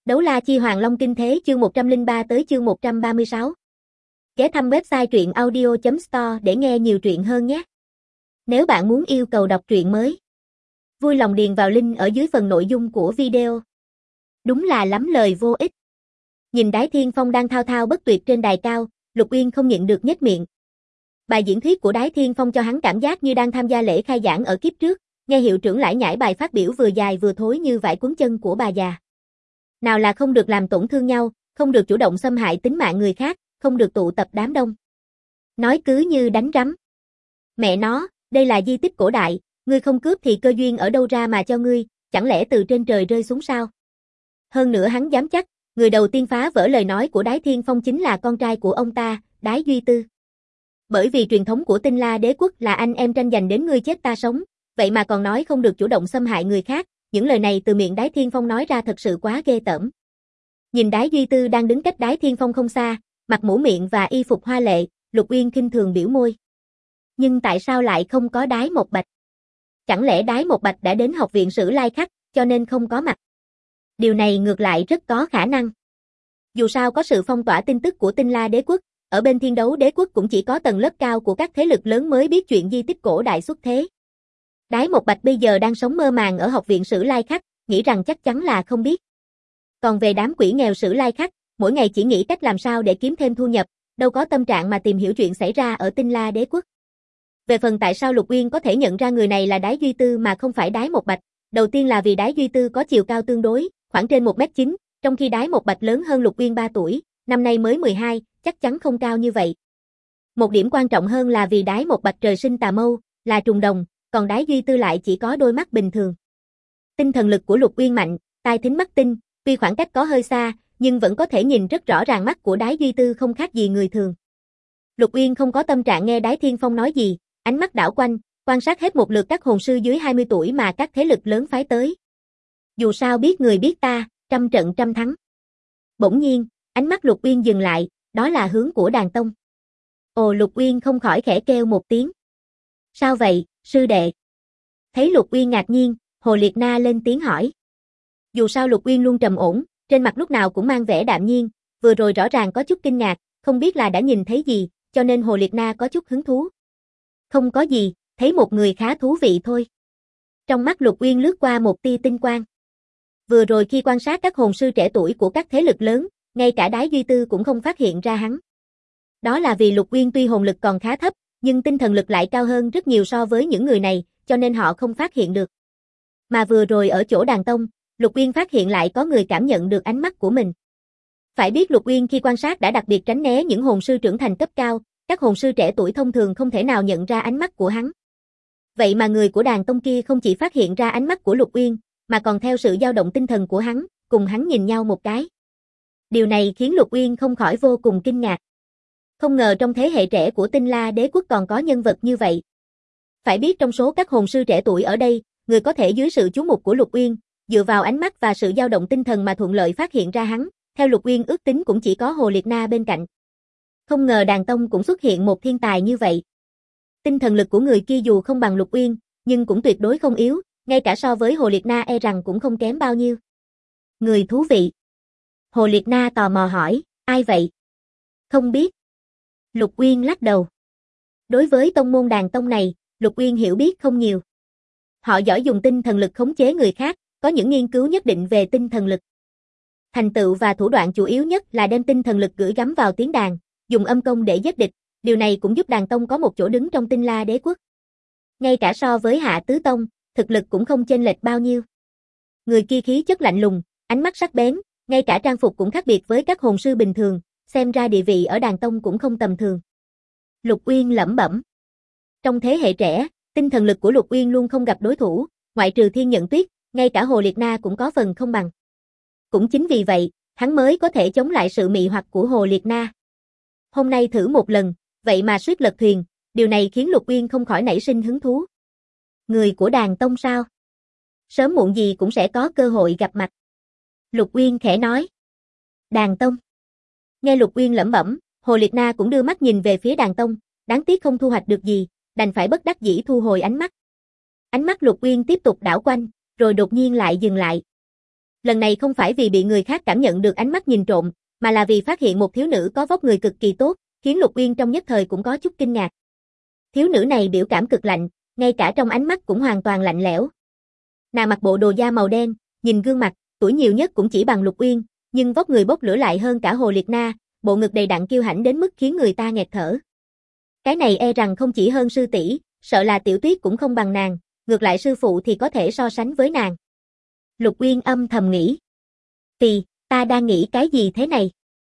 Đấu la chi Hoàng Long Kinh Thế chương 103 tới chương 136. Ghé thăm website truyện audio.store để nghe nhiều truyện hơn nhé. Nếu bạn muốn yêu cầu đọc truyện mới, vui lòng điền vào link ở dưới phần nội dung của video. Đúng là lắm lời vô ích. Nhìn Đái Thiên Phong đang thao thao bất tuyệt trên đài cao, Lục Uyên không nhịn được nhếch miệng. Bài diễn thuyết của Đái Thiên Phong cho hắn cảm giác như đang tham gia lễ khai giảng ở kiếp trước, nghe hiệu trưởng lải nhải bài phát biểu vừa dài vừa thối như vải cuốn chân của bà già. Nào là không được làm tổn thương nhau, không được chủ động xâm hại tính mạng người khác, không được tụ tập đám đông. Nói cứ như đánh rắm. Mẹ nó, đây là di tích cổ đại, ngươi không cướp thì cơ duyên ở đâu ra mà cho ngươi, chẳng lẽ từ trên trời rơi xuống sao? Hơn nữa hắn dám chắc, người đầu tiên phá vỡ lời nói của Đái Thiên Phong chính là con trai của ông ta, Đái Duy Tư. Bởi vì truyền thống của Tinh La Đế quốc là anh em tranh giành đến ngươi chết ta sống, vậy mà còn nói không được chủ động xâm hại người khác, những lời này từ miệng Đái Thiên Phong nói ra thật sự quá ghê tởm. Nhìn Đái Duy Tư đang đứng cách Đái Thiên Phong không xa, mặc mũ miệng và y phục hoa lệ, Lục Uyên khinh thường biểu môi. Nhưng tại sao lại không có Đái Một Bạch? Chẳng lẽ Đái Một Bạch đã đến học viện Sử Lai Khắc, cho nên không có mặt? Điều này ngược lại rất có khả năng. Dù sao có sự phong tỏa tin tức của Tinh La Đế quốc, ở bên Thiên Đấu Đế quốc cũng chỉ có tầng lớp cao của các thế lực lớn mới biết chuyện di tích cổ đại xuất thế. Đái Một Bạch bây giờ đang sống mơ màng ở học viện Sử Lai Khắc, nghĩ rằng chắc chắn là không biết. Còn về đám quỷ nghèo Sử Lai Khắc, mỗi ngày chỉ nghĩ cách làm sao để kiếm thêm thu nhập, đâu có tâm trạng mà tìm hiểu chuyện xảy ra ở Tinh La Đế quốc. Về phần tại sao Lục Uyên có thể nhận ra người này là Đái Duy Tư mà không phải Đái Một Bạch, đầu tiên là vì Đái Duy Tư có chiều cao tương đối, khoảng trên 1m9, trong khi Đái Một Bạch lớn hơn Lục Uyên 3 tuổi, năm nay mới 12, chắc chắn không cao như vậy. Một điểm quan trọng hơn là vì Đái Một Bạch trời sinh tà mâu, là trùng đồng, còn Đái Duy Tư lại chỉ có đôi mắt bình thường. Tinh thần lực của Lục Uyên mạnh, tai thính mắt tinh, tuy khoảng cách có hơi xa, nhưng vẫn có thể nhìn rất rõ ràng mắt của Đái Duy Tư không khác gì người thường. Lục Uyên không có tâm trạng nghe Đái Thiên Phong nói gì, ánh mắt đảo quanh, quan sát hết một lượt các hồn sư dưới 20 tuổi mà các thế lực lớn phái tới. Dù sao biết người biết ta, trăm trận trăm thắng. Bỗng nhiên, ánh mắt Lục Uyên dừng lại, đó là hướng của Đàn Tông. Ồ, Lục Uyên không khỏi khẽ kêu một tiếng. Sao vậy, sư đệ? Thấy Lục Uyên ngạc nhiên, Hồ Liệt Na lên tiếng hỏi. Dù sao Lục Uyên luôn trầm ổn, trên mặt lúc nào cũng mang vẻ đạm nhiên, vừa rồi rõ ràng có chút kinh ngạc, không biết là đã nhìn thấy gì, cho nên Hồ Liệt Na có chút hứng thú. Không có gì, thấy một người khá thú vị thôi. Trong mắt Lục Uyên lướt qua một tia tinh quang. Vừa rồi khi quan sát các hồn sư trẻ tuổi của các thế lực lớn, ngay cả Đái Duy Tư cũng không phát hiện ra hắn. Đó là vì Lục Uyên tuy hồn lực còn khá thấp, nhưng tinh thần lực lại cao hơn rất nhiều so với những người này, cho nên họ không phát hiện được. Mà vừa rồi ở chỗ Đàn Tông, Lục Uyên phát hiện lại có người cảm nhận được ánh mắt của mình. Phải biết Lục Uyên khi quan sát đã đặc biệt tránh né những hồn sư trưởng thành cấp cao, các hồn sư trẻ tuổi thông thường không thể nào nhận ra ánh mắt của hắn. Vậy mà người của Đàn Tông kia không chỉ phát hiện ra ánh mắt của Lục Uyên, mà còn theo sự dao động tinh thần của hắn, cùng hắn nhìn nhau một cái. Điều này khiến Lục Uyên không khỏi vô cùng kinh ngạc. Không ngờ trong thế hệ trẻ của Tinh La Đế quốc còn có nhân vật như vậy. Phải biết trong số các hồn sư trẻ tuổi ở đây, người có thể dưới sự chú mục của Lục Uyên, dựa vào ánh mắt và sự dao động tinh thần mà thuận lợi phát hiện ra hắn, theo Lục Uyên ước tính cũng chỉ có Hồ Liệt Na bên cạnh. Không ngờ Đàn Tông cũng xuất hiện một thiên tài như vậy. Tinh thần lực của người kia dù không bằng Lục Uyên, nhưng cũng tuyệt đối không yếu, ngay cả so với Hồ Liệt Na e rằng cũng không kém bao nhiêu. Người thú vị. Hồ Liệt Na tò mò hỏi, ai vậy? Không biết. Lục Uyên lắc đầu. Đối với tông môn Đàn Tông này, Lục Uyên hiểu biết không nhiều. Họ giỏi dùng tinh thần lực khống chế người khác, có những nghiên cứu nhất định về tinh thần lực. Thành tựu và thủ đoạn chủ yếu nhất là đem tinh thần lực gửi gắm vào tiếng đàn, dùng âm công để giết địch, điều này cũng giúp Đàn Tông có một chỗ đứng trong Tinh La Đế quốc. Ngay cả so với Hạ Tứ Tông, thực lực cũng không chênh lệch bao nhiêu. Người kia khí chất lạnh lùng, ánh mắt sắc bén, ngay cả trang phục cũng khác biệt với các hồn sư bình thường, xem ra địa vị ở Đàn Tông cũng không tầm thường. Lục Uyên lẩm bẩm. Trong thế hệ trẻ, tinh thần lực của Lục Uyên luôn không gặp đối thủ, ngoại trừ Thiên Nhận Tuyết, ngay cả Hồ Liệt Na cũng có phần không bằng. Cũng chính vì vậy, hắn mới có thể chống lại sự mị hoặc của Hồ Liệt Na. Hôm nay thử một lần, vậy mà suýt lật thuyền, điều này khiến Lục Uyên không khỏi nảy sinh hứng thú. Người của Đàn Tông sao? Sớm muộn gì cũng sẽ có cơ hội gặp mặt. Lục Uyên khẽ nói. Đàn Tông. Nghe Lục Uyên lẩm bẩm, Hồ Liệt Na cũng đưa mắt nhìn về phía Đàn Tông, đáng tiếc không thu hoạch được gì, đành phải bất đắc dĩ thu hồi ánh mắt. Ánh mắt Lục Uyên tiếp tục đảo quanh, rồi đột nhiên lại dừng lại. Lần này không phải vì bị người khác cảm nhận được ánh mắt nhìn trộm, mà là vì phát hiện một thiếu nữ có vóc người cực kỳ tốt, khiến Lục Uyên trong nhất thời cũng có chút kinh ngạc. Thiếu nữ này biểu cảm cực lạnh, ngay cả trong ánh mắt cũng hoàn toàn lạnh lẽo. Nàng mặc bộ đồ da màu đen, nhìn gương mặt, tuổi nhiều nhất cũng chỉ bằng Lục Uyên, nhưng vóc người bốc lửa lại hơn cả Hồ Liệt Na, bộ ngực đầy đặn kiêu hãnh đến mức khiến người ta nghẹt thở. Cái này e rằng không chỉ hơn sư tỷ, sợ là Tiểu Tuyết cũng không bằng nàng, ngược lại sư phụ thì có thể so sánh với nàng. Lục Uyên âm thầm nghĩ. Thì, ta đang nghĩ cái gì thế này?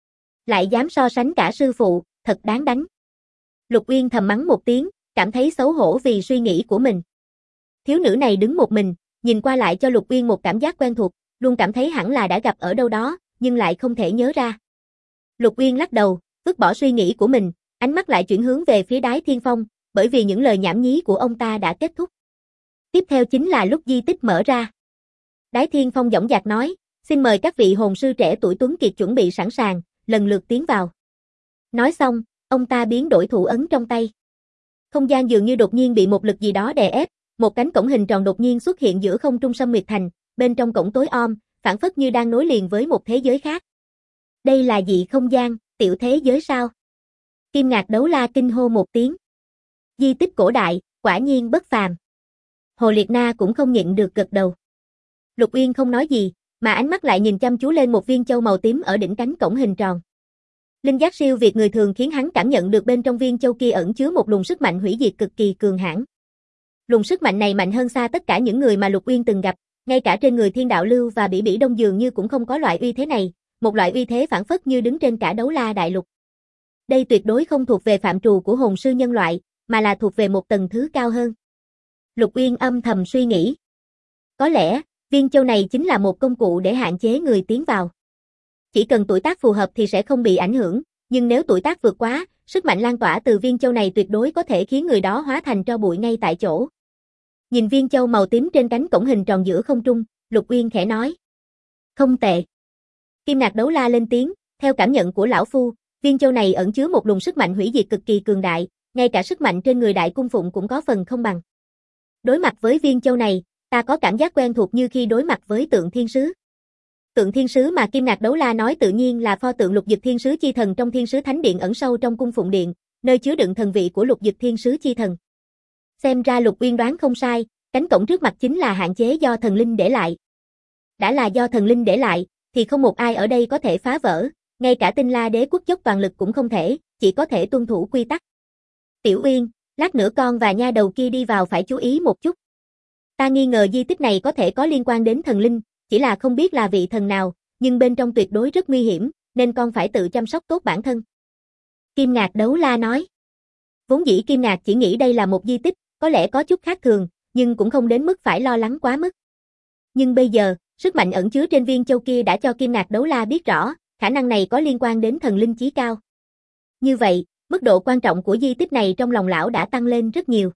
Lại dám so sánh cả sư phụ, thật đáng đánh. Lục Uyên thầm mắng một tiếng, cảm thấy xấu hổ vì suy nghĩ của mình. Thiếu nữ này đứng một mình, nhìn qua lại cho Lục Uyên một cảm giác quen thuộc, luôn cảm thấy hẳn là đã gặp ở đâu đó, nhưng lại không thể nhớ ra. Lục Uyên lắc đầu, vứt bỏ suy nghĩ của mình, ánh mắt lại chuyển hướng về phía Đái Thiên Phong, bởi vì những lời nhảm nhí của ông ta đã kết thúc. Tiếp theo chính là lúc di tích mở ra. Đái Thiên Phong dõng dạc nói, xin mời các vị hồn sư trẻ tuổi tuấn kiệt chuẩn bị sẵn sàng, lần lượt tiến vào. Nói xong, ông ta biến đổi thủ ấn trong tay. Không gian dường như đột nhiên bị một lực gì đó đè ép, một cánh cổng hình tròn đột nhiên xuất hiện giữa không trung Sâm Nguyệt Thành, bên trong cổng tối om, phảng phất như đang nối liền với một thế giới khác. Đây là dị không gian, tiểu thế giới sao? Kim Ngạc Đấu La kinh hô một tiếng. Di tích cổ đại, quả nhiên bất phàm. Hồ Liệt Na cũng không nhịn được gật đầu. Lục Uyên không nói gì, mà ánh mắt lại nhìn chăm chú lên một viên châu màu tím ở đỉnh cánh cổng hình tròn. Linh giác siêu việt người thường khiến hắn cảm nhận được bên trong viên châu kia ẩn chứa một luồng sức mạnh hủy diệt cực kỳ cường hãn. Luồng sức mạnh này mạnh hơn xa tất cả những người mà Lục Uyên từng gặp, ngay cả trên người Thiên Đạo Lưu và Bỉ Bỉ Đông dường như cũng không có loại uy thế này, một loại uy thế phảng phất như đứng trên cả Đấu La đại lục. Đây tuyệt đối không thuộc về phạm trù của hồn sư nhân loại, mà là thuộc về một tầng thứ cao hơn. Lục Uyên âm thầm suy nghĩ. Có lẽ, viên châu này chính là một công cụ để hạn chế người tiến vào. Chỉ cần tuổi tác phù hợp thì sẽ không bị ảnh hưởng, nhưng nếu tuổi tác vượt quá, sức mạnh lan tỏa từ viên châu này tuyệt đối có thể khiến người đó hóa thành tro bụi ngay tại chỗ. Nhìn viên châu màu tím trên cánh cổng hình tròn giữa không trung, Lục Uyên khẽ nói. Không tệ. Kim Ngạc Đấu La lên tiếng, theo cảm nhận của lão phu, viên châu này ẩn chứa một luồng sức mạnh hủy diệt cực kỳ cường đại, ngay cả sức mạnh trên người Đại Cung Phụng cũng có phần không bằng. Đối mặt với viên châu này, ta có cảm giác quen thuộc như khi đối mặt với tượng thiên sứ. Tượng thiên sứ mà Kim Ngạc Đấu La nói tự nhiên là pho tượng Lục Dực Thiên Sứ Chi Thần trong Thiên Sứ Thánh Điện ẩn sâu trong cung phụng điện, nơi chứa đựng thần vị của Lục Dực Thiên Sứ Chi Thần. Xem ra Lục Uyên đoán không sai, cánh cổng trước mặt chính là hạn chế do thần linh để lại. Đã là do thần linh để lại, thì không một ai ở đây có thể phá vỡ, ngay cả Tinh La Đế quốc dốc toàn lực cũng không thể, chỉ có thể tuân thủ quy tắc. Tiểu Uyên, lát nữa con và nha đầu kia đi vào phải chú ý một chút. Ta nghi ngờ di tích này có thể có liên quan đến thần linh, chỉ là không biết là vị thần nào, nhưng bên trong tuyệt đối rất nguy hiểm, nên con phải tự chăm sóc tốt bản thân. Kim Ngạc Đấu La nói. Vốn dĩ Kim Ngạc chỉ nghĩ đây là một di tích, có lẽ có chút khác thường, nhưng cũng không đến mức phải lo lắng quá mức. Nhưng bây giờ, sức mạnh ẩn chứa trên viên châu kia đã cho Kim Ngạc Đấu La biết rõ, khả năng này có liên quan đến thần linh chí cao. Như vậy, mức độ quan trọng của di tích này trong lòng lão đã tăng lên rất nhiều.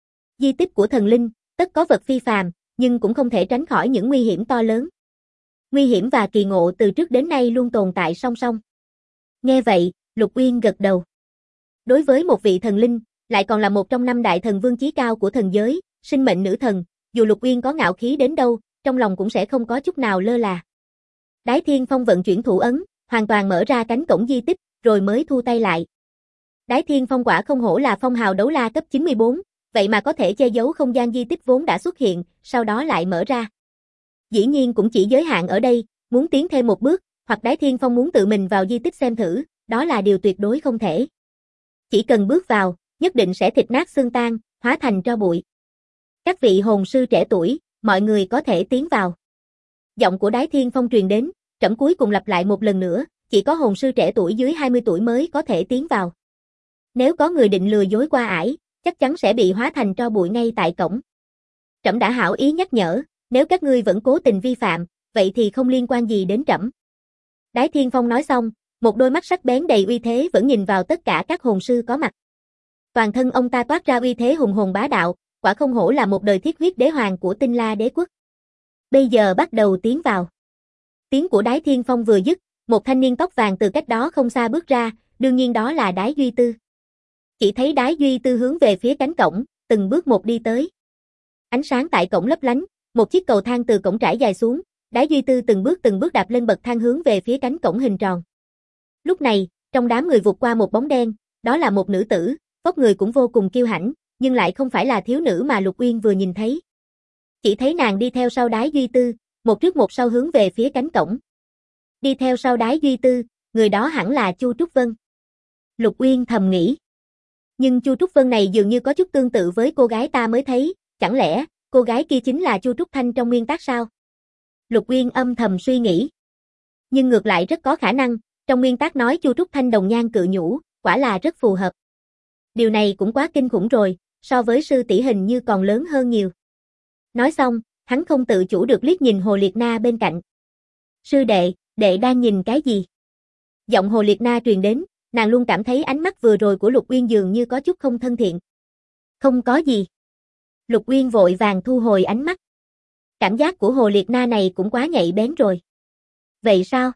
Di tích của thần linh, tất có vật phi phàm, nhưng cũng không thể tránh khỏi những nguy hiểm to lớn. Nguy hiểm và kỳ ngộ từ trước đến nay luôn tồn tại song song. Nghe vậy, Lục Uyên gật đầu. Đối với một vị thần linh, lại còn là một trong 5 đại thần vương chí cao của thần giới, sinh mệnh nữ thần, dù Lục Uyên có ngạo khí đến đâu, trong lòng cũng sẽ không có chút nào lơ là. Đái Thiên Phong vận chuyển thủ ấn, hoàn toàn mở ra cánh cổng di tích, rồi mới thu tay lại. Đái Thiên Phong quả không hổ là phong hào đấu la cấp 94, vậy mà có thể che giấu không gian di tích vốn đã xuất hiện, sau đó lại mở ra. Dĩ nhiên cũng chỉ giới hạn ở đây, muốn tiến thêm một bước, hoặc Đái Thiên Phong muốn tự mình vào di tích xem thử, đó là điều tuyệt đối không thể. Chỉ cần bước vào, nhất định sẽ thịt nát xương tan, hóa thành tro bụi. Các vị hồn sư trẻ tuổi, mọi người có thể tiến vào. Giọng của Đái Thiên Phong truyền đến, trẫm cuối cùng lặp lại một lần nữa, chỉ có hồn sư trẻ tuổi dưới 20 tuổi mới có thể tiến vào. Nếu có người định lừa dối qua ải, chắc chắn sẽ bị hóa thành tro bụi ngay tại cổng. Trẫm đã hảo ý nhắc nhở, nếu các ngươi vẫn cố tình vi phạm, vậy thì không liên quan gì đến trẫm. Đái Thiên Phong nói xong, một đôi mắt sắc bén đầy uy thế vẫn nhìn vào tất cả các hồn sư có mặt. Toàn thân ông ta toát ra uy thế hùng hồn bá đạo, quả không hổ là một đời thiết huyết đế hoàng của Tinh La Đế quốc. Bây giờ bắt đầu tiến vào. Tiếng của Đái Thiên Phong vừa dứt, một thanh niên tóc vàng từ cách đó không xa bước ra, đương nhiên đó là Đái Duy Tư. Chỉ thấy Đái Duy Tư hướng về phía cánh cổng, từng bước một đi tới. Ánh sáng tại cổng lấp lánh, một chiếc cầu thang từ cổng trải dài xuống, Đái Duy Tư từng bước đạp lên bậc thang hướng về phía cánh cổng hình tròn. Lúc này, trong đám người vụt qua một bóng đen, đó là một nữ tử, vóc người cũng vô cùng kiêu hãnh, nhưng lại không phải là thiếu nữ mà Lục Uyên vừa nhìn thấy. Chỉ thấy nàng đi theo sau Đái Duy Tư, một trước một sau hướng về phía cánh cổng. Đi theo sau Đái Duy Tư, người đó hẳn là Chu Trúc Vân. Lục Uyên thầm nghĩ. Nhưng Chu Trúc Vân này dường như có chút tương tự với cô gái ta mới thấy, chẳng lẽ cô gái kia chính là Chu Trúc Thanh trong nguyên tác sao? Lục Uyên âm thầm suy nghĩ. Nhưng ngược lại rất có khả năng, trong nguyên tác nói Chu Trúc Thanh đồng nhan cự nhũ, quả là rất phù hợp. Điều này cũng quá kinh khủng rồi, so với sư tỷ hình như còn lớn hơn nhiều. Nói xong, hắn không tự chủ được liếc nhìn Hồ Liệt Na bên cạnh. Sư đệ, đệ đang nhìn cái gì? Giọng Hồ Liệt Na truyền đến, nàng luôn cảm thấy ánh mắt vừa rồi của Lục Uyên dường như có chút không thân thiện. Không có gì. Lục Uyên vội vàng thu hồi ánh mắt. Cảm giác của Hồ Liệt Na này cũng quá nhạy bén rồi. Vậy sao?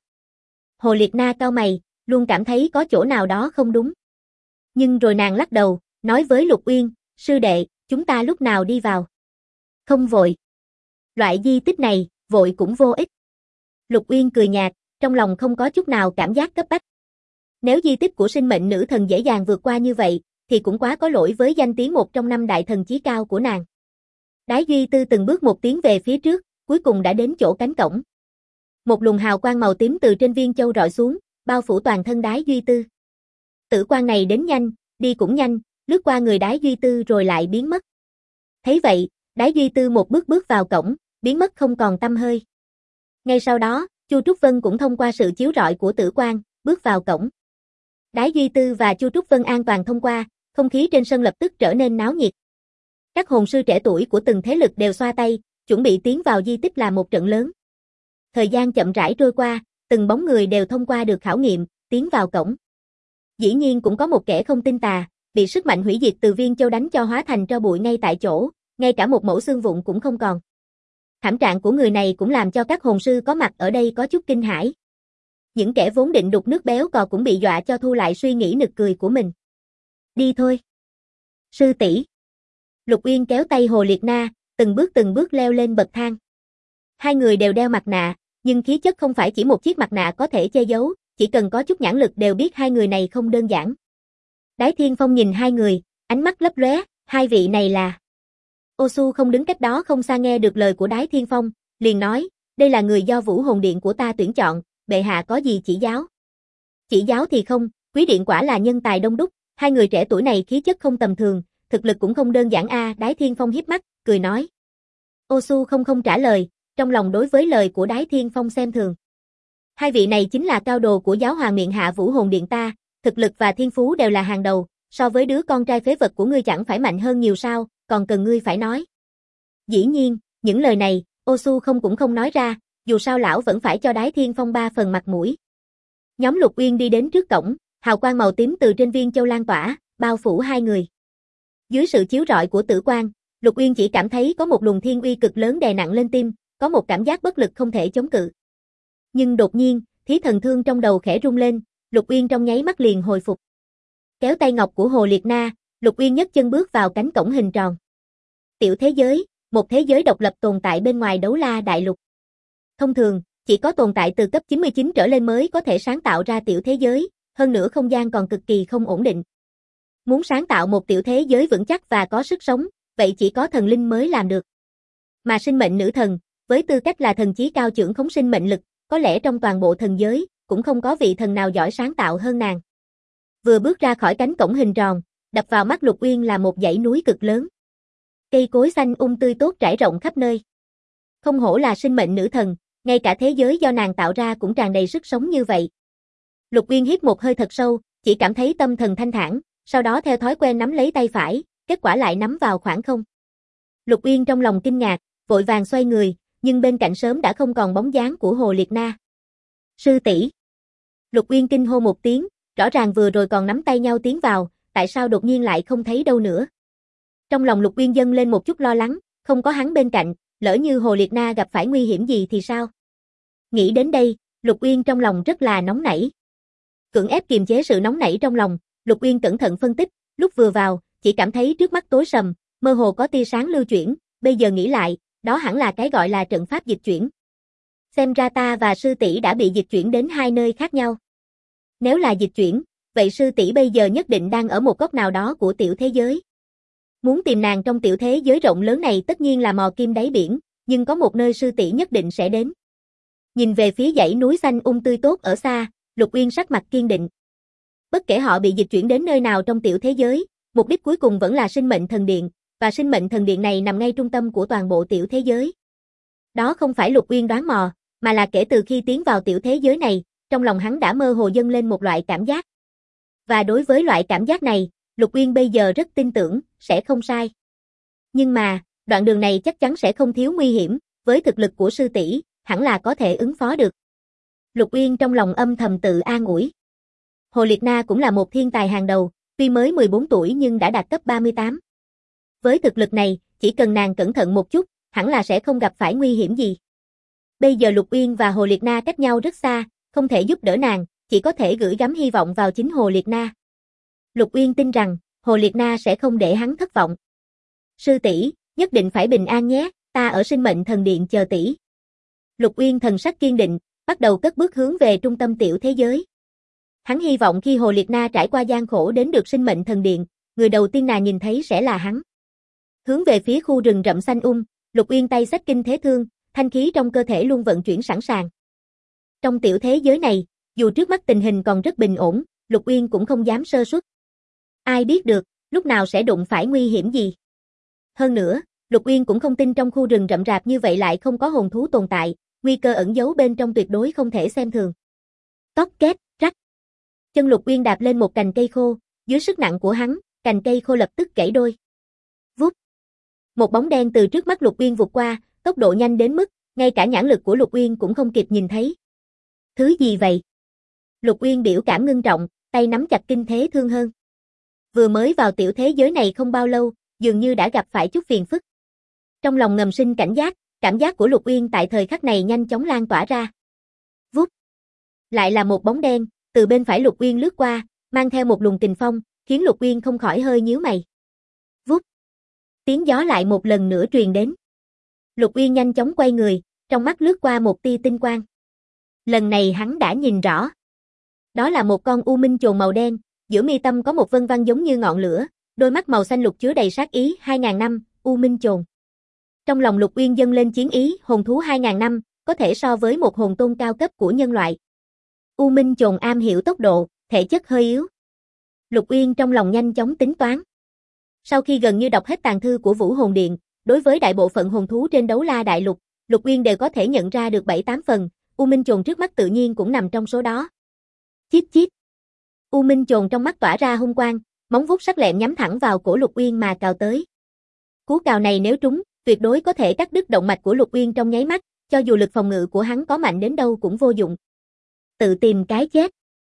Hồ Liệt Na cau mày, luôn cảm thấy có chỗ nào đó không đúng. Nhưng rồi nàng lắc đầu, nói với Lục Uyên, sư đệ, chúng ta lúc nào đi vào? Không vội. Loại di tích này, vội cũng vô ích. Lục Uyên cười nhạt, trong lòng không có chút nào cảm giác cấp bách. Nếu di tích của sinh mệnh nữ thần dễ dàng vượt qua như vậy, thì cũng quá có lỗi với danh tiếng một trong 5 đại thần chí cao của nàng. Đái Duy Tư từng bước một tiến về phía trước, cuối cùng đã đến chỗ cánh cổng. Một luồng hào quang màu tím từ trên viên châu rọi xuống, bao phủ toàn thân Đái Duy Tư. Tử quang này đến nhanh, đi cũng nhanh, lướt qua người Đái Duy Tư rồi lại biến mất. Thấy vậy, Đái Duy Tư một bước bước vào cổng, biến mất không còn tăm hơi. Ngay sau đó, Chu Trúc Vân cũng thông qua sự chiếu rọi của tử quang, bước vào cổng. Đái Duy Tư và Chu Trúc Vân an toàn thông qua, không khí trên sân lập tức trở nên náo nhiệt. Các hồn sư trẻ tuổi của từng thế lực đều xoa tay, chuẩn bị tiến vào di tích là một trận lớn. Thời gian chậm rãi trôi qua, từng bóng người đều thông qua được khảo nghiệm, tiến vào cổng. Dĩ nhiên cũng có một kẻ không tin tà, bị sức mạnh hủy diệt từ viên châu đánh cho hóa thành tro bụi ngay tại chỗ, ngay cả một mẩu xương vụn cũng không còn. Thảm trạng của người này cũng làm cho các hồn sư có mặt ở đây có chút kinh hãi. Những kẻ vốn định đục nước béo cò cũng bị dọa cho thu lại suy nghĩ nực cười của mình. Đi thôi. Sư tỷ. Lục Uyên kéo tay Hồ Liệt Na, từng bước leo lên bậc thang. Hai người đều đeo mặt nạ, nhưng khí chất không phải chỉ một chiếc mặt nạ có thể che giấu, chỉ cần có chút nhãn lực đều biết hai người này không đơn giản. Đái Thiên Phong nhìn hai người, ánh mắt lấp lóe, hai vị này là... Ô Su không đứng cách đó không xa nghe được lời của Đái Thiên Phong, liền nói, đây là người do Vũ Hồn Điện của ta tuyển chọn, bệ hạ có gì chỉ giáo? Chỉ giáo thì không, quý điện quả là nhân tài đông đúc, hai người trẻ tuổi này khí chất không tầm thường, thực lực cũng không đơn giản a. Đái Thiên Phong hiếp mắt, cười nói. Ô Su không trả lời, trong lòng đối với lời của Đái Thiên Phong xem thường. Hai vị này chính là cao đồ của giáo hoàng miện hạ Vũ Hồn Điện ta, thực lực và thiên phú đều là hàng đầu, so với đứa con trai phế vật của ngươi chẳng phải mạnh hơn nhiều sao, còn cần ngươi phải nói. Dĩ nhiên, những lời này, Ô Su cũng không nói ra, dù sao lão vẫn phải cho Đái Thiên Phong 3 phần mặt mũi. Nhóm Lục Uyên đi đến trước cổng, hào quang màu tím từ trên viên châu lan tỏa, bao phủ hai người. Dưới sự chiếu rọi của tử quang, Lục Uyên chỉ cảm thấy có một luồng thiên uy cực lớn đè nặng lên tim, có một cảm giác bất lực không thể chống cự. Nhưng đột nhiên, thí thần thương trong đầu khẽ rung lên, Lục Uyên trong nháy mắt liền hồi phục. Kéo tay ngọc của Hồ Liệt Na, Lục Uyên nhấc chân bước vào cánh cổng hình tròn. Tiểu thế giới, một thế giới độc lập tồn tại bên ngoài Đấu La Đại Lục. Thông thường, chỉ có tồn tại từ cấp 99 trở lên mới có thể sáng tạo ra tiểu thế giới, hơn nữa không gian còn cực kỳ không ổn định. Muốn sáng tạo một tiểu thế giới vững chắc và có sức sống, vậy chỉ có thần linh mới làm được. Mà sinh mệnh nữ thần, với tư cách là thần chí cao trưởng khống sinh mệnh lực, có lẽ trong toàn bộ thần giới, cũng không có vị thần nào giỏi sáng tạo hơn nàng. Vừa bước ra khỏi cánh cổng hình tròn, đập vào mắt Lục Uyên là một dãy núi cực lớn. Cây cối xanh tươi tốt trải rộng khắp nơi. Không hổ là sinh mệnh nữ thần, ngay cả thế giới do nàng tạo ra cũng tràn đầy sức sống như vậy. Lục Uyên hít một hơi thật sâu, chỉ cảm thấy tâm thần thanh thản, sau đó theo thói quen nắm lấy tay phải, kết quả lại nắm vào khoảng không. Lục Uyên trong lòng kinh ngạc, vội vàng xoay người, nhưng bên cạnh sớm đã không còn bóng dáng của Hồ Liệt Na. Sư tỷ. Lục Uyên kinh hô một tiếng, rõ ràng vừa rồi còn nắm tay nhau tiến vào, tại sao đột nhiên lại không thấy đâu nữa. Trong lòng Lục Uyên dâng lên một chút lo lắng, không có hắn bên cạnh, lỡ như Hồ Liệt Na gặp phải nguy hiểm gì thì sao? Nghĩ đến đây, Lục Uyên trong lòng rất là nóng nảy. Cưỡng ép kiềm chế sự nóng nảy trong lòng, Lục Uyên cẩn thận phân tích, lúc vừa vào, chỉ cảm thấy trước mắt tối sầm, mơ hồ có tia sáng lưu chuyển, bây giờ nghĩ lại, đó hẳn là cái gọi là trận pháp dịch chuyển. Xem ra ta và sư tỷ đã bị dịch chuyển đến hai nơi khác nhau. Nếu là dịch chuyển, vậy sư tỷ bây giờ nhất định đang ở một góc nào đó của tiểu thế giới. Muốn tìm nàng trong tiểu thế giới rộng lớn này tất nhiên là mò kim đáy biển, nhưng có một nơi sư tỷ nhất định sẽ đến. Nhìn về phía dãy núi xanh tươi tốt ở xa, Lục Uyên sắc mặt kiên định. Bất kể họ bị dịch chuyển đến nơi nào trong tiểu thế giới, mục đích cuối cùng vẫn là sinh mệnh thần điện, và sinh mệnh thần điện này nằm ngay trung tâm của toàn bộ tiểu thế giới. Đó không phải Lục Uyên đoán mò, mà là kể từ khi tiến vào tiểu thế giới này, trong lòng hắn đã mơ hồ dâng lên một loại cảm giác. Và đối với loại cảm giác này, Lục Uyên bây giờ rất tin tưởng, sẽ không sai. Nhưng mà, đoạn đường này chắc chắn sẽ không thiếu nguy hiểm, với thực lực của sư tỷ, hẳn là có thể ứng phó được. Lục Uyên trong lòng âm thầm tự an ủi. Hồ Liệt Na cũng là một thiên tài hàng đầu, tuy mới 14 tuổi nhưng đã đạt cấp 38. Với thực lực này, chỉ cần nàng cẩn thận một chút, hẳn là sẽ không gặp phải nguy hiểm gì. Bây giờ Lục Uyên và Hồ Liệt Na cách nhau rất xa, không thể giúp đỡ nàng, chỉ có thể gửi gắm hy vọng vào chính Hồ Liệt Na. Lục Uyên tin rằng, Hồ Liệt Na sẽ không để hắn thất vọng. Sư tỷ, nhất định phải bình an nhé, ta ở sinh mệnh thần điện chờ tỷ. Lục Uyên thần sắc kiên định, bắt đầu cất bước hướng về trung tâm tiểu thế giới. Hắn hy vọng khi Hồ Liệt Na trải qua gian khổ đến được sinh mệnh thần điện, người đầu tiên nàng nhìn thấy sẽ là hắn. Hướng về phía khu rừng rậm xanh Lục Uyên tay xách kinh thế thương, thanh khí trong cơ thể luôn vận chuyển sẵn sàng. Trong tiểu thế giới này, dù trước mắt tình hình còn rất bình ổn, Lục Uyên cũng không dám sơ suất. Ai biết được, lúc nào sẽ đụng phải nguy hiểm gì. Hơn nữa, Lục Uyên cũng không tin trong khu rừng rậm rạp như vậy lại không có hồn thú tồn tại, nguy cơ ẩn giấu bên trong tuyệt đối không thể xem thường. Tóc két, rắc. Chân Lục Uyên đạp lên một cành cây khô, dưới sức nặng của hắn, cành cây khô lập tức gãy đôi. Vút. Một bóng đen từ trước mắt Lục Uyên vụt qua, tốc độ nhanh đến mức, ngay cả nhãn lực của Lục Uyên cũng không kịp nhìn thấy. Thứ gì vậy? Lục Uyên biểu cảm ngưng trọng, tay nắm chặt kinh thế thương hơn. Vừa mới vào tiểu thế giới này không bao lâu, dường như đã gặp phải chút phiền phức. Trong lòng ngầm sinh cảnh giác, cảm giác của Lục Uyên tại thời khắc này nhanh chóng lan tỏa ra. Vút. Lại là một bóng đen, từ bên phải Lục Uyên lướt qua, mang theo một luồng kình phong, khiến Lục Uyên không khỏi hơi nhíu mày. Vút. Tiếng gió lại một lần nữa truyền đến. Lục Uyên nhanh chóng quay người, trong mắt lướt qua một tia tinh quang. Lần này hắn đã nhìn rõ. Đó là một con u minh chồn màu đen, giữa mi tâm có một vân vân giống như ngọn lửa, đôi mắt màu xanh lục chứa đầy sát ý. 2000 năm, u minh chồn. Trong lòng Lục Uyên dâng lên chiến ý, hồn thú 2000 năm, có thể so với một hồn tôn cao cấp của nhân loại. U minh chồn am hiểu tốc độ, thể chất hơi yếu. Lục Uyên trong lòng nhanh chóng tính toán. Sau khi gần như đọc hết tàng thư của Vũ Hồn Điện, đối với đại bộ phận hồn thú trên Đấu La Đại Lục, Lục Uyên đều có thể nhận ra được 7-8 phần, U Minh Chồn trước mắt tự nhiên cũng nằm trong số đó. Chít chít. U Minh Chồn trong mắt tỏa ra hung quang, móng vuốt sắc lẹm nhắm thẳng vào cổ Lục Uyên mà cào tới. Cú cào này nếu trúng, tuyệt đối có thể cắt đứt động mạch của Lục Uyên trong nháy mắt, cho dù lực phòng ngự của hắn có mạnh đến đâu cũng vô dụng. Tự tìm cái chết.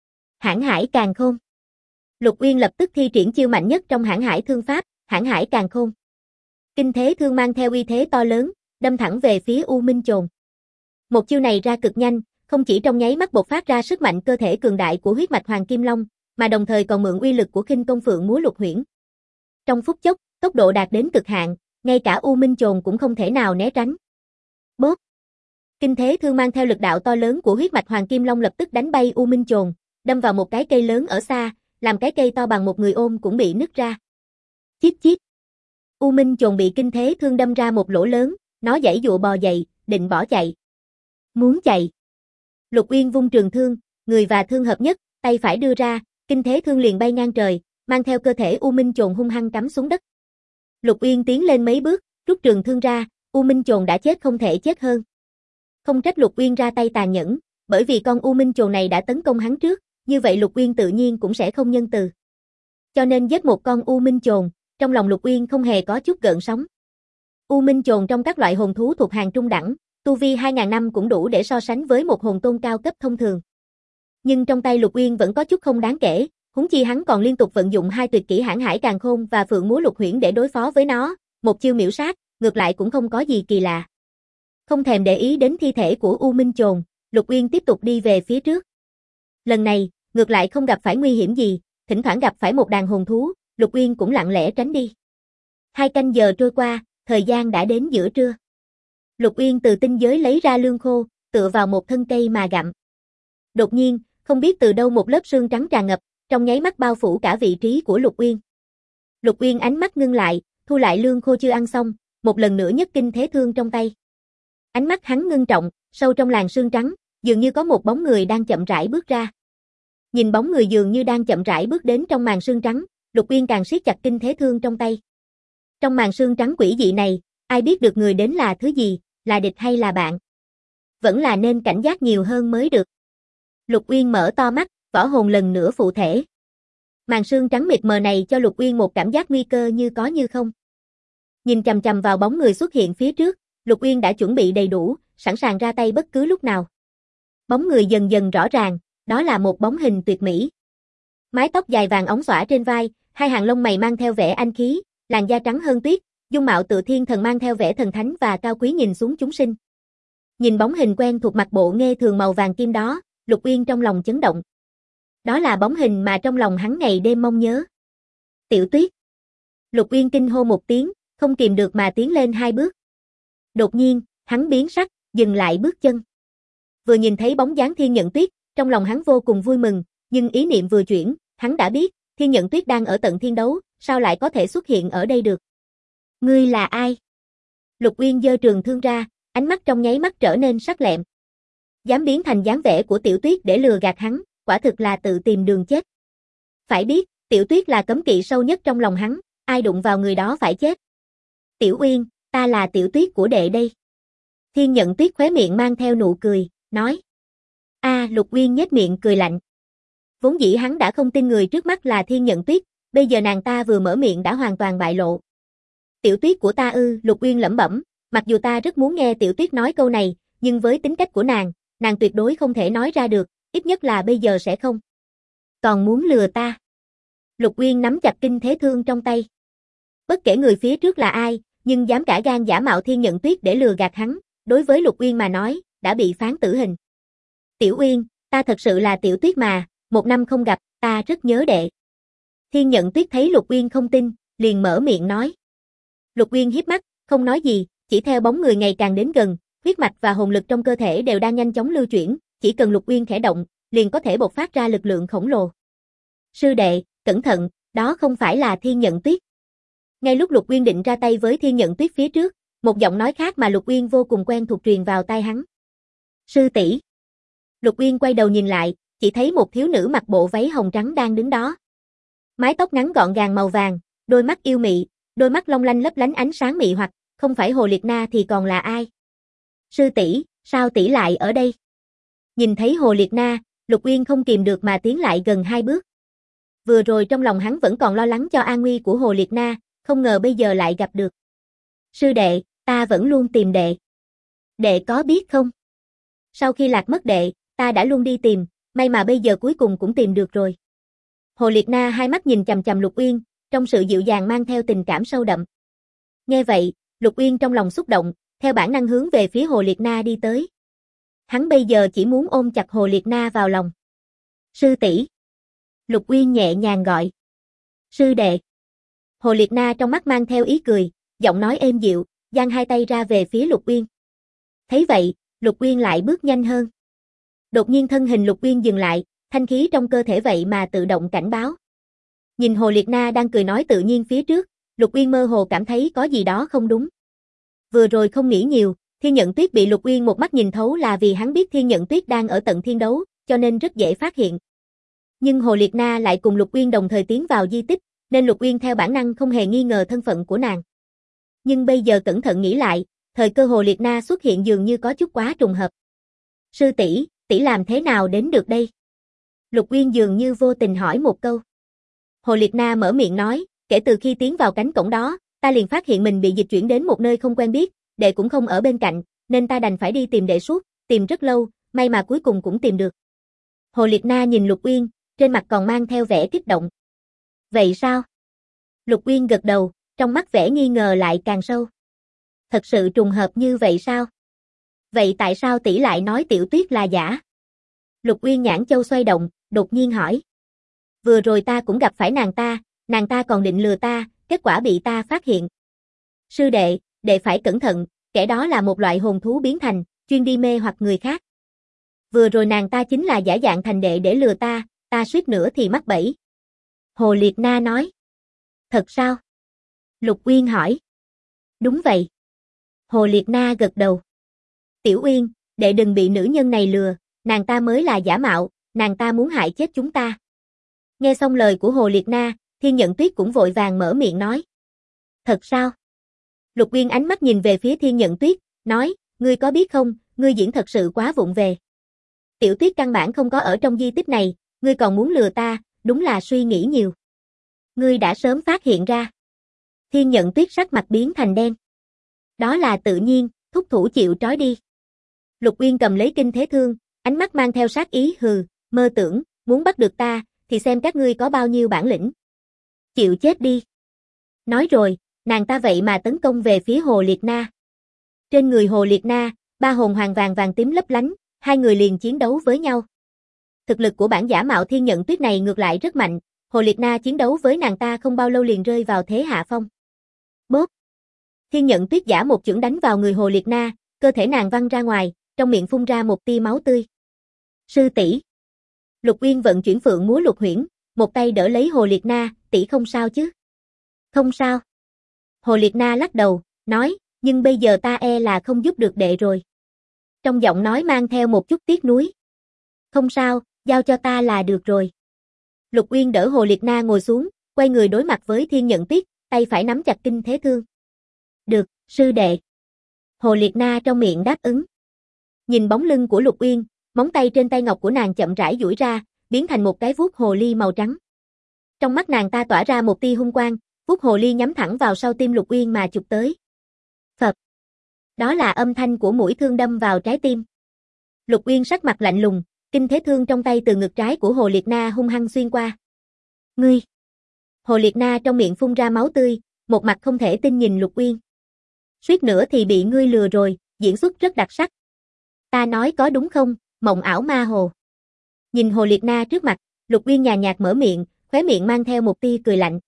Hãn Hải Càn Khôn. Lục Uyên lập tức thi triển chiêu mạnh nhất trong Hãn Hải thương pháp, Hãn Hải Càn Khôn. Kinh thế thương mang theo uy thế to lớn, đâm thẳng về phía U Minh Chồn. Một chiêu này ra cực nhanh, không chỉ trong nháy mắt bộc phát ra sức mạnh cơ thể cường đại của huyết mạch Hoàng Kim Long, mà đồng thời còn mượn uy lực của khinh công phượng múa lục huyễn. Trong phút chốc, tốc độ đạt đến cực hạn, ngay cả U Minh Chồn cũng không thể nào né tránh. Bốp! Kinh thế thương mang theo lực đạo to lớn của huyết mạch Hoàng Kim Long lập tức đánh bay U Minh Chồn, đâm vào một cái cây lớn ở xa, làm cái cây to bằng một người ôm cũng bị nứt ra. Chít chít! U Minh Chồn bị kinh thế thương đâm ra một lỗ lớn, nó giãy giụa bò dậy, định bỏ chạy. Muốn chạy. Lục Uyên vung trường thương, người và thương hợp nhất, tay phải đưa ra, kinh thế thương liền bay ngang trời, mang theo cơ thể U Minh Chồn hung hăng cắm xuống đất. Lục Uyên tiến lên mấy bước, rút trường thương ra, U Minh Chồn đã chết không thể chết hơn. Không trách Lục Uyên ra tay tàn nhẫn, bởi vì con U Minh Chồn này đã tấn công hắn trước, như vậy Lục Uyên tự nhiên cũng sẽ không nhân từ. Cho nên giết một con U Minh Chồn, trong lòng Lục Uyên không hề có chút gợn sóng. U Minh Chồn trong các loại hồn thú thuộc hàng trung đẳng, tu vi 2000 năm cũng đủ để so sánh với một hồn tôn cao cấp thông thường. Nhưng trong tay Lục Uyên vẫn có chút không đáng kể, huống chi hắn còn liên tục vận dụng hai tuyệt kỹ Hãn Hải Càn Khôn và Phượng Múa Lục Huyễn để đối phó với nó, một chiêu miểu sát, ngược lại cũng không có gì kỳ lạ. Không thèm để ý đến thi thể của U Minh Chồn, Lục Uyên tiếp tục đi về phía trước. Lần này, ngược lại không gặp phải nguy hiểm gì, thỉnh thoảng gặp phải một đàn hồn thú, Lục Uyên cũng lặng lẽ tránh đi. 2 canh giờ trôi qua, thời gian đã đến giữa trưa. Lục Uyên từ tinh giới lấy ra lương khô, tựa vào một thân cây mà gặm. Đột nhiên, không biết từ đâu một lớp sương trắng tràn ngập, trong nháy mắt bao phủ cả vị trí của Lục Uyên. Lục Uyên ánh mắt ngưng lại, thu lại lương khô chưa ăn xong, một lần nữa nhấc kinh thế thương trong tay. Ánh mắt hắn ngưng trọng, sâu trong làn sương trắng, dường như có một bóng người đang chậm rãi bước ra. Nhìn bóng người dường như đang chậm rãi bước đến trong màn sương trắng, Lục Uyên càng siết chặt kinh thế thương trong tay. Trong màn sương trắng quỷ dị này, ai biết được người đến là thứ gì, là địch hay là bạn? Vẫn là nên cảnh giác nhiều hơn mới được. Lục Uyên mở to mắt, võ hồn lần nữa phụ thể. Màn sương trắng mịt mờ này cho Lục Uyên một cảm giác nguy cơ như có như không. Nhìn chằm chằm vào bóng người xuất hiện phía trước, Lục Uyên đã chuẩn bị đầy đủ, sẵn sàng ra tay bất cứ lúc nào. Bóng người dần dần rõ ràng, đó là một bóng hình tuyệt mỹ. Mái tóc dài vàng óng xõa trên vai, hai hàng lông mày mang theo vẻ anh khí, làn da trắng hơn tuyết, dung mạo tựa thiên thần mang theo vẻ thần thánh và cao quý nhìn xuống chúng sinh. Nhìn bóng hình quen thuộc mặc bộ nghê thường màu vàng kim đó, Lục Uyên trong lòng chấn động. Đó là bóng hình mà trong lòng hắn ngày đêm mong nhớ. Tiểu Tuyết. Lục Uyên kinh hô một tiếng, không kìm được mà tiến lên hai bước. Đột nhiên, hắn biến sắc, dừng lại bước chân. Vừa nhìn thấy bóng dáng Thiên Nhận Tuyết, trong lòng hắn vô cùng vui mừng, nhưng ý niệm vừa chuyển, hắn đã biết, Thiên Nhận Tuyết đang ở tận thiên đấu, sao lại có thể xuất hiện ở đây được? Ngươi là ai? Lục Uyên giơ trường thương ra, ánh mắt trong nháy mắt trở nên sắc lẹm. Dám biến thành dáng vẻ của Tiểu Tuyết để lừa gạt hắn, quả thực là tự tìm đường chết. Phải biết, Tiểu Tuyết là cấm kỵ sâu nhất trong lòng hắn, ai đụng vào người đó phải chết. Tiểu Uyên, ta là Tiểu Tuyết của đệ đây. Thiên Nhận Tuyết khóe miệng mang theo nụ cười, nói. Lục Uyên nhếch miệng cười lạnh. Vốn dĩ hắn đã không tin người trước mắt là Thiên Nhận Tuyết, bây giờ nàng ta vừa mở miệng đã hoàn toàn bại lộ. Tiểu Tuyết của ta ư? Lục Uyên lẩm bẩm, mặc dù ta rất muốn nghe Tiểu Tuyết nói câu này, nhưng với tính cách của nàng tuyệt đối không thể nói ra được, ít nhất là bây giờ sẽ không. Còn muốn lừa ta? Lục Uyên nắm chặt kinh thế thương trong tay. Bất kể người phía trước là ai, nhưng dám cả gan giả mạo Thiên Nhận Tuyết để lừa gạt hắn, đối với Lục Uyên mà nói, đã bị phán tử hình. Tiểu Uyên, ta thật sự là Tiểu Tuyết mà, 1 năm không gặp, ta rất nhớ đệ. Thiên Nhận Tuyết thấy Lục Uyên không tin, liền mở miệng nói. Lục Uyên híp mắt, không nói gì, chỉ theo bóng người ngày càng đến gần, huyết mạch và hồn lực trong cơ thể đều đang nhanh chóng lưu chuyển, chỉ cần Lục Uyên khẽ động, liền có thể bộc phát ra lực lượng khổng lồ. Sư đệ, cẩn thận, đó không phải là Thiên Nhận Tuyết. Ngay lúc Lục Uyên định ra tay với Thiên Nhận Tuyết phía trước, một giọng nói khác mà Lục Uyên vô cùng quen thuộc truyền vào tai hắn. Sư tỷ. Lục Uyên quay đầu nhìn lại, chỉ thấy một thiếu nữ mặc bộ váy hồng trắng đang đứng đó. Mái tóc ngắn gọn gàng màu vàng, đôi mắt yêu mị, đôi mắt long lanh lấp lánh ánh sáng mị hoặc, không phải Hồ Liệt Na thì còn là ai? Sư tỷ, sao tỷ lại ở đây? Nhìn thấy Hồ Liệt Na, Lục Uyên không kìm được mà tiến lại gần 2 bước. Vừa rồi trong lòng hắn vẫn còn lo lắng cho an nguy của Hồ Liệt Na, không ngờ bây giờ lại gặp được. Sư đệ, ta vẫn luôn tìm đệ. Đệ có biết không? Sau khi lạc mất đệ, ta đã luôn đi tìm, may mà bây giờ cuối cùng cũng tìm được rồi. Hồ Liệt Na hai mắt nhìn chằm chằm Lục Uyên, trong sự dịu dàng mang theo tình cảm sâu đậm. Nghe vậy, Lục Uyên trong lòng xúc động, theo bản năng hướng về phía Hồ Liệt Na đi tới. Hắn bây giờ chỉ muốn ôm chặt Hồ Liệt Na vào lòng. Sư tỷ. Lục Uyên nhẹ nhàng gọi. Sư đệ. Hồ Liệt Na trong mắt mang theo ý cười, giọng nói êm dịu, giang hai tay ra về phía Lục Uyên. Thấy vậy, Lục Uyên lại bước nhanh hơn. Đột nhiên thân hình Lục Uyên dừng lại, thanh khí trong cơ thể vậy mà tự động cảnh báo. Nhìn Hồ Liệt Na đang cười nói tự nhiên phía trước, Lục Uyên mơ hồ cảm thấy có gì đó không đúng. Vừa rồi không nghĩ nhiều, Thiên Nhận Tuyết bị Lục Uyên một mắt nhìn thấu là vì hắn biết Thiên Nhận Tuyết đang ở tận thiên đấu, cho nên rất dễ phát hiện. Nhưng Hồ Liệt Na lại cùng Lục Uyên đồng thời tiến vào di tích, nên Lục Uyên theo bản năng không hề nghi ngờ thân phận của nàng. Nhưng bây giờ cẩn thận nghĩ lại, thời cơ Hồ Liệt Na xuất hiện dường như có chút quá trùng hợp. Sư tỷ, tỷ làm thế nào đến được đây? Lục Uyên dường như vô tình hỏi một câu. Hồ Liệt Na mở miệng nói, kể từ khi tiến vào cánh cổng đó, ta liền phát hiện mình bị dịch chuyển đến một nơi không quen biết, đệ cũng không ở bên cạnh, nên ta đành phải đi tìm đệ suốt, tìm rất lâu, may mà cuối cùng cũng tìm được. Hồ Liệt Na nhìn Lục Uyên, trên mặt còn mang theo vẻ kích động. Vậy sao? Lục Uyên gật đầu, trong mắt vẻ nghi ngờ lại càng sâu. Thật sự trùng hợp như vậy sao? Vậy tại sao tỷ lại nói Tiểu Tuyết là giả? Lục Uyên nhãn châu xoay động, đột nhiên hỏi. Vừa rồi ta cũng gặp phải nàng ta còn định lừa ta, kết quả bị ta phát hiện. Sư đệ, đệ phải cẩn thận, kẻ đó là một loại hồn thú biến thành, chuyên đi mê hoặc người khác. Vừa rồi nàng ta chính là giả dạng thành đệ để lừa ta suýt nữa thì mắc bẫy. Hồ Liệt Na nói. Thật sao? Lục Uyên hỏi. Đúng vậy. Hồ Liệt Na gật đầu. Tiểu Uyên, đệ đừng bị nữ nhân này lừa, nàng ta mới là giả mạo, nàng ta muốn hại chết chúng ta. Nghe xong lời của Hồ Liệt Na, Thiên Nhận Tuyết cũng vội vàng mở miệng nói. Thật sao? Lục Uyên ánh mắt nhìn về phía Thiên Nhận Tuyết, nói, ngươi có biết không, ngươi diễn thật sự quá vụng về. Tiểu Tuyết căn bản không có ở trong di tích này, ngươi còn muốn lừa ta, đúng là suy nghĩ nhiều. Ngươi đã sớm phát hiện ra. Thiên Nhận Tuyết sắc mặt biến thành đen. Đó là tự nhiên, thúc thủ chịu trói đi. Lục Uyên cầm lấy kinh thế thương, ánh mắt mang theo sát ý hừ, mơ tưởng, muốn bắt được ta, thì xem các ngươi có bao nhiêu bản lĩnh. Chịu chết đi. Nói rồi, nàng ta vậy mà tấn công về phía Hồ Liệt Na. Trên người Hồ Liệt Na, ba hồn hoàng vàng vàng tím lấp lánh, hai người liền chiến đấu với nhau. Thực lực của bản giả mạo Thiên Nhận Tuyết này ngược lại rất mạnh, Hồ Liệt Na chiến đấu với nàng ta không bao lâu liền rơi vào thế hạ phong. Bốp. Thiên Nhận Tuyết giả một chưởng đánh vào người Hồ Liệt Na, cơ thể nàng văng ra ngoài, trong miệng phun ra một tia máu tươi. Sư tỷ. Lục Uyên vận chuyển Phượng múa Lục Huyễn, một tay đỡ lấy Hồ Liệt Na, tỷ không sao chứ? Không sao. Hồ Liệt Na lắc đầu, nói, nhưng bây giờ ta e là không giúp được đệ rồi. Trong giọng nói mang theo một chút tiếc nuối. Không sao, giao cho ta là được rồi. Lục Uyên đỡ Hồ Liệt Na ngồi xuống, quay người đối mặt với Thiên Nhận Tuyết, tay phải nắm chặt kinh thế thương. Được, sư đệ. Hồ Liệt Na trong miệng đáp ứng. Nhìn bóng lưng của Lục Uyên, móng tay trên tay ngọc của nàng chậm rãi duỗi ra, biến thành một cái vuốt hồ ly màu trắng. Trong mắt nàng ta tỏa ra một tia hung quang, vuốt hồ ly nhắm thẳng vào sau tim Lục Uyên mà chụp tới. Phập. Đó là âm thanh của mũi thương đâm vào trái tim. Lục Uyên sắc mặt lạnh lùng, kinh thế thương trong tay từ ngực trái của Hồ Liệt Na hung hăng xuyên qua. Ngươi! Hồ Liệt Na trong miệng phun ra máu tươi, một mặt không thể tin nhìn Lục Uyên. Suýt nữa thì bị ngươi lừa rồi, diễn xuất rất đặc sắc. Ta nói có đúng không, mộng ảo ma hồ. Nhìn Hồ Liệt Na trước mặt, Lục Uyên nhàn nhạt mở miệng, khóe miệng mang theo một tia cười lạnh.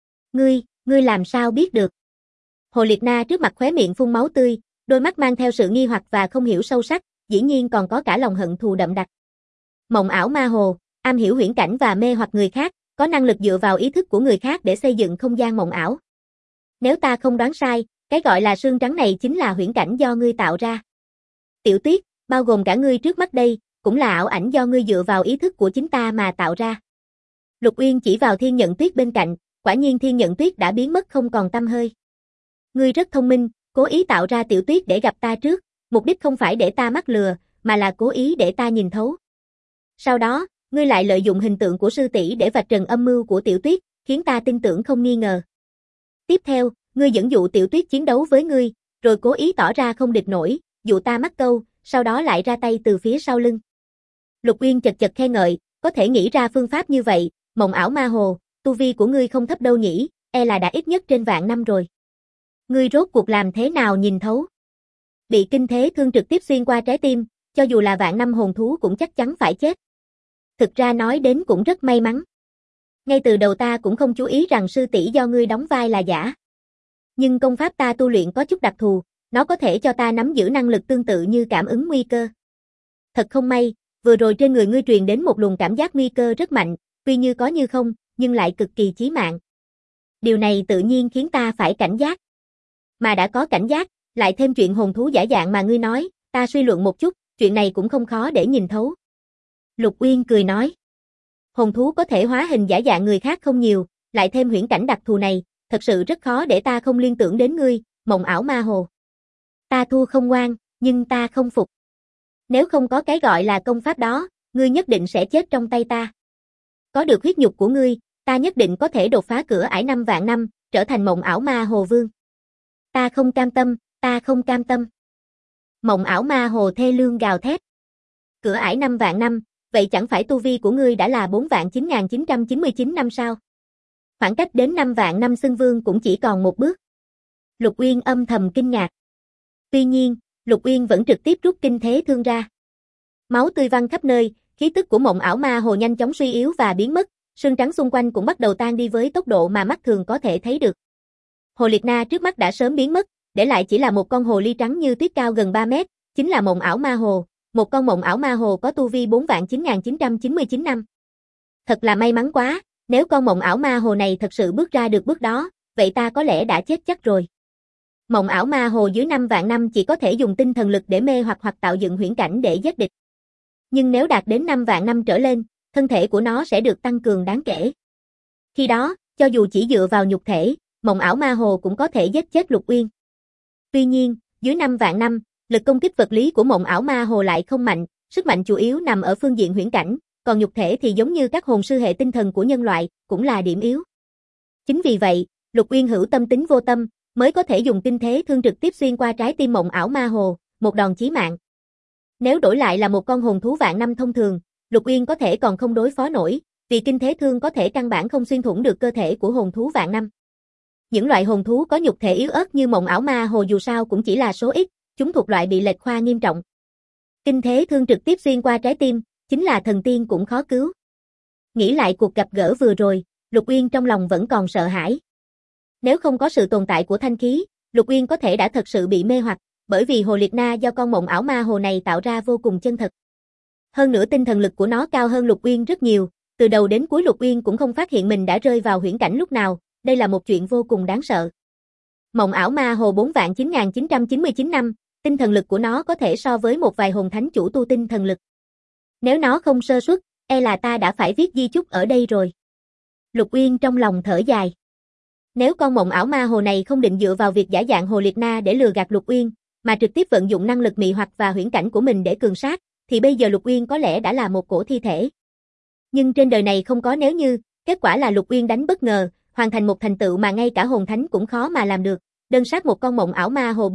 Ngươi làm sao biết được? Hồ Liệt Na trước mặt khóe miệng phun máu tươi, đôi mắt mang theo sự nghi hoặc và không hiểu sâu sắc, dĩ nhiên còn có cả lòng hận thù đậm đặc. Mộng ảo ma hồ, am hiểu huyễn cảnh và mê hoặc người khác, có năng lực dựa vào ý thức của người khác để xây dựng không gian mộng ảo. Nếu ta không đoán sai, cái gọi là sương trắng này chính là huyễn cảnh do ngươi tạo ra. Tiểu Tuyết, bao gồm cả ngươi trước mắt đây, cũng là ảo ảnh do ngươi dựa vào ý thức của chính ta mà tạo ra. Lục Uyên chỉ vào Thiên Nhận Tuyết bên cạnh, quả nhiên Thiên Nhận Tuyết đã biến mất không còn tăm hơi. Ngươi rất thông minh, cố ý tạo ra Tiểu Tuyết để gặp ta trước, mục đích không phải để ta mắc lừa, mà là cố ý để ta nhìn thấu. Sau đó, ngươi lại lợi dụng hình tượng của sư tỷ để vạch trần âm mưu của Tiểu Tuyết, khiến ta tin tưởng không nghi ngờ. Tiếp theo, ngươi dẫn dụ Tiểu Tuyết chiến đấu với ngươi, rồi cố ý tỏ ra không địch nổi, dụ ta mắc câu, sau đó lại ra tay từ phía sau lưng. Lục Uyên chật chật khen ngợi, có thể nghĩ ra phương pháp như vậy, mộng ảo ma hồ, tu vi của ngươi không thấp đâu nhỉ, e là đã ít nhất trên vạn năm rồi. Ngươi rốt cuộc làm thế nào nhìn thấu? Bị kinh thế thương trực tiếp xuyên qua trái tim, cho dù là vạn năm hồn thú cũng chắc chắn phải chết. Thực ra nói đến cũng rất may mắn. Ngay từ đầu ta cũng không chú ý rằng sư tỷ do ngươi đóng vai là giả. Nhưng công pháp ta tu luyện có chút đặc thù, nó có thể cho ta nắm giữ năng lực tương tự như cảm ứng nguy cơ. Thật không may, vừa rồi trên người ngươi truyền đến một luồng cảm giác nguy cơ rất mạnh, tuy như có như không, nhưng lại cực kỳ chí mạng. Điều này tự nhiên khiến ta phải cảnh giác. Mà đã có cảnh giác, lại thêm chuyện hồn thú giả dạng mà ngươi nói, ta suy luận một chút, chuyện này cũng không khó để nhìn thấu. Lục Uyên cười nói. Hồn thú có thể hóa hình giả dạng người khác không nhiều, lại thêm huyễn cảnh đặc thù này, thật sự rất khó để ta không liên tưởng đến ngươi, mộng ảo ma hồ. Ta thua không ngoan, nhưng ta không phục. Nếu không có cái gọi là công pháp đó, ngươi nhất định sẽ chết trong tay ta. Có được huyết nhục của ngươi, ta nhất định có thể đột phá cửa ải 5 vạn năm, trở thành mộng ảo ma hồ vương. Ta không cam tâm, ta không cam tâm. Mộng ảo ma hồ thê lương gào thét. Cửa ải 5 vạn năm, vậy chẳng phải tu vi của ngươi đã là 4.9999 năm sao? Khoảng cách đến 5 vạn năm xưng vương cũng chỉ còn một bước. Lục Uyên âm thầm kinh ngạc. Tuy nhiên, Lục Uyên vẫn trực tiếp rút kinh thế thương ra. Máu tươi văng khắp nơi, khí tức của mộng ảo ma hồ nhanh chóng suy yếu và biến mất, sương trắng xung quanh cũng bắt đầu tan đi với tốc độ mà mắt thường có thể thấy được. Hồ Liệt Na trước mắt đã sớm biến mất, để lại chỉ là một con hồ ly trắng như tuyết cao gần 3 mét, chính là mộng ảo ma hồ, một con mộng ảo ma hồ có tu vi 4.9999 năm. Thật là may mắn quá, nếu con mộng ảo ma hồ này thật sự bước ra được bước đó, vậy ta có lẽ đã chết chắc rồi. Mộng ảo ma hồ dưới 5 vạn năm chỉ có thể dùng tinh thần lực để mê hoặc tạo dựng huyễn cảnh để giết địch. Nhưng nếu đạt đến 5 vạn năm trở lên, thân thể của nó sẽ được tăng cường đáng kể. Khi đó, cho dù chỉ dựa vào nhục thể, mộng ảo ma hồ cũng có thể giết chết Lục Uyên. Tuy nhiên, dưới 5 vạn năm, lực công kích vật lý của mộng ảo ma hồ lại không mạnh, sức mạnh chủ yếu nằm ở phương diện huyễn cảnh, còn nhục thể thì giống như các hồn sư hệ tinh thần của nhân loại, cũng là điểm yếu. Chính vì vậy, Lục Uyên hữu tâm tính vô tâm, mới có thể dùng tinh thế thương trực tiếp xuyên qua trái tim mộng ảo ma hồ, một đòn chí mạng. Nếu đổi lại là một con hồn thú vạn năm thông thường, Lục Uyên có thể còn không đối phó nổi, vì kinh thế thương có thể căn bản không xuyên thủng được cơ thể của hồn thú vạn năm. Những loại hồn thú có nhục thể yếu ớt như mộng ảo ma hồ dù sao cũng chỉ là số ít, chúng thuộc loại bị lệch khoa nghiêm trọng. Kinh thế thương trực tiếp xuyên qua trái tim, chính là thần tiên cũng khó cứu. Nghĩ lại cuộc gặp gỡ vừa rồi, Lục Uyên trong lòng vẫn còn sợ hãi. Nếu không có sự tồn tại của thanh khí, Lục Uyên có thể đã thật sự bị mê hoặc, bởi vì hồ liệt na do con mộng ảo ma hồ này tạo ra vô cùng chân thật. Hơn nữa tinh thần lực của nó cao hơn Lục Uyên rất nhiều, từ đầu đến cuối Lục Uyên cũng không phát hiện mình đã rơi vào huyễn cảnh lúc nào, đây là một chuyện vô cùng đáng sợ. Mộng ảo ma hồ 4.9999 năm, tinh thần lực của nó có thể so với một vài hồn thánh chủ tu tinh thần lực. Nếu nó không sơ suất, e là ta đã phải viết di chúc ở đây rồi. Lục Uyên trong lòng thở dài. Nếu con mộng ảo ma hồ này không định dựa vào việc giả dạng hồ liệt na để lừa gạt Lục Uyên, mà trực tiếp vận dụng năng lực mị hoặc và huyễn cảnh của mình để cường sát, thì bây giờ Lục Uyên có lẽ đã là một cổ thi thể. Nhưng trên đời này không có nếu như, kết quả là Lục Uyên đánh bất ngờ, hoàn thành một thành tựu mà ngay cả hồn thánh cũng khó mà làm được, đơn sát một con mộng ảo ma hồ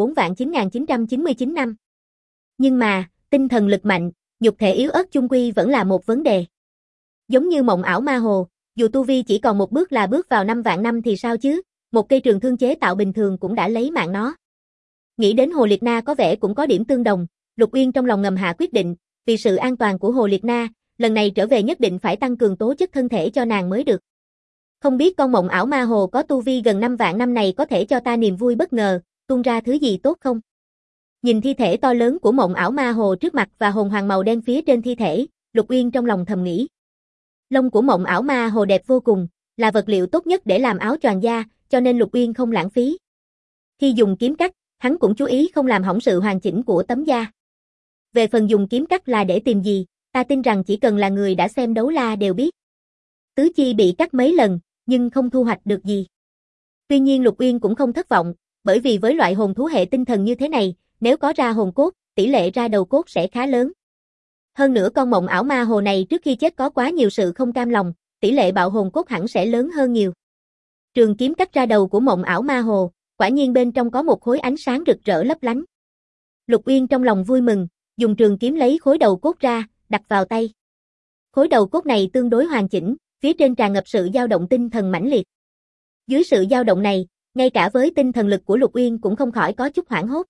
4.9999 năm. Nhưng mà, tinh thần lực mạnh, nhục thể yếu ớt chung quy vẫn là một vấn đề. Giống như mộng ảo ma hồ, dù tu vi chỉ còn một bước là bước vào 5 vạn năm thì sao chứ, một cây trường thương chế tạo bình thường cũng đã lấy mạng nó. Nghĩ đến hồ liệt na có vẻ cũng có điểm tương đồng, Lục Uyên trong lòng ngầm hạ quyết định, vì sự an toàn của hồ liệt na, lần này trở về nhất định phải tăng cường tố chất thân thể cho nàng mới được. Không biết con mộng ảo ma hồ có tu vi gần 5 vạn năm này có thể cho ta niềm vui bất ngờ, tung ra thứ gì tốt không? Nhìn thi thể to lớn của mộng ảo ma hồ trước mặt và hồn hoàng màu đen phía trên thi thể, Lục Uyên trong lòng thầm nghĩ. Lông của mộng ảo ma hồ đẹp vô cùng, là vật liệu tốt nhất để làm áo choàng da, cho nên Lục Uyên không lãng phí. Khi dùng kiếm cắt, hắn cũng chú ý không làm hỏng sự hoàn chỉnh của tấm da. Về phần dùng kiếm cắt là để tìm gì, ta tin rằng chỉ cần là người đã xem đấu la đều biết. Tứ chi bị cắt mấy lần, nhưng không thu hoạch được gì. Tuy nhiên Lục Uyên cũng không thất vọng, bởi vì với loại hồn thú hệ tinh thần như thế này, nếu có ra hồn cốt, tỷ lệ ra đầu cốt sẽ khá lớn. Hơn nữa con mộng ảo ma hồ này trước khi chết có quá nhiều sự không cam lòng, tỷ lệ bạo hồn cốt hẳn sẽ lớn hơn nhiều. Trường kiếm cắt ra đầu của mộng ảo ma hồ, quả nhiên bên trong có một khối ánh sáng rực rỡ lấp lánh. Lục Uyên trong lòng vui mừng, dùng trường kiếm lấy khối đầu cốt ra, đặt vào tay. Khối đầu cốt này tương đối hoàn chỉnh, phía trên tràn ngập sự dao động tinh thần mãnh liệt. Dưới sự dao động này, ngay cả với tinh thần lực của Lục Uyên cũng không khỏi có chút hoảng hốt.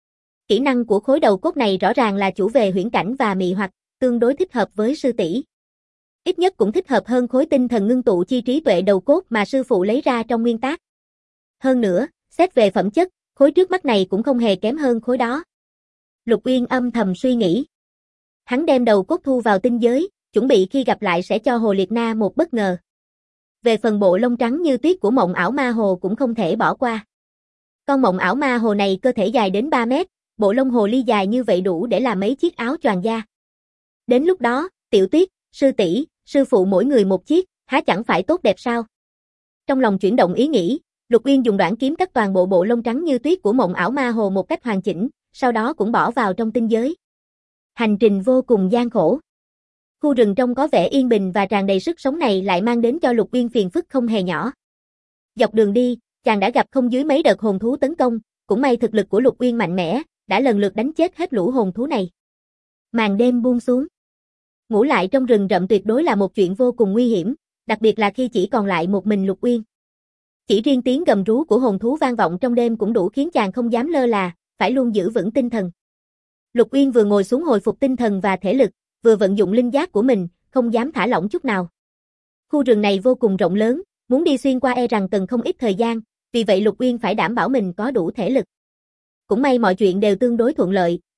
Kỹ năng của khối đầu cốt này rõ ràng là chủ về huyễn cảnh và mị hoặc, tương đối thích hợp với sư tỷ. Ít nhất cũng thích hợp hơn khối tinh thần ngưng tụ chi trí tuệ đầu cốt mà sư phụ lấy ra trong nguyên tác. Hơn nữa, xét về phẩm chất, khối trước mắt này cũng không hề kém hơn khối đó. Lục Uyên âm thầm suy nghĩ. Hắn đem đầu cốt thu vào tinh giới, chuẩn bị khi gặp lại sẽ cho hồ liệt na một bất ngờ. Về phần bộ lông trắng như tuyết của mộng ảo ma hồ cũng không thể bỏ qua. Con mộng ảo ma hồ này cơ thể dài đến 3 mét, bộ lông hồ ly dài như vậy đủ để làm mấy chiếc áo choàng da. Đến lúc đó, Tiểu Tuyết, sư tỷ, sư phụ mỗi người một chiếc, há chẳng phải tốt đẹp sao? Trong lòng chuyển động ý nghĩ, Lục Uyên dùng đoạn kiếm cắt toàn bộ bộ lông trắng như tuyết của mộng ảo ma hồ một cách hoàn chỉnh, sau đó cũng bỏ vào trong tinh giới. Hành trình vô cùng gian khổ. Khu rừng trong có vẻ yên bình và tràn đầy sức sống này lại mang đến cho Lục Uyên phiền phức không hề nhỏ. Dọc đường đi, chàng đã gặp không dưới mấy đợt hồn thú tấn công, cũng may thực lực của Lục Uyên mạnh mẽ, đã lần lượt đánh chết hết lũ hồn thú này. Màn đêm buông xuống. Ngủ lại trong rừng rậm tuyệt đối là một chuyện vô cùng nguy hiểm, đặc biệt là khi chỉ còn lại một mình Lục Uyên. Chỉ riêng tiếng gầm rú của hồn thú vang vọng trong đêm cũng đủ khiến chàng không dám lơ là, phải luôn giữ vững tinh thần. Lục Uyên vừa ngồi xuống hồi phục tinh thần và thể lực, vừa vận dụng linh giác của mình, không dám thả lỏng chút nào. Khu rừng này vô cùng rộng lớn, muốn đi xuyên qua e rằng cần không ít thời gian, vì vậy Lục Uyên phải đảm bảo mình có đủ thể lực. Cũng may mọi chuyện đều tương đối thuận lợi,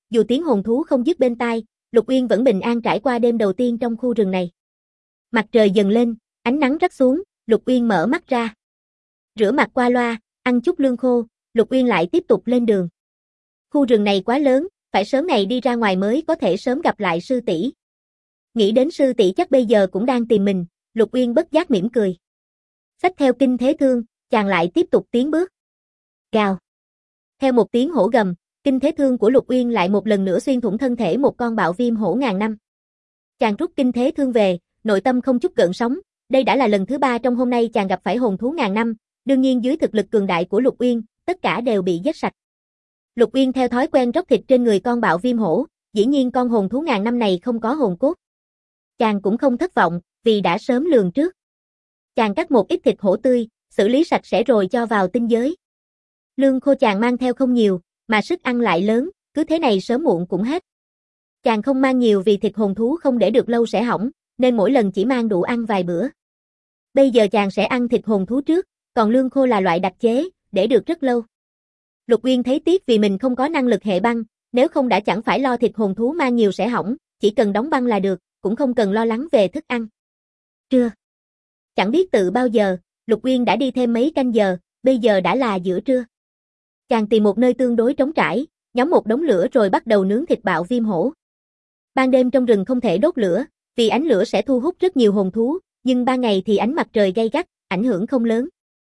Dù tiếng hồn thú không dứt bên tai, Lục Uyên vẫn bình an trải qua đêm đầu tiên trong khu rừng này. Mặt trời dần lên, ánh nắng rắc xuống, Lục Uyên mở mắt ra. Rửa mặt qua loa, ăn chút lương khô, Lục Uyên lại tiếp tục lên đường. Khu rừng này quá lớn, phải sớm ngày đi ra ngoài mới có thể sớm gặp lại sư tỷ. Nghĩ đến sư tỷ chắc bây giờ cũng đang tìm mình, Lục Uyên bất giác mỉm cười. Xách theo kinh thế thương, chàng lại tiếp tục tiến bước. Gào. Theo một tiếng hổ gầm, kinh thế thương của Lục Uyên lại một lần nữa xuyên thủng thân thể một con bạo viêm hổ ngàn năm. Chàng rút kinh thế thương về, nội tâm không chút gợn sóng, đây đã là lần thứ 3 trong hôm nay chàng gặp phải hồn thú ngàn năm, đương nhiên dưới thực lực cường đại của Lục Uyên, tất cả đều bị giết sạch. Lục Uyên theo thói quen róc thịt trên người con bạo viêm hổ, dĩ nhiên con hồn thú ngàn năm này không có hồn cốt. Chàng cũng không thất vọng, vì đã sớm lường trước. Chàng cắt một ít thịt hổ tươi, xử lý sạch sẽ rồi cho vào tinh giới. Lương khô chàng mang theo không nhiều, mà sức ăn lại lớn, cứ thế này sớm muộn cũng hết. Chàng không mang nhiều vì thịt hồn thú không để được lâu sẽ hỏng, nên mỗi lần chỉ mang đủ ăn vài bữa. Bây giờ chàng sẽ ăn thịt hồn thú trước, còn lương khô là loại đặc chế, để được rất lâu. Lục Uyên thấy tiếc vì mình không có năng lực hệ băng, nếu không đã chẳng phải lo thịt hồn thú mang nhiều sẽ hỏng, chỉ cần đóng băng là được, cũng không cần lo lắng về thức ăn. Trưa. Chẳng biết tự bao giờ, Lục Uyên đã đi thêm mấy canh giờ, bây giờ đã là giữa trưa. Chàng tìm một nơi tương đối trống trải, nhóm một đống lửa rồi bắt đầu nướng thịt bạo viêm hổ. Ban đêm trong rừng không thể đốt lửa, vì ánh lửa sẽ thu hút rất nhiều hồn thú, nhưng ban ngày thì ánh mặt trời gay gắt, ảnh hưởng không lớn.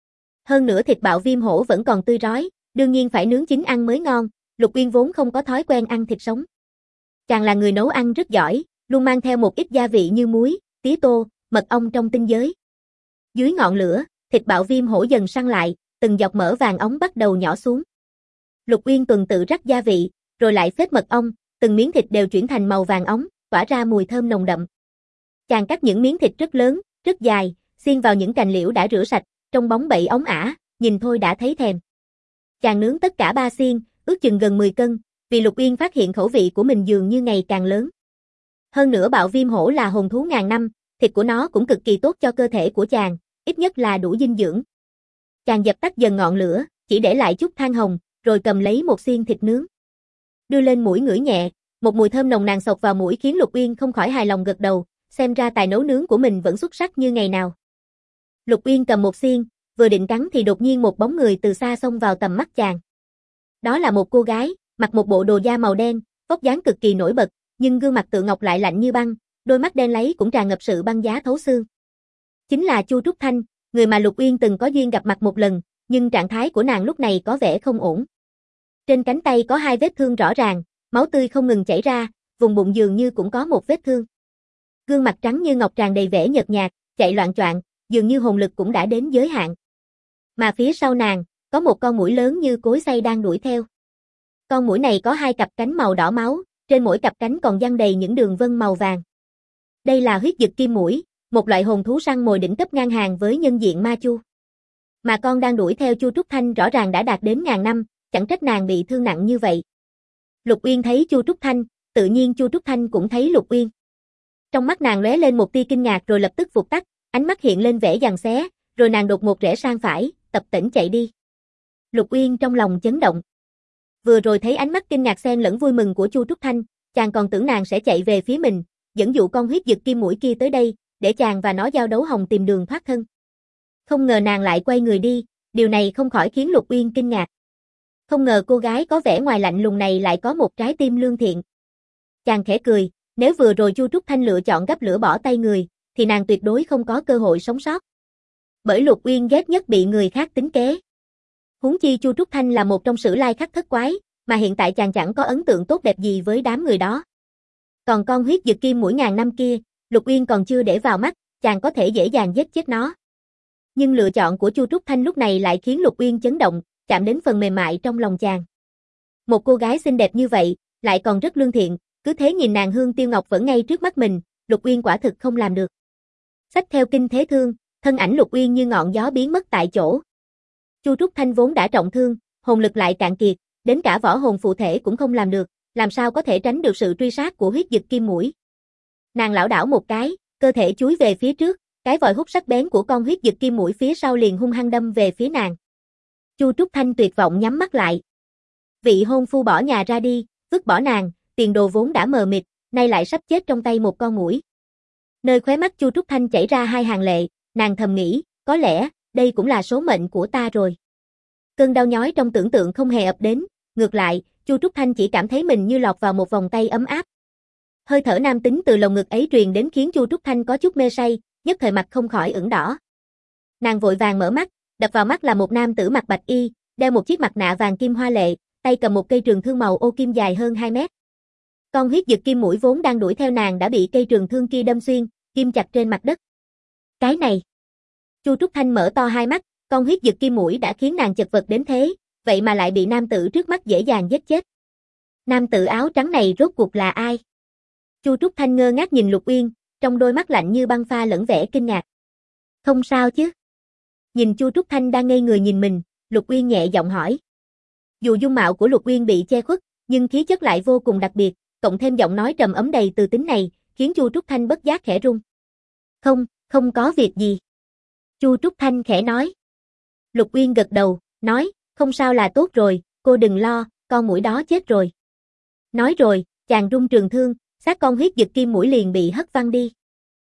Hơn nữa thịt bạo viêm hổ vẫn còn tươi rói, đương nhiên phải nướng chín ăn mới ngon, Lục Uyên vốn không có thói quen ăn thịt sống. Chàng là người nấu ăn rất giỏi, luôn mang theo một ít gia vị như muối, tía tô, mật ong trong tinh giới. Dưới ngọn lửa, thịt bạo viêm hổ dần săn lại, từng giọt mỡ vàng óng bắt đầu nhỏ xuống. Lục Uyên tuần tự rắc gia vị, rồi lại phết mật ong, từng miếng thịt đều chuyển thành màu vàng óng, tỏa ra mùi thơm nồng đậm. Chàng cắt những miếng thịt rất lớn, rất dài, xiên vào những cành liễu đã rửa sạch, trong bóng bẩy óng ả, nhìn thôi đã thấy thèm. Chàng nướng tất cả 3 xiên, ước chừng gần 10 cân, vì Lục Uyên phát hiện khẩu vị của mình dường như ngày càng lớn. Hơn nữa bạo viêm hổ là hồn thú ngàn năm, thịt của nó cũng cực kỳ tốt cho cơ thể của chàng, ít nhất là đủ dinh dưỡng. Chàng dập tắt dần ngọn lửa, chỉ để lại chút than hồng, rồi cầm lấy một xiên thịt nướng. Đưa lên mũi ngửi nhẹ, một mùi thơm nồng nàn xộc vào mũi khiến Lục Uyên không khỏi hài lòng gật đầu, xem ra tài nấu nướng của mình vẫn xuất sắc như ngày nào. Lục Uyên cầm một xiên, vừa định cắn thì đột nhiên một bóng người từ xa xông vào tầm mắt chàng. Đó là một cô gái, mặc một bộ đồ da màu đen, vóc dáng cực kỳ nổi bật, nhưng gương mặt tượng ngọc lại lạnh như băng, đôi mắt đen láy cũng tràn ngập sự băng giá thấu xương. Chính là Chu Trúc Thanh, người mà Lục Uyên từng có duyên gặp mặt một lần, nhưng trạng thái của nàng lúc này có vẻ không ổn. Trên cánh tay có 2 vết thương rõ ràng, máu tươi không ngừng chảy ra, vùng bụng dường như cũng có một vết thương. Gương mặt trắng như ngọc tràn đầy vẻ nhợt nhạt, chạy loạng choạng, dường như hồn lực cũng đã đến giới hạn. Mà phía sau nàng, có một con muỗi lớn như cối xay đang đuổi theo. Con muỗi này có 2 cặp cánh màu đỏ máu, trên mỗi cặp cánh còn giăng đầy những đường vân màu vàng. Đây là huyết dực kim muỗi, một loại hồn thú săn mồi đỉnh cấp ngang hàng với nhân diện ma chu. Mà con đang đuổi theo Chu Trúc Thanh rõ ràng đã đạt đến ngàn năm, chẳng trách nàng bị thương nặng như vậy. Lục Uyên thấy Chu Trúc Thanh, tự nhiên Chu Trúc Thanh cũng thấy Lục Uyên. Trong mắt nàng lóe lên một tia kinh ngạc rồi lập tức vụt tắt, ánh mắt hiện lên vẻ giằng xé, rồi nàng đột ngột rẽ sang phải, tập tễnh chạy đi. Lục Uyên trong lòng chấn động. Vừa rồi thấy ánh mắt kinh ngạc xen lẫn vui mừng của Chu Trúc Thanh, chàng còn tưởng nàng sẽ chạy về phía mình, dẫn dụ con huyết dực kim muỗi kia tới đây, để chàng và nó giao đấu hồng tìm đường thoát thân. Không ngờ nàng lại quay người đi, điều này không khỏi khiến Lục Uyên kinh ngạc. Không ngờ cô gái có vẻ ngoài lạnh lùng này lại có một trái tim lương thiện. Chàng khẽ cười, nếu vừa rồi Chu Trúc Thanh lựa chọn gắp lửa bỏ tay người, thì nàng tuyệt đối không có cơ hội sống sót. Bởi Lục Uyên ghét nhất bị người khác tính kế. Huống chi Chu Trúc Thanh là một trong sử lai khắc thất quái, mà hiện tại chàng chẳng có ấn tượng tốt đẹp gì với đám người đó. Còn con huyết dực kim muỗi ngàn năm kia, Lục Uyên còn chưa để vào mắt, chàng có thể dễ dàng giết chết nó. Nhưng lựa chọn của Chu Trúc Thanh lúc này lại khiến Lục Uyên chấn động, chạm đến phần mềm mại trong lòng chàng. Một cô gái xinh đẹp như vậy, lại còn rất lương thiện, cứ thế nhìn nàng hương tiêu ngọc vẫn ngay trước mắt mình, Lục Uyên quả thực không làm được. Xách theo kinh thế thương, thân ảnh Lục Uyên như ngọn gió biến mất tại chỗ. Chu Trúc Thanh vốn đã trọng thương, hồn lực lại cạn kiệt, đến cả võ hồn phụ thể cũng không làm được, làm sao có thể tránh được sự truy sát của huyết dực kim muỗi. Nàng lảo đảo một cái, cơ thể chúi về phía trước, cái vòi hút sắc bén của con huyết dực kim muỗi phía sau liền hung hăng đâm về phía nàng. Chu Trúc Thanh tuyệt vọng nhắm mắt lại. Vị hôn phu bỏ nhà ra đi, Vứt bỏ nàng, tiền đồ vốn đã mờ mịt, nay lại sắp chết trong tay một con muỗi. Nơi khóe mắt Chu Trúc Thanh chảy ra hai hàng lệ, nàng thầm nghĩ, có lẽ, đây cũng là số mệnh của ta rồi. Cơn đau nhói trong tưởng tượng không hề ập đến, ngược lại, Chu Trúc Thanh chỉ cảm thấy mình như lọt vào một vòng tay ấm áp. Hơi thở nam tính từ lồng ngực ấy truyền đến khiến Chu Trúc Thanh có chút mê say, nhất thời mặt không khỏi ửng đỏ. Nàng vội vàng mở mắt, đập vào mắt là một nam tử mặc bạch y, đeo một chiếc mặt nạ vàng kim hoa lệ, tay cầm một cây trường thương màu ô kim dài hơn 2 mét. Con huyết dực kim muỗi vốn đang đuổi theo nàng đã bị cây trường thương kia đâm xuyên, kim chặt trên mặt đất. Cái này. Chu Trúc Thanh mở to hai mắt, con huyết dực kim muỗi đã khiến nàng chật vật đến thế, vậy mà lại bị nam tử trước mắt dễ dàng giết chết. Nam tử áo trắng này rốt cuộc là ai? Chu Trúc Thanh ngơ ngác nhìn Lục Uyên, trong đôi mắt lạnh như băng pha lẫn vẻ kinh ngạc. Không sao chứ? Nhìn Chu Trúc Thanh đang ngây người nhìn mình, Lục Uyên nhẹ giọng hỏi. Dù dung mạo của Lục Uyên bị che khuất, nhưng khí chất lại vô cùng đặc biệt, cộng thêm giọng nói trầm ấm đầy từ tính này, khiến Chu Trúc Thanh bất giác khẽ run. Không có việc gì. Chu Trúc Thanh khẽ nói. Lục Uyên gật đầu, nói, không sao là tốt rồi, cô đừng lo, con muỗi đó chết rồi. Nói rồi, chàng rung trường thương, xác con huyết dực kim muỗi liền bị hất văng đi.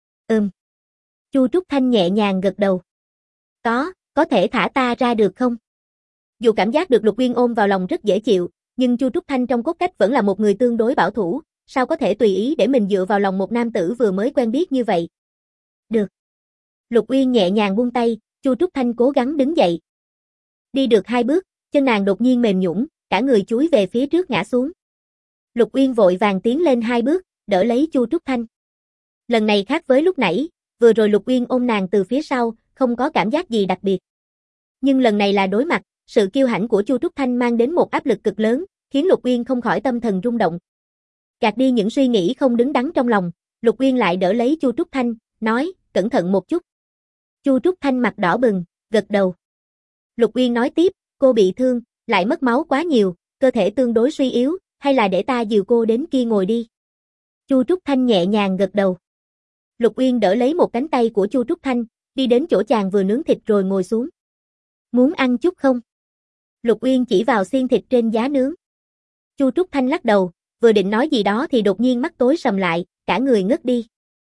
Chu Trúc Thanh nhẹ nhàng gật đầu. Có thể thả ta ra được không? Dù cảm giác được Lục Uyên ôm vào lòng rất dễ chịu, nhưng Chu Trúc Thanh trong cốt cách vẫn là một người tương đối bảo thủ, sao có thể tùy ý để mình dựa vào lòng một nam tử vừa mới quen biết như vậy? Được. Lục Uyên nhẹ nhàng buông tay, Chu Trúc Thanh cố gắng đứng dậy. Đi được 2 bước, chân nàng đột nhiên mềm nhũn, cả người chúi về phía trước ngã xuống. Lục Uyên vội vàng tiến lên 2 bước, đỡ lấy Chu Trúc Thanh. Lần này khác với lúc nãy, vừa rồi Lục Uyên ôm nàng từ phía sau, không có cảm giác gì đặc biệt. Nhưng lần này là đối mặt, sự kiêu hãnh của Chu Trúc Thanh mang đến một áp lực cực lớn, khiến Lục Uyên không khỏi tâm thần rung động. Gạt đi những suy nghĩ không đứng đắn trong lòng, Lục Uyên lại đỡ lấy Chu Trúc Thanh, nói, cẩn thận một chút. Chu Trúc Thanh mặt đỏ bừng, gật đầu. Lục Uyên nói tiếp, cô bị thương, lại mất máu quá nhiều, cơ thể tương đối suy yếu, hay là để ta dìu cô đến kia ngồi đi. Chu Trúc Thanh nhẹ nhàng gật đầu. Lục Uyên đỡ lấy một cánh tay của Chu Trúc Thanh, đi đến chỗ chàng vừa nướng thịt rồi ngồi xuống. Muốn ăn chút không? Lục Uyên chỉ vào xiên thịt trên giá nướng. Chu Trúc Thanh lắc đầu, vừa định nói gì đó thì đột nhiên mắt tối sầm lại, cả người ngất đi.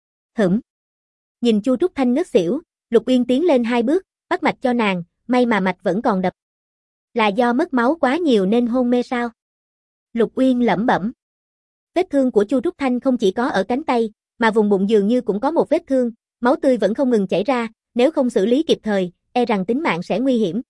Nhìn Chu Trúc Thanh ngất xỉu, Lục Uyên tiến lên 2 bước, bắt mạch cho nàng, may mà mạch vẫn còn đập. Là do mất máu quá nhiều nên hôn mê sao? Lục Uyên lẩm bẩm. Vết thương của Chu Trúc Thanh không chỉ có ở cánh tay, mà vùng bụng dường như cũng có một vết thương, máu tươi vẫn không ngừng chảy ra, nếu không xử lý kịp thời, e rằng tính mạng sẽ nguy hiểm.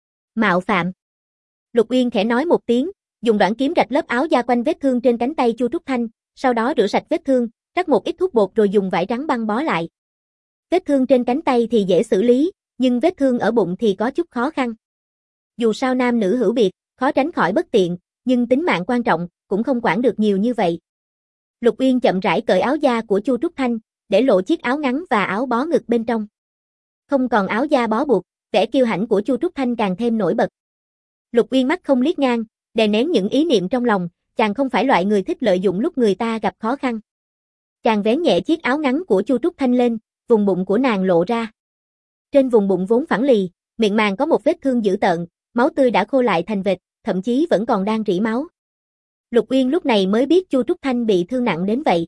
Mạo phạm. Lục Uyên khẽ nói một tiếng, dùng đoạn kiếm rạch lớp áo da quanh vết thương trên cánh tay Chu Trúc Thanh, sau đó rửa sạch vết thương, rắc một ít thuốc bột rồi dùng vải trắng băng bó lại. Vết thương trên cánh tay thì dễ xử lý, nhưng vết thương ở bụng thì có chút khó khăn. Dù sao nam nữ hữu biệt, khó tránh khỏi bất tiện, nhưng tính mạng quan trọng, cũng không quản được nhiều như vậy. Lục Uyên chậm rãi cởi áo da của Chu Trúc Thanh, để lộ chiếc áo ngắn và áo bó ngực bên trong. Không còn áo da bó buộc, vẻ kiêu hãnh của Chu Trúc Thanh càng thêm nổi bật. Lục Uyên mắt không liếc ngang, đè nén những ý niệm trong lòng, chàng không phải loại người thích lợi dụng lúc người ta gặp khó khăn. Chàng vén nhẹ chiếc áo ngắn của Chu Trúc Thanh lên, vùng bụng của nàng lộ ra. Trên vùng bụng vốn phẳng lì, miệng màng có một vết thương dữ tợn, máu tươi đã khô lại thành vệt, thậm chí vẫn còn đang rỉ máu. Lục Uyên lúc này mới biết Chu Trúc Thanh bị thương nặng đến vậy.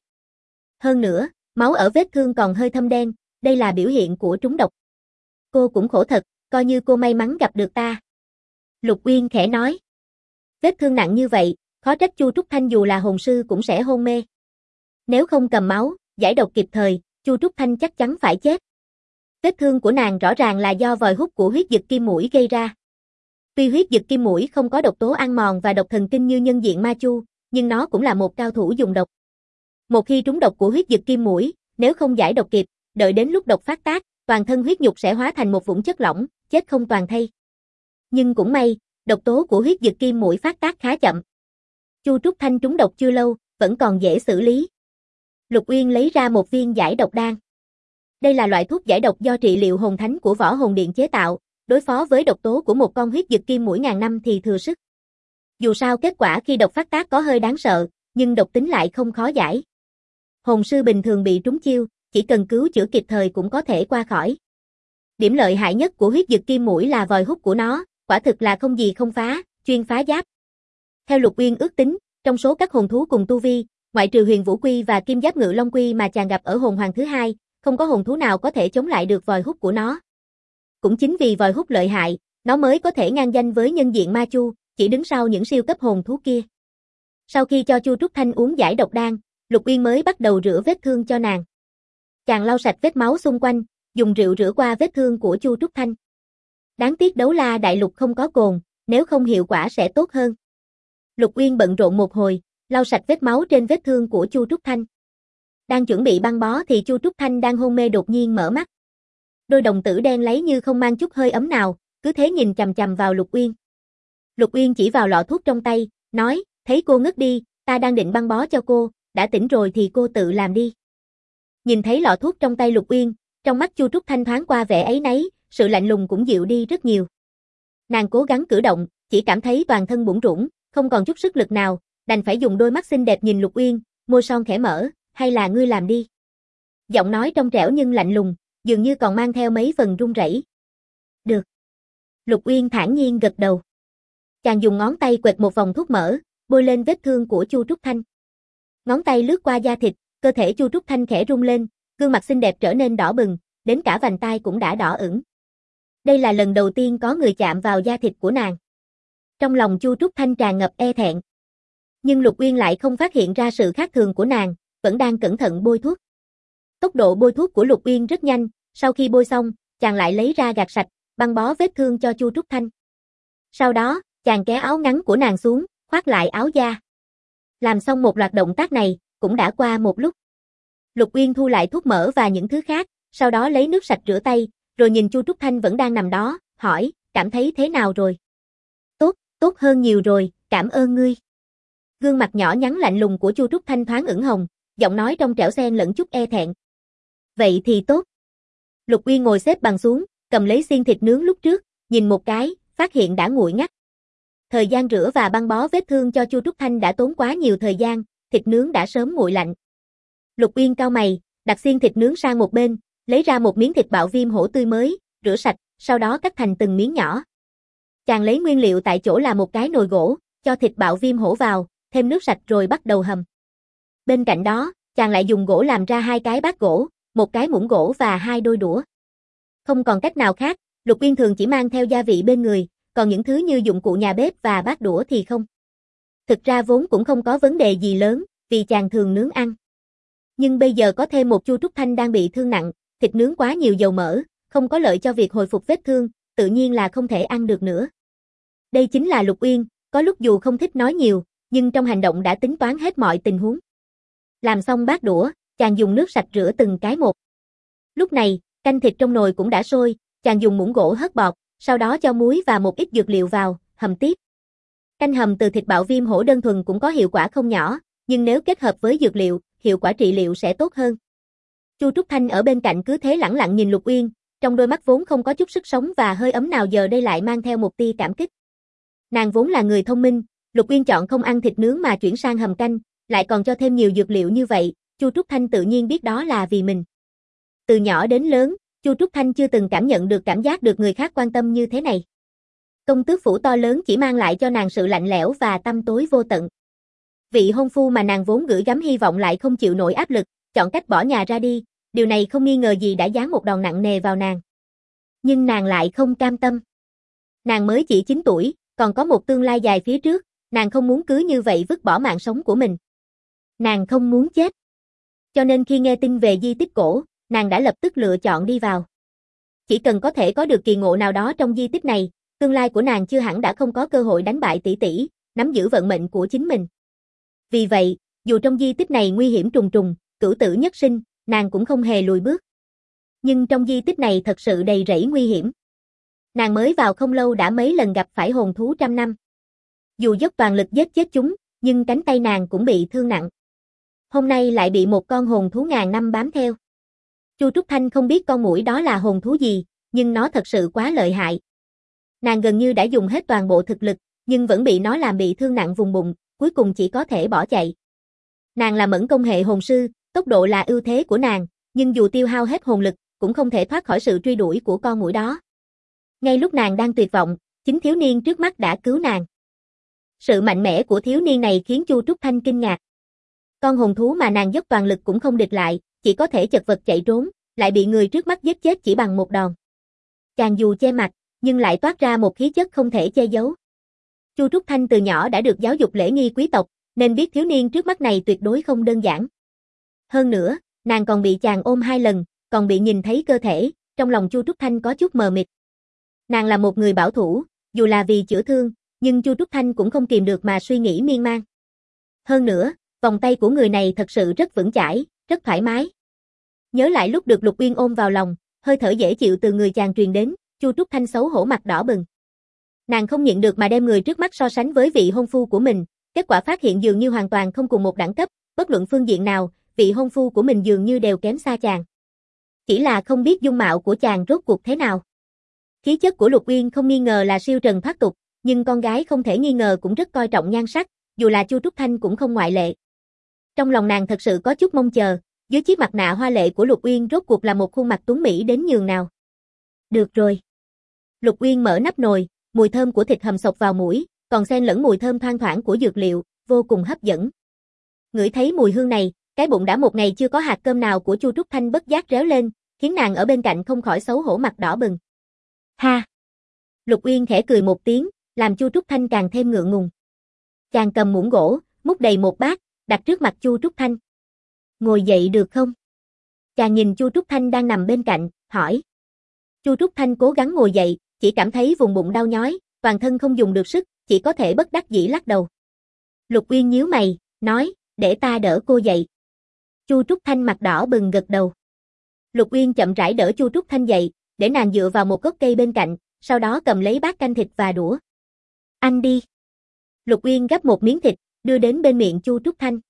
Hơn nữa, máu ở vết thương còn hơi thâm đen, đây là biểu hiện của trúng độc. Cô cũng khổ thật, coi như cô may mắn gặp được ta. Lục Uyên khẽ nói. Vết thương nặng như vậy, khó trách Chu Trúc Thanh dù là hồn sư cũng sẽ hôn mê. Nếu không cầm máu, giải độc kịp thời, Chu Trúc Thanh chắc chắn phải chết. Vết thương của nàng rõ ràng là do vòi hút của huyết dực kim muỗi gây ra. Tuy huyết dực kim muỗi không có độc tố ăn mòn và độc thần kinh như nhân diện ma chu, nhưng nó cũng là một cao thủ dùng độc. Một khi trúng độc của huyết dực kim muỗi, nếu không giải độc kịp, đợi đến lúc độc phát tác, toàn thân huyết nhục sẽ hóa thành một vũng chất lỏng, chết không toàn thây. Nhưng cũng may, độc tố của huyết dực kim muỗi phát tác khá chậm. Chu Trúc Thanh trúng độc chưa lâu, vẫn còn dễ xử lý. Lục Uyên lấy ra một viên giải độc đan. Đây là loại thuốc giải độc do trị liệu hồn thánh của Võ Hồn Điện chế tạo, đối phó với độc tố của một con huyết dực kim muỗi ngàn năm thì thừa sức. Dù sao kết quả khi độc phát tác có hơi đáng sợ, nhưng độc tính lại không khó giải. Hồn sư bình thường bị trúng chiêu, chỉ cần cứu chữa kịp thời cũng có thể qua khỏi. Điểm lợi hại nhất của huyết dực kim muỗi là vòi hút của nó, quả thực là không gì không phá, chuyên phá giáp. Theo Lục Uyên ước tính, Trong số các hồn thú cùng tu vi, ngoại trừ Huyền Vũ Quy và Kim Giáp Ngự Long Quy mà chàng gặp ở hồn hoàng thứ hai, không có hồn thú nào có thể chống lại được vòi hút của nó. Cũng chính vì vòi hút lợi hại, nó mới có thể ngang danh với nhân diện ma chu, chỉ đứng sau những siêu cấp hồn thú kia. Sau khi cho Chu Trúc Thanh uống giải độc đan, Lục Uyên mới bắt đầu rửa vết thương cho nàng. Chàng lau sạch vết máu xung quanh, dùng rượu rửa qua vết thương của Chu Trúc Thanh. Đáng tiếc Đấu La Đại Lục không có cồn, nếu không hiệu quả sẽ tốt hơn. Lục Uyên bận rộn một hồi, lau sạch vết máu trên vết thương của Chu Trúc Thanh. Đang chuẩn bị băng bó thì Chu Trúc Thanh đang hôn mê đột nhiên mở mắt. Đôi đồng tử đen láy như không mang chút hơi ấm nào, cứ thế nhìn chằm chằm vào Lục Uyên. Lục Uyên chỉ vào lọ thuốc trong tay, nói, thấy cô ngất đi, ta đang định băng bó cho cô, đã tỉnh rồi thì cô tự làm đi. Nhìn thấy lọ thuốc trong tay Lục Uyên, trong mắt Chu Trúc Thanh thoáng qua vẻ áy náy, sự lạnh lùng cũng dịu đi rất nhiều. Nàng cố gắng cử động, chỉ cảm thấy toàn thân bủn rủn, không còn chút sức lực nào, đành phải dùng đôi mắt xinh đẹp nhìn Lục Uyên, môi son khẽ mở, hay là ngươi làm đi. Giọng nói trong trẻo nhưng lạnh lùng, dường như còn mang theo mấy phần run rẩy. Được. Lục Uyên thản nhiên gật đầu. Chàng dùng ngón tay quệt một vòng thuốc mỡ, bôi lên vết thương của Chu Trúc Thanh. Ngón tay lướt qua da thịt, cơ thể Chu Trúc Thanh khẽ rung lên, gương mặt xinh đẹp trở nên đỏ bừng, đến cả vành tai cũng đã đỏ ửng. Đây là lần đầu tiên có người chạm vào da thịt của nàng. Trong lòng Chu Trúc Thanh tràn ngập e thẹn. Nhưng Lục Uyên lại không phát hiện ra sự khác thường của nàng, vẫn đang cẩn thận bôi thuốc. Tốc độ bôi thuốc của Lục Uyên rất nhanh, sau khi bôi xong, chàng lại lấy ra gạt sạch, băng bó vết thương cho Chu Trúc Thanh. Sau đó, chàng kéo áo ngắn của nàng xuống, khoác lại áo da. Làm xong một loạt động tác này, cũng đã qua một lúc. Lục Uyên thu lại thuốc mỡ và những thứ khác, sau đó lấy nước sạch rửa tay, rồi nhìn Chu Trúc Thanh vẫn đang nằm đó, hỏi, cảm thấy thế nào rồi? Tốt hơn nhiều rồi, cảm ơn ngươi. Gương mặt nhỏ nhắn lạnh lùng của Chu Trúc Thanh thoáng ửng hồng, giọng nói trong trẻo xen lẫn chút e thẹn. Vậy thì tốt. Lục Uyên ngồi xếp bằng xuống, cầm lấy xiên thịt nướng lúc trước, nhìn một cái, phát hiện đã nguội ngắt. Thời gian rửa và băng bó vết thương cho Chu Trúc Thanh đã tốn quá nhiều thời gian, thịt nướng đã sớm nguội lạnh. Lục Uyên cau mày, đặt xiên thịt nướng sang một bên, lấy ra một miếng thịt bạo viêm hổ tươi mới, rửa sạch, sau đó cắt thành từng miếng nhỏ. Chàng lấy nguyên liệu tại chỗ là một cái nồi gỗ, cho thịt bạo viêm hổ vào, thêm nước sạch rồi bắt đầu hầm. Bên cạnh đó, chàng lại dùng gỗ làm ra 2 cái bát gỗ, một cái muỗng gỗ và 2 đôi đũa. Không còn cách nào khác, Lục Uyên thường chỉ mang theo gia vị bên người, còn những thứ như dụng cụ nhà bếp và bát đũa thì không. Thực ra vốn cũng không có vấn đề gì lớn, vì chàng thường nướng ăn. Nhưng bây giờ có thêm một Chu Trúc Thanh đang bị thương nặng, thịt nướng quá nhiều dầu mỡ, không có lợi cho việc hồi phục vết thương, tự nhiên là không thể ăn được nữa. Đây chính là Lục Uyên, có lúc dù không thích nói nhiều, nhưng trong hành động đã tính toán hết mọi tình huống. Làm xong bát đũa, chàng dùng nước sạch rửa từng cái một. Lúc này, canh thịt trong nồi cũng đã sôi, chàng dùng muỗng gỗ hớt bọt, sau đó cho muối và một ít dược liệu vào, hầm tiếp. Canh hầm từ thịt bạo viêm hổ đơn thuần cũng có hiệu quả không nhỏ, nhưng nếu kết hợp với dược liệu, hiệu quả trị liệu sẽ tốt hơn. Chu Trúc Thanh ở bên cạnh cứ thế lẳng lặng nhìn Lục Uyên, trong đôi mắt vốn không có chút sức sống và hơi ấm nào giờ đây lại mang theo một tia cảm kích. Nàng vốn là người thông minh, Lục Uyên chọn không ăn thịt nướng mà chuyển sang hầm canh, lại còn cho thêm nhiều dược liệu như vậy, Chu Trúc Thanh tự nhiên biết đó là vì mình. Từ nhỏ đến lớn, Chu Trúc Thanh chưa từng cảm nhận được cảm giác được người khác quan tâm như thế này. Công tước phủ to lớn chỉ mang lại cho nàng sự lạnh lẽo và tăm tối vô tận. Vị hôn phu mà nàng vốn gửi gắm hy vọng lại không chịu nổi áp lực, chọn cách bỏ nhà ra đi, điều này không nghi ngờ gì đã giáng một đòn nặng nề vào nàng. Nhưng nàng lại không cam tâm. Nàng mới chỉ 9 tuổi, còn có một tương lai dài phía trước, nàng không muốn cứ như vậy vứt bỏ mạng sống của mình. Nàng không muốn chết. Cho nên khi nghe tin về di tích cổ, nàng đã lập tức lựa chọn đi vào. Chỉ cần có thể có được kỳ ngộ nào đó trong di tích này, tương lai của nàng chưa hẳn đã không có cơ hội đánh bại tỷ tỷ, nắm giữ vận mệnh của chính mình. Vì vậy, dù trong di tích này nguy hiểm trùng trùng, cửu tử nhất sinh, nàng cũng không hề lùi bước. Nhưng trong di tích này thật sự đầy rẫy nguy hiểm. Nàng mới vào không lâu đã mấy lần gặp phải hồn thú trăm năm. Dù dốc toàn lực giết chết chúng, nhưng cánh tay nàng cũng bị thương nặng. Hôm nay lại bị một con hồn thú ngàn năm bám theo. Chu Trúc Thanh không biết con muỗi đó là hồn thú gì, nhưng nó thật sự quá lợi hại. Nàng gần như đã dùng hết toàn bộ thực lực, nhưng vẫn bị nó làm bị thương nặng vùng bụng, cuối cùng chỉ có thể bỏ chạy. Nàng là mẫn công hệ hồn sư, tốc độ là ưu thế của nàng, nhưng dù tiêu hao hết hồn lực, cũng không thể thoát khỏi sự truy đuổi của con muỗi đó. Ngay lúc nàng đang tuyệt vọng, chính thiếu niên trước mắt đã cứu nàng. Sự mạnh mẽ của thiếu niên này khiến Chu Trúc Thanh kinh ngạc. Con hồn thú mà nàng dốc toàn lực cũng không địch lại, chỉ có thể chật vật chạy trốn, lại bị người trước mắt giết chết chỉ bằng một đòn. Chàng dù che mặt, nhưng lại toát ra một khí chất không thể che giấu. Chu Trúc Thanh từ nhỏ đã được giáo dục lễ nghi quý tộc, nên biết thiếu niên trước mắt này tuyệt đối không đơn giản. Hơn nữa, nàng còn bị chàng ôm 2 lần, còn bị nhìn thấy cơ thể, trong lòng Chu Trúc Thanh có chút mờ mịt. Nàng là một người bảo thủ, dù là vì chữa thương, nhưng Chu Trúc Thanh cũng không kìm được mà suy nghĩ miên man. Hơn nữa, vòng tay của người này thật sự rất vững chãi, rất thoải mái. Nhớ lại lúc được Lục Uyên ôm vào lòng, hơi thở dễ chịu từ người chàng truyền đến, Chu Trúc Thanh xấu hổ mặt đỏ bừng. Nàng không nhịn được mà đem người trước mắt so sánh với vị hôn phu của mình, kết quả phát hiện dường như hoàn toàn không cùng một đẳng cấp, bất luận phương diện nào, vị hôn phu của mình dường như đều kém xa chàng. Chỉ là không biết dung mạo của chàng rốt cuộc thế nào. Khí chất của Lục Uyên không nghi ngờ là siêu trần thoát tục, nhưng con gái không thể nghi ngờ cũng rất coi trọng nhan sắc, dù là Chu Trúc Thanh cũng không ngoại lệ. Trong lòng nàng thật sự có chút mong chờ, dưới chiếc mặt nạ hoa lệ của Lục Uyên rốt cuộc là một khuôn mặt tuấn mỹ đến nhường nào. Được rồi. Lục Uyên mở nắp nồi, mùi thơm của thịt hầm xộc vào mũi, còn xen lẫn mùi thơm thoang thoảng của dược liệu, vô cùng hấp dẫn. Ngửi thấy mùi hương này, cái bụng đã một ngày chưa có hạt cơm nào của Chu Trúc Thanh bất giác réo lên, khiến nàng ở bên cạnh không khỏi xấu hổ mặt đỏ bừng. Ha! Lục Uyên khẽ cười một tiếng, làm Chu Trúc Thanh càng thêm ngượng ngùng. Chàng cầm muỗng gỗ, múc đầy một bát, đặt trước mặt Chu Trúc Thanh. Ngồi dậy được không? Chàng nhìn Chu Trúc Thanh đang nằm bên cạnh, hỏi. Chu Trúc Thanh cố gắng ngồi dậy, chỉ cảm thấy vùng bụng đau nhói, toàn thân không dùng được sức, chỉ có thể bất đắc dĩ lắc đầu. Lục Uyên nhíu mày, nói, để ta đỡ cô dậy. Chu Trúc Thanh mặt đỏ bừng gật đầu. Lục Uyên chậm rãi đỡ Chu Trúc Thanh dậy, để nàng dựa vào một gốc cây bên cạnh, sau đó cầm lấy bát canh thịt và đũa. Ăn đi. Lục Uyên gắp một miếng thịt, đưa đến bên miệng Chu Trúc Thanh.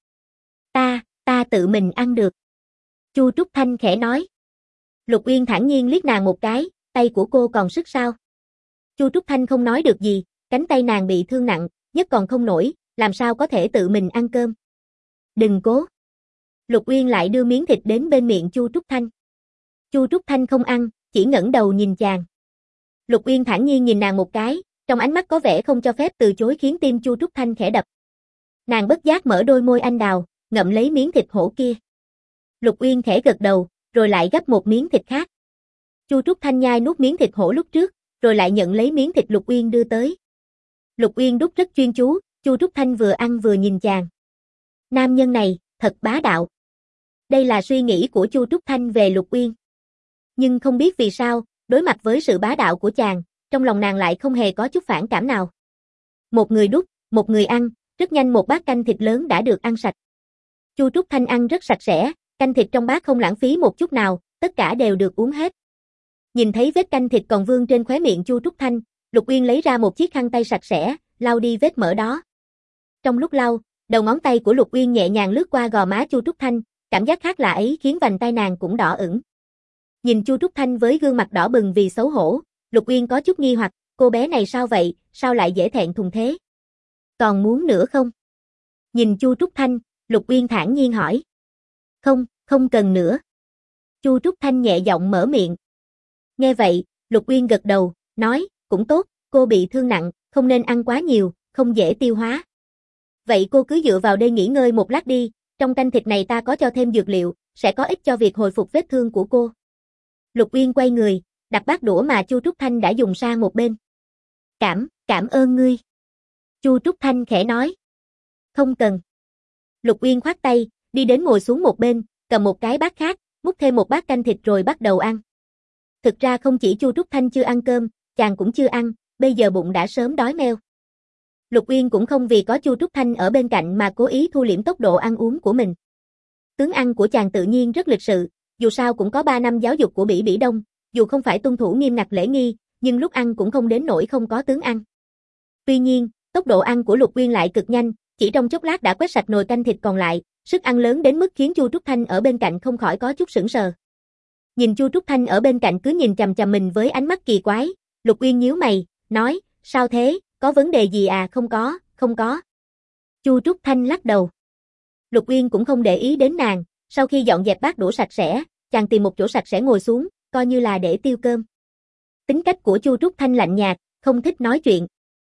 Ta tự mình ăn được. Chu Trúc Thanh khẽ nói. Lục Uyên thản nhiên liếc nàng một cái, tay của cô còn sức sao? Chu Trúc Thanh không nói được gì, cánh tay nàng bị thương nặng, nhất còn không nổi, làm sao có thể tự mình ăn cơm. Đừng cố. Lục Uyên lại đưa miếng thịt đến bên miệng Chu Trúc Thanh. Chu Trúc Thanh không ăn, chỉ ngẩng đầu nhìn chàng. Lục Uyên thản nhiên nhìn nàng một cái, trong ánh mắt có vẻ không cho phép từ chối khiến tim Chu Trúc Thanh khẽ đập. Nàng bất giác mở đôi môi anh đào, ngậm lấy miếng thịt hổ kia. Lục Uyên khẽ gật đầu, rồi lại gắp một miếng thịt khác. Chu Trúc Thanh nhai nuốt miếng thịt hổ lúc trước, rồi lại nhận lấy miếng thịt Lục Uyên đưa tới. Lục Uyên đút rất chuyên chú, Chu Trúc Thanh vừa ăn vừa nhìn chàng. Nam nhân này, thật bá đạo. Đây là suy nghĩ của Chu Trúc Thanh về Lục Uyên. Nhưng không biết vì sao, đối mặt với sự bá đạo của chàng, trong lòng nàng lại không hề có chút phản cảm nào. Một người đút, một người ăn, rất nhanh một bát canh thịt lớn đã được ăn sạch. Chu Trúc Thanh ăn rất sạch sẽ, canh thịt trong bát không lãng phí một chút nào, tất cả đều được uống hết. Nhìn thấy vết canh thịt còn vương trên khóe miệng Chu Trúc Thanh, Lục Uyên lấy ra một chiếc khăn tay sạch sẽ, lau đi vết mỡ đó. Trong lúc lau, đầu ngón tay của Lục Uyên nhẹ nhàng lướt qua gò má Chu Trúc Thanh, cảm giác khác lạ ấy khiến vành tai nàng cũng đỏ ửng. Nhìn Chu Trúc Thanh với gương mặt đỏ bừng vì xấu hổ, Lục Uyên có chút nghi hoặc, cô bé này sao vậy, sao lại dễ thẹn thùng thế? Còn muốn nữa không? Nhìn Chu Trúc Thanh, Lục Uyên thản nhiên hỏi. Không cần nữa. Chu Trúc Thanh nhẹ giọng mở miệng. Nghe vậy, Lục Uyên gật đầu, nói, cũng tốt, cô bị thương nặng, không nên ăn quá nhiều, không dễ tiêu hóa. Vậy cô cứ dựa vào đây nghỉ ngơi một lát đi, trong canh thịt này ta có cho thêm dược liệu, sẽ có ích cho việc hồi phục vết thương của cô. Lục Uyên quay người, đặt bát đũa mà Chu Trúc Thanh đã dùng sang một bên. Cảm ơn ngươi. Chu Trúc Thanh khẽ nói. Không cần. Lục Uyên khoát tay, đi đến ngồi xuống một bên, cầm một cái bát khác, múc thêm một bát canh thịt rồi bắt đầu ăn. Thực ra không chỉ Chu Trúc Thanh chưa ăn cơm, chàng cũng chưa ăn, bây giờ bụng đã sớm đói meo. Lục Uyên cũng không vì có Chu Trúc Thanh ở bên cạnh mà cố ý thu liễm tốc độ ăn uống của mình. Tướng ăn của chàng tự nhiên rất lịch sự, dù sao cũng có 3 năm giáo dục của Bỉ Bỉ Đông, dù không phải tuân thủ nghiêm ngặt lễ nghi, nhưng lúc ăn cũng không đến nỗi không có tướng ăn. Tuy nhiên, tốc độ ăn của Lục Uyên lại cực nhanh, chỉ trong chốc lát đã quét sạch nồi canh thịt còn lại, sức ăn lớn đến mức khiến Chu Trúc Thanh ở bên cạnh không khỏi có chút sững sờ. Nhìn Chu Trúc Thanh ở bên cạnh cứ nhìn chằm chằm mình với ánh mắt kỳ quái, Lục Uyên nhíu mày, nói, sao thế, có vấn đề gì à? Không có. Chu Trúc Thanh lắc đầu. Lục Uyên cũng không để ý đến nàng, sau khi dọn dẹp bát đũa sạch sẽ, chàng tìm một chỗ sạch sẽ ngồi xuống, coi như là để tiêu cơm. Tính cách của Chu Trúc Thanh lạnh nhạt, không thích nói chuyện.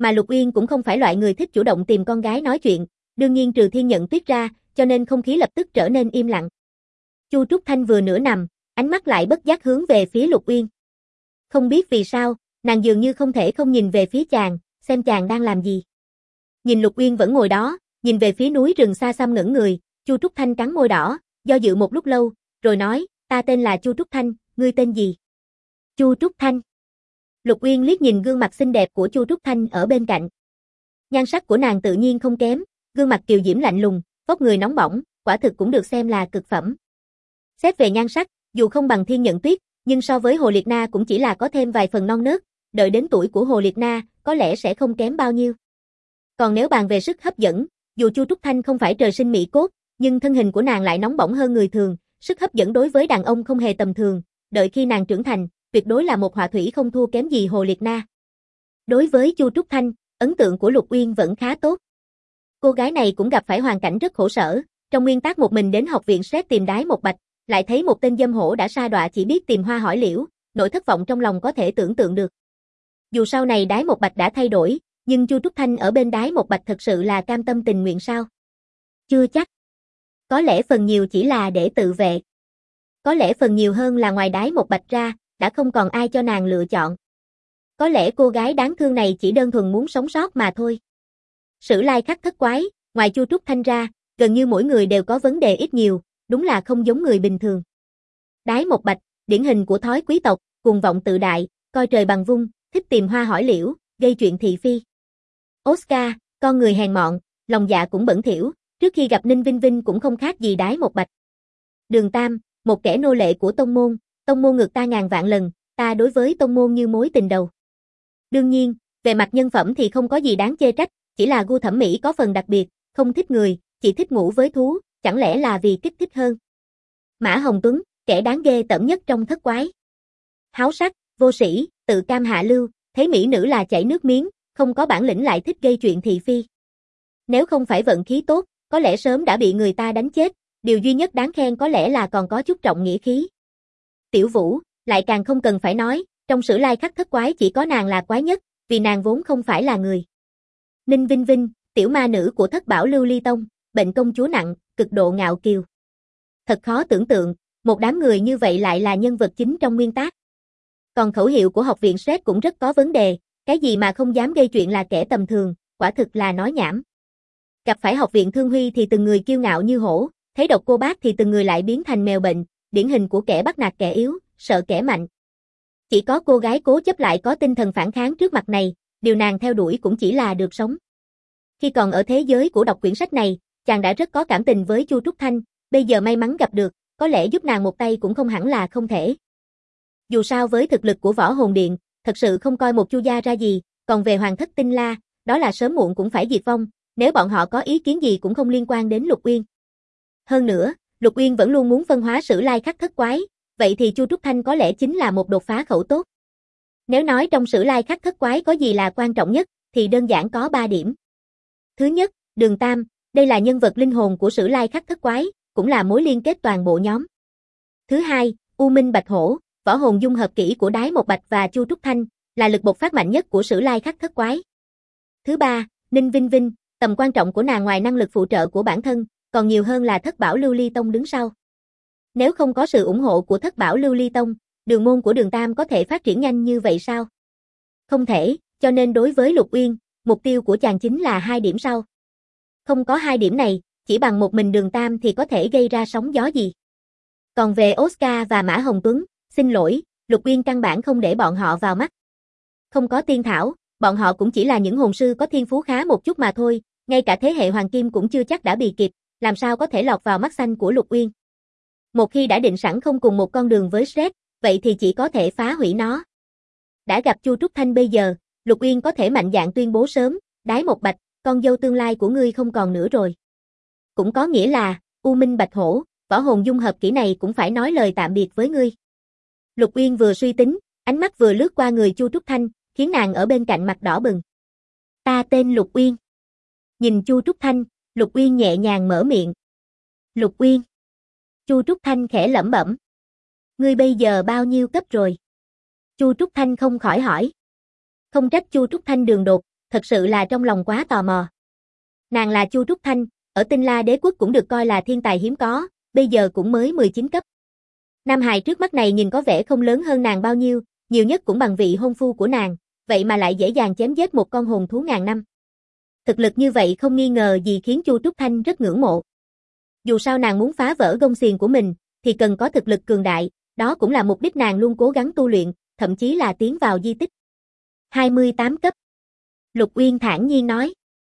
Mà Lục Uyên cũng không phải loại người thích chủ động tìm con gái nói chuyện, đương nhiên trừ Thiên Nhận Tuyết ra, cho nên không khí lập tức trở nên im lặng. Chu Trúc Thanh vừa nửa nằm, ánh mắt lại bất giác hướng về phía Lục Uyên. Không biết vì sao, nàng dường như không thể không nhìn về phía chàng, xem chàng đang làm gì. Nhìn Lục Uyên vẫn ngồi đó, nhìn về phía núi rừng xa xăm ngẩn người, Chu Trúc Thanh cắn môi đỏ, do dự một lúc lâu, rồi nói, ta tên là Chu Trúc Thanh, ngươi tên gì? Chu Trúc Thanh. Lục Uyên liếc nhìn gương mặt xinh đẹp của Chu Trúc Thanh ở bên cạnh. Nhan sắc của nàng tự nhiên không kém, gương mặt kiều diễm lạnh lùng, vóc người nóng bỏng, quả thực cũng được xem là cực phẩm. Xét về nhan sắc, dù không bằng Thiên Nhận Tuyết, nhưng so với Hồ Liệt Na cũng chỉ là có thêm vài phần non nớt, đợi đến tuổi của Hồ Liệt Na, có lẽ sẽ không kém bao nhiêu. Còn nếu bàn về sức hấp dẫn, dù Chu Trúc Thanh không phải trời sinh mỹ cốt, nhưng thân hình của nàng lại nóng bỏng hơn người thường, sức hấp dẫn đối với đàn ông không hề tầm thường, đợi khi nàng trưởng thành, tuyệt đối là một họa thủy không thua kém gì Hồ Liệt Na. Đối với Chu Trúc Thanh, ấn tượng của Lục Uyên vẫn khá tốt. Cô gái này cũng gặp phải hoàn cảnh rất khổ sở, trong nguyên tắc một mình đến học viện Sret tìm Đái Một Bạch, lại thấy một tên dâm hổ đã sa đọa chỉ biết tìm hoa hỏi liễu, nỗi thất vọng trong lòng có thể tưởng tượng được. Dù sau này Đái Một Bạch đã thay đổi, nhưng Chu Trúc Thanh ở bên Đái Một Bạch thật sự là cam tâm tình nguyện sao? Chưa chắc. Có lẽ phần nhiều chỉ là để tự vệ. Có lẽ phần nhiều hơn là ngoài Đái Một Bạch ra, đã không còn ai cho nàng lựa chọn. Có lẽ cô gái đáng thương này chỉ đơn thuần muốn sống sót mà thôi. Sử lai khắc thất quái, ngoài Chu Trúc Thanh ra, gần như mỗi người đều có vấn đề ít nhiều, đúng là không giống người bình thường. Đái Một Bạch, điển hình của thói quý tộc, cuồng vọng tự đại, coi trời bằng vung, thích tìm hoa hỏi liễu, gây chuyện thị phi. Oscar, con người hèn mọn, lòng dạ cũng bẩn thỉu, trước khi gặp Ninh Vinh Vinh cũng không khác gì Đái Một Bạch. Đường Tam, một kẻ nô lệ của tông môn ngược ta ngàn vạn lần, ta đối với tông môn như mối tình đầu. Đương nhiên, về mặt nhân phẩm thì không có gì đáng chê trách, chỉ là gu thẩm mỹ có phần đặc biệt, không thích người, chỉ thích ngủ với thú, chẳng lẽ là vì kích thích hơn. Mã Hồng Tuấn, kẻ đáng ghê tởm nhất trong thất quái. Háo sắc, vô sĩ, tự cam hạ lưu, thấy mỹ nữ là chảy nước miếng, không có bản lĩnh lại thích gây chuyện thị phi. Nếu không phải vận khí tốt, có lẽ sớm đã bị người ta đánh chết, điều duy nhất đáng khen có lẽ là còn có chút trọng nghĩa khí. Tiểu Vũ, lại càng không cần phải nói, trong sử lai khắc thất quái chỉ có nàng là quái nhất, vì nàng vốn không phải là người. Ninh Vinh Vinh, tiểu ma nữ của Thất Bảo Lưu Ly Tông, bệnh công chúa nặng, cực độ ngạo kiều. Thật khó tưởng tượng, một đám người như vậy lại là nhân vật chính trong nguyên tác. Còn khẩu hiệu của học viện Sret cũng rất có vấn đề, cái gì mà không dám gây chuyện là kẻ tầm thường, quả thực là nói nhảm. Gặp phải học viện Thương Huy thì từng người kiêu ngạo như hổ, thấy Độc Cô Bác thì từng người lại biến thành mèo bệnh, điển hình của kẻ bắt nạt kẻ yếu, sợ kẻ mạnh. Chỉ có cô gái cố chấp lại có tinh thần phản kháng trước mặt này, điều nàng theo đuổi cũng chỉ là được sống. Khi còn ở thế giới của đọc quyển sách này, chàng đã rất có cảm tình với Chu Trúc Thanh, bây giờ may mắn gặp được, có lẽ giúp nàng một tay cũng không hẳn là không thể. Dù sao với thực lực của Võ Hồn Điện, thật sự không coi một Chu gia ra gì, còn về Hoàng thất Tinh La, đó là sớm muộn cũng phải diệt vong, nếu bọn họ có ý kiến gì cũng không liên quan đến Lục Uyên. Hơn nữa, Lục Uyên vẫn luôn muốn phân hóa sử lai khắc thất quái, vậy thì Chu Trúc Thanh có lẽ chính là một đột phá khẩu tốt. Nếu nói trong sử lai khắc thất quái có gì là quan trọng nhất, thì đơn giản có 3 điểm. Thứ nhất, Đường Tam, đây là nhân vật linh hồn của sử lai khắc thất quái, cũng là mối liên kết toàn bộ nhóm. Thứ hai, U Minh Bạch Hổ, võ hồn dung hợp kỹ của Đái Một Bạch và Chu Trúc Thanh, là lực bộc phát mạnh nhất của sử lai khắc thất quái. Thứ ba, Ninh Vinh Vinh, tầm quan trọng của nàng ngoài năng lực phụ trợ của bản thân, còn nhiều hơn là Thất Bảo Lưu Ly Tông đứng sau. Nếu không có sự ủng hộ của Thất Bảo Lưu Ly Tông, đường môn của Đường Tam có thể phát triển nhanh như vậy sao? Không thể, cho nên đối với Lục Uyên, mục tiêu của chàng chính là 2 điểm sau. Không có 2 điểm này, chỉ bằng một mình Đường Tam thì có thể gây ra sóng gió gì. Còn về Oscar và Mã Hồng Tuấn, xin lỗi, Lục Uyên căn bản không để bọn họ vào mắt. Không có tiên thảo, bọn họ cũng chỉ là những hồn sư có thiên phú khá một chút mà thôi, ngay cả thế hệ Hoàng Kim cũng chưa chắc đã bị kịp, làm sao có thể lọt vào mắt xanh của Lục Uyên. Một khi đã định sẵn không cùng một con đường với Sret, vậy thì chỉ có thể phá hủy nó. Đã gặp Chu Trúc Thanh bây giờ, Lục Uyên có thể mạnh dạn tuyên bố sớm, Đái Một Bạch, con dâu tương lai của ngươi không còn nữa rồi. Cũng có nghĩa là, U Minh Bạch Hổ, võ hồn dung hợp kỹ này cũng phải nói lời tạm biệt với ngươi. Lục Uyên vừa suy tính, ánh mắt vừa lướt qua người Chu Trúc Thanh, khiến nàng ở bên cạnh mặt đỏ bừng. Ta tên Lục Uyên. Nhìn Chu Trúc Thanh, Lục Uyên nhẹ nhàng mở miệng. Lục Uyên. Chu Trúc Thanh khẽ lẩm bẩm. Ngươi bây giờ bao nhiêu cấp rồi? Chu Trúc Thanh không khỏi hỏi. Không trách Chu Trúc Thanh đường đột, thật sự là trong lòng quá tò mò. Nàng là Chu Trúc Thanh, ở Tinh La Đế quốc cũng được coi là thiên tài hiếm có, bây giờ cũng mới 19 cấp. Nam hài trước mắt này nhìn có vẻ không lớn hơn nàng bao nhiêu, nhiều nhất cũng bằng vị hôn phu của nàng, vậy mà lại dễ dàng chém giết một con hồn thú ngàn năm. Thực lực như vậy không nghi ngờ gì khiến Chu Trúc Thanh rất ngưỡng mộ. Dù sao nàng muốn phá vỡ gông xiềng của mình, thì cần có thực lực cường đại, đó cũng là mục đích nàng luôn cố gắng tu luyện, thậm chí là tiến vào di tích. 28 cấp. Lục Uyên thản nhiên nói.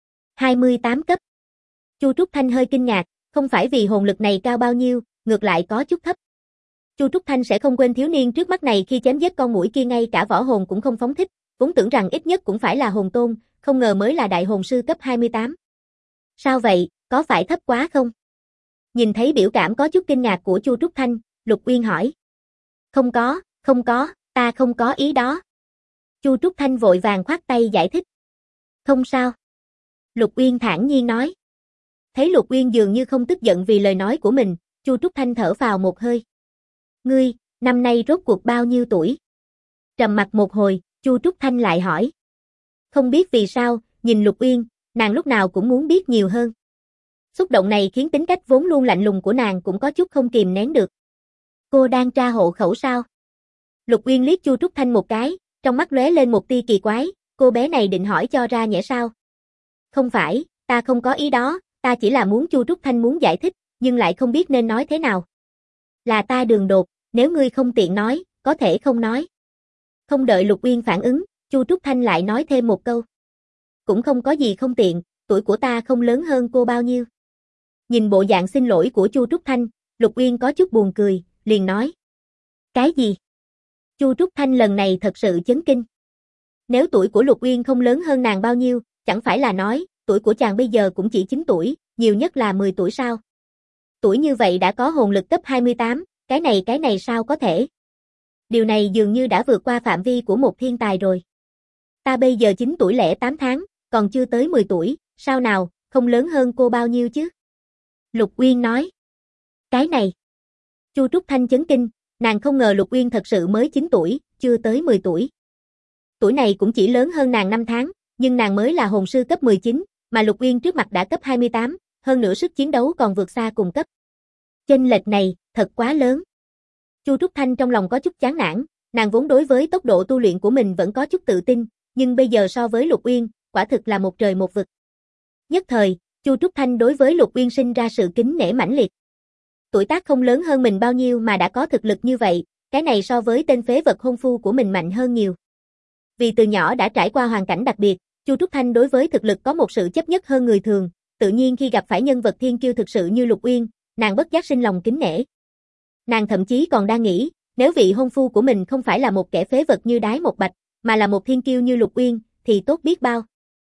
28 cấp. Chu Trúc Thanh hơi kinh ngạc, không phải vì hồn lực này cao bao nhiêu, ngược lại có chút thấp. Chu Trúc Thanh sẽ không quên thiếu niên trước mắt này khi chém giết con muỗi kia ngay cả võ hồn cũng không phóng thích, vốn tưởng rằng ít nhất cũng phải là hồn tôn, không ngờ mới là đại hồn sư cấp 28. Sao vậy, có phải thấp quá không? Nhìn thấy biểu cảm có chút kinh ngạc của Chu Trúc Thanh, Lục Uyên hỏi. Không có, ta không có ý đó. Chu Trúc Thanh vội vàng khoát tay giải thích. Không sao. Lục Uyên thản nhiên nói. Thấy Lục Uyên dường như không tức giận vì lời nói của mình, Chu Trúc Thanh thở phào một hơi. Ngươi, năm nay rốt cuộc bao nhiêu tuổi? Trầm mặc một hồi, Chu Trúc Thanh lại hỏi. Không biết vì sao, nhìn Lục Uyên, nàng lúc nào cũng muốn biết nhiều hơn. Xúc động này khiến tính cách vốn luôn lạnh lùng của nàng cũng có chút không kìm nén được. Cô đang tra hộ khẩu sao? Lục Uyên liếc Chu Trúc Thanh một cái, trong mắt lóe lên một tia kỳ quái, cô bé này định hỏi cho ra nhẽ sao? Không phải, ta không có ý đó, ta chỉ là muốn Chu Trúc Thanh muốn giải thích, nhưng lại không biết nên nói thế nào. Là ta đường đột, nếu ngươi không tiện nói, có thể không nói. Không đợi Lục Uyên phản ứng, Chu Trúc Thanh lại nói thêm một câu. Cũng không có gì không tiện, tuổi của ta không lớn hơn cô bao nhiêu. Nhìn bộ dạng xin lỗi của Chu Trúc Thanh, Lục Uyên có chút buồn cười, liền nói. Cái gì? Chu Trúc Thanh lần này thật sự chấn kinh. Nếu tuổi của Lục Uyên không lớn hơn nàng bao nhiêu, chẳng phải là nói, tuổi của chàng bây giờ cũng chỉ 9 tuổi, nhiều nhất là 10 tuổi sao? Tuổi như vậy đã có hồn lực cấp 28, cái này sao có thể? Điều này dường như đã vượt qua phạm vi của một thiên tài rồi. Ta bây giờ 9 tuổi lẻ 8 tháng, còn chưa tới 10 tuổi, sao nào, không lớn hơn cô bao nhiêu chứ? Lục Uyên nói. Cái này. Chu Trúc Thanh chấn kinh, nàng không ngờ Lục Uyên thật sự mới 9 tuổi, chưa tới 10 tuổi. Tuổi này cũng chỉ lớn hơn nàng 5 tháng, nhưng nàng mới là hồn sư cấp 19, mà Lục Uyên trước mặt đã cấp 28, hơn nữa sức chiến đấu còn vượt xa cùng cấp. Chênh lệch này, thật quá lớn. Chu Trúc Thanh trong lòng có chút chán nản, nàng vốn đối với tốc độ tu luyện của mình vẫn có chút tự tin, nhưng bây giờ so với Lục Uyên, quả thực là một trời một vực. Nhất thời, Chu Trúc Thanh đối với Lục Uyên sinh ra sự kính nể mãnh liệt. Tuổi tác không lớn hơn mình bao nhiêu mà đã có thực lực như vậy, cái này so với tên phế vật hôn phu của mình mạnh hơn nhiều. Vì từ nhỏ đã trải qua hoàn cảnh đặc biệt, Chu Trúc Thanh đối với thực lực có một sự chấp nhất hơn người thường, tự nhiên khi gặp phải nhân vật thiên kiêu thực sự như Lục Uyên, nàng bất giác sinh lòng kính nể. Nàng thậm chí còn đang nghĩ, nếu vị hôn phu của mình không phải là một kẻ phế vật như Đái Một Bạch, mà là một thiên kiêu như Lục Uyên, thì tốt biết bao.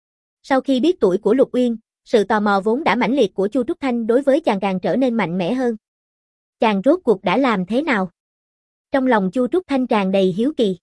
Sau khi biết tuổi của Lục Uyên, sự tò mò vốn đã mãnh liệt của Chu Trúc Thanh đối với chàng càng trở nên mạnh mẽ hơn. Chàng rốt cuộc đã làm thế nào? Trong lòng Chu Trúc Thanh tràn đầy hiếu kỳ.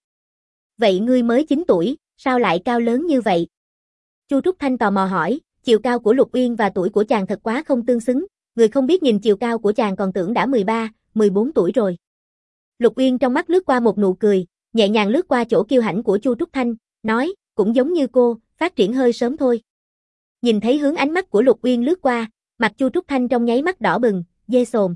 Vậy ngươi mới 9 tuổi, sao lại cao lớn như vậy? Chu Trúc Thanh tò mò hỏi, chiều cao của Lục Uyên và tuổi của chàng thật quá không tương xứng, người không biết nhìn chiều cao của chàng còn tưởng đã 13, 14 tuổi rồi. Lục Uyên trong mắt lướt qua một nụ cười, nhẹ nhàng lướt qua chỗ kiêu hãnh của Chu Trúc Thanh, nói, cũng giống như cô, phát triển hơi sớm thôi. Nhìn thấy hướng ánh mắt của Lục Uyên lướt qua, mặt Chu Trúc Thanh trong nháy mắt đỏ bừng, dê sồm.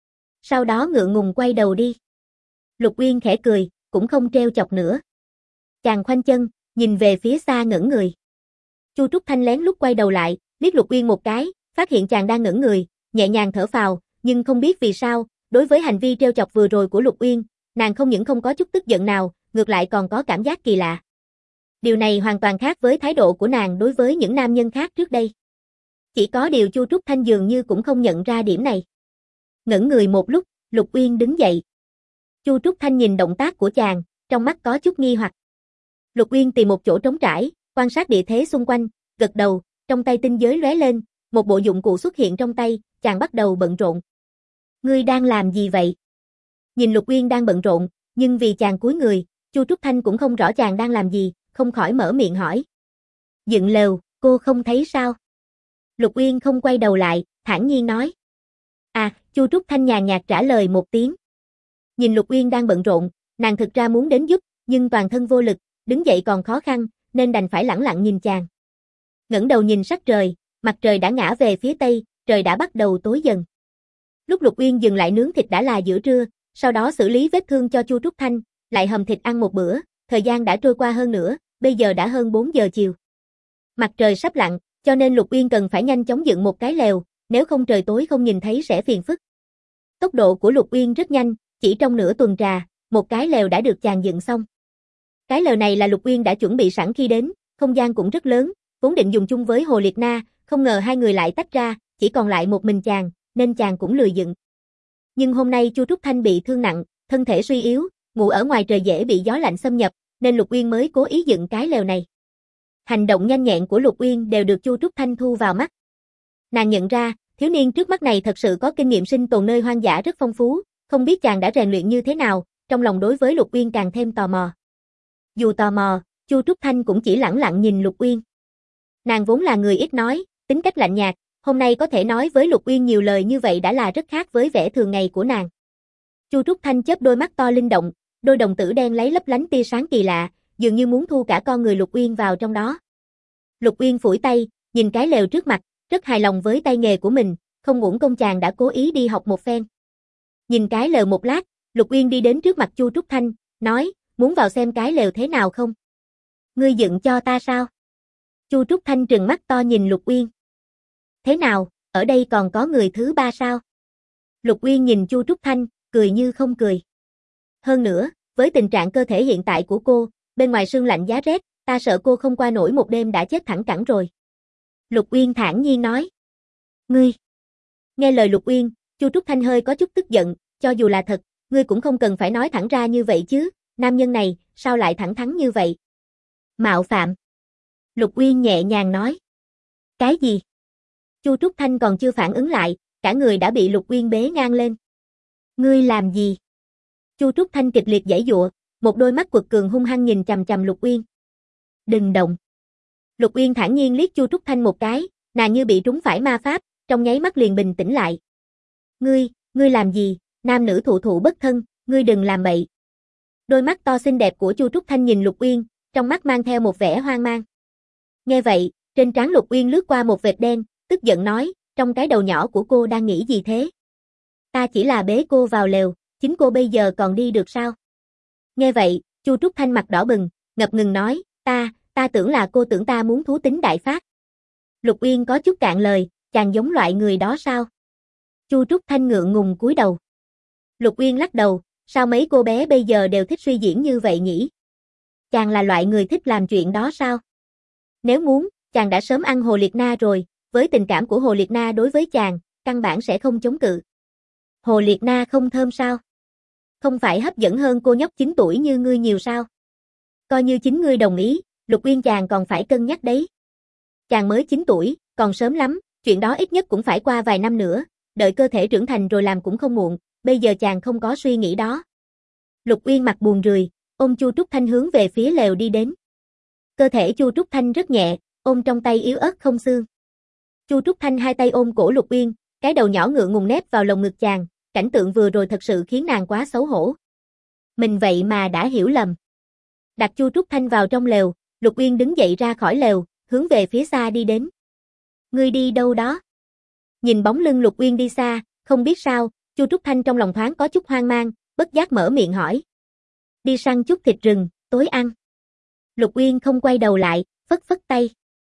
Sau đó ngượng ngùng quay đầu đi. Lục Uyên khẽ cười, cũng không trêu chọc nữa. Chàng khoanh chân, nhìn về phía xa ngẩn người. Chu Trúc Thanh lén lút quay đầu lại, liếc Lục Uyên một cái, phát hiện chàng đang ngẩn người, nhẹ nhàng thở phào, nhưng không biết vì sao, đối với hành vi trêu chọc vừa rồi của Lục Uyên, nàng không những không có chút tức giận nào, ngược lại còn có cảm giác kỳ lạ. Điều này hoàn toàn khác với thái độ của nàng đối với những nam nhân khác trước đây. Chỉ có điều Chu Trúc Thanh dường như cũng không nhận ra điểm này. Ngẩn người một lúc, Lục Uyên đứng dậy. Chu Trúc Thanh nhìn động tác của chàng, trong mắt có chút nghi hoặc. Lục Uyên tìm một chỗ trống trải, quan sát địa thế xung quanh, gật đầu, trong tay tinh giới lóe lên, một bộ dụng cụ xuất hiện trong tay, chàng bắt đầu bận rộn. Ngươi đang làm gì vậy? Nhìn Lục Uyên đang bận rộn, nhưng vì chàng cúi người, Chu Trúc Thanh cũng không rõ chàng đang làm gì, không khỏi mở miệng hỏi. Dựng lều, cô không thấy sao? Lục Uyên không quay đầu lại, thản nhiên nói. À, Chu Trúc Thanh nhàn nhạt trả lời một tiếng. Nhìn Lục Uyên đang bận rộn, nàng thực ra muốn đến giúp, nhưng toàn thân vô lực, đứng dậy còn khó khăn, nên đành phải lẳng lặng nhìn chàng. Ngẩng đầu nhìn sắc trời, mặt trời đã ngã về phía tây, trời đã bắt đầu tối dần. Lúc Lục Uyên dừng lại nướng thịt đã là giữa trưa, sau đó xử lý vết thương cho Chu Trúc Thanh, lại hầm thịt ăn một bữa, thời gian đã trôi qua hơn nữa, bây giờ đã hơn 4 giờ chiều. Mặt trời sắp lặn, cho nên Lục Uyên cần phải nhanh chóng dựng một cái lều, nếu không trời tối không nhìn thấy sẽ phiền phức. Tốc độ của Lục Uyên rất nhanh, chỉ trong nửa tuần trà, một cái lều đã được chàng dựng xong. Cái lều này là Lục Uyên đã chuẩn bị sẵn khi đến, không gian cũng rất lớn, vốn định dùng chung với Hồ Liệt Na, không ngờ hai người lại tách ra, chỉ còn lại một mình chàng, nên chàng cũng lười dựng. Nhưng hôm nay Chu Trúc Thanh bị thương nặng, thân thể suy yếu, ngủ ở ngoài trời dễ bị gió lạnh xâm nhập, nên Lục Uyên mới cố ý dựng cái lều này. Hành động nhanh nhẹn của Lục Uyên đều được Chu Trúc Thanh thu vào mắt. Nàng nhận ra, thiếu niên trước mắt này thật sự có kinh nghiệm sinh tồn nơi hoang dã rất phong phú, không biết chàng đã rèn luyện như thế nào, trong lòng đối với Lục Uyên càng thêm tò mò. Dù tò mò, Chu Trúc Thanh cũng chỉ lẳng lặng nhìn Lục Uyên. Nàng vốn là người ít nói, tính cách lạnh nhạt, hôm nay có thể nói với Lục Uyên nhiều lời như vậy đã là rất khác với vẻ thường ngày của nàng. Chu Trúc Thanh chớp đôi mắt to linh động, đôi đồng tử đen lấy lấp lánh tia sáng kỳ lạ, dường như muốn thu cả con người Lục Uyên vào trong đó. Lục Uyên phủi tay, nhìn cái lều trước mặt, rất hài lòng với tay nghề của mình, không uổng công chàng đã cố ý đi học một phen. Nhìn cái lều một lát, Lục Uyên đi đến trước mặt Chu Trúc Thanh, nói, muốn vào xem cái lều thế nào không? Ngươi dựng cho ta sao? Chu Trúc Thanh trừng mắt to nhìn Lục Uyên. Thế nào, ở đây còn có người thứ ba sao? Lục Uyên nhìn Chu Trúc Thanh, cười như không cười. Hơn nữa, với tình trạng cơ thể hiện tại của cô, bên ngoài sương lạnh giá rét, ta sợ cô không qua nổi một đêm đã chết thẳng cẳng rồi. Lục Uyên thản nhiên nói. Ngươi! Nghe lời Lục Uyên, Chu Trúc Thanh hơi có chút tức giận, cho dù là thật, ngươi cũng không cần phải nói thẳng ra như vậy chứ, nam nhân này, sao lại thẳng thắn như vậy? Mạo phạm. Lục Uyên nhẹ nhàng nói. Cái gì? Chu Trúc Thanh còn chưa phản ứng lại, cả người đã bị Lục Uyên bế ngang lên. Ngươi làm gì? Chu Trúc Thanh kịch liệt giãy giụa, một đôi mắt quật cường hung hăng nhìn chằm chằm Lục Uyên. Đừng động. Lục Uyên thản nhiên liếc Chu Trúc Thanh một cái, nàng như bị trúng phải ma pháp, trong nháy mắt liền bình tĩnh lại. Ngươi làm gì? Nam nữ thụ thụ bất thân, ngươi đừng làm bậy. Đôi mắt to xinh đẹp của Chu Trúc Thanh nhìn Lục Uyên, trong mắt mang theo một vẻ hoang mang. Nghe vậy, trên trán Lục Uyên lướt qua một vệt đen, tức giận nói, trong cái đầu nhỏ của cô đang nghĩ gì thế? Ta chỉ là bế cô vào lều, chính cô bây giờ còn đi được sao? Nghe vậy, Chu Trúc Thanh mặt đỏ bừng, ngập ngừng nói, ta tưởng là cô tưởng ta muốn thú tính đại phát. Lục Uyên có chút cạn lời, chàng giống loại người đó sao? Chu Trúc Thanh ngượng ngùng cúi đầu. Lục Uyên lắc đầu, sao mấy cô bé bây giờ đều thích suy diễn như vậy nhỉ? Chàng là loại người thích làm chuyện đó sao? Nếu muốn, chàng đã sớm ăn Hồ Liệt Na rồi, với tình cảm của Hồ Liệt Na đối với chàng, căn bản sẽ không chống cự. Hồ Liệt Na không thơm sao? Không phải hấp dẫn hơn cô nhóc 9 tuổi như ngươi nhiều sao? Coi như chính ngươi đồng ý, Lục Uyên chàng còn phải cân nhắc đấy. Chàng mới 9 tuổi, còn sớm lắm, chuyện đó ít nhất cũng phải qua vài năm nữa, đợi cơ thể trưởng thành rồi làm cũng không muộn, bây giờ chàng không có suy nghĩ đó. Lục Uyên mặt buồn rười, ôm Chu Trúc Thanh hướng về phía lều đi đến. Cơ thể Chu Trúc Thanh rất nhẹ, ôm trong tay yếu ớt không xương. Chu Trúc Thanh hai tay ôm cổ Lục Uyên, cái đầu nhỏ ngượng ngùng nép vào lồng ngực chàng, cảnh tượng vừa rồi thật sự khiến nàng quá xấu hổ. Mình vậy mà đã hiểu lầm. Đặt Chu Trúc Thanh vào trong lều, Lục Uyên đứng dậy ra khỏi lều, hướng về phía xa đi đến. Ngươi đi đâu đó? Nhìn bóng lưng Lục Uyên đi xa, không biết sao, Chu Trúc Thanh trong lòng thoáng có chút hoang mang, bất giác mở miệng hỏi. Đi săn chút thịt rừng, tối ăn. Lục Uyên không quay đầu lại, phất phất tay.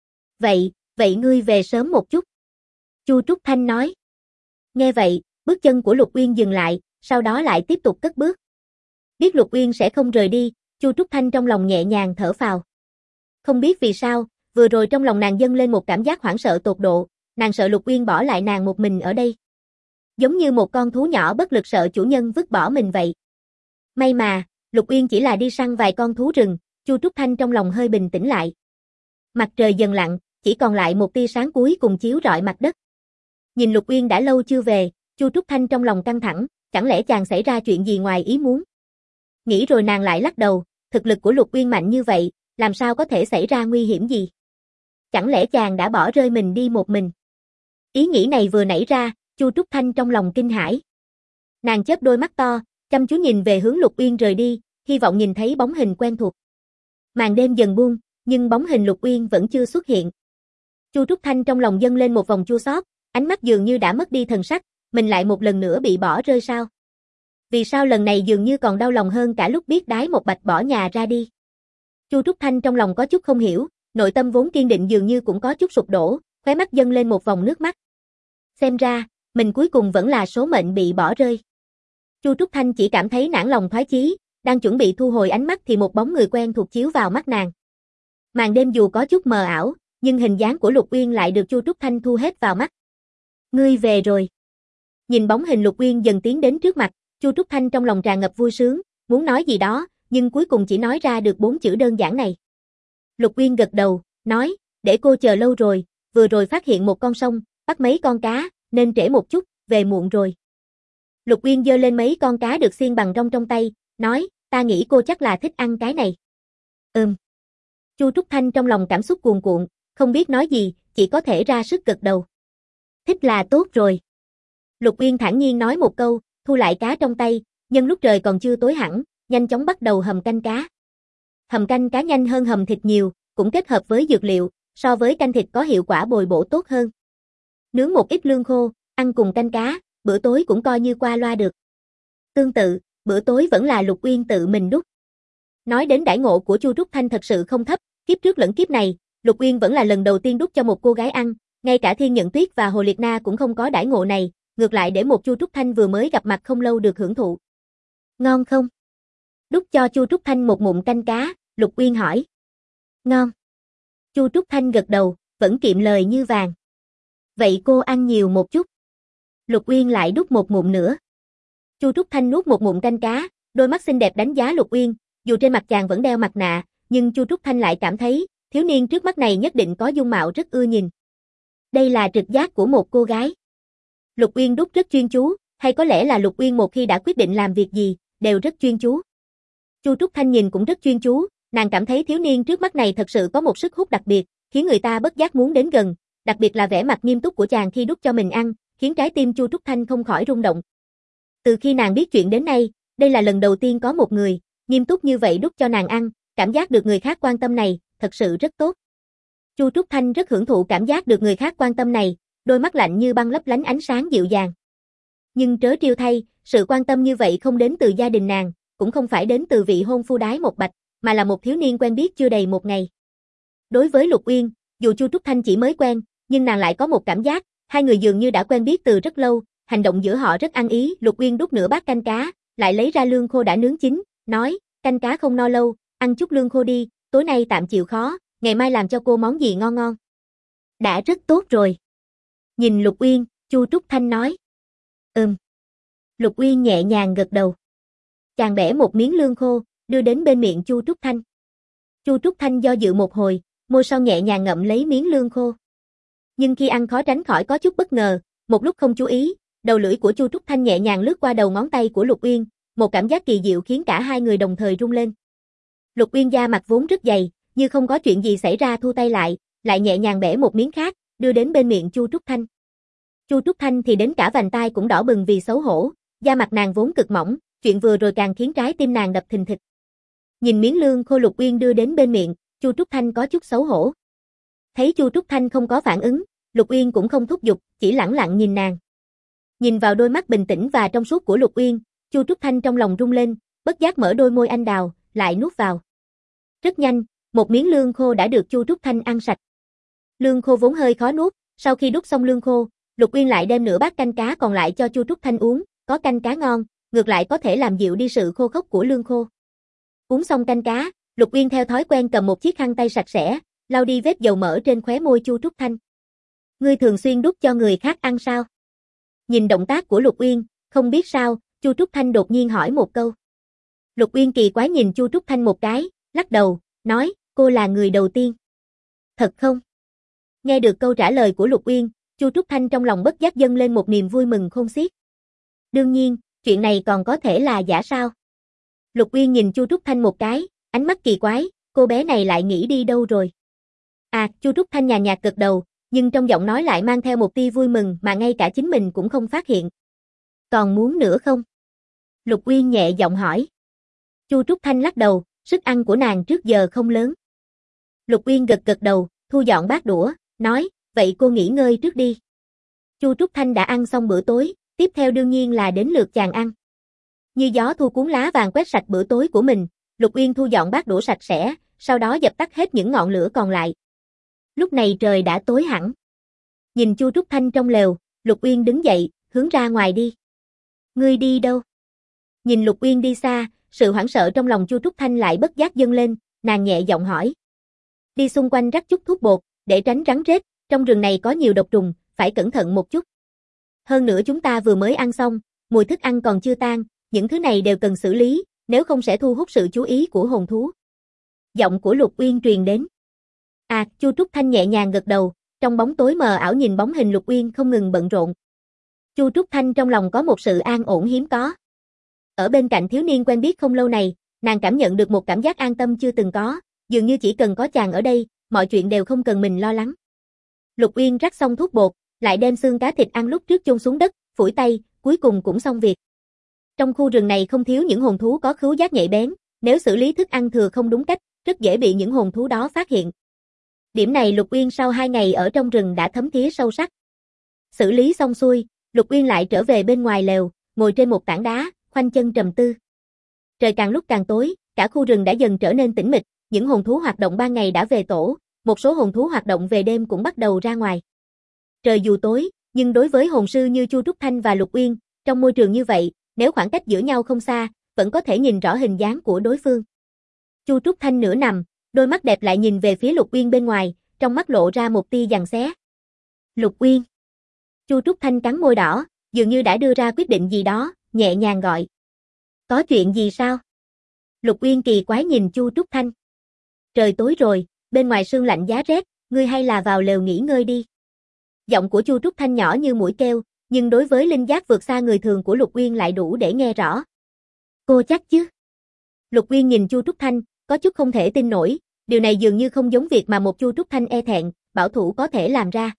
Vậy ngươi về sớm một chút. Chu Trúc Thanh nói. Nghe vậy, bước chân của Lục Uyên dừng lại, sau đó lại tiếp tục cất bước. Biết Lục Uyên sẽ không rời đi, Chu Trúc Thanh trong lòng nhẹ nhàng thở phào. Không biết vì sao, vừa rồi trong lòng nàng dâng lên một cảm giác hoảng sợ tột độ, nàng sợ Lục Uyên bỏ lại nàng một mình ở đây. Giống như một con thú nhỏ bất lực sợ chủ nhân vứt bỏ mình vậy. May mà, Lục Uyên chỉ là đi săn vài con thú rừng, Chu Trúc Thanh trong lòng hơi bình tĩnh lại. Mặt trời dần lặn, chỉ còn lại một tia sáng cuối cùng chiếu rọi mặt đất. Nhìn Lục Uyên đã lâu chưa về, Chu Trúc Thanh trong lòng căng thẳng, chẳng lẽ chàng xảy ra chuyện gì ngoài ý muốn? Nghĩ rồi nàng lại lắc đầu, thực lực của Lục Uyên mạnh như vậy, làm sao có thể xảy ra nguy hiểm gì? Chẳng lẽ chàng đã bỏ rơi mình đi một mình? Ý nghĩ này vừa nảy ra, Chu Trúc Thanh trong lòng kinh hãi. Nàng chớp đôi mắt to, chăm chú nhìn về hướng Lục Uyên rời đi, hy vọng nhìn thấy bóng hình quen thuộc. Màn đêm dần buông, nhưng bóng hình Lục Uyên vẫn chưa xuất hiện. Chu Trúc Thanh trong lòng dâng lên một vòng chua xót, ánh mắt dường như đã mất đi thần sắc, mình lại một lần nữa bị bỏ rơi sao? Vì sao lần này dường như còn đau lòng hơn cả lúc biết Đái Một Bạch bỏ nhà ra đi? Chu Trúc Thanh trong lòng có chút không hiểu, nội tâm vốn kiên định dường như cũng có chút sụp đổ, khóe mắt dâng lên một vòng nước mắt. Xem ra, mình cuối cùng vẫn là số mệnh bị bỏ rơi. Chu Trúc Thanh chỉ cảm thấy nản lòng thoái chí, đang chuẩn bị thu hồi ánh mắt thì một bóng người quen thuộc chiếu vào mắt nàng. Màn đêm dù có chút mờ ảo, nhưng hình dáng của Lục Uyên lại được Chu Trúc Thanh thu hết vào mắt. Ngươi về rồi. Nhìn bóng hình Lục Uyên dần tiến đến trước mặt, Chu Trúc Thanh trong lòng tràn ngập vui sướng, muốn nói gì đó, nhưng cuối cùng chỉ nói ra được 4 chữ đơn giản này. Lục Uyên gật đầu, nói, để cô chờ lâu rồi, vừa rồi phát hiện một con sông, bắt mấy con cá, nên trễ một chút, về muộn rồi. Lục Uyên giơ lên mấy con cá được xiên bằng rong trong tay, nói, ta nghĩ cô chắc là thích ăn cái này. Chu Trúc Thanh trong lòng cảm xúc cuồn cuộn, không biết nói gì, chỉ có thể ra sức gật đầu. Thích là tốt rồi. Lục Uyên thản nhiên nói một câu, thu lại cá trong tay, nhân lúc trời còn chưa tối hẳn, nhanh chóng bắt đầu hầm canh cá. Hầm canh cá nhanh hơn hầm thịt nhiều, cũng kết hợp với dược liệu, so với canh thịt có hiệu quả bồi bổ tốt hơn. Nướng một ít lương khô, ăn cùng canh cá, bữa tối cũng coi như qua loa được. Tương tự, bữa tối vẫn là Lục Uyên tự mình đút. Nói đến đãi ngộ của Chu Trúc Thanh thật sự không thấp, kiếp trước lẫn kiếp này, Lục Uyên vẫn là lần đầu tiên đút cho một cô gái ăn, ngay cả Thiên Nhận Tuyết và Hồ Liệt Na cũng không có đãi ngộ này, ngược lại để một Chu Trúc Thanh vừa mới gặp mặt không lâu được hưởng thụ. Ngon không? Đút cho Chu Trúc Thanh một ngụm canh cá, Lục Uyên hỏi. Ngon. Chu Trúc Thanh gật đầu, vẫn kiệm lời như vàng. Vậy cô ăn nhiều một chút. Lục Uyên lại đút một ngụm nữa. Chu Trúc Thanh nuốt một ngụm canh cá, đôi mắt xinh đẹp đánh giá Lục Uyên, dù trên mặt chàng vẫn đeo mặt nạ, nhưng Chu Trúc Thanh lại cảm thấy, thiếu niên trước mắt này nhất định có dung mạo rất ưa nhìn. Đây là trực giác của một cô gái. Lục Uyên đút rất chuyên chú, hay có lẽ là Lục Uyên một khi đã quyết định làm việc gì, đều rất chuyên chú. Chu Trúc Thanh nhìn cũng rất chuyên chú, nàng cảm thấy thiếu niên trước mắt này thật sự có một sức hút đặc biệt, khiến người ta bất giác muốn đến gần, đặc biệt là vẻ mặt nghiêm túc của chàng khi đút cho mình ăn, khiến trái tim Chu Trúc Thanh không khỏi rung động. Từ khi nàng biết chuyện đến nay, đây là lần đầu tiên có một người nghiêm túc như vậy đút cho nàng ăn, cảm giác được người khác quan tâm này, thật sự rất tốt. Chu Trúc Thanh rất hưởng thụ cảm giác được người khác quan tâm này, đôi mắt lạnh như băng lấp lánh ánh sáng dịu dàng. Nhưng trớ trêu thay, sự quan tâm như vậy không đến từ gia đình nàng, cũng không phải đến từ vị hôn phu Đái Một Bạch, mà là một thiếu niên quen biết chưa đầy một ngày. Đối với Lục Uyên, dù Chu Trúc Thanh chỉ mới quen, nhưng nàng lại có một cảm giác, hai người dường như đã quen biết từ rất lâu, hành động giữa họ rất ăn ý. Lục Uyên đút nửa bát canh cá, lại lấy ra lương khô đã nướng chín, nói, canh cá không no lâu, ăn chút lương khô đi, tối nay tạm chịu khó, ngày mai làm cho cô món gì ngon ngon. Đã rất tốt rồi. Nhìn Lục Uyên, Chu Trúc Thanh nói. Lục Uyên nhẹ nhàng gật đầu. Chàng bẻ một miếng lương khô, đưa đến bên miệng Chu Trúc Thanh. Chu Trúc Thanh do dự một hồi, môi son nhẹ nhàng ngậm lấy miếng lương khô. Nhưng khi ăn khó tránh khỏi có chút bất ngờ, một lúc không chú ý, đầu lưỡi của Chu Trúc Thanh nhẹ nhàng lướt qua đầu ngón tay của Lục Uyên, một cảm giác kỳ diệu khiến cả hai người đồng thời rung lên. Lục Uyên da mặt vốn rất dày, như không có chuyện gì xảy ra thu tay lại nhẹ nhàng bẻ một miếng khác, đưa đến bên miệng Chu Trúc Thanh. Chu Trúc Thanh thì đến cả vành tai cũng đỏ bừng vì xấu hổ, da mặt nàng vốn cực mỏng, chuyện vừa rồi càng khiến trái tim nàng đập thình thịch. Nhìn miếng lương khô Lục Uyên đưa đến bên miệng, Chu Trúc Thanh có chút xấu hổ. Thấy Chu Trúc Thanh không có phản ứng, Lục Uyên cũng không thúc giục, chỉ lẳng lặng nhìn nàng. Nhìn vào đôi mắt bình tĩnh và trong suốt của Lục Uyên, Chu Trúc Thanh trong lòng rung lên, bất giác mở đôi môi anh đào, lại nuốt vào. Rất nhanh, một miếng lương khô đã được Chu Trúc Thanh ăn sạch. Lương khô vốn hơi khó nuốt, sau khi đút xong lương khô, Lục Uyên lại đem nửa bát canh cá còn lại cho Chu Trúc Thanh uống, có canh cá ngon, ngược lại có thể làm dịu đi sự khô khốc của lương khô. Uống xong canh cá, Lục Uyên theo thói quen cầm một chiếc khăn tay sạch sẽ, lau đi vết dầu mỡ trên khóe môi Chu Trúc Thanh. Ngươi thường xuyên đút cho người khác ăn sao? Nhìn động tác của Lục Uyên, không biết sao, Chu Trúc Thanh đột nhiên hỏi một câu. Lục Uyên kỳ quái nhìn Chu Trúc Thanh một cái, lắc đầu, nói, cô là người đầu tiên. Thật không? Nghe được câu trả lời của Lục Uyên, Chu Trúc Thanh trong lòng bất giác dâng lên một niềm vui mừng khôn xiết. Đương nhiên, chuyện này còn có thể là giả sao? Lục Uyên nhìn Chu Trúc Thanh một cái, ánh mắt kỳ quái, cô bé này lại nghĩ đi đâu rồi? Chu Trúc Thanh nhàn nhạt gật đầu, nhưng trong giọng nói lại mang theo một tia vui mừng mà ngay cả chính mình cũng không phát hiện. Còn muốn nữa không? Lục Uyên nhẹ giọng hỏi. Chu Trúc Thanh lắc đầu, sức ăn của nàng trước giờ không lớn. Lục Uyên gật gật đầu, thu dọn bát đũa, nói, vậy cô nghỉ ngơi trước đi. Chu Trúc Thanh đã ăn xong bữa tối, tiếp theo đương nhiên là đến lượt chàng ăn. Như gió thu cuốn lá vàng quét sạch bữa tối của mình, Lục Uyên thu dọn bát đũa sạch sẽ, sau đó dập tắt hết những ngọn lửa còn lại. Lúc này trời đã tối hẳn. Nhìn Chu Trúc Thanh trong lều, Lục Uyên đứng dậy, hướng ra ngoài đi. Ngươi đi đâu? Nhìn Lục Uyên đi xa, sự hoảng sợ trong lòng Chu Trúc Thanh lại bất giác dâng lên, nàng nhẹ giọng hỏi. Đi xung quanh rắc chút thuốc bột, để tránh rắn rết, trong rừng này có nhiều độc trùng, phải cẩn thận một chút. Hơn nữa chúng ta vừa mới ăn xong, mùi thức ăn còn chưa tan, những thứ này đều cần xử lý, nếu không sẽ thu hút sự chú ý của hồn thú. Giọng của Lục Uyên truyền đến. Chu Trúc Thanh nhẹ nhàng gật đầu, trong bóng tối mờ ảo nhìn bóng hình Lục Uyên không ngừng bận rộn. Chu Trúc Thanh trong lòng có một sự an ổn hiếm có. Ở bên cạnh thiếu niên quen biết không lâu này, nàng cảm nhận được một cảm giác an tâm chưa từng có, dường như chỉ cần có chàng ở đây, mọi chuyện đều không cần mình lo lắng. Lục Uyên rắc xong thuốc bột, lại đem xương cá thịt ăn lúc trước chôn xuống đất, phủi tay, cuối cùng cũng xong việc. Trong khu rừng này không thiếu những hồn thú có khứu giác nhạy bén, nếu xử lý thức ăn thừa không đúng cách, rất dễ bị những hồn thú đó phát hiện. Điểm này Lục Uyên sau 2 ngày ở trong rừng đã thấm thía sâu sắc. Xử lý xong xuôi, Lục Uyên lại trở về bên ngoài lều, ngồi trên một tảng đá, khoanh chân trầm tư. Trời càng lúc càng tối, cả khu rừng đã dần trở nên tĩnh mịch, những hồn thú hoạt động ban ngày đã về tổ, một số hồn thú hoạt động về đêm cũng bắt đầu ra ngoài. Trời dù tối, nhưng đối với hồn sư như Chu Trúc Thanh và Lục Uyên, trong môi trường như vậy, nếu khoảng cách giữa nhau không xa, vẫn có thể nhìn rõ hình dáng của đối phương. Chu Trúc Thanh nửa nằm, đôi mắt đẹp lại nhìn về phía Lục Uyên bên ngoài, trong mắt lộ ra một tia giằng xé. Lục Uyên. Chu Trúc Thanh cắn môi đỏ, dường như đã đưa ra quyết định gì đó, nhẹ nhàng gọi. Có chuyện gì sao? Lục Uyên kỳ quái nhìn Chu Trúc Thanh. Trời tối rồi, bên ngoài sương lạnh giá rét, ngươi hay là vào lều nghỉ ngơi đi. Giọng của Chu Trúc Thanh nhỏ như mũi kêu, nhưng đối với linh giác vượt xa người thường của Lục Uyên lại đủ để nghe rõ. Cô chắc chứ? Lục Uyên nhìn Chu Trúc Thanh, có chút không thể tin nổi, điều này dường như không giống việc mà một Chu Trúc Thanh e thẹn, bảo thủ có thể làm ra.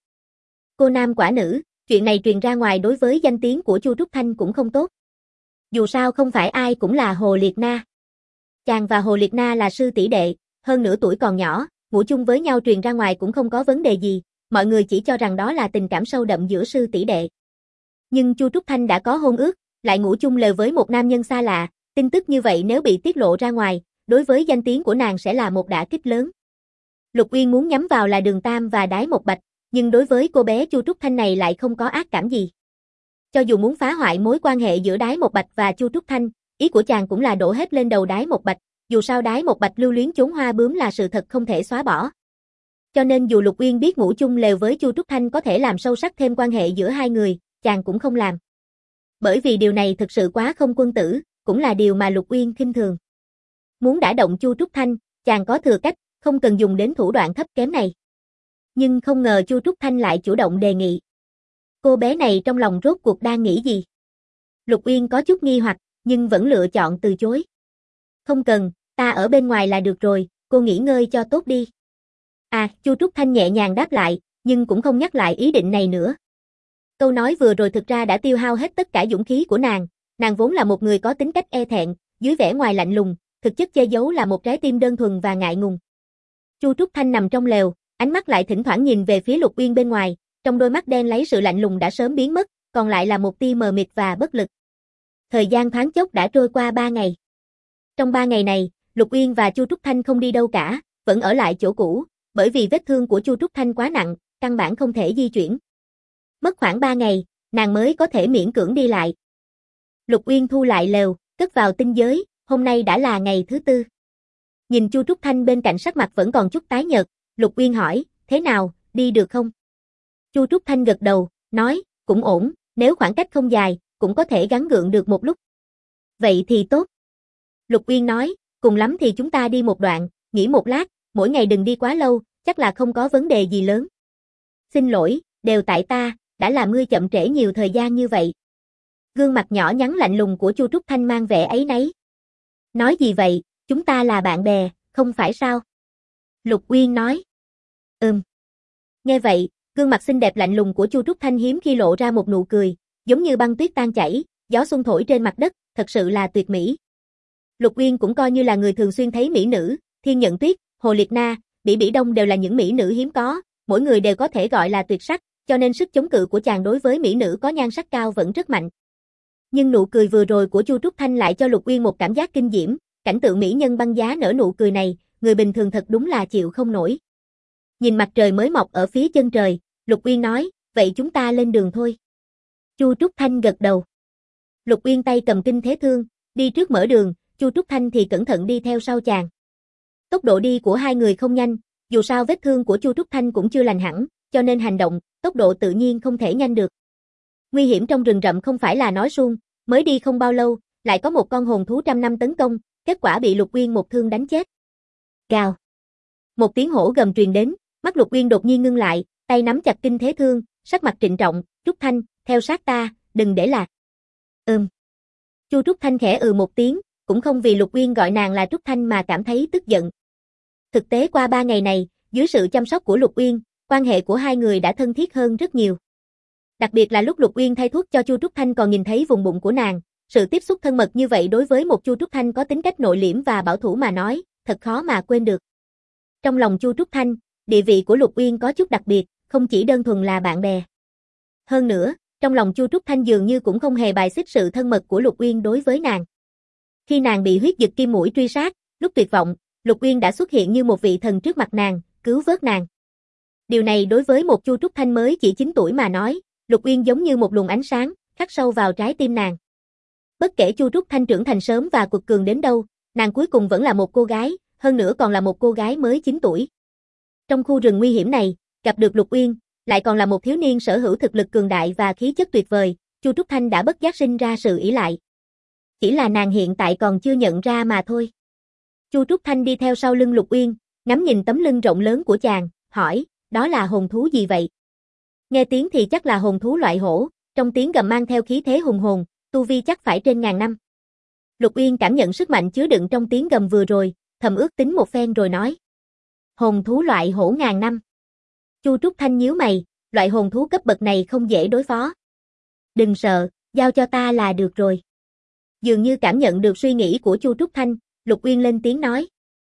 Cô nam quả nữ, chuyện này truyền ra ngoài đối với danh tiếng của Chu Trúc Thanh cũng không tốt. Dù sao không phải ai cũng là Hồ Liệt Na. Chàng và Hồ Liệt Na là sư tỷ đệ, hơn nửa tuổi còn nhỏ, ngủ chung với nhau truyền ra ngoài cũng không có vấn đề gì, mọi người chỉ cho rằng đó là tình cảm sâu đậm giữa sư tỷ đệ. Nhưng Chu Trúc Thanh đã có hôn ước, lại ngủ chung lều với một nam nhân xa lạ, tin tức như vậy nếu bị tiết lộ ra ngoài, đối với danh tiếng của nàng sẽ là một đả kích lớn. Lục Uyên muốn nhắm vào là Đường Tam và Đái Một Bạch, nhưng đối với cô bé Chu Trúc Thanh này lại không có ác cảm gì. Cho dù muốn phá hoại mối quan hệ giữa Đái Một Bạch và Chu Trúc Thanh, ý của chàng cũng là đổ hết lên đầu Đái Một Bạch, dù sao Đái Một Bạch lưu luyến chốn hoa bướm là sự thật không thể xóa bỏ. Cho nên dù Lục Uyên biết ngủ chung lều với Chu Trúc Thanh có thể làm sâu sắc thêm quan hệ giữa hai người, chàng cũng không làm. Bởi vì điều này thực sự quá không quân tử, cũng là điều mà Lục Uyên khinh thường. Muốn đả động Chu Trúc Thanh, chàng có thừa cách, không cần dùng đến thủ đoạn thấp kém này. Nhưng không ngờ Chu Trúc Thanh lại chủ động đề nghị. Cô bé này trong lòng rốt cuộc đang nghĩ gì? Lục Uyên có chút nghi hoặc, nhưng vẫn lựa chọn từ chối. Không cần, ta ở bên ngoài là được rồi, cô nghỉ ngơi cho tốt đi. Chu Trúc Thanh nhẹ nhàng đáp lại, nhưng cũng không nhắc lại ý định này nữa. Câu nói vừa rồi thực ra đã tiêu hao hết tất cả dũng khí của nàng vốn là một người có tính cách e thẹn, dưới vẻ ngoài lạnh lùng, thực chất che giấu là một trái tim đơn thuần và ngại ngùng. Chu Trúc Thanh nằm trong lều, ánh mắt lại thỉnh thoảng nhìn về phía Lục Uyên bên ngoài, trong đôi mắt đen lấy sự lạnh lùng đã sớm biến mất, còn lại là một tia mờ mịt và bất lực. Thời gian thoáng chốc đã trôi qua 3 ngày. Trong 3 ngày này, Lục Uyên và Chu Trúc Thanh không đi đâu cả, vẫn ở lại chỗ cũ, bởi vì vết thương của Chu Trúc Thanh quá nặng, căn bản không thể di chuyển. Mất khoảng 3 ngày, nàng mới có thể miễn cưỡng đi lại. Lục Uyên thu lại lều, cất vào tinh giới, hôm nay đã là ngày thứ 4. Nhìn Chu Trúc Thanh bên cạnh sắc mặt vẫn còn chút tái nhợt, Lục Uyên hỏi, thế nào, đi được không? Chu Trúc Thanh gật đầu, nói, cũng ổn, nếu khoảng cách không dài, cũng có thể gắng gượng được một lúc. Vậy thì tốt. Lục Uyên nói, cùng lắm thì chúng ta đi một đoạn, nghỉ một lát, mỗi ngày đừng đi quá lâu, chắc là không có vấn đề gì lớn. Xin lỗi, đều tại ta, đã làm ngươi chậm trễ nhiều thời gian như vậy. Gương mặt nhỏ nhắn lạnh lùng của Chu Trúc Thanh mang vẻ áy náy. Nói gì vậy, chúng ta là bạn bè, không phải sao? Lục Uyên nói. Nghe vậy, gương mặt xinh đẹp lạnh lùng của Chu Trúc Thanh hiếm khi lộ ra một nụ cười, giống như băng tuyết tan chảy, gió xuân thổi trên mặt đất, thật sự là tuyệt mỹ. Lục Uyên cũng coi như là người thường xuyên thấy mỹ nữ, Thiên Nhận Tuyết, Hồ Liệt Na, Bỉ Bỉ Đông đều là những mỹ nữ hiếm có, mỗi người đều có thể gọi là tuyệt sắc, cho nên sức chống cự của chàng đối với mỹ nữ có nhan sắc cao vẫn rất mạnh. Nhưng nụ cười vừa rồi của Chu Trúc Thanh lại cho Lục Uyên một cảm giác kinh diễm, cảnh tượng mỹ nhân băng giá nở nụ cười này, người bình thường thật đúng là chịu không nổi. Nhìn mặt trời mới mọc ở phía chân trời, Lục Uyên nói, vậy chúng ta lên đường thôi. Chu Trúc Thanh gật đầu. Lục Uyên tay cầm kinh thế thương, đi trước mở đường, Chu Trúc Thanh thì cẩn thận đi theo sau chàng. Tốc độ đi của hai người không nhanh, dù sao vết thương của Chu Trúc Thanh cũng chưa lành hẳn, cho nên hành động, tốc độ tự nhiên không thể nhanh được. Nguy hiểm trong rừng rậm không phải là nói suông, mới đi không bao lâu, lại có một con hồn thú trăm năm tấn công, kết quả bị Lục Uyên một thương đánh chết. Gào. Một tiếng hổ gầm truyền đến, mắt Lục Uyên đột nhiên ngưng lại, tay nắm chặt kinh thế thương, sắc mặt trịnh trọng, Trúc Thanh, theo sát ta, đừng để lạc. Chu Trúc Thanh khẽ một tiếng, cũng không vì Lục Uyên gọi nàng là Trúc Thanh mà cảm thấy tức giận. Thực tế qua 3 ngày này, dưới sự chăm sóc của Lục Uyên, quan hệ của hai người đã thân thiết hơn rất nhiều. Đặc biệt là lúc Lục Uyên thay thuốc cho Chu Trúc Thanh còn nhìn thấy vùng bụng của nàng, sự tiếp xúc thân mật như vậy đối với một Chu Trúc Thanh có tính cách nội liễm và bảo thủ mà nói, thật khó mà quên được. Trong lòng Chu Trúc Thanh, địa vị của Lục Uyên có chút đặc biệt, không chỉ đơn thuần là bạn bè. Hơn nữa, trong lòng Chu Trúc Thanh dường như cũng không hề bài xích sự thân mật của Lục Uyên đối với nàng. Khi nàng bị huyết dực kim mũi truy sát, lúc tuyệt vọng, Lục Uyên đã xuất hiện như một vị thần trước mặt nàng, cứu vớt nàng. Điều này đối với một Chu Trúc Thanh mới chỉ 9 tuổi mà nói, Lục Uyên giống như một luồng ánh sáng, khắc sâu vào trái tim nàng. Bất kể Chu Trúc Thanh trưởng thành sớm và quật cường đến đâu, nàng cuối cùng vẫn là một cô gái, hơn nữa còn là một cô gái mới 9 tuổi. Trong khu rừng nguy hiểm này, gặp được Lục Uyên, lại còn là một thiếu niên sở hữu thực lực cường đại và khí chất tuyệt vời, Chu Trúc Thanh đã bất giác sinh ra sự ỷ lại. Chỉ là nàng hiện tại còn chưa nhận ra mà thôi. Chu Trúc Thanh đi theo sau lưng Lục Uyên, ngắm nhìn tấm lưng rộng lớn của chàng, hỏi, đó là hồn thú gì vậy? Nghe tiếng thì chắc là hồn thú loại hổ, trong tiếng gầm mang theo khí thế hùng hồn, tu vi chắc phải trên 1000 năm. Lục Uyên cảm nhận sức mạnh chứa đựng trong tiếng gầm vừa rồi, thầm ước tính một phen rồi nói. Hồn thú loại hổ 1000 năm. Chu Trúc Thanh nhíu mày, loại hồn thú cấp bậc này không dễ đối phó. Đừng sợ, giao cho ta là được rồi. Dường như cảm nhận được suy nghĩ của Chu Trúc Thanh, Lục Uyên lên tiếng nói.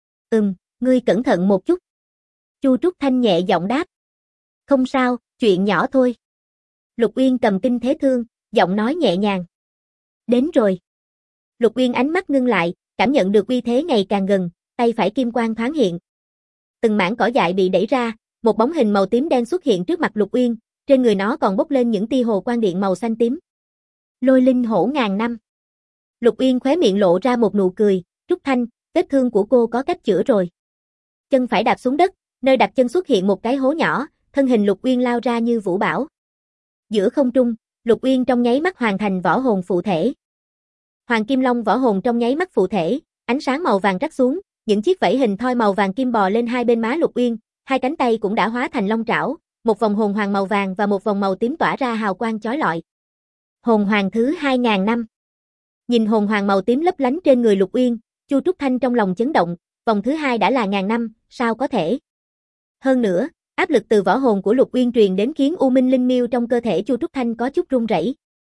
Ngươi cẩn thận một chút. Chu Trúc Thanh nhẹ giọng đáp. Không sao, chuyện nhỏ thôi. Lục Uyên cầm kinh thế thương, giọng nói nhẹ nhàng. Đến rồi. Lục Uyên ánh mắt ngưng lại, cảm nhận được uy thế ngày càng gần, tay phải kim quang thoáng hiện. Từng mảng cỏ dại bị đẩy ra, một bóng hình màu tím đen xuất hiện trước mặt Lục Uyên, trên người nó còn bốc lên những tia hồ quang điện màu xanh tím. Lôi linh hổ 1000 năm. Lục Uyên khóe miệng lộ ra một nụ cười, Trúc Thanh, vết thương của cô có cách chữa rồi. Chân phải đạp xuống đất, nơi đặt chân xuất hiện một cái hố nhỏ, thân hình Lục Uyên lao ra như vũ bão. Giữa không trung, Lục Uyên trong nháy mắt hoàn thành võ hồn phụ thể. Hoàng Kim Long võ hồn trong nháy mắt phụ thể, ánh sáng màu vàng rắc xuống, những chiếc vảy hình thoi màu vàng kim bò lên hai bên má Lục Uyên, hai cánh tay cũng đã hóa thành long trảo, một vòng hồn hoàng màu vàng và một vòng màu tím tỏa ra hào quang chói lọi. Hồn hoàng thứ 2000 năm. Nhìn hồn hoàng màu tím lấp lánh trên người Lục Uyên, Chu Trúc Thanh trong lòng chấn động, vòng thứ 2 đã là 1000 năm, sao có thể? Hơn nữa, áp lực từ võ hồn của Lục Uyên truyền đến khiến U Minh Linh Miêu trong cơ thể Chu Trúc Thanh có chút run rẩy.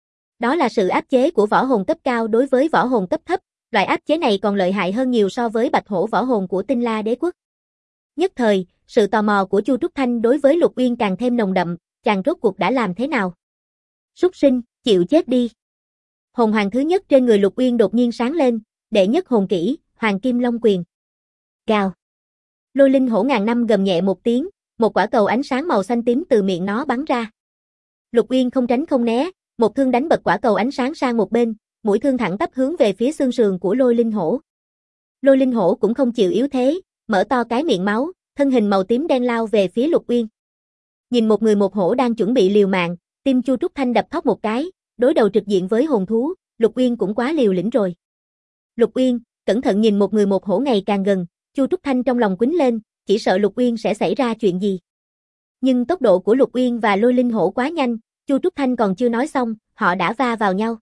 Đó là sự áp chế của võ hồn cấp cao đối với võ hồn cấp thấp, loại áp chế này còn lợi hại hơn nhiều so với Bạch Hổ võ hồn của Tinh La Đế quốc. Nhất thời, sự tò mò của Chu Trúc Thanh đối với Lục Uyên càng thêm nồng đậm, chàng rốt cuộc đã làm thế nào? Súc sinh, chịu chết đi. Hồn hoàng thứ nhất trên người Lục Uyên đột nhiên sáng lên, đệ nhất hồn kỹ, Hoàng Kim Long Quyền. Gào. Lôi linh hổ 1000 năm gầm nhẹ một tiếng, một quả cầu ánh sáng màu xanh tím từ miệng nó bắn ra. Lục Uyên không tránh không né, một thương đánh bật quả cầu ánh sáng sang một bên, mũi thương thẳng tắp hướng về phía xương sườn của Lôi linh hổ. Lôi linh hổ cũng không chịu yếu thế, mở to cái miệng máu, thân hình màu tím đen lao về phía Lục Uyên. Nhìn một người một hổ đang chuẩn bị liều mạng, tim Chu Trúc Thanh đập thót một cái, đối đầu trực diện với hồn thú, Lục Uyên cũng quá liều lĩnh rồi. Lục Uyên, cẩn thận nhìn một người một hổ ngày càng gần, Chu Trúc Thanh trong lòng quýnh lên, chỉ sợ Lục Uyên sẽ xảy ra chuyện gì. Nhưng tốc độ của Lục Uyên và Lôi linh hổ quá nhanh, Chu Trúc Thanh còn chưa nói xong, họ đã va vào nhau.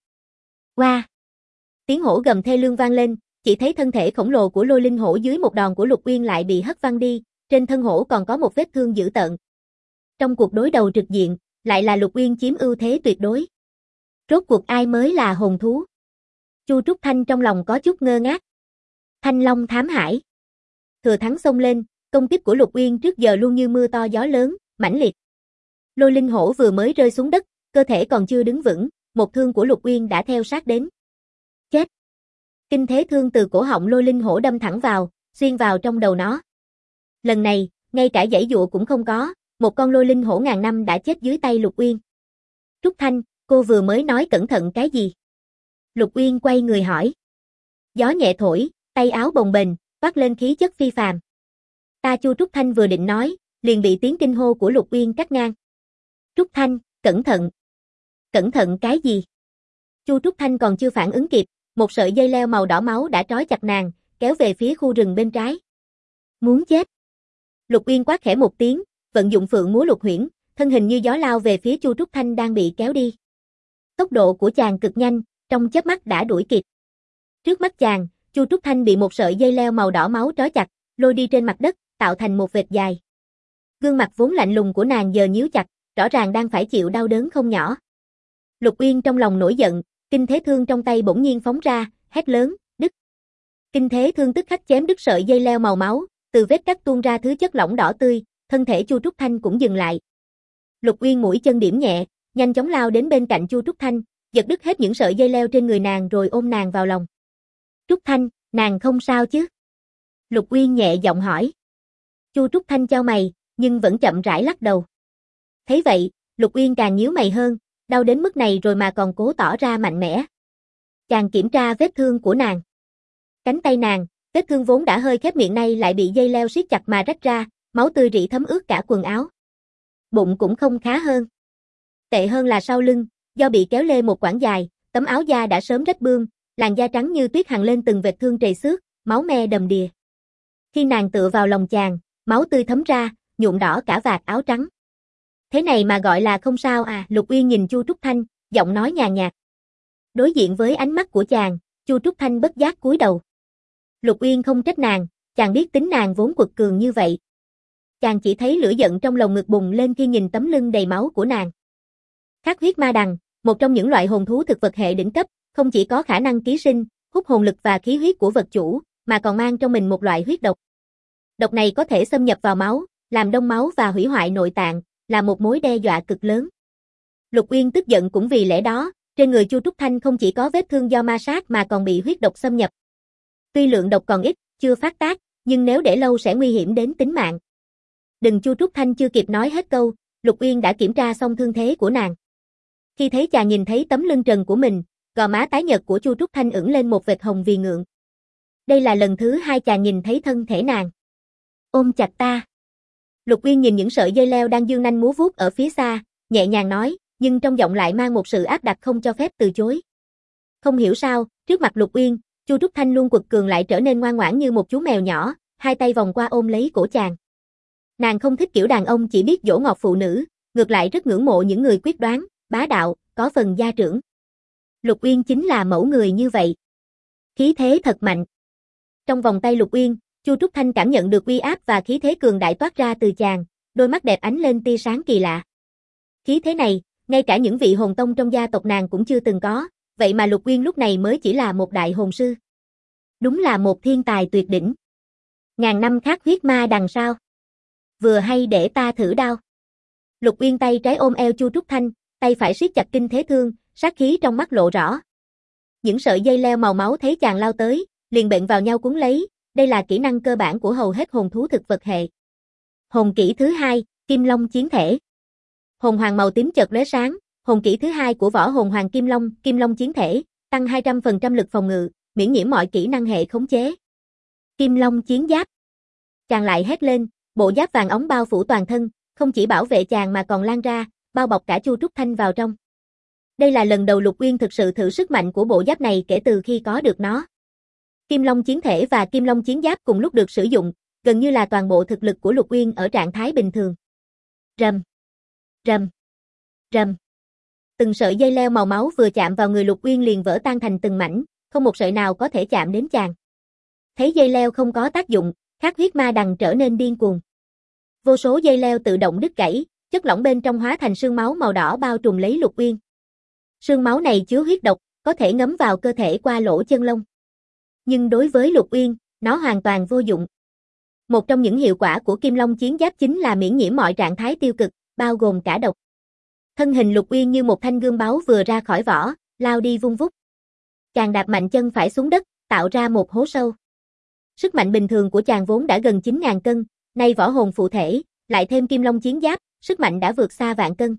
Oa! Tiếng hổ gầm thê lương vang lên, chỉ thấy thân thể khổng lồ của Lôi linh hổ dưới một đòn của Lục Uyên lại bị hất văng đi, trên thân hổ còn có một vết thương dữ tợn. Trong cuộc đối đầu trực diện, lại là Lục Uyên chiếm ưu thế tuyệt đối. Rốt cuộc ai mới là hồn thú? Chu Trúc Thanh trong lòng có chút ngơ ngác. Thanh Long thám hải. Thừa thắng xông lên, công kích của Lục Uyên trước giờ luôn như mưa to gió lớn, mãnh liệt. Lôi linh hổ vừa mới rơi xuống đất, cơ thể còn chưa đứng vững, một thương của Lục Uyên đã theo sát đến. Chết! Kinh thế thương từ cổ họng lôi linh hổ đâm thẳng vào, xuyên vào trong đầu nó. Lần này, ngay cả giãy giụa cũng không có, một con lôi linh hổ ngàn năm đã chết dưới tay Lục Uyên. Trúc Thanh, cô vừa mới nói cẩn thận cái gì? Lục Uyên quay người hỏi. Gió nhẹ thổi, tay áo bồng bềnh, toát lên khí chất phi phàm. Ta Chu Trúc Thanh vừa định nói, liền bị tiếng kinh hô của Lục Uyên cắt ngang. Trúc Thanh, cẩn thận. Cẩn thận cái gì? Chu Trúc Thanh còn chưa phản ứng kịp, một sợi dây leo màu đỏ máu đã trói chặt nàng, kéo về phía khu rừng bên trái. Muốn chết. Lục Uyên quát khẽ một tiếng, vận dụng Phượng Múa Lục Huyễn, thân hình như gió lao về phía Chu Trúc Thanh đang bị kéo đi. Tốc độ của chàng cực nhanh, trong chớp mắt đã đuổi kịp. Trước mắt chàng, Chu Trúc Thanh bị một sợi dây leo màu đỏ máu trói chặt, lôi đi trên mặt đất, tạo thành một vệt dài. Gương mặt vốn lạnh lùng của nàng giờ nhíu chặt, rõ ràng đang phải chịu đau đớn không nhỏ. Lục Uyên trong lòng nổi giận, kinh thế thương trong tay bỗng nhiên phóng ra, hét lớn, đứt. Kinh thế thương tức khắc chém đứt sợi dây leo màu máu, từ vết cắt tuôn ra thứ chất lỏng đỏ tươi, thân thể Chu Trúc Thanh cũng dừng lại. Lục Uyên mũi chân điểm nhẹ, nhanh chóng lao đến bên cạnh Chu Trúc Thanh, giật đứt hết những sợi dây leo trên người nàng rồi ôm nàng vào lòng. Trúc Thanh, nàng không sao chứ? Lục Uyên nhẹ giọng hỏi. Chu Trúc Thanh chau mày, nhưng vẫn chậm rãi lắc đầu. Thấy vậy, Lục Uyên càng nhíu mày hơn, đau đến mức này rồi mà còn cố tỏ ra mạnh mẽ. Chàng kiểm tra vết thương của nàng. Cánh tay nàng, vết thương vốn đã hơi khép miệng nay lại bị dây leo siết chặt mà rách ra, máu tươi rỉ thấm ướt cả quần áo. Bụng cũng không khá hơn. Tệ hơn là sau lưng, do bị kéo lê một quãng dài, tấm áo da đã sớm rách bươm, làn da trắng như tuyết hằn lên từng vệt thương trầy xước, máu me đầm đìa. Khi nàng tựa vào lòng chàng, máu tươi thấm ra, nhuộm đỏ cả vạt áo trắng. Thế này mà gọi là không sao à? Lục Uyên nhìn Chu Trúc Thanh, giọng nói nhàn nhạt. Đối diện với ánh mắt của chàng, Chu Trúc Thanh bất giác cúi đầu. Lục Uyên không trách nàng, chàng biết tính nàng vốn quật cường như vậy. Chàng chỉ thấy lửa giận trong lồng ngực bùng lên khi nhìn tấm lưng đầy máu của nàng. Khát huyết ma đằng, một trong những loại hồn thú thực vật hệ đỉnh cấp, không chỉ có khả năng ký sinh, hút hồn lực và khí huyết của vật chủ, mà còn mang trong mình một loại huyết độc. Độc này có thể xâm nhập vào máu, làm đông máu và hủy hoại nội tạng, là một mối đe dọa cực lớn. Lục Uyên tức giận cũng vì lẽ đó, trên người Chu Trúc Thanh không chỉ có vết thương do ma sát mà còn bị huyết độc xâm nhập. Tuy lượng độc còn ít, chưa phát tác, nhưng nếu để lâu sẽ nguy hiểm đến tính mạng. Đừng. Chu Trúc Thanh chưa kịp nói hết câu, Lục Uyên đã kiểm tra xong thương thế của nàng. Khi thấy chàng nhìn thấy tấm lưng trần của mình, gò má tái nhợt của Chu Trúc Thanh ửng lên một vệt hồng vì ngượng. Đây là lần thứ hai chàng nhìn thấy thân thể nàng. Ôm chặt ta. Lục Uyên nhìn những sợi dây leo đang dương nanh múa vuốt ở phía xa, nhẹ nhàng nói, nhưng trong giọng lại mang một sự áp đặt không cho phép từ chối. Không hiểu sao, trước mặt Lục Uyên, Chu Trúc Thanh luôn quật cường lại trở nên ngoan ngoãn như một chú mèo nhỏ, hai tay vòng qua ôm lấy cổ chàng. Nàng không thích kiểu đàn ông chỉ biết dỗ ngọt phụ nữ, ngược lại rất ngưỡng mộ những người quyết đoán, bá đạo, có phần gia trưởng. Lục Uyên chính là mẫu người như vậy. Khí thế thật mạnh. Trong vòng tay Lục Uyên, Chu Trúc Thanh cảm nhận được uy áp và khí thế cường đại toát ra từ chàng, đôi mắt đẹp ánh lên tia sáng kỳ lạ. Khí thế này, ngay cả những vị hồn tông trong gia tộc nàng cũng chưa từng có, vậy mà Lục Uyên lúc này mới chỉ là một đại hồn sư. Đúng là một thiên tài tuyệt đỉnh. Ngàn năm khát huyết ma đằng sau. Vừa hay để ta thử đao. Lục Uyên tay trái ôm eo Chu Trúc Thanh, tay phải siết chặt kinh thế thương, sát khí trong mắt lộ rõ. Những sợi dây leo màu máu thấy chàng lao tới, liền bện vào nhau cuốn lấy, đây là kỹ năng cơ bản của hầu hết hồn thú thực vật hệ. Hồn kỹ thứ hai, Kim Long chiến thể. Hồn hoàng màu tím chợt lóe sáng, hồn kỹ thứ hai của võ hồn hoàng Kim Long chiến thể, tăng 200% lực phòng ngự, miễn nhiễm mọi kỹ năng hệ khống chế. Kim Long chiến giáp. Chàng lại hét lên, bộ giáp vàng óng bao phủ toàn thân, không chỉ bảo vệ chàng mà còn lan ra, bao bọc cả Chu Trúc Thanh vào trong. Đây là lần đầu Lục Uyên thực sự thử sức mạnh của bộ giáp này kể từ khi có được nó. Kim Long chiến thể và Kim Long chiến giáp cùng lúc được sử dụng, gần như là toàn bộ thực lực của Lục Uyên ở trạng thái bình thường. Rầm, rầm, rầm. Từng sợi dây leo màu máu vừa chạm vào người Lục Uyên liền vỡ tan thành từng mảnh, không một sợi nào có thể chạm đến chàng. Thấy dây leo không có tác dụng, khát huyết ma đằng trở nên điên cuồng. Vô số dây leo tự động đứt gãy, chất lỏng bên trong hóa thành sương máu màu đỏ bao trùm lấy Lục Uyên. Sương máu này chứa huyết độc, có thể ngấm vào cơ thể qua lỗ chân lông. Nhưng đối với Lục Uyên, nó hoàn toàn vô dụng. Một trong những hiệu quả của Kim Long chiến giáp chính là miễn nhiễm mọi trạng thái tiêu cực, bao gồm cả độc. Thân hình Lục Uyên như một thanh gươm báu vừa ra khỏi vỏ, lao đi vung vút. Chàng đạp mạnh chân phải xuống đất, tạo ra một hố sâu. Sức mạnh bình thường của chàng vốn đã gần 9.000 cân, nay võ hồn phụ thể, lại thêm Kim Long chiến giáp, sức mạnh đã vượt xa vạn cân.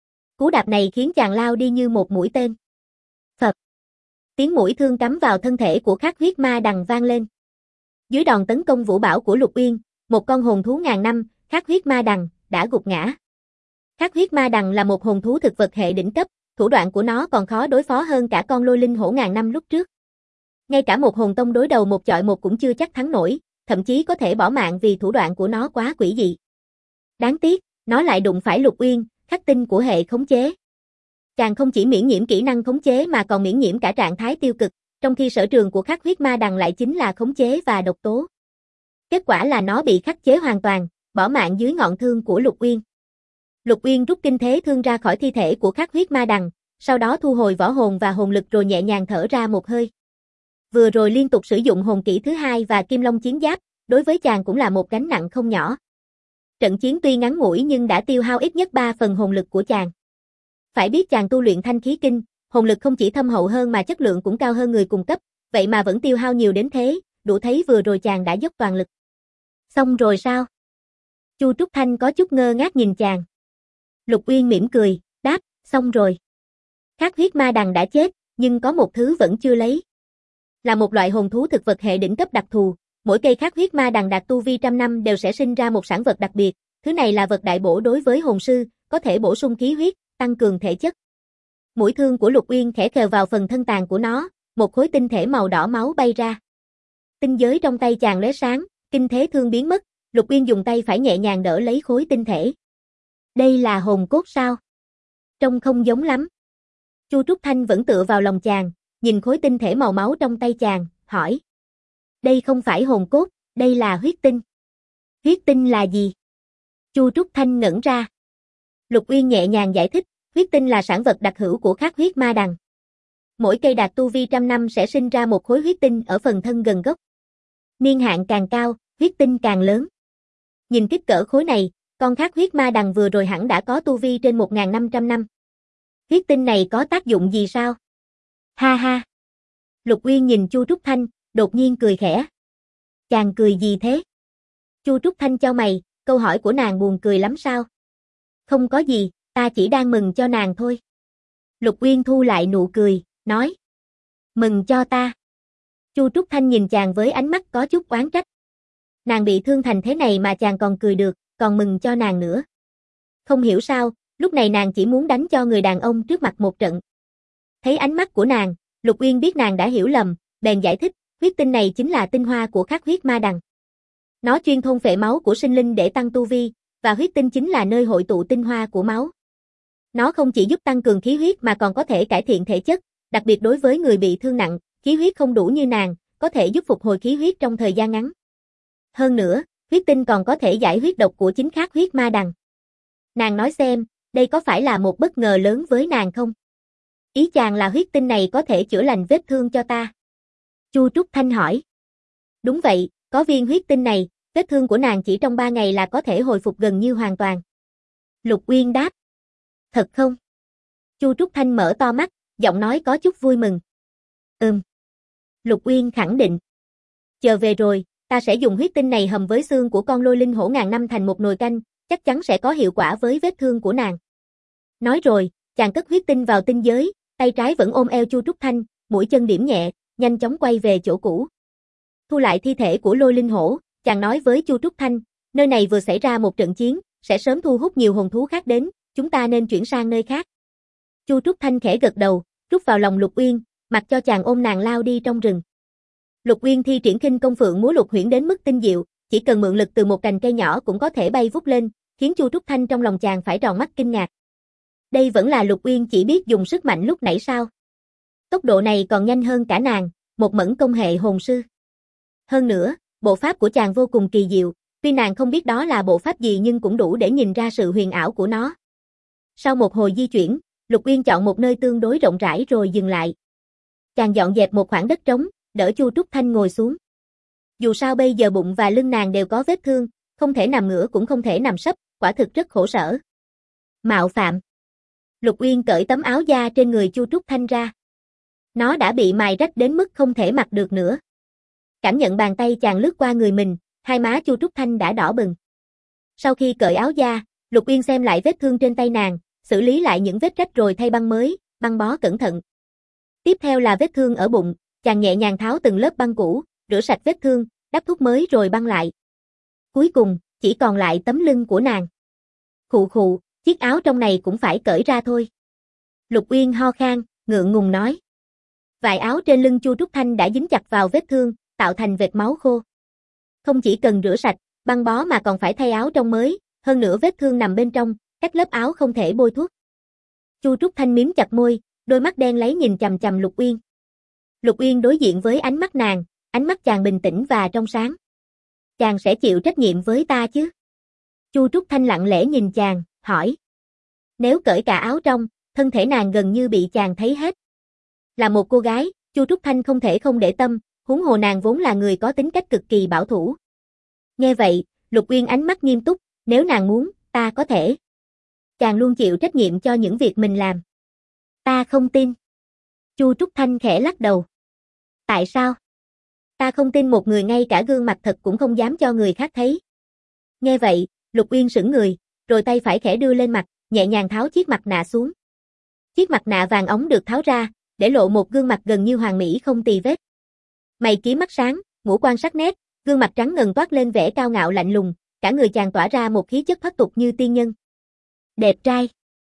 Cú đạp này khiến chàng lao đi như một mũi tên. Phập. Tiếng mũi thương cắm vào thân thể của Khắc Huyết Ma Đằng vang lên. Dưới đòn tấn công vũ bão của Lục Uyên, một con hồn thú ngàn năm, Khắc Huyết Ma Đằng, đã gục ngã. Khắc Huyết Ma Đằng là một hồn thú thực vật hệ đỉnh cấp, thủ đoạn của nó còn khó đối phó hơn cả con lôi linh hổ ngàn năm lúc trước. Ngay cả một hồn tông đối đầu một chọi một cũng chưa chắc thắng nổi, thậm chí có thể bỏ mạng vì thủ đoạn của nó quá quỷ dị. Đáng tiếc, nó lại đụng phải Lục Uyên, khắc tinh của hệ khống chế. Chàng không chỉ miễn nhiễm kỹ năng khống chế mà còn miễn nhiễm cả trạng thái tiêu cực, trong khi sở trường của Khắc Huyết Ma Đằng lại chính là khống chế và độc tố. Kết quả là nó bị khắc chế hoàn toàn, bỏ mạng dưới ngọn thương của Lục Uyên. Lục Uyên rút kinh thế thương ra khỏi thi thể của Khắc Huyết Ma Đằng, sau đó thu hồi võ hồn và hồn lực rồi nhẹ nhàng thở ra một hơi. Vừa rồi liên tục sử dụng hồn kỹ thứ hai và Kim Long chiến giáp, đối với chàng cũng là một gánh nặng không nhỏ. Trận chiến tuy ngắn ngủi nhưng đã tiêu hao ít nhất 3 phần hồn lực của chàng. Phải biết chàng tu luyện Thanh Khí Kinh, hồn lực không chỉ thâm hậu hơn mà chất lượng cũng cao hơn người cùng cấp, vậy mà vẫn tiêu hao nhiều đến thế, đủ thấy vừa rồi chàng đã dốc toàn lực. Xong rồi sao? Chu Trúc Thanh có chút ngơ ngác nhìn chàng. Lục Uyên mỉm cười, đáp, xong rồi. Khắc Huyết Ma Đằng đã chết, nhưng có một thứ vẫn chưa lấy. Là một loại hồn thú thực vật hệ đỉnh cấp đặc thù, mỗi cây Khắc Huyết Ma Đằng đạt tu vi trăm năm đều sẽ sinh ra một sản vật đặc biệt, thứ này là vật đại bổ đối với hồn sư, có thể bổ sung khí huyết, tăng cường thể chất. Mũi thương của Lục Uyên khẽ khều vào phần thân tàn của nó, một khối tinh thể màu đỏ máu bay ra. Tinh giới trong tay chàng lóe sáng, kinh thế thương biến mất, Lục Uyên dùng tay phải nhẹ nhàng đỡ lấy khối tinh thể. Đây là hồn cốt sao? Trông không giống lắm. Chu Trúc Thanh vẫn tựa vào lòng chàng, nhìn khối tinh thể màu máu trong tay chàng, hỏi. Đây không phải hồn cốt, đây là huyết tinh. Huyết tinh là gì? Chu Trúc Thanh ngẩn ra. Lục Uyên nhẹ nhàng giải thích, huyết tinh là sản vật đặc hữu của Khắc Huyết Ma Đằng. Mỗi cây đạt tu vi trăm năm sẽ sinh ra một khối huyết tinh ở phần thân gần gốc. Niên hạn càng cao, huyết tinh càng lớn. Nhìn kích cỡ khối này, con Khắc Huyết Ma Đằng vừa rồi hẳn đã có tu vi trên 1.500 năm. Huyết tinh này có tác dụng gì sao? Ha ha. Lục Uyên nhìn Chu Trúc Thanh, đột nhiên cười khẽ. Chàng cười gì thế? Chu Trúc Thanh chau mày, câu hỏi của nàng buồn cười lắm sao? Không có gì, ta chỉ đang mừng cho nàng thôi. Lục Uyên thu lại nụ cười, nói. Mừng cho ta. Chu Trúc Thanh nhìn chàng với ánh mắt có chút oán trách. Nàng bị thương thành thế này mà chàng còn cười được, còn mừng cho nàng nữa. Không hiểu sao, lúc này nàng chỉ muốn đánh cho người đàn ông trước mặt một trận. Thấy ánh mắt của nàng, Lục Uyên biết nàng đã hiểu lầm, bèn giải thích, huyết tinh này chính là tinh hoa của Khắc Huyết Ma Đằng. Nó chuyên thôn phệ máu của sinh linh để tăng tu vi, và huyết tinh chính là nơi hội tụ tinh hoa của máu. Nó không chỉ giúp tăng cường khí huyết mà còn có thể cải thiện thể chất, đặc biệt đối với người bị thương nặng, khí huyết không đủ như nàng, có thể giúp phục hồi khí huyết trong thời gian ngắn. Hơn nữa, huyết tinh còn có thể giải huyết độc của chính Khắc Huyết Ma Đằng. Nàng nói xem, đây có phải là một bất ngờ lớn với nàng không? Ý chàng là huyết tinh này có thể chữa lành vết thương cho ta. Chu Trúc Thanh hỏi. Đúng vậy, có viên huyết tinh này, vết thương của nàng chỉ trong 3 ngày là có thể hồi phục gần như hoàn toàn. Lục Uyên đáp. Thật không? Chu Trúc Thanh mở to mắt, giọng nói có chút vui mừng. Lục Uyên khẳng định. Chờ về rồi, ta sẽ dùng huyết tinh này hầm với xương của con lôi linh hổ ngàn năm thành một nồi canh, chắc chắn sẽ có hiệu quả với vết thương của nàng. Nói rồi, chàng cất huyết tinh vào tinh giới, tay trái vẫn ôm eo Chu Trúc Thanh, mũi chân điểm nhẹ, nhanh chóng quay về chỗ cũ. Thu lại thi thể của lôi linh hổ, chàng nói với Chu Trúc Thanh, nơi này vừa xảy ra một trận chiến, sẽ sớm thu hút nhiều hồn thú khác đến, chúng ta nên chuyển sang nơi khác. Chu Trúc Thanh khẽ gật đầu, rút vào lòng Lục Uyên, mặc cho chàng ôm nàng lao đi trong rừng. Lục Uyên thi triển khinh công phượng múa lục huyễn đến mức tinh diệu, chỉ cần mượn lực từ một cành cây nhỏ cũng có thể bay vút lên, khiến Chu Trúc Thanh trong lòng chàng phải tròn mắt kinh ngạc. Đây vẫn là Lục Uyên chỉ biết dùng sức mạnh lúc nãy sao? Tốc độ này còn nhanh hơn cả nàng, một mẫn công hệ hồn sư. Hơn nữa, bộ pháp của chàng vô cùng kỳ diệu, tuy nàng không biết đó là bộ pháp gì nhưng cũng đủ để nhìn ra sự huyền ảo của nó. Sau một hồi di chuyển, Lục Uyên chọn một nơi tương đối rộng rãi rồi dừng lại. Chàng dọn dẹp một khoảng đất trống, đỡ Chu Trúc Thanh ngồi xuống. Dù sao bây giờ bụng và lưng nàng đều có vết thương, không thể nằm ngửa cũng không thể nằm sấp, quả thực rất khổ sở. Mạo phạm. Lục Uyên cởi tấm áo da trên người Chu Trúc Thanh ra. Nó đã bị mài rách đến mức không thể mặc được nữa. Cảm nhận bàn tay chàng lướt qua người mình, hai má Chu Trúc Thanh đã đỏ bừng. Sau khi cởi áo da, Lục Uyên xem lại vết thương trên tay nàng, xử lý lại những vết rách rồi thay băng mới, băng bó cẩn thận. Tiếp theo là vết thương ở bụng, chàng nhẹ nhàng tháo từng lớp băng cũ, rửa sạch vết thương, đắp thuốc mới rồi băng lại. Cuối cùng, chỉ còn lại tấm lưng của nàng. Khụ khụ, chiếc áo trong này cũng phải cởi ra thôi. Lục Uyên ho khan, ngượng ngùng nói. Vải áo trên lưng Chu Trúc Thanh đã dính chặt vào vết thương, tạo thành vệt máu khô. Không chỉ cần rửa sạch, băng bó mà còn phải thay áo trong mới, hơn nữa vết thương nằm bên trong, cách lớp áo không thể bôi thuốc. Chu Trúc Thanh mím chặt môi, đôi mắt đen láy nhìn chằm chằm Lục Uyên. Lục Uyên đối diện với ánh mắt nàng, ánh mắt chàng bình tĩnh và trong sáng. Chàng sẽ chịu trách nhiệm với ta chứ? Chu Trúc Thanh lặng lẽ nhìn chàng, hỏi. Nếu cởi cả áo trong, thân thể nàng gần như bị chàng thấy hết. Là một cô gái, Chu Trúc Thanh không thể không để tâm, huống hồ nàng vốn là người có tính cách cực kỳ bảo thủ. Nghe vậy, Lục Uyên ánh mắt nghiêm túc, nếu nàng muốn, ta có thể. Chàng luôn chịu trách nhiệm cho những việc mình làm. Ta không tin. Chu Trúc Thanh khẽ lắc đầu. Tại sao? Ta không tin một người ngay cả gương mặt thật cũng không dám cho người khác thấy. Nghe vậy, Lục Uyên sững người, rồi tay phải khẽ đưa lên mặt, nhẹ nhàng tháo chiếc mặt nạ xuống. Chiếc mặt nạ vàng óng được tháo ra, để lộ một gương mặt gần như hoàn mỹ không tì vết. Mày kiếm mắt sáng, ngũ quan sắc nét, gương mặt trắng ngần toát lên vẻ cao ngạo lạnh lùng, cả người chàng tỏa ra một khí chất thoát tục như tiên nhân. Đẹp trai.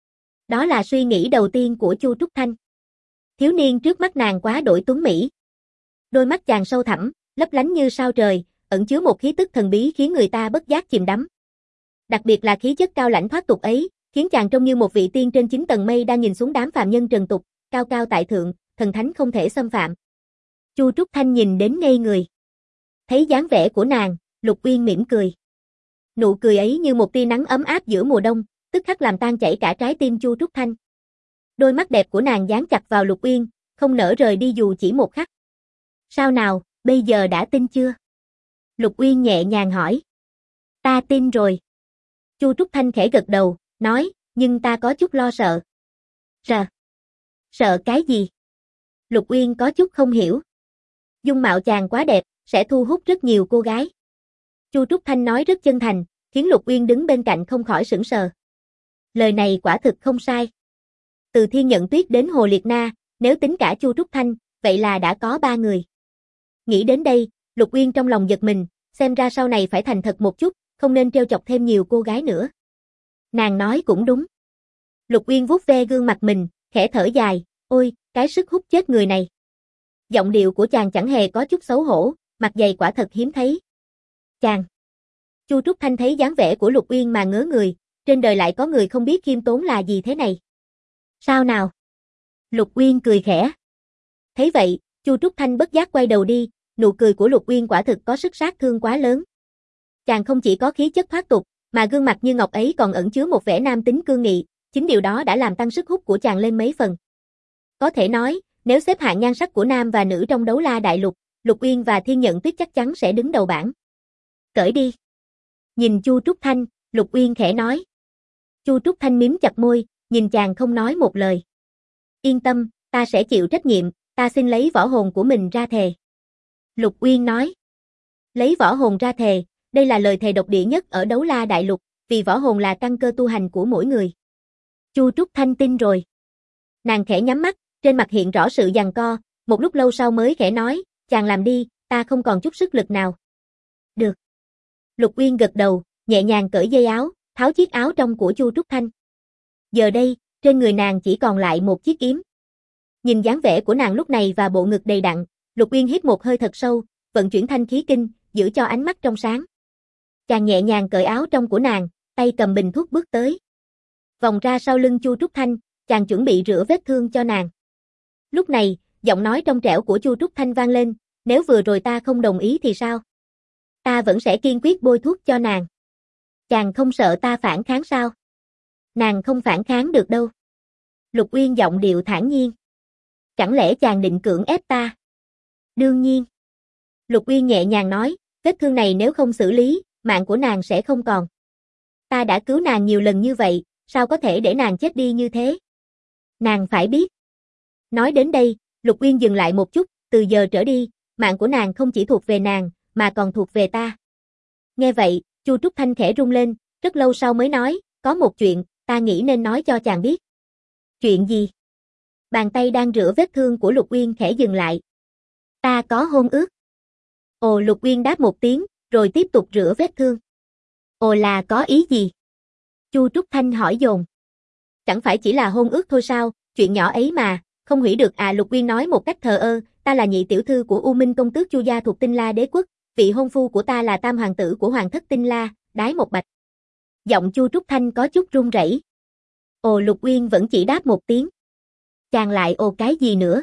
Đó là suy nghĩ đầu tiên của Chu Trúc Thanh. Thiếu niên trước mắt nàng quá đổi tuấn mỹ. Đôi mắt chàng sâu thẳm, lấp lánh như sao trời, ẩn chứa một khí tức thần bí khiến người ta bất giác chìm đắm. Đặc biệt là khí chất cao lãnh thoát tục ấy, khiến chàng trông như một vị tiên trên 9 tầng mây đang nhìn xuống đám phàm nhân trần tục, cao cao tại thượng, thần thánh không thể xâm phạm. Chu Trúc Thanh nhìn đến ngây người. Thấy dáng vẻ của nàng, Lục Uyên mỉm cười. Nụ cười ấy như một tia nắng ấm áp giữa mùa đông, tức khắc làm tan chảy cả trái tim Chu Trúc Thanh. Đôi mắt đẹp của nàng dán chặt vào Lục Uyên, không nỡ rời đi dù chỉ một khắc. Sao nào, bây giờ đã tin chưa? Lục Uyên nhẹ nhàng hỏi. Ta tin rồi. Chu Trúc Thanh khẽ gật đầu, nói, nhưng ta có chút lo sợ. Sợ cái gì? Lục Uyên có chút không hiểu. Dung mạo chàng quá đẹp, sẽ thu hút rất nhiều cô gái. Chu Trúc Thanh nói rất chân thành, khiến Lục Uyên đứng bên cạnh không khỏi sững sờ. Lời này quả thực không sai. Từ Thiên Nhận Tuyết đến Hồ Liệt Na, nếu tính cả Chu Trúc Thanh, vậy là đã có 3 người. Nghĩ đến đây, Lục Uyên trong lòng giật mình, xem ra sau này phải thành thật một chút, không nên trêu chọc thêm nhiều cô gái nữa. Nàng nói cũng đúng. Lục Uyên vuốt ve gương mặt mình, khẽ thở dài, ôi, cái sức hút chết người này. Giọng điệu của chàng chẳng hề có chút xấu hổ, mặt dày quả thật hiếm thấy. Chàng. Chu Trúc Thanh thấy dáng vẻ của Lục Uyên mà ngớ người, trên đời lại có người không biết khiêm tốn là gì thế này. Sao nào? Lục Uyên cười khẽ. Thấy vậy, Chu Trúc Thanh bất giác quay đầu đi, nụ cười của Lục Uyên quả thực có sức sát thương quá lớn. Chàng không chỉ có khí chất thoát tục, mà gương mặt như ngọc ấy còn ẩn chứa một vẻ nam tính cương nghị, chính điều đó đã làm tăng sức hút của chàng lên mấy phần. Có thể nói, nếu xếp hạng nhan sắc của nam và nữ trong đấu la đại lục, Lục Uyên và Thiên Nhận Tuyết chắc chắn sẽ đứng đầu bảng. Cởi đi. Nhìn Chu Trúc Thanh, Lục Uyên khẽ nói. Chu Trúc Thanh mím chặt môi, nhìn chàng không nói một lời. Yên tâm, ta sẽ chịu trách nhiệm, ta xin lấy võ hồn của mình ra thề. Lục Uyên nói. Lấy võ hồn ra thề, đây là lời thề độc địa nhất ở đấu la đại lục, vì võ hồn là căn cơ tu hành của mỗi người. Chu Trúc Thanh tin rồi. Nàng khẽ nhắm mắt, trên mặt hiện rõ sự giằng co, một lúc lâu sau mới khẽ nói, chàng làm đi, ta không còn chút sức lực nào. Được. Lục Uyên gật đầu, nhẹ nhàng cởi dây áo, tháo chiếc áo trong của Chu Trúc Thanh. Giờ đây, trên người nàng chỉ còn lại một chiếc kiếm. Nhìn dáng vẻ của nàng lúc này và bộ ngực đầy đặn, Lục Uyên hít một hơi thật sâu, vận chuyển thanh khí kinh, giữ cho ánh mắt trong sáng. Chàng nhẹ nhàng cởi áo trong của nàng, tay cầm bình thuốc bước tới. Vòng ra sau lưng Chu Trúc Thanh, chàng chuẩn bị rửa vết thương cho nàng. Lúc này, giọng nói trong trẻo của Chu Trúc Thanh vang lên, nếu vừa rồi ta không đồng ý thì sao? Ta vẫn sẽ kiên quyết bôi thuốc cho nàng. Chàng không sợ ta phản kháng sao? Nàng không phản kháng được đâu. Lục Uyên giọng điệu thản nhiên. Chẳng lẽ chàng định cưỡng ép ta? Đương nhiên. Lục Uyên nhẹ nhàng nói, Vết thương này nếu không xử lý, mạng của nàng sẽ không còn. Ta đã cứu nàng nhiều lần như vậy, sao có thể để nàng chết đi như thế? Nàng phải biết. Nói đến đây, Lục Uyên dừng lại một chút, từ giờ trở đi, mạng của nàng không chỉ thuộc về nàng, mà còn thuộc về ta. Nghe vậy, Chu Trúc Thanh khẽ rung lên, rất lâu sau mới nói, có một chuyện, ta nghĩ nên nói cho chàng biết. Chuyện gì? Bàn tay đang rửa vết thương của Lục Uyên khẽ dừng lại. Ta có hôn ước. Ồ, Lục Uyên đáp một tiếng, rồi tiếp tục rửa vết thương. Ồ, là có ý gì? Chu Trúc Thanh hỏi dồn. Chẳng phải chỉ là hôn ước thôi sao, chuyện nhỏ ấy mà, không hủy được à? Lục Uyên nói một cách thờ ơ, ta là nhị tiểu thư của U Minh công tước Chu gia thuộc Tinh La đế quốc, vị hôn phu của ta là tam hoàng tử của hoàng thất Tinh La, Đái Một Bạch. Giọng Chu Trúc Thanh có chút run rẩy. Ồ, Lục Uyên vẫn chỉ đáp một tiếng. Chàng lại ồ cái gì nữa?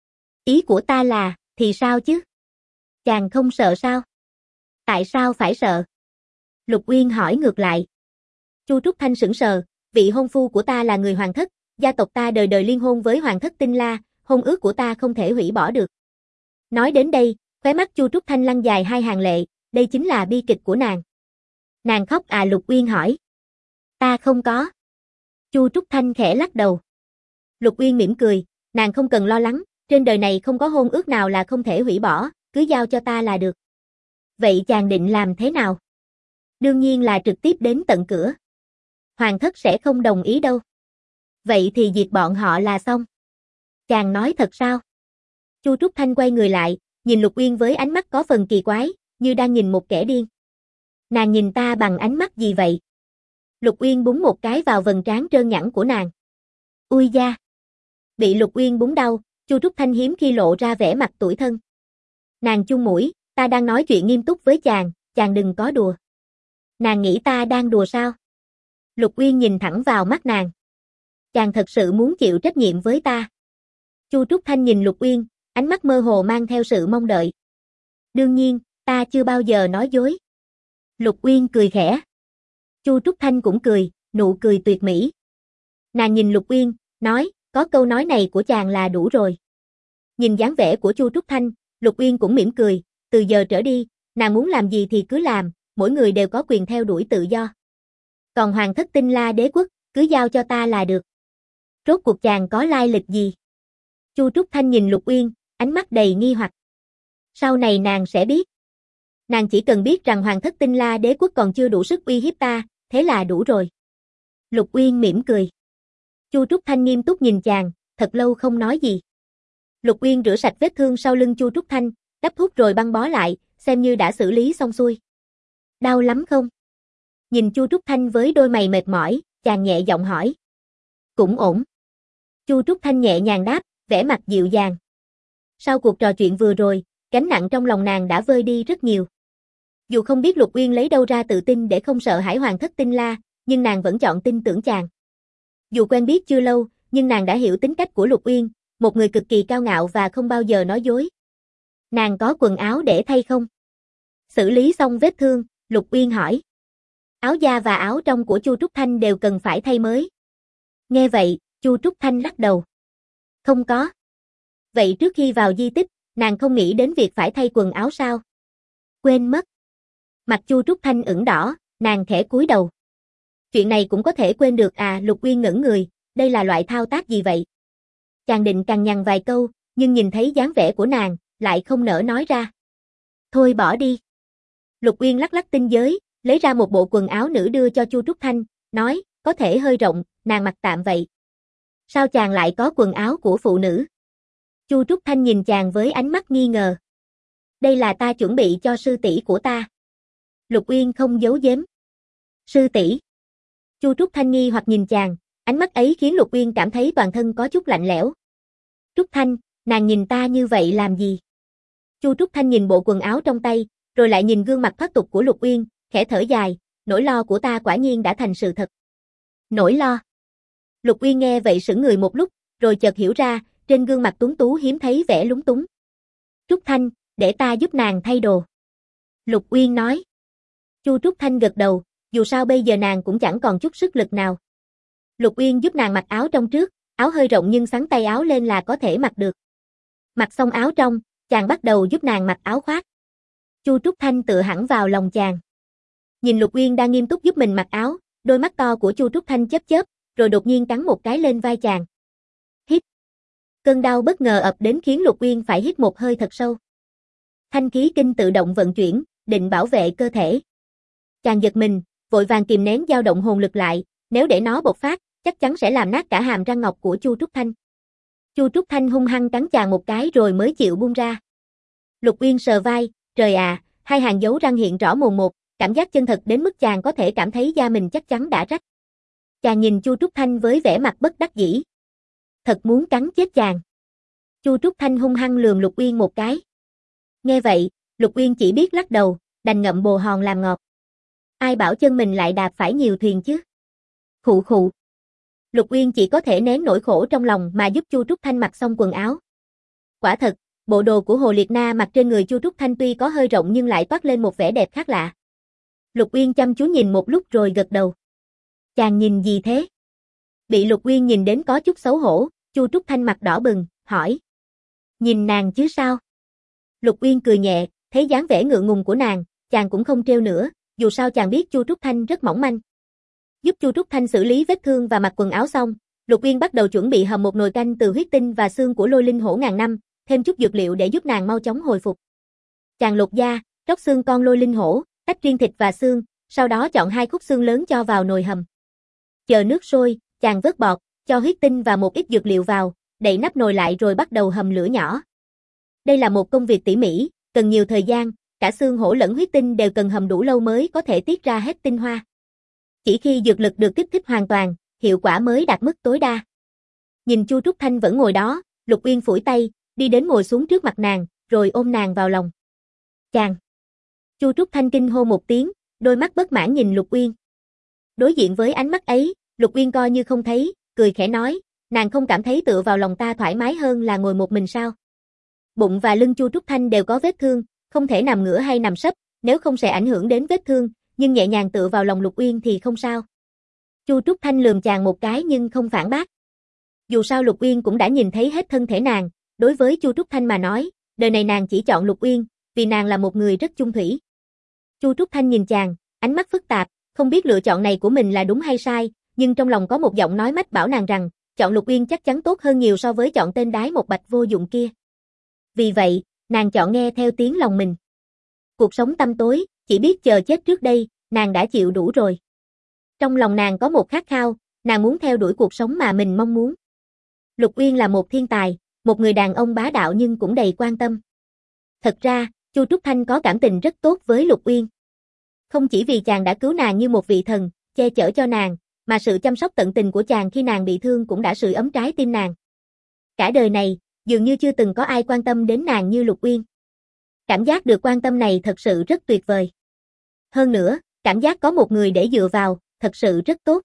Ý của ta là, thì sao chứ? Chàng không sợ sao? Tại sao phải sợ? Lục Uyên hỏi ngược lại. Chu Trúc Thanh sững sờ, vị hôn phu của ta là người hoàng thất, gia tộc ta đời đời liên hôn với hoàng thất Tinh La, hôn ước của ta không thể hủy bỏ được. Nói đến đây, khóe mắt Chu Trúc Thanh lăn dài hai hàng lệ, đây chính là bi kịch của nàng. Nàng khóc à? Lục Uyên hỏi. Ta không có. Chu Trúc Thanh khẽ lắc đầu. Lục Uyên mỉm cười, nàng không cần lo lắng, trên đời này không có hôn ước nào là không thể hủy bỏ, cứ giao cho ta là được. Vậy chàng định làm thế nào? Đương nhiên là trực tiếp đến tận cửa. Hoàng thất sẽ không đồng ý đâu. Vậy thì diệt bọn họ là xong. Chàng nói thật sao? Chu Trúc Thanh quay người lại, nhìn Lục Uyên với ánh mắt có phần kỳ quái, như đang nhìn một kẻ điên. Nàng nhìn ta bằng ánh mắt gì vậy? Lục Uyên búng một cái vào vầng trán trơn nhẵn của nàng. Ui da! Bị Lục Uyên búng đau, Chu Trúc Thanh hiếm khi lộ ra vẻ mặt tủi thân. Nàng chung mũi, ta đang nói chuyện nghiêm túc với chàng, chàng đừng có đùa. Nàng nghĩ ta đang đùa sao? Lục Uyên nhìn thẳng vào mắt nàng. Chàng thật sự muốn chịu trách nhiệm với ta. Chu Trúc Thanh nhìn Lục Uyên, ánh mắt mơ hồ mang theo sự mong đợi. Đương nhiên, ta chưa bao giờ nói dối. Lục Uyên cười khẽ. Chu Trúc Thanh cũng cười, nụ cười tuyệt mỹ. Nàng nhìn Lục Uyên, nói, có câu nói này của chàng là đủ rồi. Nhìn dáng vẻ của Chu Trúc Thanh, Lục Uyên cũng mỉm cười, từ giờ trở đi, nàng muốn làm gì thì cứ làm, mỗi người đều có quyền theo đuổi tự do. Còn hoàng thất Tinh La đế quốc, cứ giao cho ta là được. Rốt cuộc chàng có lai lịch gì? Chu Trúc Thanh nhìn Lục Uyên, ánh mắt đầy nghi hoặc. Sau này nàng sẽ biết. Nàng chỉ cần biết rằng hoàng thất Tinh La đế quốc còn chưa đủ sức uy hiếp ta, thế là đủ rồi. Lục Uyên mỉm cười. Chu Trúc Thanh nghiêm túc nhìn chàng, thật lâu không nói gì. Lục Uyên rửa sạch vết thương sau lưng Chu Trúc Thanh, đắp thuốc rồi băng bó lại, xem như đã xử lý xong xuôi. Đau lắm không? Nhìn Chu Trúc Thanh với đôi mày mệt mỏi, chàng nhẹ giọng hỏi. Cũng ổn. Chu Trúc Thanh nhẹ nhàng đáp, vẻ mặt dịu dàng. Sau cuộc trò chuyện vừa rồi, gánh nặng trong lòng nàng đã vơi đi rất nhiều. Dù không biết Lục Uyên lấy đâu ra tự tin để không sợ hãi hoàng thất Tinh La, nhưng nàng vẫn chọn tin tưởng chàng. Dù quen biết chưa lâu, nhưng nàng đã hiểu tính cách của Lục Uyên, một người cực kỳ cao ngạo và không bao giờ nói dối. Nàng có quần áo để thay không? Xử lý xong vết thương, Lục Uyên hỏi. Áo da và áo trong của Chu Trúc Thanh đều cần phải thay mới. Nghe vậy, Chu Trúc Thanh lắc đầu. Không có. Vậy trước khi vào di tích, nàng không nghĩ đến việc phải thay quần áo sao? Quên mất. Mặt Chu Trúc Thanh ửng đỏ, nàng khẽ cúi đầu. Chuyện này cũng có thể quên được à? Lục Uyên ngẩn người, đây là loại thao tác gì vậy? Chàng định cằn nhằn vài câu, nhưng nhìn thấy dáng vẻ của nàng, lại không nỡ nói ra. Thôi bỏ đi. Lục Uyên lắc lắc tinh giới, lấy ra một bộ quần áo nữ đưa cho Chu Trúc Thanh, nói, có thể hơi rộng, nàng mặc tạm vậy. Sao chàng lại có quần áo của phụ nữ? Chu Trúc Thanh nhìn chàng với ánh mắt nghi ngờ. Đây là ta chuẩn bị cho sư tỷ của ta. Lục Uyên không giấu giếm. Sư tỷ. Chu Trúc Thanh nghi hoặc nhìn chàng, ánh mắt ấy khiến Lục Uyên cảm thấy toàn thân có chút lạnh lẽo. Trúc Thanh, nàng nhìn ta như vậy làm gì? Chu Trúc Thanh nhìn bộ quần áo trong tay, rồi lại nhìn gương mặt thoát tục của Lục Uyên, khẽ thở dài, nỗi lo của ta quả nhiên đã thành sự thật. Nỗi lo. Lục Uyên nghe vậy sững người một lúc, rồi chợt hiểu ra, trên gương mặt tuấn tú hiếm thấy vẻ lúng túng. Trúc Thanh, để ta giúp nàng thay đồ. Lục Uyên nói. Chu Trúc Thanh gật đầu, dù sao bây giờ nàng cũng chẳng còn chút sức lực nào. Lục Uyên giúp nàng mặc áo trong trước, áo hơi rộng nhưng xắn tay áo lên là có thể mặc được. Mặc xong áo trong, chàng bắt đầu giúp nàng mặc áo khoác. Chu Trúc Thanh tựa hẳn vào lòng chàng. Nhìn Lục Uyên đang nghiêm túc giúp mình mặc áo, đôi mắt to của Chu Trúc Thanh chớp chớp, rồi đột nhiên cắn một cái lên vai chàng. Hít. Cơn đau bất ngờ ập đến khiến Lục Uyên phải hít một hơi thật sâu. Thanh khí kinh tự động vận chuyển, định bảo vệ cơ thể. Chàng giật mình, vội vàng kìm nén dao động hồn lực lại, nếu để nó bộc phát, chắc chắn sẽ làm nát cả hàm răng ngọc của Chu Trúc Thanh. Chu Trúc Thanh hung hăng cắn chàng một cái rồi mới chịu buông ra. Lục Uyên sờ vai, trời à, hai hàng dấu răng hiện rõ mồn một, cảm giác chân thật đến mức chàng có thể cảm thấy da mình chắc chắn đã rách. Chàng nhìn Chu Trúc Thanh với vẻ mặt bất đắc dĩ. Thật muốn cắn chết chàng. Chu Trúc Thanh hung hăng lườm Lục Uyên một cái. Nghe vậy, Lục Uyên chỉ biết lắc đầu, đành ngậm bồ hòn làm ngọt. Ai bảo chân mình lại đạp phải nhiều thuyền chứ? Khụ khụ. Lục Uyên chỉ có thể nén nỗi khổ trong lòng mà giúp Chu Trúc Thanh mặc xong quần áo. Quả thật, bộ đồ của Hồ Liệt Na mặc trên người Chu Trúc Thanh tuy có hơi rộng nhưng lại toát lên một vẻ đẹp khác lạ. Lục Uyên chăm chú nhìn một lúc rồi gật đầu. Chàng nhìn gì thế? Bị Lục Uyên nhìn đến có chút xấu hổ, Chu Trúc Thanh mặt đỏ bừng, hỏi. Nhìn nàng chứ sao? Lục Uyên cười nhẹ, thấy dáng vẻ ngượng ngùng của nàng, chàng cũng không trêu nữa, dù sao chàng biết Chu Trúc Thanh rất mỏng manh. Giúp Chu Trúc Thanh xử lý vết thương và mặc quần áo xong, Lục Uyên bắt đầu chuẩn bị hầm một nồi canh từ huyết tinh và xương của Lôi Linh Hổ ngàn năm, thêm chút dược liệu để giúp nàng mau chóng hồi phục. Chàng lột da, róc xương con Lôi Linh Hổ, tách riêng thịt và xương, sau đó chọn 2 khúc xương lớn cho vào nồi hầm. Chờ nước sôi, chàng vớt bọt, cho huyết tinh và một ít dược liệu vào, đậy nắp nồi lại rồi bắt đầu hầm lửa nhỏ. Đây là một công việc tỉ mỉ, cần nhiều thời gian, cả xương hổ lẫn huyết tinh đều cần hầm đủ lâu mới có thể tiết ra hết tinh hoa. Chỉ khi dược lực được kích thích hoàn toàn, hiệu quả mới đạt mức tối đa. Nhìn Chu Trúc Thanh vẫn ngồi đó, Lục Uyên phủi tay, đi đến ngồi xuống trước mặt nàng, rồi ôm nàng vào lòng. Chàng. Chu Trúc Thanh kinh hô một tiếng, đôi mắt bất mãn nhìn Lục Uyên. Đối diện với ánh mắt ấy, Lục Uyên coi như không thấy, cười khẽ nói, nàng không cảm thấy tựa vào lòng ta thoải mái hơn là ngồi một mình sao? Bụng và lưng Chu Trúc Thanh đều có vết thương, không thể nằm ngửa hay nằm sấp, nếu không sẽ ảnh hưởng đến vết thương, nhưng nhẹ nhàng tựa vào lòng Lục Uyên thì không sao. Chu Trúc Thanh lườm chàng một cái nhưng không phản bác. Dù sao Lục Uyên cũng đã nhìn thấy hết thân thể nàng, đối với Chu Trúc Thanh mà nói, đời này nàng chỉ chọn Lục Uyên, vì nàng là một người rất chung thủy. Chu Trúc Thanh nhìn chàng, ánh mắt phức tạp, không biết lựa chọn này của mình là đúng hay sai, nhưng trong lòng có một giọng nói mách bảo nàng rằng, chọn Lục Uyên chắc chắn tốt hơn nhiều so với chọn tên đái một bạch vô dụng kia. Vì vậy, nàng chọn nghe theo tiếng lòng mình. Cuộc sống tăm tối, chỉ biết chờ chết trước đây, nàng đã chịu đủ rồi. Trong lòng nàng có một khát khao, nàng muốn theo đuổi cuộc sống mà mình mong muốn. Lục Uyên là một thiên tài, một người đàn ông bá đạo nhưng cũng đầy quan tâm. Thật ra, Chu Trúc Thanh có cảm tình rất tốt với Lục Uyên. Không chỉ vì chàng đã cứu nàng như một vị thần, che chở cho nàng, mà sự chăm sóc tận tình của chàng khi nàng bị thương cũng đã sưởi ấm trái tim nàng. Cả đời này, dường như chưa từng có ai quan tâm đến nàng như Lục Uyên. Cảm giác được quan tâm này thật sự rất tuyệt vời. Hơn nữa, cảm giác có một người để dựa vào, thật sự rất tốt.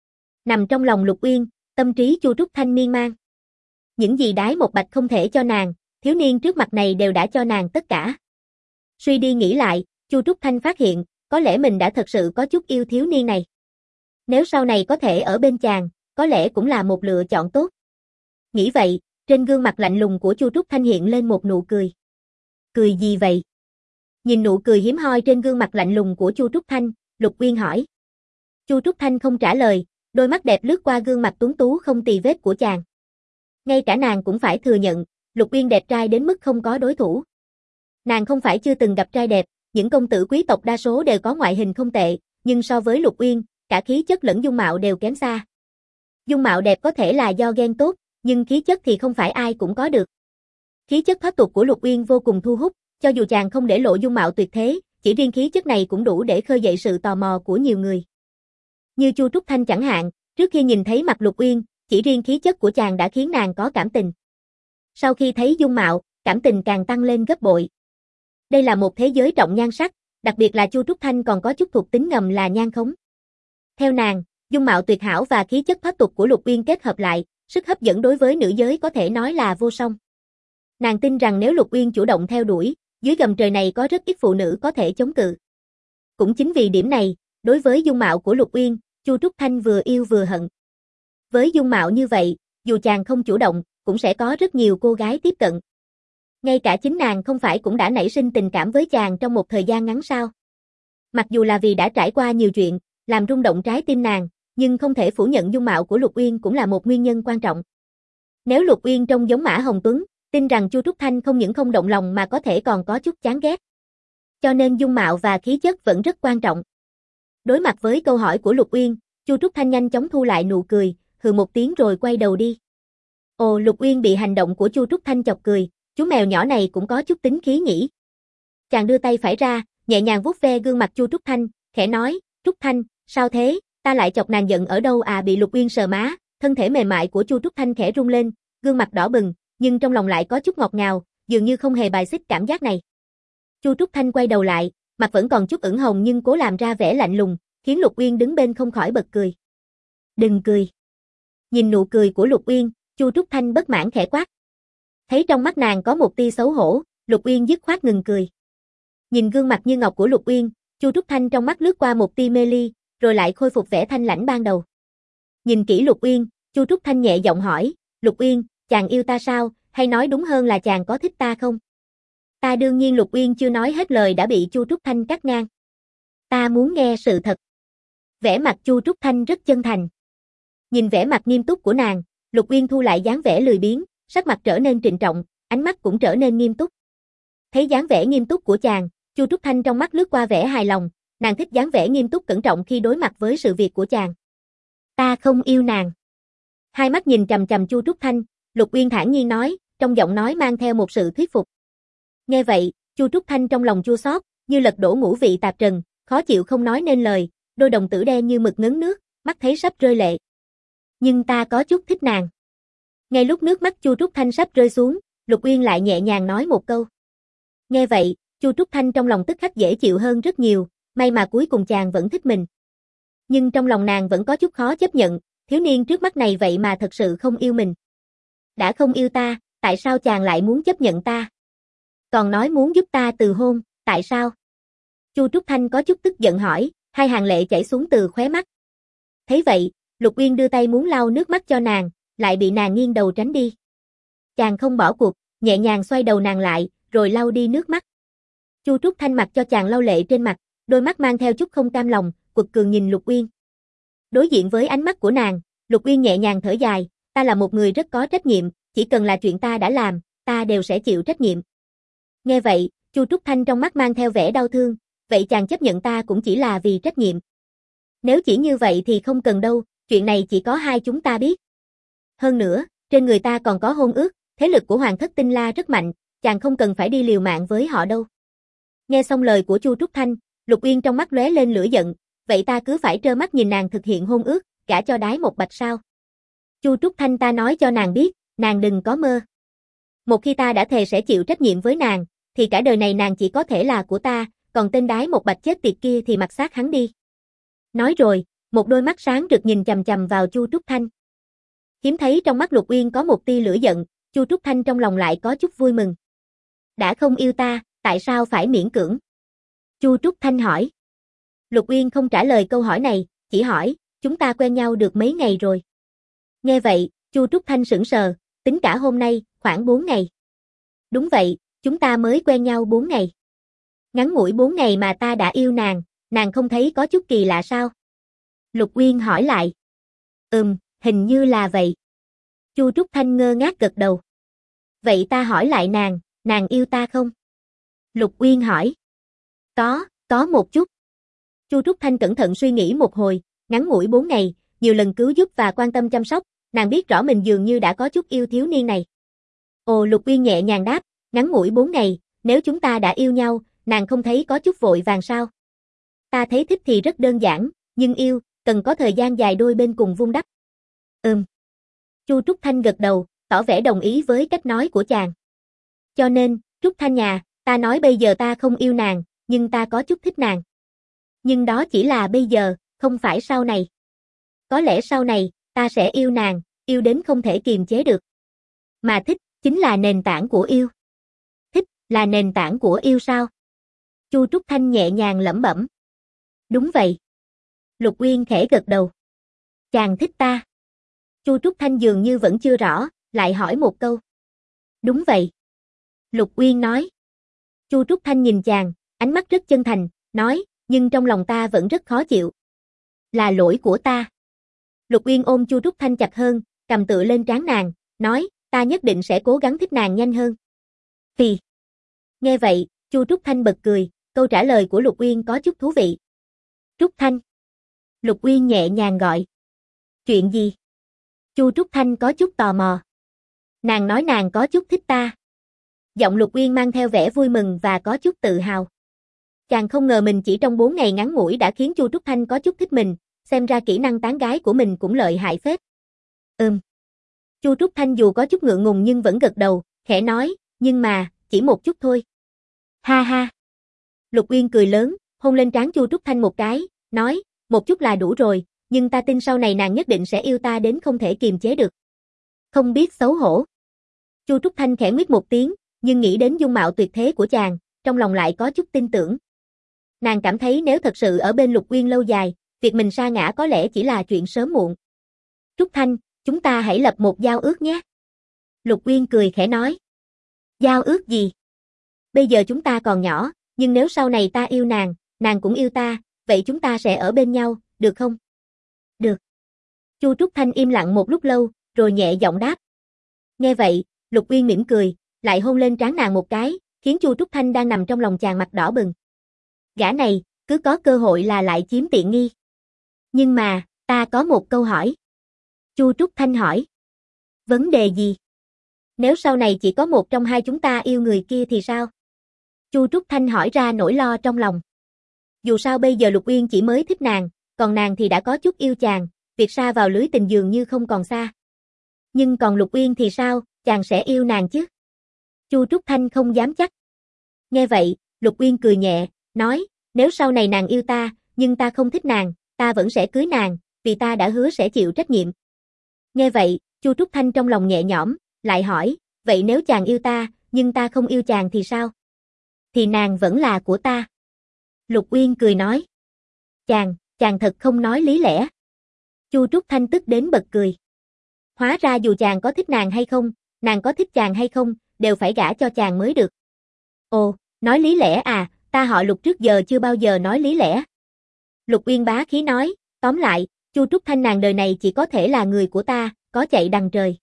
Nằm trong lòng Lục Uyên, tâm trí Chu Trúc Thanh miên man. Những gì đái một bạch không thể cho nàng, thiếu niên trước mặt này đều đã cho nàng tất cả. Suy đi nghĩ lại, Chu Trúc Thanh phát hiện, có lẽ mình đã thật sự có chút yêu thiếu niên này. Nếu sau này có thể ở bên chàng, có lẽ cũng là một lựa chọn tốt. Nghĩ vậy, trên gương mặt lạnh lùng của Chu Trúc Thanh hiện lên một nụ cười. Cười gì vậy? Nhìn nụ cười hiếm hoi trên gương mặt lạnh lùng của Chu Trúc Thanh, Lục Uyên hỏi. Chu Trúc Thanh không trả lời, đôi mắt đẹp lướt qua gương mặt tuấn tú không tì vết của chàng. Ngay cả nàng cũng phải thừa nhận, Lục Uyên đẹp trai đến mức không có đối thủ. Nàng không phải chưa từng gặp trai đẹp, những công tử quý tộc đa số đều có ngoại hình không tệ, nhưng so với Lục Uyên, cả khí chất lẫn dung mạo đều kém xa. Dung mạo đẹp có thể là do gen tốt, nhưng khí chất thì không phải ai cũng có được. Khí chất thoát tục của Lục Uyên vô cùng thu hút, cho dù chàng không để lộ dung mạo tuyệt thế, chỉ riêng khí chất này cũng đủ để khơi dậy sự tò mò của nhiều người. Như Chu Trúc Thanh chẳng hạn, trước khi nhìn thấy mặt Lục Uyên, chỉ riêng khí chất của chàng đã khiến nàng có cảm tình. Sau khi thấy dung mạo, cảm tình càng tăng lên gấp bội. Đây là một thế giới trọng nhan sắc, đặc biệt là Chu Trúc Thanh còn có chút thuộc tính ngầm là nhan khống. Theo nàng, dung mạo tuyệt hảo và khí chất thoát tục của Lục Uyên kết hợp lại, sức hấp dẫn đối với nữ giới có thể nói là vô song. Nàng tin rằng nếu Lục Uyên chủ động theo đuổi, dưới gầm trời này có rất ít phụ nữ có thể chống cự. Cũng chính vì điểm này, đối với dung mạo của Lục Uyên, Chu Trúc Thanh vừa yêu vừa hận. Với dung mạo như vậy, dù chàng không chủ động, cũng sẽ có rất nhiều cô gái tiếp cận. Ngay cả chính nàng không phải cũng đã nảy sinh tình cảm với chàng trong một thời gian ngắn sao? Mặc dù là vì đã trải qua nhiều chuyện, làm rung động trái tim nàng, nhưng không thể phủ nhận dung mạo của Lục Uyên cũng là một nguyên nhân quan trọng. Nếu Lục Uyên trông giống Mã Hồng Tuấn, tin rằng Chu Trúc Thanh không những không động lòng mà có thể còn có chút chán ghét. Cho nên dung mạo và khí chất vẫn rất quan trọng. Đối mặt với câu hỏi của Lục Uyên, Chu Trúc Thanh nhanh chóng thu lại nụ cười, hừ một tiếng rồi quay đầu đi. Ồ, Lục Uyên bị hành động của Chu Trúc Thanh chọc cười, chú mèo nhỏ này cũng có chút tính khí nhỉ. Chàng đưa tay phải ra, nhẹ nhàng vuốt ve gương mặt Chu Trúc Thanh, khẽ nói, Trúc Thanh, sao thế, ta lại chọc nàng giận ở đâu à? Bị Lục Uyên sờ má, thân thể mềm mại của Chu Trúc Thanh khẽ rung lên, gương mặt đỏ bừng, nhưng trong lòng lại có chút ngọt ngào, dường như không hề bài xích cảm giác này. Chu Trúc Thanh quay đầu lại, mặt vẫn còn chút ửng hồng nhưng cố làm ra vẻ lạnh lùng, khiến Lục Uyên đứng bên không khỏi bật cười. Đừng cười. Nhìn nụ cười của Lục Uyên, Chu Trúc Thanh bất mãn khẽ quát. Thấy trong mắt nàng có một tia xấu hổ, Lục Uyên dứt khoát ngừng cười. Nhìn gương mặt như ngọc của Lục Uyên, Chu Trúc Thanh trong mắt lướt qua một tia mê ly, rồi lại khôi phục vẻ thanh lãnh ban đầu. Nhìn kỹ Lục Uyên, Chu Trúc Thanh nhẹ giọng hỏi, Lục Uyên, chàng yêu ta sao, hay nói đúng hơn là chàng có thích ta không? Ta đương nhiên. Lục Uyên chưa nói hết lời đã bị Chu Trúc Thanh cắt ngang. Ta muốn nghe sự thật. Vẻ mặt Chu Trúc Thanh rất chân thành. Nhìn vẻ mặt nghiêm túc của nàng, Lục Uyên thu lại dáng vẻ lười biếng, sắc mặt trở nên trịnh trọng, ánh mắt cũng trở nên nghiêm túc. Thấy dáng vẻ nghiêm túc của chàng, Chu Trúc Thanh trong mắt lướt qua vẻ hài lòng, nàng thích dáng vẻ nghiêm túc cẩn trọng khi đối mặt với sự việc của chàng. Ta không yêu nàng. Hai mắt nhìn chằm chằm Chu Trúc Thanh, Lục Uyên thản nhiên nói, trong giọng nói mang theo một sự thuyết phục. Nghe vậy, Chu Trúc Thanh trong lòng chua xót, như lật đổ ngũ vị tạp trần, khó chịu không nói nên lời, đôi đồng tử đen như mực ngấn nước, mắt thấy sắp rơi lệ. Nhưng ta có chút thích nàng. Ngay lúc nước mắt Chu Trúc Thanh sắp rơi xuống, Lục Uyên lại nhẹ nhàng nói một câu. Nghe vậy, Chu Trúc Thanh trong lòng tức khắc dễ chịu hơn rất nhiều, may mà cuối cùng chàng vẫn thích mình. Nhưng trong lòng nàng vẫn có chút khó chấp nhận, thiếu niên trước mắt này vậy mà thật sự không yêu mình. Đã không yêu ta, tại sao chàng lại muốn chấp nhận ta? Còn nói muốn giúp ta từ hôn, tại sao? Chu Trúc Thanh có chút tức giận hỏi, hai hàng lệ chảy xuống từ khóe mắt. Thấy vậy, Lục Uyên đưa tay muốn lau nước mắt cho nàng, lại bị nàng nghiêng đầu tránh đi. Chàng không bỏ cuộc, nhẹ nhàng xoay đầu nàng lại, rồi lau đi nước mắt. Chu Trúc Thanh mặc cho chàng lau lệ trên mặt, đôi mắt mang theo chút không cam lòng, quật cường nhìn Lục Uyên. Đối diện với ánh mắt của nàng, Lục Uyên nhẹ nhàng thở dài, ta là một người rất có trách nhiệm, chỉ cần là chuyện ta đã làm, ta đều sẽ chịu trách nhiệm. Nghe vậy, Chu Trúc Thanh trong mắt mang theo vẻ đau thương, vậy chàng chấp nhận ta cũng chỉ là vì trách nhiệm. Nếu chỉ như vậy thì không cần đâu, chuyện này chỉ có hai chúng ta biết. Hơn nữa, trên người ta còn có hôn ước, thế lực của Hoàng thất Tinh La rất mạnh, chàng không cần phải đi liều mạng với họ đâu. Nghe xong lời của Chu Trúc Thanh, Lục Uyên trong mắt lóe lên lửa giận, vậy ta cứ phải trơ mắt nhìn nàng thực hiện hôn ước, gả cho Đái Một Bạch sao? Chu Trúc Thanh, ta nói cho nàng biết, nàng đừng có mơ. Một khi ta đã thề sẽ chịu trách nhiệm với nàng, thì cả đời này nàng chỉ có thể là của ta, còn tên Đái Một Bạch chết tiệt kia thì mặc xác hắn đi. Nói rồi, một đôi mắt sáng rực nhìn chằm chằm vào Chu Trúc Thanh. Hiếm thấy trong mắt Lục Uyên có một tia lửa giận, Chu Trúc Thanh trong lòng lại có chút vui mừng. Đã không yêu ta, tại sao phải miễn cưỡng? Chu Trúc Thanh hỏi. Lục Uyên không trả lời câu hỏi này, chỉ hỏi, chúng ta quen nhau được mấy ngày rồi? Nghe vậy, Chu Trúc Thanh sững sờ, tính cả hôm nay, khoảng 4 ngày. Đúng vậy, chúng ta mới quen nhau 4 ngày. Ngắn ngủi 4 ngày mà ta đã yêu nàng không thấy có chút kỳ lạ sao? Lục Uyên hỏi lại. Hình như là vậy. Chu Trúc Thanh ngơ ngác gật đầu. Vậy ta hỏi lại nàng yêu ta không? Lục Uyên hỏi. Có một chút. Chu Trúc Thanh cẩn thận suy nghĩ một hồi, ngắn ngủi 4 ngày, nhiều lần cứu giúp và quan tâm chăm sóc, nàng biết rõ mình dường như đã có chút yêu thiếu niên này. Ồ, Lục Uyên nhẹ nhàng đáp, ngắn ngủi 4 ngày, nếu chúng ta đã yêu nhau, nàng không thấy có chút vội vàng sao? Ta thấy thích thì rất đơn giản, nhưng yêu, cần có thời gian dài đôi bên cùng vun đắp. Chu Trúc Thanh gật đầu, tỏ vẻ đồng ý với cách nói của chàng. Cho nên, Trúc Thanh nhà, ta nói bây giờ ta không yêu nàng, nhưng ta có chút thích nàng. Nhưng đó chỉ là bây giờ, không phải sau này. Có lẽ sau này, ta sẽ yêu nàng, yêu đến không thể kiềm chế được. Mà thích, chính là nền tảng của yêu. Thích, là nền tảng của yêu sao? Chu Trúc Thanh nhẹ nhàng lẩm bẩm. Đúng vậy. Lục Uyên khẽ gật đầu. Chàng thích ta. Chu Trúc Thanh dường như vẫn chưa rõ, lại hỏi một câu. Đúng vậy. Lục Uyên nói. Chu Trúc Thanh nhìn chàng, ánh mắt rất chân thành, nói, nhưng trong lòng ta vẫn rất khó chịu. Là lỗi của ta. Lục Uyên ôm Chu Trúc Thanh chặt hơn, cầm tựa lên trán nàng, nói, ta nhất định sẽ cố gắng thích nàng nhanh hơn. Phì. Nghe vậy, Chu Trúc Thanh bật cười, câu trả lời của Lục Uyên có chút thú vị. Trúc Thanh. Lục Uyên nhẹ nhàng gọi. Chuyện gì? Chu Trúc Thanh có chút tò mò. Nàng nói nàng có chút thích ta. Giọng Lục Uyên mang theo vẻ vui mừng và có chút tự hào. Chàng không ngờ mình chỉ trong 4 ngày ngắn ngủi đã khiến Chu Trúc Thanh có chút thích mình, xem ra kỹ năng tán gái của mình cũng lợi hại phết. Chu Trúc Thanh dù có chút ngượng ngùng nhưng vẫn gật đầu, khẽ nói, nhưng mà, chỉ một chút thôi. Ha ha. Lục Uyên cười lớn, hôn lên trán Chu Trúc Thanh một cái, nói, một chút là đủ rồi, nhưng ta tin sau này nàng nhất định sẽ yêu ta đến không thể kiềm chế được. Không biết xấu hổ. Chu Trúc Thanh khẽ nguyết một tiếng, nhưng nghĩ đến dung mạo tuyệt thế của chàng, trong lòng lại có chút tin tưởng. Nàng cảm thấy nếu thật sự ở bên Lục Uyên lâu dài, việc mình sa ngã có lẽ chỉ là chuyện sớm muộn. Trúc Thanh, chúng ta hãy lập một giao ước nhé. Lục Uyên cười khẽ nói. Giao ước gì? Bây giờ chúng ta còn nhỏ, nhưng nếu sau này ta yêu nàng, nàng cũng yêu ta, vậy chúng ta sẽ ở bên nhau, được không? Được. Chu Trúc Thanh im lặng một lúc lâu, rồi nhẹ giọng đáp. Nghe vậy, Lục Uyên mỉm cười, lại hôn lên trán nàng một cái, khiến Chu Trúc Thanh đang nằm trong lòng chàng mặt đỏ bừng. Gã này, cứ có cơ hội là lại chiếm tiện nghi. Nhưng mà, ta có một câu hỏi. Chu Trúc Thanh hỏi. Vấn đề gì? Nếu sau này chỉ có một trong hai chúng ta yêu người kia thì sao? Chu Trúc Thanh hỏi ra nỗi lo trong lòng. Dù sao bây giờ Lục Uyên chỉ mới thích nàng, còn nàng thì đã có chút yêu chàng, việc sa vào lưới tình dường như không còn xa. Nhưng còn Lục Uyên thì sao, chàng sẽ yêu nàng chứ? Chu Trúc Thanh không dám chắc. Nghe vậy, Lục Uyên cười nhẹ, nói, nếu sau này nàng yêu ta, nhưng ta không thích nàng, ta vẫn sẽ cưới nàng, vì ta đã hứa sẽ chịu trách nhiệm. Nghe vậy, Chu Trúc Thanh trong lòng nhẹ nhõm, lại hỏi, vậy nếu chàng yêu ta, nhưng ta không yêu chàng thì sao? Thì nàng vẫn là của ta. Lục Uyên cười nói. Chàng thật không nói lý lẽ. Chu Trúc Thanh tức đến bật cười. Hóa ra dù chàng có thích nàng hay không, nàng có thích chàng hay không, đều phải gả cho chàng mới được. Ồ, nói lý lẽ à, ta họ Lục trước giờ chưa bao giờ nói lý lẽ. Lục Uyên bá khí nói, tóm lại, Chu Trúc Thanh nàng đời này chỉ có thể là người của ta, có chạy đằng trời.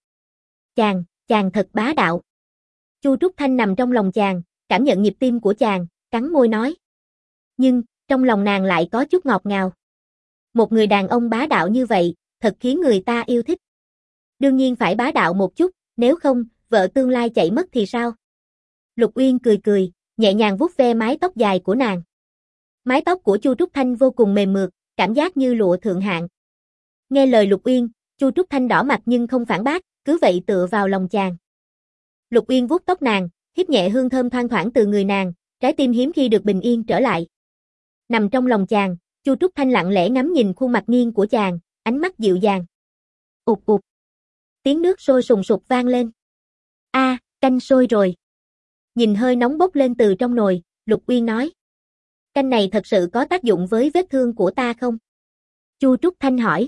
Chàng thật bá đạo. Chu Trúc Thanh nằm trong lòng chàng, cảm nhận nhịp tim của chàng, cắn môi nói. Nhưng, trong lòng nàng lại có chút ngọt ngào. Một người đàn ông bá đạo như vậy, thật khiến người ta yêu thích. Đương nhiên phải bá đạo một chút, nếu không, vợ tương lai chạy mất thì sao? Lục Uyên cười, nhẹ nhàng vuốt ve mái tóc dài của nàng. Mái tóc của Chu Trúc Thanh vô cùng mềm mượt, cảm giác như lụa thượng hạng. Nghe lời Lục Uyên, Chu Trúc Thanh đỏ mặt nhưng không phản bác, cứ vậy tựa vào lòng chàng. Lục Uyên vuốt tóc nàng, hít nhẹ hương thơm thoang thoảng từ người nàng, trái tim hiếm khi được bình yên trở lại. Nằm trong lòng chàng, Chu Trúc Thanh lặng lẽ ngắm nhìn khuôn mặt nghiêng của chàng, ánh mắt dịu dàng. Ụt ụt. Tiếng nước sôi sùng sục vang lên. A, canh sôi rồi. Nhìn hơi nóng bốc lên từ trong nồi, Lục Uyên nói. Canh này thật sự có tác dụng với vết thương của ta không? Chu Trúc Thanh hỏi.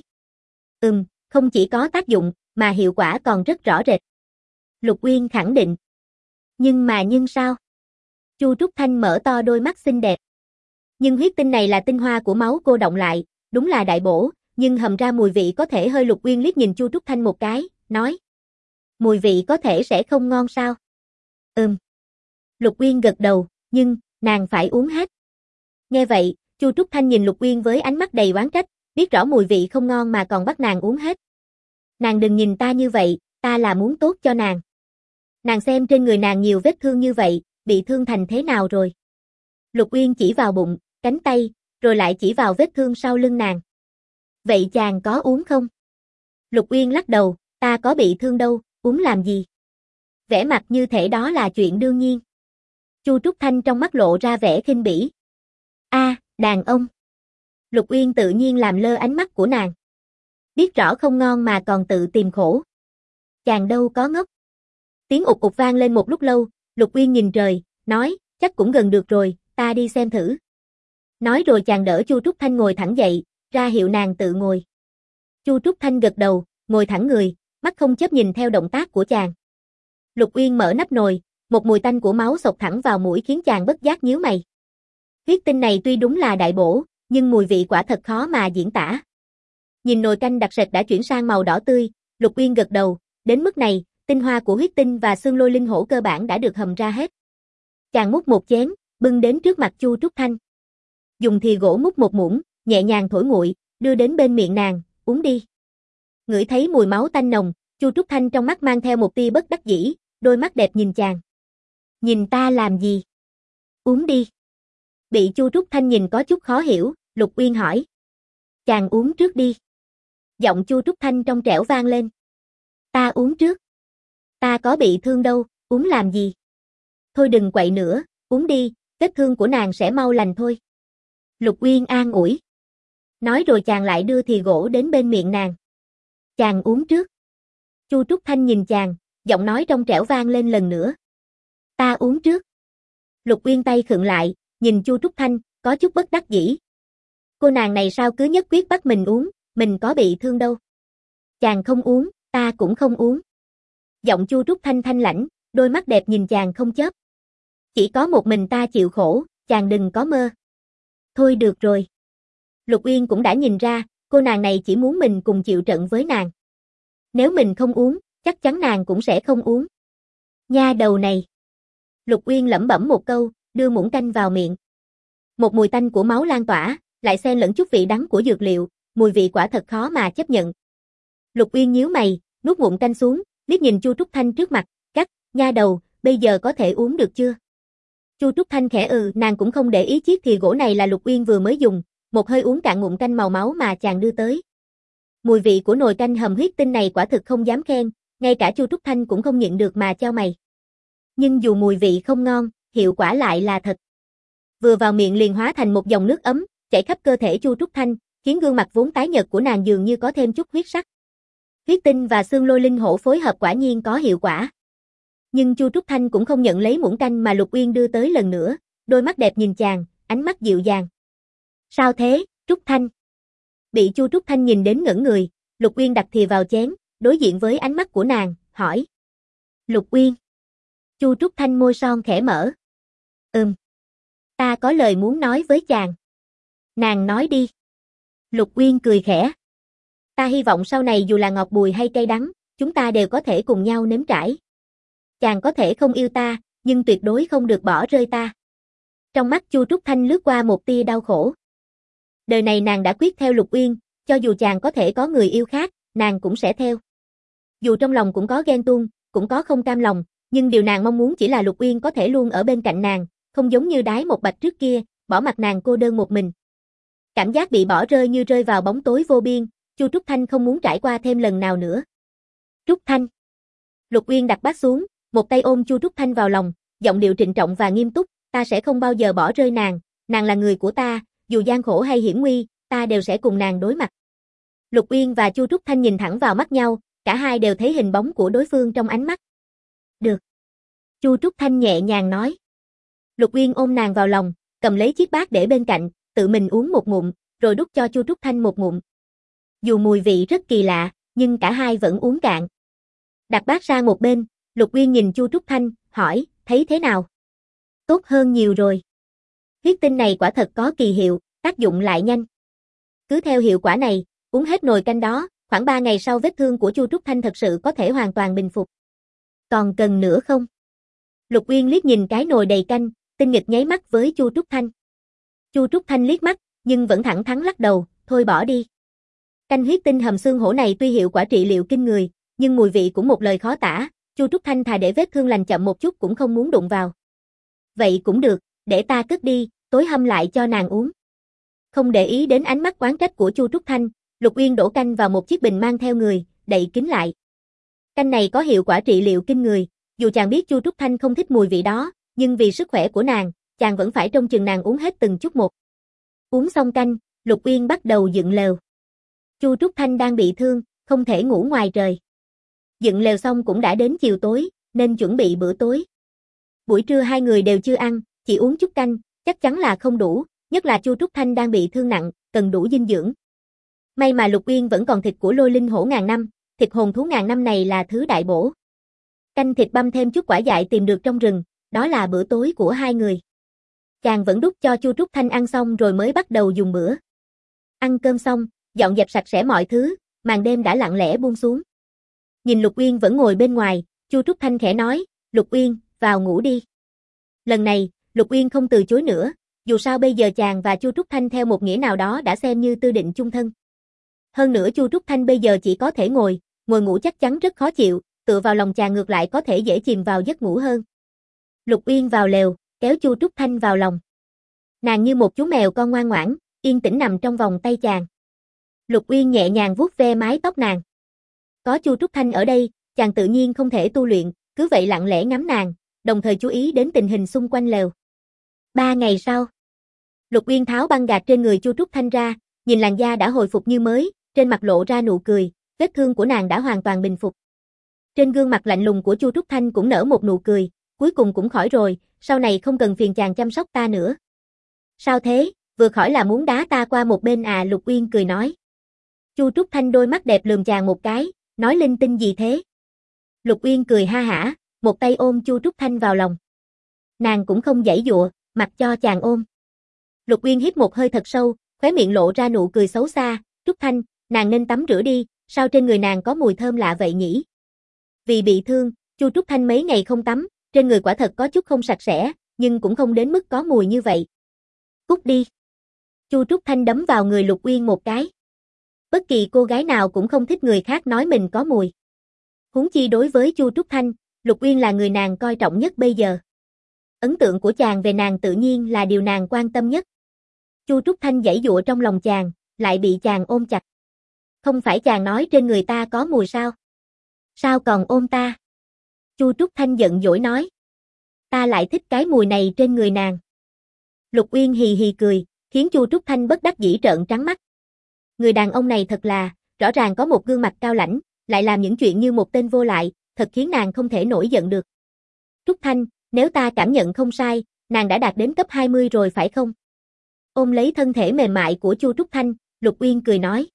Không chỉ có tác dụng, mà hiệu quả còn rất rõ rệt. Lục Uyên khẳng định. Nhưng sao? Chu Trúc Thanh mở to đôi mắt xinh đẹp. Nhưng huyết tinh này là tinh hoa của máu cô động lại, đúng là đại bổ, nhưng hầm ra mùi vị có thể hơi. Lục Uyên liếc nhìn Chu Trúc Thanh một cái, nói. Mùi vị có thể sẽ không ngon sao? Lục Uyên gật đầu, nhưng, nàng phải uống hết. Nghe vậy, Chu Trúc Thanh nhìn Lục Uyên với ánh mắt đầy oán trách, biết rõ mùi vị không ngon mà còn bắt nàng uống hết. Nàng đừng nhìn ta như vậy, ta là muốn tốt cho nàng. Nàng xem trên người nàng nhiều vết thương như vậy, bị thương thành thế nào rồi? Lục Uyên chỉ vào bụng, cánh tay, rồi lại chỉ vào vết thương sau lưng nàng. Vậy chàng có uống không? Lục Uyên lắc đầu, ta có bị thương đâu, uống làm gì? Vẻ mặt như thể đó là chuyện đương nhiên. Chu Trúc Thanh trong mắt lộ ra vẻ khinh bỉ. Đàn ông. Lục Uyên tự nhiên làm lơ ánh mắt của nàng. Biết rõ không ngon mà còn tự tìm khổ. Chàng đâu có ngốc. Tiếng ụt ụt vang lên một lúc lâu, Lục Uyên nhìn trời, nói, chắc cũng gần được rồi, ta đi xem thử. Nói rồi chàng đỡ Chu Trúc Thanh ngồi thẳng dậy, ra hiệu nàng tự ngồi. Chu Trúc Thanh gật đầu, ngồi thẳng người, mắt không chớp nhìn theo động tác của chàng. Lục Uyên mở nắp nồi, Một mùi tanh của máu xộc thẳng vào mũi khiến chàng bất giác nhíu mày. Huyết tinh này tuy đúng là đại bổ, nhưng mùi vị quả thật khó mà diễn tả. Nhìn nồi canh đặc sệt đã chuyển sang màu đỏ tươi, Lục Uyên gật đầu, đến mức này, tinh hoa của huyết tinh và xương lôi linh hổ cơ bản đã được hầm ra hết. Chàng múc một chén, bưng đến trước mặt Chu Trúc Thanh. Dùng thìa gỗ múc một muỗng, nhẹ nhàng thổi nguội, đưa đến bên miệng nàng, uống đi. Ngửi thấy mùi máu tanh nồng, Chu Trúc Thanh trong mắt mang theo một tia bất đắc dĩ, đôi mắt đẹp nhìn chàng. Nhìn ta làm gì? Uống đi. Bị Chu Trúc Thanh nhìn có chút khó hiểu, Lục Uyên hỏi. Chàng uống trước đi. Giọng Chu Trúc Thanh trong trẻo vang lên. Ta uống trước. Ta có bị thương đâu, uống làm gì? Thôi đừng quậy nữa, uống đi, vết thương của nàng sẽ mau lành thôi. Lục Uyên an ủi. Nói rồi chàng lại đưa thìa gỗ đến bên miệng nàng. Chàng uống trước. Chu Trúc Thanh nhìn chàng, giọng nói trong trẻo vang lên lần nữa. Ta uống trước. Lục Uyên tay khựng lại, nhìn Chu Trúc Thanh, có chút bất đắc dĩ. Cô nàng này sao cứ nhất quyết bắt mình uống, mình có bị thương đâu. Chàng không uống, ta cũng không uống. Giọng Chu Trúc Thanh thanh lãnh, đôi mắt đẹp nhìn chàng không chớp. Chỉ có một mình ta chịu khổ, chàng đừng có mơ. Thôi được rồi. Lục Uyên cũng đã nhìn ra, cô nàng này chỉ muốn mình cùng chịu trận với nàng. Nếu mình không uống, chắc chắn nàng cũng sẽ không uống. Nha đầu này. Lục Uyên lẩm bẩm một câu, đưa muỗng canh vào miệng. Một mùi tanh của máu lan tỏa, lại xen lẫn chút vị đắng của dược liệu, mùi vị quả thật khó mà chấp nhận. Lục Uyên nhíu mày, nuốt muỗng canh xuống, liếc nhìn Chu Trúc Thanh trước mặt, cắt, nha đầu, bây giờ có thể uống được chưa? Chu Trúc Thanh khẽ nàng cũng không để ý chiếc thìa gỗ này là Lục Uyên vừa mới dùng, một hơi uống cạn ngụm canh màu máu mà chàng đưa tới. Mùi vị của nồi canh hầm huyết tinh này quả thực không dám khen, ngay cả Chu Trúc Thanh cũng không nhịn được mà chau mày. Nhưng dù mùi vị không ngon, hiệu quả lại là thật. Vừa vào miệng liền hóa thành một dòng nước ấm, chảy khắp cơ thể Chu Trúc Thanh, khiến gương mặt vốn tái nhợt của nàng dường như có thêm chút huyết sắc. Huyết tinh và xương lôi linh hổ phối hợp quả nhiên có hiệu quả. Nhưng Chu Trúc Thanh cũng không nhận lấy muỗng canh mà Lục Uyên đưa tới lần nữa, đôi mắt đẹp nhìn chàng, ánh mắt dịu dàng. Sao thế, Trúc Thanh? Bị Chu Trúc Thanh nhìn đến ngẩn người, Lục Uyên đặt thìa vào chén, đối diện với ánh mắt của nàng, hỏi. Lục Uyên. Chu Trúc Thanh môi son khẽ mở. Ta có lời muốn nói với chàng. Nàng nói đi. Lục Uyên cười khẽ. Ta hy vọng sau này dù là ngọt bùi hay cay đắng, chúng ta đều có thể cùng nhau nếm trải. Chàng có thể không yêu ta, nhưng tuyệt đối không được bỏ rơi ta. Trong mắt Chu Trúc Thanh lướt qua một tia đau khổ. Đời này nàng đã quyết theo Lục Uyên, cho dù chàng có thể có người yêu khác, nàng cũng sẽ theo. Dù trong lòng cũng có ghen tuông, cũng có không cam lòng, nhưng điều nàng mong muốn chỉ là Lục Uyên có thể luôn ở bên cạnh nàng, không giống như Đái Một Bạch trước kia, bỏ mặc nàng cô đơn một mình. Cảm giác bị bỏ rơi như rơi vào bóng tối vô biên, Chu Trúc Thanh không muốn trải qua thêm lần nào nữa. Trúc Thanh. Lục Uyên đặt bát xuống, một tay ôm Chu Trúc Thanh vào lòng, giọng điệu trịnh trọng và nghiêm túc, ta sẽ không bao giờ bỏ rơi nàng là người của ta, dù gian khổ hay hiểm nguy, ta đều sẽ cùng nàng đối mặt. Lục Uyên và Chu Trúc Thanh nhìn thẳng vào mắt nhau, cả hai đều thấy hình bóng của đối phương trong ánh mắt. Được. Chu Trúc Thanh nhẹ nhàng nói. Lục Uyên ôm nàng vào lòng, cầm lấy chiếc bát để bên cạnh, tự mình uống một ngụm, rồi đút cho Chu Trúc Thanh một ngụm. Dù mùi vị rất kỳ lạ, nhưng cả hai vẫn uống cạn. Đặt bát sang một bên, Lục Uyên nhìn Chu Trúc Thanh, hỏi, thấy thế nào? Tốt hơn nhiều rồi. Huyết tinh này quả thật có kỳ hiệu, tác dụng lại nhanh. Cứ theo hiệu quả này, uống hết nồi canh đó, khoảng 3 ngày sau vết thương của Chu Trúc Thanh thật sự có thể hoàn toàn bình phục. Còn cần nữa không? Lục Uyên liếc nhìn cái nồi đầy canh, tinh nghịch nháy mắt với Chu Trúc Thanh. Chu Trúc Thanh liếc mắt, nhưng vẫn thẳng thắn lắc đầu, thôi bỏ đi. Canh huyết tinh hầm xương hổ này tuy hiệu quả trị liệu kinh người, nhưng mùi vị cũng một lời khó tả, Chu Trúc Thanh thà để vết thương lành chậm một chút cũng không muốn đụng vào. Vậy cũng được, để ta cất đi, tối hâm lại cho nàng uống. Không để ý đến ánh mắt oán trách của Chu Trúc Thanh, Lục Uyên đổ canh vào một chiếc bình mang theo người, đậy kín lại. Canh này có hiệu quả trị liệu kinh người, dù chàng biết Chu Trúc Thanh không thích mùi vị đó, nhưng vì sức khỏe của nàng, chàng vẫn phải trông chừng nàng uống hết từng chút một. Uống xong canh, Lục Uyên bắt đầu dựng lều. Chu Trúc Thanh đang bị thương, không thể ngủ ngoài trời. Dựng lều xong cũng đã đến chiều tối, nên chuẩn bị bữa tối. Buổi trưa hai người đều chưa ăn, chỉ uống chút canh, chắc chắn là không đủ, nhất là Chu Trúc Thanh đang bị thương nặng, cần đủ dinh dưỡng. May mà Lục Uyên vẫn còn thịt của lôi linh hổ ngàn năm, thịt hồn thú ngàn năm này là thứ đại bổ. Canh thịt băm thêm chút quả dại tìm được trong rừng, đó là bữa tối của hai người. Chàng vẫn đút cho Chu Trúc Thanh ăn xong rồi mới bắt đầu dùng bữa. Ăn cơm xong, dọn dẹp sạch sẽ mọi thứ, màn đêm đã lặng lẽ buông xuống. Nhìn Lục Uyên vẫn ngồi bên ngoài, Chu Trúc Thanh khẽ nói, Lục Uyên, vào ngủ đi. Lần này, Lục Uyên không từ chối nữa, dù sao bây giờ chàng và Chu Trúc Thanh theo một nghĩa nào đó đã xem như tư định chung thân. Hơn nữa Chu Trúc Thanh bây giờ chỉ có thể ngồi ngủ chắc chắn rất khó chịu, tựa vào lòng chàng ngược lại có thể dễ chìm vào giấc ngủ hơn. Lục Uyên vào lều, kéo Chu Trúc Thanh vào lòng. Nàng như một chú mèo con ngoan ngoãn, yên tĩnh nằm trong vòng tay chàng. Lục Uyên nhẹ nhàng vuốt ve mái tóc nàng. Có Chu Trúc Thanh ở đây, chàng tự nhiên không thể tu luyện, cứ vậy lặng lẽ ngắm nàng, đồng thời chú ý đến tình hình xung quanh lều. 3 ngày sau, Lục Uyên tháo băng gạc trên người Chu Trúc Thanh ra, nhìn làn da đã hồi phục như mới, trên mặt lộ ra nụ cười, vết thương của nàng đã hoàn toàn bình phục. Trên gương mặt lạnh lùng của Chu Trúc Thanh cũng nở một nụ cười, cuối cùng cũng khỏi rồi, sau này không cần phiền chàng chăm sóc ta nữa. Sao thế, vừa khỏi là muốn đá ta qua một bên à? Lục Uyên cười nói. Chu Trúc Thanh đôi mắt đẹp lườm chàng một cái, nói linh tinh gì thế? Lục Uyên cười ha hả, một tay ôm Chu Trúc Thanh vào lòng. Nàng cũng không giãy giụa, mặc cho chàng ôm. Lục Uyên hít một hơi thật sâu, khóe miệng lộ ra nụ cười xấu xa, Trúc Thanh, nàng nên tắm rửa đi, sao trên người nàng có mùi thơm lạ vậy nhỉ? Vì bị thương, Chu Trúc Thanh mấy ngày không tắm, trên người quả thật có chút không sạch sẽ, nhưng cũng không đến mức có mùi như vậy. Cút đi. Chu Trúc Thanh đấm vào người Lục Uyên một cái. Bất kỳ cô gái nào cũng không thích người khác nói mình có mùi. Huống chi đối với Chu Trúc Thanh, Lục Uyên là người nàng coi trọng nhất bây giờ. Ấn tượng của chàng về nàng tự nhiên là điều nàng quan tâm nhất. Chu Trúc Thanh giãy giụa trong lòng chàng, lại bị chàng ôm chặt. Không phải chàng nói trên người ta có mùi sao? Sao còn ôm ta? Chu Trúc Thanh giận dỗi nói. Ta lại thích cái mùi này trên người nàng. Lục Uyên hì hì cười, khiến Chu Trúc Thanh bất đắc dĩ trợn trắng mắt. Người đàn ông này thật là, rõ ràng có một gương mặt cao lãnh, lại làm những chuyện như một tên vô lại, thật khiến nàng không thể nổi giận được. Trúc Thanh, nếu ta cảm nhận không sai, nàng đã đạt đến cấp 20 rồi phải không? Ôm lấy thân thể mềm mại của Chu Trúc Thanh, Lục Uyên cười nói.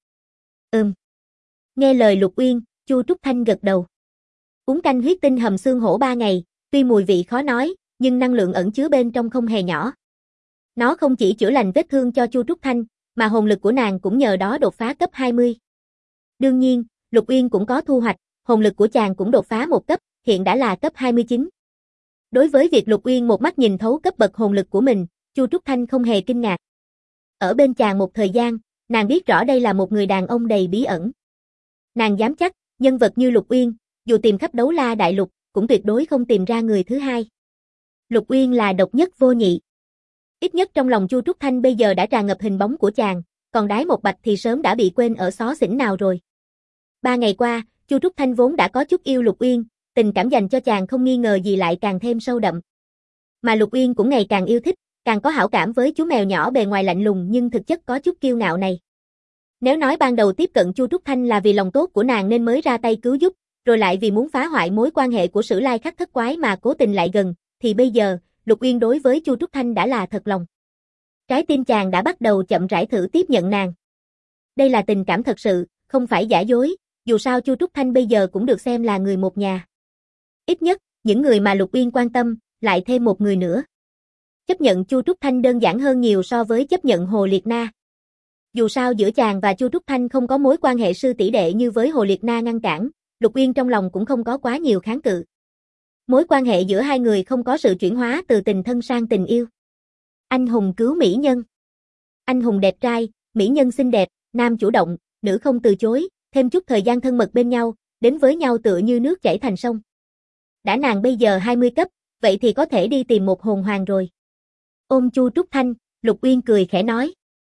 Nghe lời Lục Uyên, Chu Trúc Thanh gật đầu. Uống canh huyết tinh hầm xương hổ 3 ngày, tuy mùi vị khó nói, nhưng năng lượng ẩn chứa bên trong không hề nhỏ. Nó không chỉ chữa lành vết thương cho Chu Trúc Thanh, mà hồn lực của nàng cũng nhờ đó đột phá cấp 20. Đương nhiên, Lục Uyên cũng có thu hoạch, hồn lực của chàng cũng đột phá một cấp, hiện đã là cấp 29. Đối với việc Lục Uyên một mắt nhìn thấu cấp bậc hồn lực của mình, Chu Trúc Thanh không hề kinh ngạc. Ở bên chàng một thời gian, nàng biết rõ đây là một người đàn ông đầy bí ẩn. Nàng dám chắc, nhân vật như Lục Uyên, dù tìm khắp đấu la đại lục, cũng tuyệt đối không tìm ra người thứ hai. Lục Uyên là độc nhất vô nhị. Ít nhất trong lòng Chu Trúc Thanh bây giờ đã tràn ngập hình bóng của chàng, còn Đái Một Bạch thì sớm đã bị quên ở xó xỉnh nào rồi. 3 ngày qua, Chu Trúc Thanh vốn đã có chút yêu Lục Uyên, tình cảm dành cho chàng không nghi ngờ gì lại càng thêm sâu đậm. Mà Lục Uyên cũng ngày càng yêu thích, càng có hảo cảm với chú mèo nhỏ bề ngoài lạnh lùng nhưng thực chất có chút kiêu ngạo này. Nếu nói ban đầu tiếp cận Chu Trúc Thanh là vì lòng tốt của nàng nên mới ra tay cứu giúp, rồi lại vì muốn phá hoại mối quan hệ của Sử Lai Khắc thất quái mà cố tình lại gần, thì bây giờ, Lục Uyên đối với Chu Trúc Thanh đã là thật lòng. Trái tim chàng đã bắt đầu chậm rãi thử tiếp nhận nàng. Đây là tình cảm thật sự, không phải giả dối, dù sao Chu Trúc Thanh bây giờ cũng được xem là người một nhà. Ít nhất, những người mà Lục Uyên quan tâm, lại thêm một người nữa. Chấp nhận Chu Trúc Thanh đơn giản hơn nhiều so với chấp nhận Hồ Liệt Na. Dù sao giữa chàng và Chu Trúc Thanh không có mối quan hệ sư tỷ đệ như với Hồ Liệt Na ngăn cản, Lục Uyên trong lòng cũng không có quá nhiều kháng cự. Mối quan hệ giữa hai người không có sự chuyển hóa từ tình thân sang tình yêu. Anh hùng cứu mỹ nhân. Anh hùng đẹp trai, mỹ nhân xinh đẹp, nam chủ động, nữ không từ chối, thêm chút thời gian thân mật bên nhau, đến với nhau tựa như nước chảy thành sông. Đã nàng bây giờ 20 cấp, vậy thì có thể đi tìm một hồn hoàng rồi. Ôm Chu Trúc Thanh, Lục Uyên cười khẽ nói.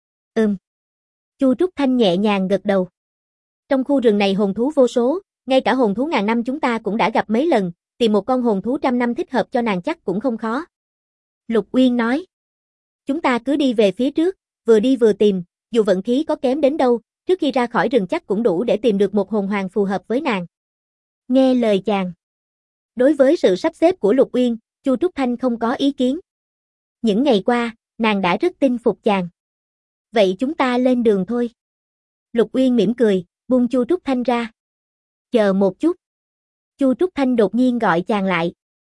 Chu Trúc Thanh nhẹ nhàng gật đầu. Trong khu rừng này hồn thú vô số, ngay cả hồn thú ngàn năm chúng ta cũng đã gặp mấy lần, tìm một con hồn thú trăm năm thích hợp cho nàng chắc cũng không khó. Lục Uyên nói. Chúng ta cứ đi về phía trước, vừa đi vừa tìm, dù vận khí có kém đến đâu, trước khi ra khỏi rừng chắc cũng đủ để tìm được một hồn hoàng phù hợp với nàng. Nghe lời chàng. Đối với sự sắp xếp của Lục Uyên, Chu Trúc Thanh không có ý kiến. Những ngày qua, nàng đã rất tin phục chàng. Vậy chúng ta lên đường thôi. Lục Uyên mỉm cười, buông Chu Trúc Thanh ra. Chờ một chút. Chu Trúc Thanh đột nhiên gọi chàng lại.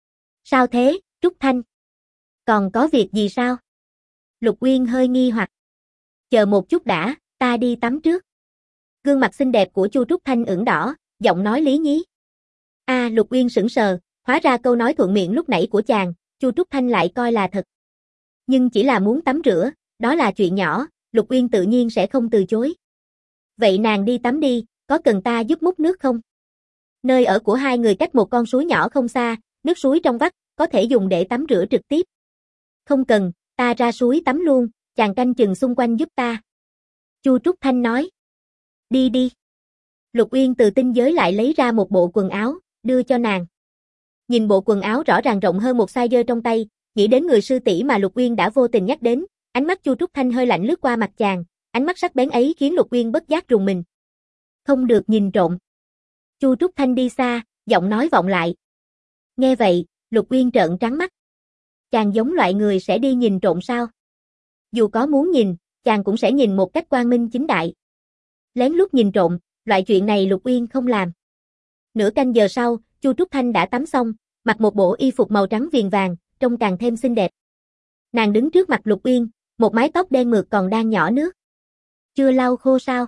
Sao thế, Trúc Thanh? Còn có việc gì sao? Lục Uyên hơi nghi hoặc. Chờ một chút đã, ta đi tắm trước. Gương mặt xinh đẹp của Chu Trúc Thanh ửng đỏ, giọng nói lý nhí. Lục Uyên sững sờ, hóa ra câu nói thuận miệng lúc nãy của chàng, Chu Trúc Thanh lại coi là thật. Nhưng chỉ là muốn tắm rửa, đó là chuyện nhỏ, Lục Uyên tự nhiên sẽ không từ chối. Vậy nàng đi tắm đi, có cần ta giúp múc nước không? Nơi ở của hai người cách một con suối nhỏ không xa, nước suối trong vắt, có thể dùng để tắm rửa trực tiếp. Không cần, ta ra suối tắm luôn, chàng canh chừng xung quanh giúp ta. Chu Trúc Thanh nói. Đi đi. Lục Uyên từ tinh giới lại lấy ra một bộ quần áo, đưa cho nàng. Nhìn bộ quần áo rõ ràng rộng hơn một size trong tay, nghĩ đến người sư tỷ mà Lục Uyên đã vô tình nhắc đến, ánh mắt Chu Trúc Thanh hơi lạnh lướt qua mặt chàng, ánh mắt sắc bén ấy khiến Lục Uyên bất giác rùng mình. Không được nhìn trộm. Chu Trúc Thanh đi xa, giọng nói vọng lại. Nghe vậy, Lục Uyên trợn trắng mắt. Chàng giống loại người sẽ đi nhìn trộm sao? Dù có muốn nhìn, chàng cũng sẽ nhìn một cách quang minh chính đại. Lén lút nhìn trộm, loại chuyện này Lục Uyên không làm. Nửa canh giờ sau, Chu Trúc Thanh đã tắm xong, mặc một bộ y phục màu trắng viền vàng, trông càng thêm xinh đẹp. Nàng đứng trước mặt Lục Uyên, một mái tóc đen mượt còn đang nhỏ nước. Chưa lau khô sao?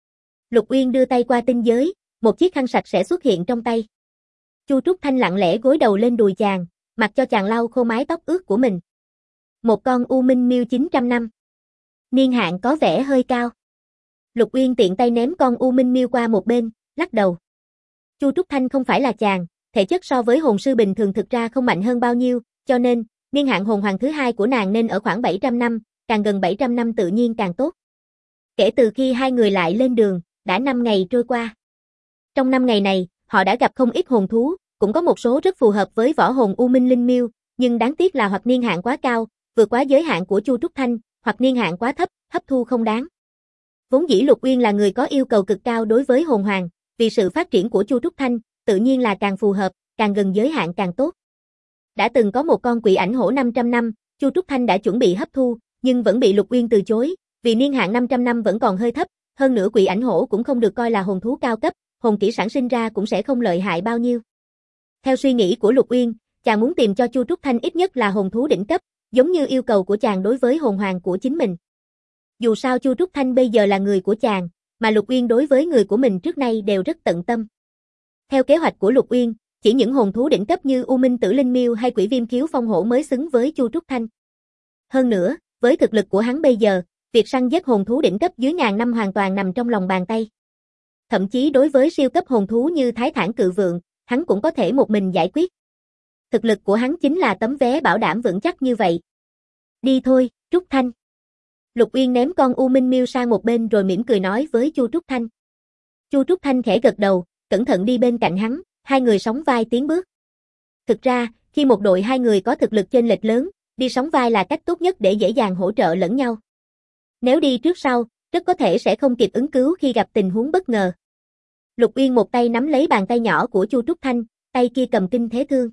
Lục Uyên đưa tay qua tinh giới, một chiếc khăn sạch sẽ xuất hiện trong tay. Chu Trúc Thanh lặng lẽ gối đầu lên đùi chàng, mặc cho chàng lau khô mái tóc ướt của mình. Một con U Minh Miêu 900 năm. Niên hạn có vẻ hơi cao. Lục Uyên tiện tay ném con U Minh Miêu qua một bên, lắc đầu. Chu Trúc Thanh không phải là chàng, thể chất so với hồn sư bình thường thực ra không mạnh hơn bao nhiêu, cho nên, niên hạn hồn hoàng thứ hai của nàng nên ở khoảng 700 năm, càng gần 700 năm tự nhiên càng tốt. Kể từ khi hai người lại lên đường, đã 5 ngày trôi qua. Trong 5 ngày này, họ đã gặp không ít hồn thú, cũng có một số rất phù hợp với võ hồn U Minh Linh Miêu, nhưng đáng tiếc là hoặc niên hạn quá cao, vượt quá giới hạn của Chu Trúc Thanh, hoặc niên hạn quá thấp, hấp thu không đáng. Vốn dĩ Lục Uyên là người có yêu cầu cực cao đối với hồn hoàng, vì sự phát triển của Chu Trúc Thanh, tự nhiên là càng phù hợp, càng gần giới hạn càng tốt. Đã từng có một con quỷ ảnh hổ 500 năm, Chu Trúc Thanh đã chuẩn bị hấp thu, nhưng vẫn bị Lục Uyên từ chối, vì niên hạn 500 năm vẫn còn hơi thấp, hơn nữa quỷ ảnh hổ cũng không được coi là hồn thú cao cấp, hồn kỹ sản sinh ra cũng sẽ không lợi hại bao nhiêu. Theo suy nghĩ của Lục Uyên, chàng muốn tìm cho Chu Trúc Thanh ít nhất là hồn thú đỉnh cấp, giống như yêu cầu của chàng đối với hồn hoàng của chính mình. Dù sao Chu Trúc Thanh bây giờ là người của chàng, mà Lục Uyên đối với người của mình trước nay đều rất tận tâm. Theo kế hoạch của Lục Uyên, chỉ những hồn thú đỉnh cấp như U Minh Tử Linh Miêu hay Quỷ Viêm Khiếu Phong Hổ mới xứng với Chu Trúc Thanh. Hơn nữa, với thực lực của hắn bây giờ, việc săn giết hồn thú đỉnh cấp dưới ngàn năm hoàn toàn nằm trong lòng bàn tay. Thậm chí đối với siêu cấp hồn thú như Thái Thản Cự Vượn, hắn cũng có thể một mình giải quyết. Thực lực của hắn chính là tấm vé bảo đảm vững chắc như vậy. Đi thôi, Trúc Thanh. Lục Uyên ném con U Minh Miêu sang một bên rồi mỉm cười nói với Chu Trúc Thanh. Chu Trúc Thanh khẽ gật đầu, cẩn thận đi bên cạnh hắn, hai người sóng vai tiến bước. Thực ra, khi một đội hai người có thực lực chênh lệch lớn, đi sóng vai là cách tốt nhất để dễ dàng hỗ trợ lẫn nhau. Nếu đi trước sau, rất có thể sẽ không kịp ứng cứu khi gặp tình huống bất ngờ. Lục Uyên một tay nắm lấy bàn tay nhỏ của Chu Trúc Thanh, tay kia cầm kinh thế thương.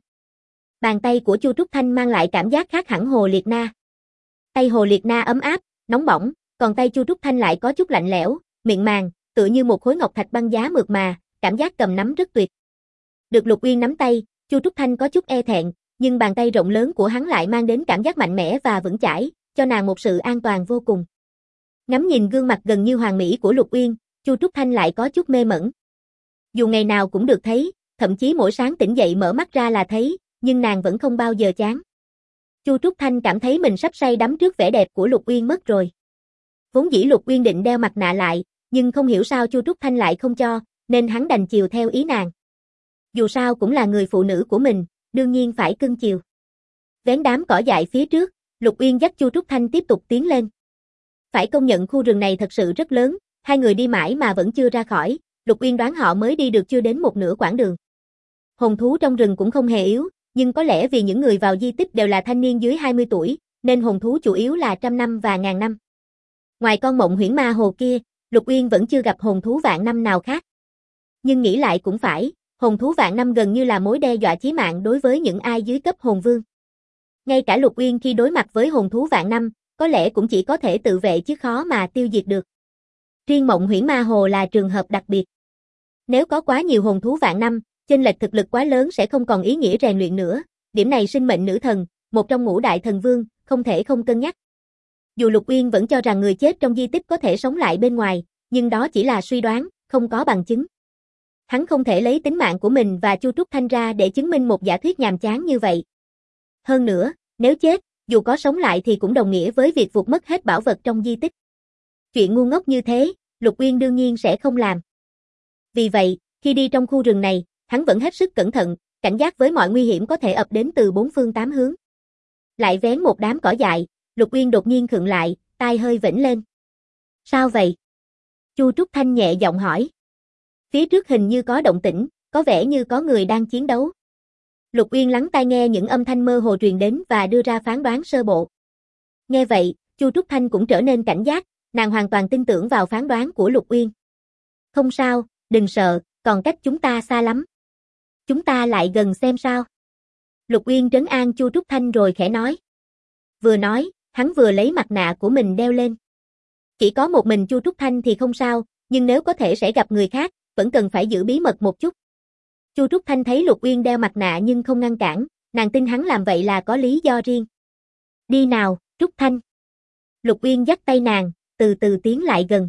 Bàn tay của Chu Trúc Thanh mang lại cảm giác khác hẳn Hồ Liệt Na. Tay Hồ Liệt Na ấm áp, nóng bỏng, còn tay Chu Trúc Thanh lại có chút lạnh lẽo, mịn màng, tựa như một khối ngọc thạch băng giá mượt mà, cảm giác cầm nắm rất tuyệt. Được Lục Uyên nắm tay, Chu Trúc Thanh có chút e thẹn, nhưng bàn tay rộng lớn của hắn lại mang đến cảm giác mạnh mẽ và vững chãi, cho nàng một sự an toàn vô cùng. Ngắm nhìn gương mặt gần như hoàn mỹ của Lục Uyên, Chu Trúc Thanh lại có chút mê mẩn. Dù ngày nào cũng được thấy, thậm chí mỗi sáng tỉnh dậy mở mắt ra là thấy, nhưng nàng vẫn không bao giờ chán. Chu Trúc Thanh cảm thấy mình sắp say đắm trước vẻ đẹp của Lục Uyên mất rồi. Vốn dĩ Lục Uyên định đeo mặt nạ lại, nhưng không hiểu sao Chu Trúc Thanh lại không cho, nên hắn đành chiều theo ý nàng. Dù sao cũng là người phụ nữ của mình, đương nhiên phải cưng chiều. Vén đám cỏ dại phía trước, Lục Uyên dắt Chu Trúc Thanh tiếp tục tiến lên. Phải công nhận khu rừng này thật sự rất lớn, hai người đi mãi mà vẫn chưa ra khỏi, Lục Uyên đoán họ mới đi được chưa đến một nửa quãng đường. Hồn thú trong rừng cũng không hề yếu, nhưng có lẽ vì những người vào di tích đều là thanh niên dưới 20 tuổi, nên hồn thú chủ yếu là trăm năm và ngàn năm. Ngoài con Mộng Huyễn Ma Hồ kia, Lục Uyên vẫn chưa gặp hồn thú vạn năm nào khác. Nhưng nghĩ lại cũng phải, hồn thú vạn năm gần như là mối đe dọa chí mạng đối với những ai dưới cấp hồn vương. Ngay cả Lục Uyên khi đối mặt với hồn thú vạn năm, có lẽ cũng chỉ có thể tự vệ chứ khó mà tiêu diệt được. Riêng Mộng Huyễn Ma Hồ là trường hợp đặc biệt. Nếu có quá nhiều hồn thú vạn năm, Chênh lệch thực lực quá lớn sẽ không còn ý nghĩa rèn luyện nữa, điểm này sinh mệnh nữ thần, một trong ngũ đại thần vương, không thể không cân nhắc. Dù Lục Uyên vẫn cho rằng người chết trong di tích có thể sống lại bên ngoài, nhưng đó chỉ là suy đoán, không có bằng chứng. Hắn không thể lấy tính mạng của mình và Chu Trúc Thanh ra để chứng minh một giả thuyết nhàm chán như vậy. Hơn nữa, nếu chết, dù có sống lại thì cũng đồng nghĩa với việc vụt mất hết bảo vật trong di tích. Chuyện ngu ngốc như thế, Lục Uyên đương nhiên sẽ không làm. Vì vậy, khi đi trong khu rừng này, hắn vẫn hết sức cẩn thận, cảnh giác với mọi nguy hiểm có thể ập đến từ bốn phương tám hướng. Lại vén một đám cỏ dại, Lục Uyên đột nhiên khựng lại, tai hơi vểnh lên. Sao vậy? Chu Trúc Thanh nhẹ giọng hỏi. Phía trước hình như có động tĩnh, có vẻ như có người đang chiến đấu. Lục Uyên lắng tai nghe những âm thanh mơ hồ truyền đến và đưa ra phán đoán sơ bộ. Nghe vậy, Chu Trúc Thanh cũng trở nên cảnh giác, nàng hoàn toàn tin tưởng vào phán đoán của Lục Uyên. Không sao, đừng sợ, còn cách chúng ta xa lắm. Chúng ta lại gần xem sao. Lục Uyên trấn an Chu Trúc Thanh rồi khẽ nói. Vừa nói, hắn vừa lấy mặt nạ của mình đeo lên. Chỉ có một mình Chu Trúc Thanh thì không sao, nhưng nếu có thể sẽ gặp người khác, vẫn cần phải giữ bí mật một chút. Chu Trúc Thanh thấy Lục Uyên đeo mặt nạ nhưng không ngăn cản, nàng tin hắn làm vậy là có lý do riêng. Đi nào, Trúc Thanh. Lục Uyên dắt tay nàng, từ từ tiến lại gần.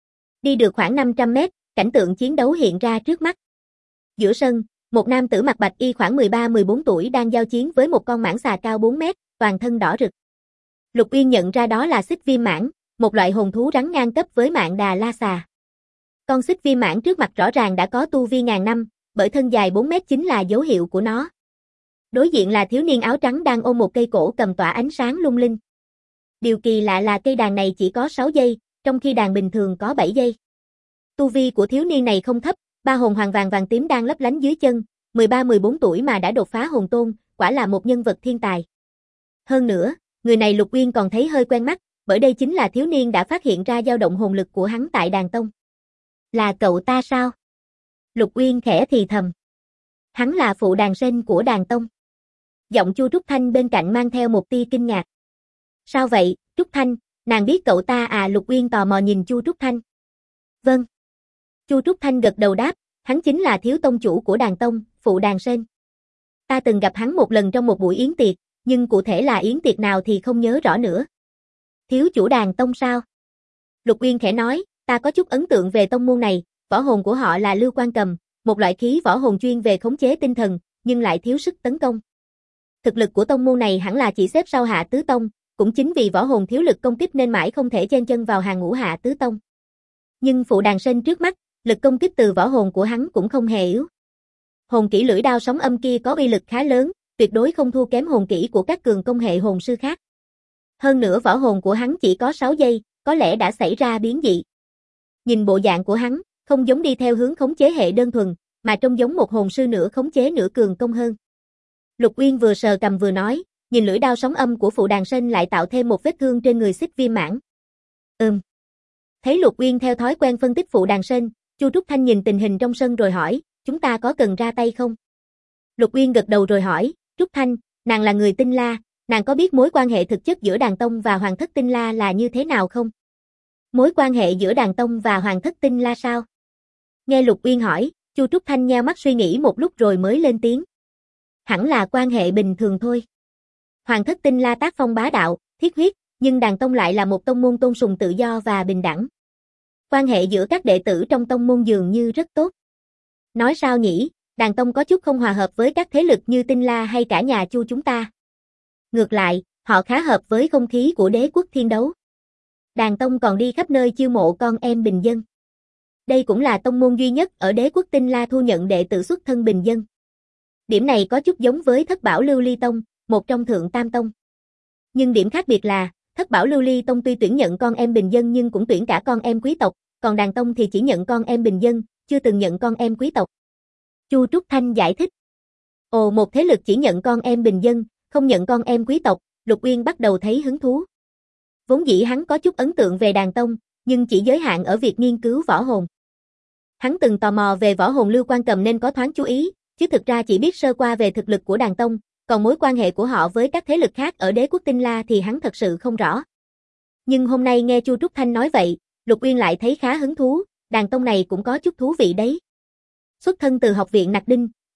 Đi được khoảng 500 mét, cảnh tượng chiến đấu hiện ra trước mắt. Giữa sân, một nam tử mặc bạch y khoảng 13-14 tuổi đang giao chiến với một con mãng xà cao 4 mét, toàn thân đỏ rực. Lục Uyên nhận ra đó là xích viêm mãng, một loại hồn thú rắn ngang cấp với Mạn Đà La xà. Con xích viêm mãng trước mặt rõ ràng đã có tu vi ngàn năm, bởi thân dài 4 mét chính là dấu hiệu của nó. Đối diện là thiếu niên áo trắng đang ôm một cây cổ cầm tỏa ánh sáng lung linh. Điều kỳ lạ là cây đàn này chỉ có 6 giây, trong khi đàn bình thường có 7 giây. Tu vi của thiếu niên này không thấp, ba hồn hoàng vàng vàng tím đang lấp lánh dưới chân, 13-14 tuổi mà đã đột phá hồn tôn, quả là một nhân vật thiên tài. Hơn nữa, người này Lục Uyên còn thấy hơi quen mắt, bởi đây chính là thiếu niên đã phát hiện ra dao động hồn lực của hắn tại đàn tông. Là cậu ta sao? Lục Uyên khẽ thì thầm. Hắn là phụ đàn sen của đàn tông. Giọng Chu Trúc Thanh bên cạnh mang theo một tia kinh ngạc. Sao vậy, Trúc Thanh, nàng biết cậu ta à? Lục Uyên tò mò nhìn Chu Trúc Thanh. Vâng. Chu Trúc Thanh gật đầu đáp, hắn chính là thiếu tông chủ của đàn tông, phụ đàn sen. Ta từng gặp hắn một lần trong một buổi yến tiệc, nhưng cụ thể là yến tiệc nào thì không nhớ rõ nữa. Thiếu chủ đàn tông sao? Lục Uyên khẽ nói, ta có chút ấn tượng về tông môn này, võ hồn của họ là Lưu Quan Cầm, một loại khí võ hồn chuyên về khống chế tinh thần, nhưng lại thiếu sức tấn công. Thực lực của tông môn này hẳn là chỉ xếp sau Hạ Tứ Tông, cũng chính vì võ hồn thiếu lực công kích nên mãi không thể chen chân vào hàng ngũ Hạ Tứ Tông. Nhưng phụ đàn sen trước mắt, lực công kích từ võ hồn của hắn cũng không hề yếu. Hồn kỹ lưỡi đao sóng âm kia có uy lực khá lớn, tuyệt đối không thua kém hồn kỹ của các cường công hệ hồn sư khác. Hơn nữa võ hồn của hắn chỉ có 6 giây, có lẽ đã xảy ra biến dị. Nhìn bộ dạng của hắn, không giống đi theo hướng khống chế hệ đơn thuần, mà trông giống một hồn sư nửa khống chế nửa cường công hơn. Lục Uyên vừa sờ cầm vừa nói, nhìn lưỡi đao sóng âm của phụ đàn sen lại tạo thêm một vết thương trên người xích viêm mãng. Thấy Lục Uyên theo thói quen phân tích phụ đàn sen, Chu Trúc Thanh nhìn tình hình trong sân rồi hỏi, chúng ta có cần ra tay không? Lục Uyên gật đầu rồi hỏi, Trúc Thanh, nàng là người Tinh La, nàng có biết mối quan hệ thực chất giữa đàn tông và hoàng thất Tinh La là như thế nào không? Mối quan hệ giữa đàn tông và hoàng thất Tinh La sao? Nghe Lục Uyên hỏi, Chu Trúc Thanh nheo mắt suy nghĩ một lúc rồi mới lên tiếng. Hẳn là quan hệ bình thường thôi. Hoàng thất Tinh La tác phong bá đạo, thiết huyết, nhưng đàn tông lại là một tông môn tôn sùng tự do và bình đẳng. Quan hệ giữa các đệ tử trong tông môn dường như rất tốt. Nói sao nhỉ, đàn tông có chút không hòa hợp với các thế lực như Tinh La hay cả nhà Chu chúng ta. Ngược lại, họ khá hợp với không khí của đế quốc thiên đấu. Đàn tông còn đi khắp nơi chiêu mộ con em bình dân. Đây cũng là tông môn duy nhất ở đế quốc Tinh La thu nhận đệ tử xuất thân bình dân. Điểm này có chút giống với Thất Bảo Lưu Ly Tông, một trong Thượng Tam Tông. Nhưng điểm khác biệt là, Thất Bảo Lưu Ly Tông tuy tuyển nhận con em bình dân nhưng cũng tuyển cả con em quý tộc, còn đàn tông thì chỉ nhận con em bình dân, chưa từng nhận con em quý tộc. Chu Trúc Thanh giải thích. Ồ, một thế lực chỉ nhận con em bình dân, không nhận con em quý tộc, Lục Uyên bắt đầu thấy hứng thú. Vốn dĩ hắn có chút ấn tượng về đàn tông, nhưng chỉ giới hạn ở việc nghiên cứu võ hồn. Hắn từng tò mò về võ hồn Lưu Quan Cầm nên có thoáng chú ý, chứ thực ra chỉ biết sơ qua về thực lực của đàn tông, còn mối quan hệ của họ với các thế lực khác ở đế quốc Tinh La thì hắn thật sự không rõ. Nhưng hôm nay nghe Chu Trúc Thanh nói vậy, Lục Uyên lại thấy khá hứng thú, đàn tông này cũng có chút thú vị đấy. Xuất thân từ học viện Nặc Đinh,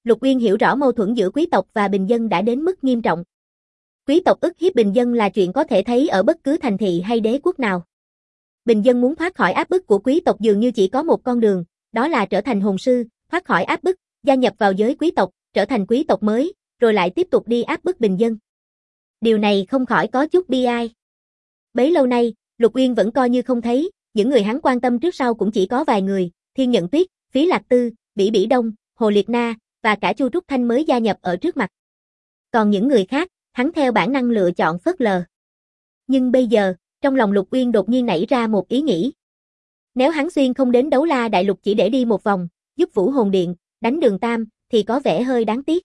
Lục Uyên hiểu rõ mâu thuẫn giữa quý tộc và bình dân đã đến mức nghiêm trọng. Quý tộc ức hiếp bình dân là chuyện có thể thấy ở bất cứ thành thị hay đế quốc nào. Bình dân muốn thoát khỏi áp bức của quý tộc dường như chỉ có một con đường, đó là trở thành hồn sư, thoát khỏi áp bức, gia nhập vào giới quý tộc, trở thành quý tộc mới, rồi lại tiếp tục đi áp bức bình dân. Điều này không khỏi có chút bi ai. Bấy lâu nay, Lục Uyên vẫn coi như không thấy, những người hắn quan tâm trước sau cũng chỉ có vài người, Thiên Nhận Tuyết, Phí Lạc Tư, Bỉ Bỉ Đông, Hồ Liệt Na, và cả Chu Trúc Thanh mới gia nhập ở trước mặt. Còn những người khác, hắn theo bản năng lựa chọn phớt lờ. Nhưng bây giờ, trong lòng Lục Uyên đột nhiên nảy ra một ý nghĩ. Nếu hắn xuyên không đến Đấu La Đại Lục chỉ để đi một vòng, giúp Vũ Hồn Điện, đánh Đường Tam, thì có vẻ hơi đáng tiếc.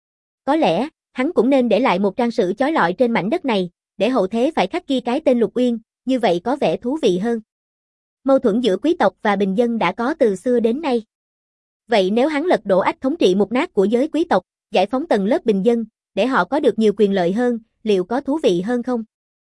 Có lẽ, hắn cũng nên để lại một trang sử chói lọi trên mảnh đất này, để hậu thế phải khắc ghi cái tên Lục Uyên, như vậy có vẻ thú vị hơn. Mâu thuẫn giữa quý tộc và bình dân đã có từ xưa đến nay. Vậy nếu hắn lật đổ ách thống trị mục nát của giới quý tộc, giải phóng tầng lớp bình dân, để họ có được nhiều quyền lợi hơn, liệu có thú vị hơn không?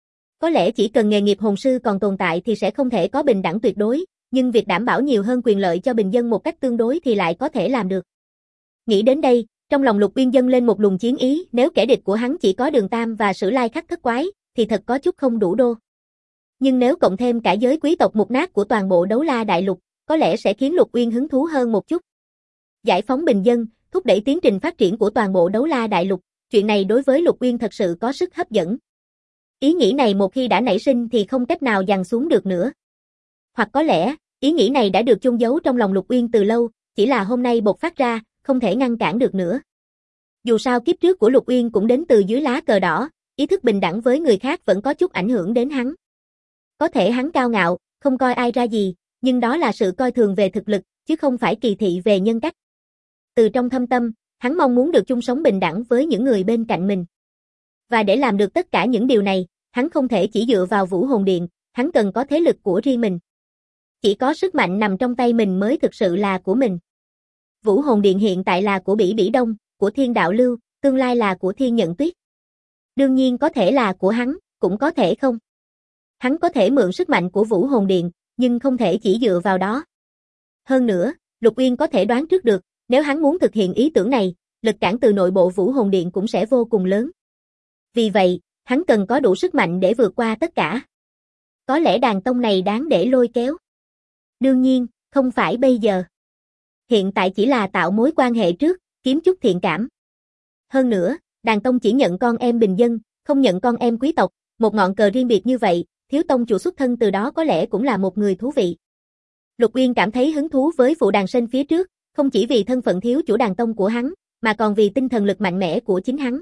Có lẽ chỉ cần nghề nghiệp hồn sư còn tồn tại thì sẽ không thể có bình đẳng tuyệt đối, nhưng việc đảm bảo nhiều hơn quyền lợi cho bình dân một cách tương đối thì lại có thể làm được. Nghĩ đến đây, trong lòng Lục Uyên dâng lên một luồng chiến ý, nếu kẻ địch của hắn chỉ có Đường Tam và Sử Lai Khắc Thất Quái, thì thật có chút không đủ đô. Nhưng nếu cộng thêm cả giới quý tộc mục nát của toàn bộ Đấu La Đại Lục, có lẽ sẽ khiến Lục Uyên hứng thú hơn một chút. Giải phóng bình dân, thúc đẩy tiến trình phát triển của toàn bộ Đấu La Đại Lục, chuyện này đối với Lục Uyên thật sự có sức hấp dẫn. Ý nghĩ này một khi đã nảy sinh thì không cách nào dằn xuống được nữa. Hoặc có lẽ, ý nghĩ này đã được chôn giấu trong lòng Lục Uyên từ lâu, chỉ là hôm nay bộc phát ra, không thể ngăn cản được nữa. Dù sao kiếp trước của Lục Uyên cũng đến từ dưới lá cờ đỏ, ý thức bình đẳng với người khác vẫn có chút ảnh hưởng đến hắn. Có thể hắn cao ngạo, không coi ai ra gì, nhưng đó là sự coi thường về thực lực, chứ không phải kỳ thị về nhân cách. Từ trong thâm tâm, hắn mong muốn được chung sống bình đẳng với những người bên cạnh mình. Và để làm được tất cả những điều này, hắn không thể chỉ dựa vào Vũ Hồn Điện, hắn cần có thế lực của riêng mình. Chỉ có sức mạnh nằm trong tay mình mới thực sự là của mình. Vũ Hồn Điện hiện tại là của Bỉ Bỉ Đông, của Thiên Đạo Lưu, tương lai là của Thiên Nhận Tuyết. Đương nhiên có thể là của hắn, cũng có thể không. Hắn có thể mượn sức mạnh của Vũ Hồn Điện, nhưng không thể chỉ dựa vào đó. Hơn nữa, Lục Uyên có thể đoán trước được, nếu hắn muốn thực hiện ý tưởng này, lực cản từ nội bộ Vũ Hồn Điện cũng sẽ vô cùng lớn. Vì vậy, hắn cần có đủ sức mạnh để vượt qua tất cả. Có lẽ đàn tông này đáng để lôi kéo. Đương nhiên, không phải bây giờ. Hiện tại chỉ là tạo mối quan hệ trước, kiếm chút thiện cảm. Hơn nữa, đàn tông chỉ nhận con em bình dân, không nhận con em quý tộc, một ngọn cờ riêng biệt như vậy, thiếu tông chủ xuất thân từ đó có lẽ cũng là một người thú vị. Lục Uyên cảm thấy hứng thú với phụ đàn sen phía trước, không chỉ vì thân phận thiếu chủ đàn tông của hắn, mà còn vì tinh thần lực mạnh mẽ của chính hắn.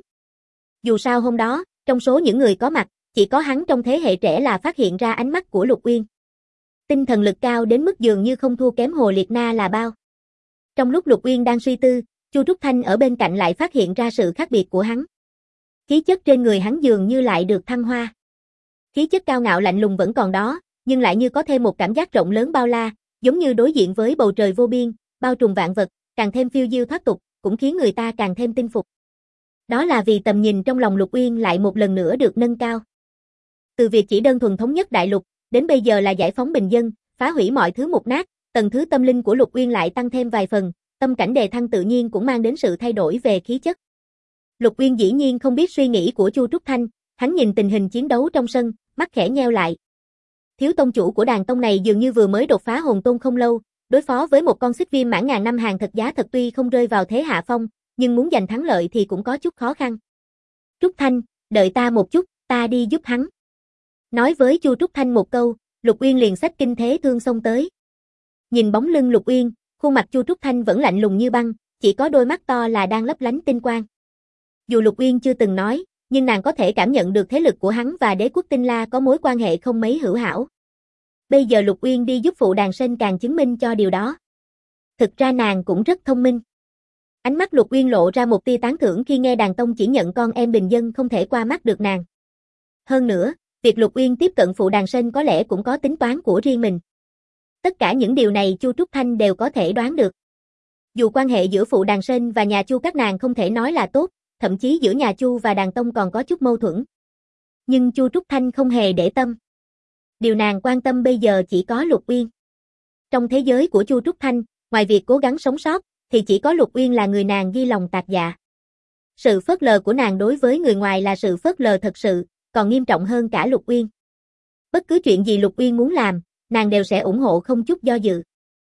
Dù sao hôm đó, trong số những người có mặt, chỉ có hắn trong thế hệ trẻ là phát hiện ra ánh mắt của Lục Uyên. Tinh thần lực cao đến mức dường như không thua kém Hồ Liệt Na là bao. Trong lúc Lục Uyên đang suy tư, Chu Trúc Thanh ở bên cạnh lại phát hiện ra sự khác biệt của hắn. Khí chất trên người hắn dường như lại được thăng hoa. Khí chất cao ngạo lạnh lùng vẫn còn đó, nhưng lại như có thêm một cảm giác rộng lớn bao la, giống như đối diện với bầu trời vô biên, bao trùm vạn vật, càng thêm phiêu diêu thoát tục, cũng khiến người ta càng thêm tin phục. Đó là vì tầm nhìn trong lòng Lục Uyên lại một lần nữa được nâng cao. Từ việc chỉ đơn thuần thống nhất đại lục, đến bây giờ là giải phóng bình dân, phá hủy mọi thứ mục nát, tầng thứ tâm linh của Lục Uyên lại tăng thêm vài phần, tâm cảnh đề thăng tự nhiên cũng mang đến sự thay đổi về khí chất. Lục Uyên dĩ nhiên không biết suy nghĩ của Chu Trúc Thanh, hắn nhìn tình hình chiến đấu trong sân, mắt khẽ nheo lại. Thiếu tông chủ của đàn tông này dường như vừa mới đột phá hồn tôn không lâu, đối phó với một con xích viêm mãn ngàn năm hàng thật giá thật tuy không rơi vào thế hạ phong, nhưng muốn giành thắng lợi thì cũng có chút khó khăn. Trúc Thanh, đợi ta một chút, ta đi giúp hắn. Nói với Chu Trúc Thanh một câu, Lục Uyên liền xách kinh thế thương xông tới. Nhìn bóng lưng Lục Uyên, khuôn mặt Chu Trúc Thanh vẫn lạnh lùng như băng, chỉ có đôi mắt to là đang lấp lánh tinh quang. Dù Lục Uyên chưa từng nói, nhưng nàng có thể cảm nhận được thế lực của hắn và đế quốc Tinh La có mối quan hệ không mấy hữu hảo. Bây giờ Lục Uyên đi giúp phụ đàn sen càng chứng minh cho điều đó. Thực ra nàng cũng rất thông minh. Ánh mắt Lục Uyên lộ ra một tia tán thưởng khi nghe đàn tông chỉ nhận con em bình dân không thể qua mắt được nàng. Hơn nữa, việc Lục Uyên tiếp cận phụ đàn sen có lẽ cũng có tính toán của riêng mình. Tất cả những điều này Chu Trúc Thanh đều có thể đoán được. Dù quan hệ giữa phụ đàn sen và nhà Chu các nàng không thể nói là tốt, thậm chí giữa nhà Chu và đàn tông còn có chút mâu thuẫn. Nhưng Chu Trúc Thanh không hề để tâm. Điều nàng quan tâm bây giờ chỉ có Lục Uyên. Trong thế giới của Chu Trúc Thanh, ngoài việc cố gắng sống sót, thì chỉ có Lục Uyên là người nàng ghi lòng tạc dạ. Sự phớt lờ của nàng đối với người ngoài là sự phớt lờ thật sự, còn nghiêm trọng hơn cả Lục Uyên. Bất cứ chuyện gì Lục Uyên muốn làm, nàng đều sẽ ủng hộ không chút do dự.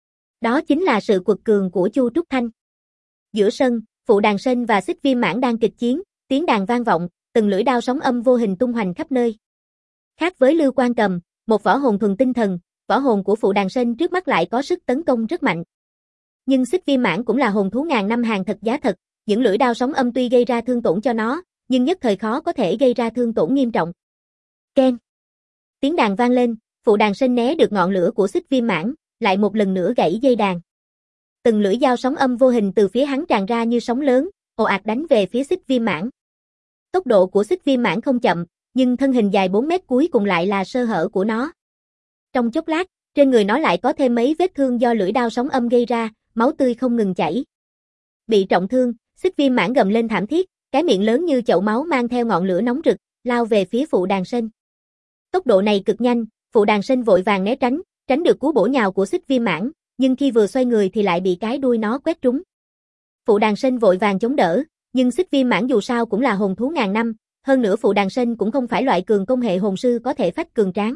Đó chính là sự quật cường của Chu Trúc Thanh. Giữa sân, Phụ Đàn Sên và Xích Viêm Mãn đang kịch chiến, tiếng đàn vang vọng, từng lưỡi đao sóng âm vô hình tung hoành khắp nơi. Khác với Lưu Quan Cầm, một võ hồn thuần tinh thần, võ hồn của Phụ Đàn Sên trước mắt lại có sức tấn công rất mạnh. Nhưng Xích Viêm Mãn cũng là hồn thú ngàn năm hàng thật giá thật, những lưỡi đao sóng âm tuy gây ra thương tổn cho nó, nhưng nhất thời khó có thể gây ra thương tổn nghiêm trọng. Keng. Tiếng đàn vang lên, Phụ Đàn Sên né được ngọn lửa của Xích Viêm Mãn, lại một lần nữa gãy dây đàn. Từng lưỡi dao sóng âm vô hình từ phía hắn tràn ra như sóng lớn, ồ ạt đánh về phía Xích Viêm Mãn. Tốc độ của Xích Viêm Mãn không chậm, nhưng thân hình dài 4 mét cuối cùng lại là sơ hở của nó. Trong chốc lát, trên người nó lại có thêm mấy vết thương do lưỡi đao sóng âm gây ra, máu tươi không ngừng chảy. Bị trọng thương, Xích Viêm Mãn gầm lên thảm thiết, cái miệng lớn như chậu máu mang theo ngọn lửa nóng rực, lao về phía Phụ Đàn Sên. Tốc độ này cực nhanh, Phụ Đàn Sên vội vàng né tránh được cú bổ nhào của Xích Viêm Mãn, nhưng khi vừa xoay người thì lại bị cái đuôi nó quét trúng. Phụ Đàn Sên vội vàng chống đỡ, nhưng Xích Viêm Mãn dù sao cũng là hồn thú ngàn năm, hơn nữa Phụ Đàn Sên cũng không phải loại cường công hệ hồn sư có thể phách cường tráng.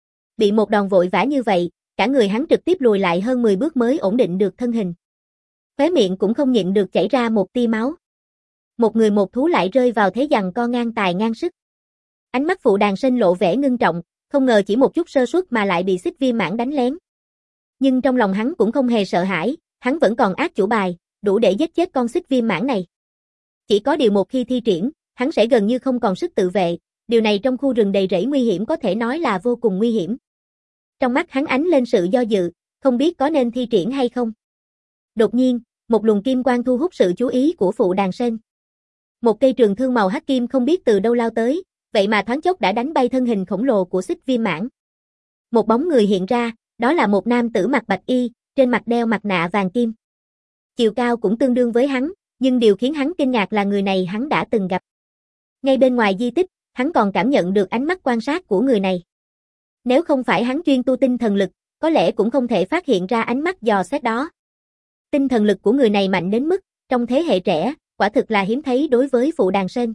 Bị một đòn vội vã như vậy, cả người hắn trực tiếp lùi lại hơn 10 bước mới ổn định được thân hình. Khóe miệng cũng không nhịn được chảy ra một tia máu. Một người một thú lại rơi vào thế giằng co ngang tài ngang sức. Ánh mắt Phụ Đàn Sên lộ vẻ ngưng trọng, không ngờ chỉ một chút sơ suất mà lại bị Xích Viêm Mãn đánh lén. Nhưng trong lòng hắn cũng không hề sợ hãi, hắn vẫn còn át chủ bài, đủ để giết chết con Xích Viêm Mãn này. Chỉ có điều một khi thi triển, hắn sẽ gần như không còn sức tự vệ, điều này trong khu rừng đầy rẫy nguy hiểm có thể nói là vô cùng nguy hiểm. Trong mắt hắn ánh lên sự do dự, không biết có nên thi triển hay không. Đột nhiên, một luồng kim quang thu hút sự chú ý của Phụ Đàn Sên. Một cây trường thương màu hắc kim không biết từ đâu lao tới, vậy mà thoáng chốc đã đánh bay thân hình khổng lồ của Xích Viêm Mãn. Một bóng người hiện ra, đó là một nam tử mặc bạch y, trên mặt đeo mặt nạ vàng kim. Chiều cao cũng tương đương với hắn, nhưng điều khiến hắn kinh ngạc là người này hắn đã từng gặp. Ngay bên ngoài di tích, hắn còn cảm nhận được ánh mắt quan sát của người này. Nếu không phải hắn chuyên tu tinh thần lực, có lẽ cũng không thể phát hiện ra ánh mắt dò xét đó. Tinh thần lực của người này mạnh đến mức, trong thế hệ trẻ, quả thực là hiếm thấy đối với Phụ Đàn Sên.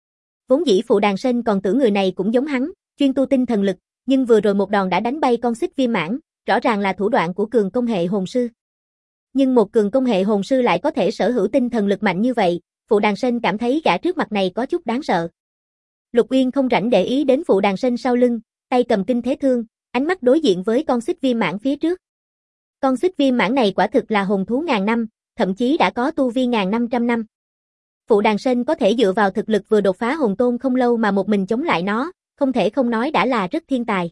Vốn dĩ Phụ Đàn Sên còn tưởng người này cũng giống hắn, chuyên tu tinh thần lực, nhưng vừa rồi một đòn đã đánh bay con Xích Viêm Mãn, rõ ràng là thủ đoạn của cường công hệ hồn sư. Nhưng một cường công hệ hồn sư lại có thể sở hữu tinh thần lực mạnh như vậy, Phụ Đàn Sên cảm thấy gã trước mặt này có chút đáng sợ. Lục Uyên không rảnh để ý đến Phụ Đàn Sên sau lưng, tay cầm kinh thế thương, ánh mắt đối diện với con Xích Viêm Mãn phía trước. Con Xích Viêm Mãn này quả thực là hồn thú ngàn năm, thậm chí đã có tu vi ngàn 500 năm. Phụ Đàn Sên có thể dựa vào thực lực vừa đột phá hồn tôn không lâu mà một mình chống lại nó, không thể không nói đã là rất thiên tài.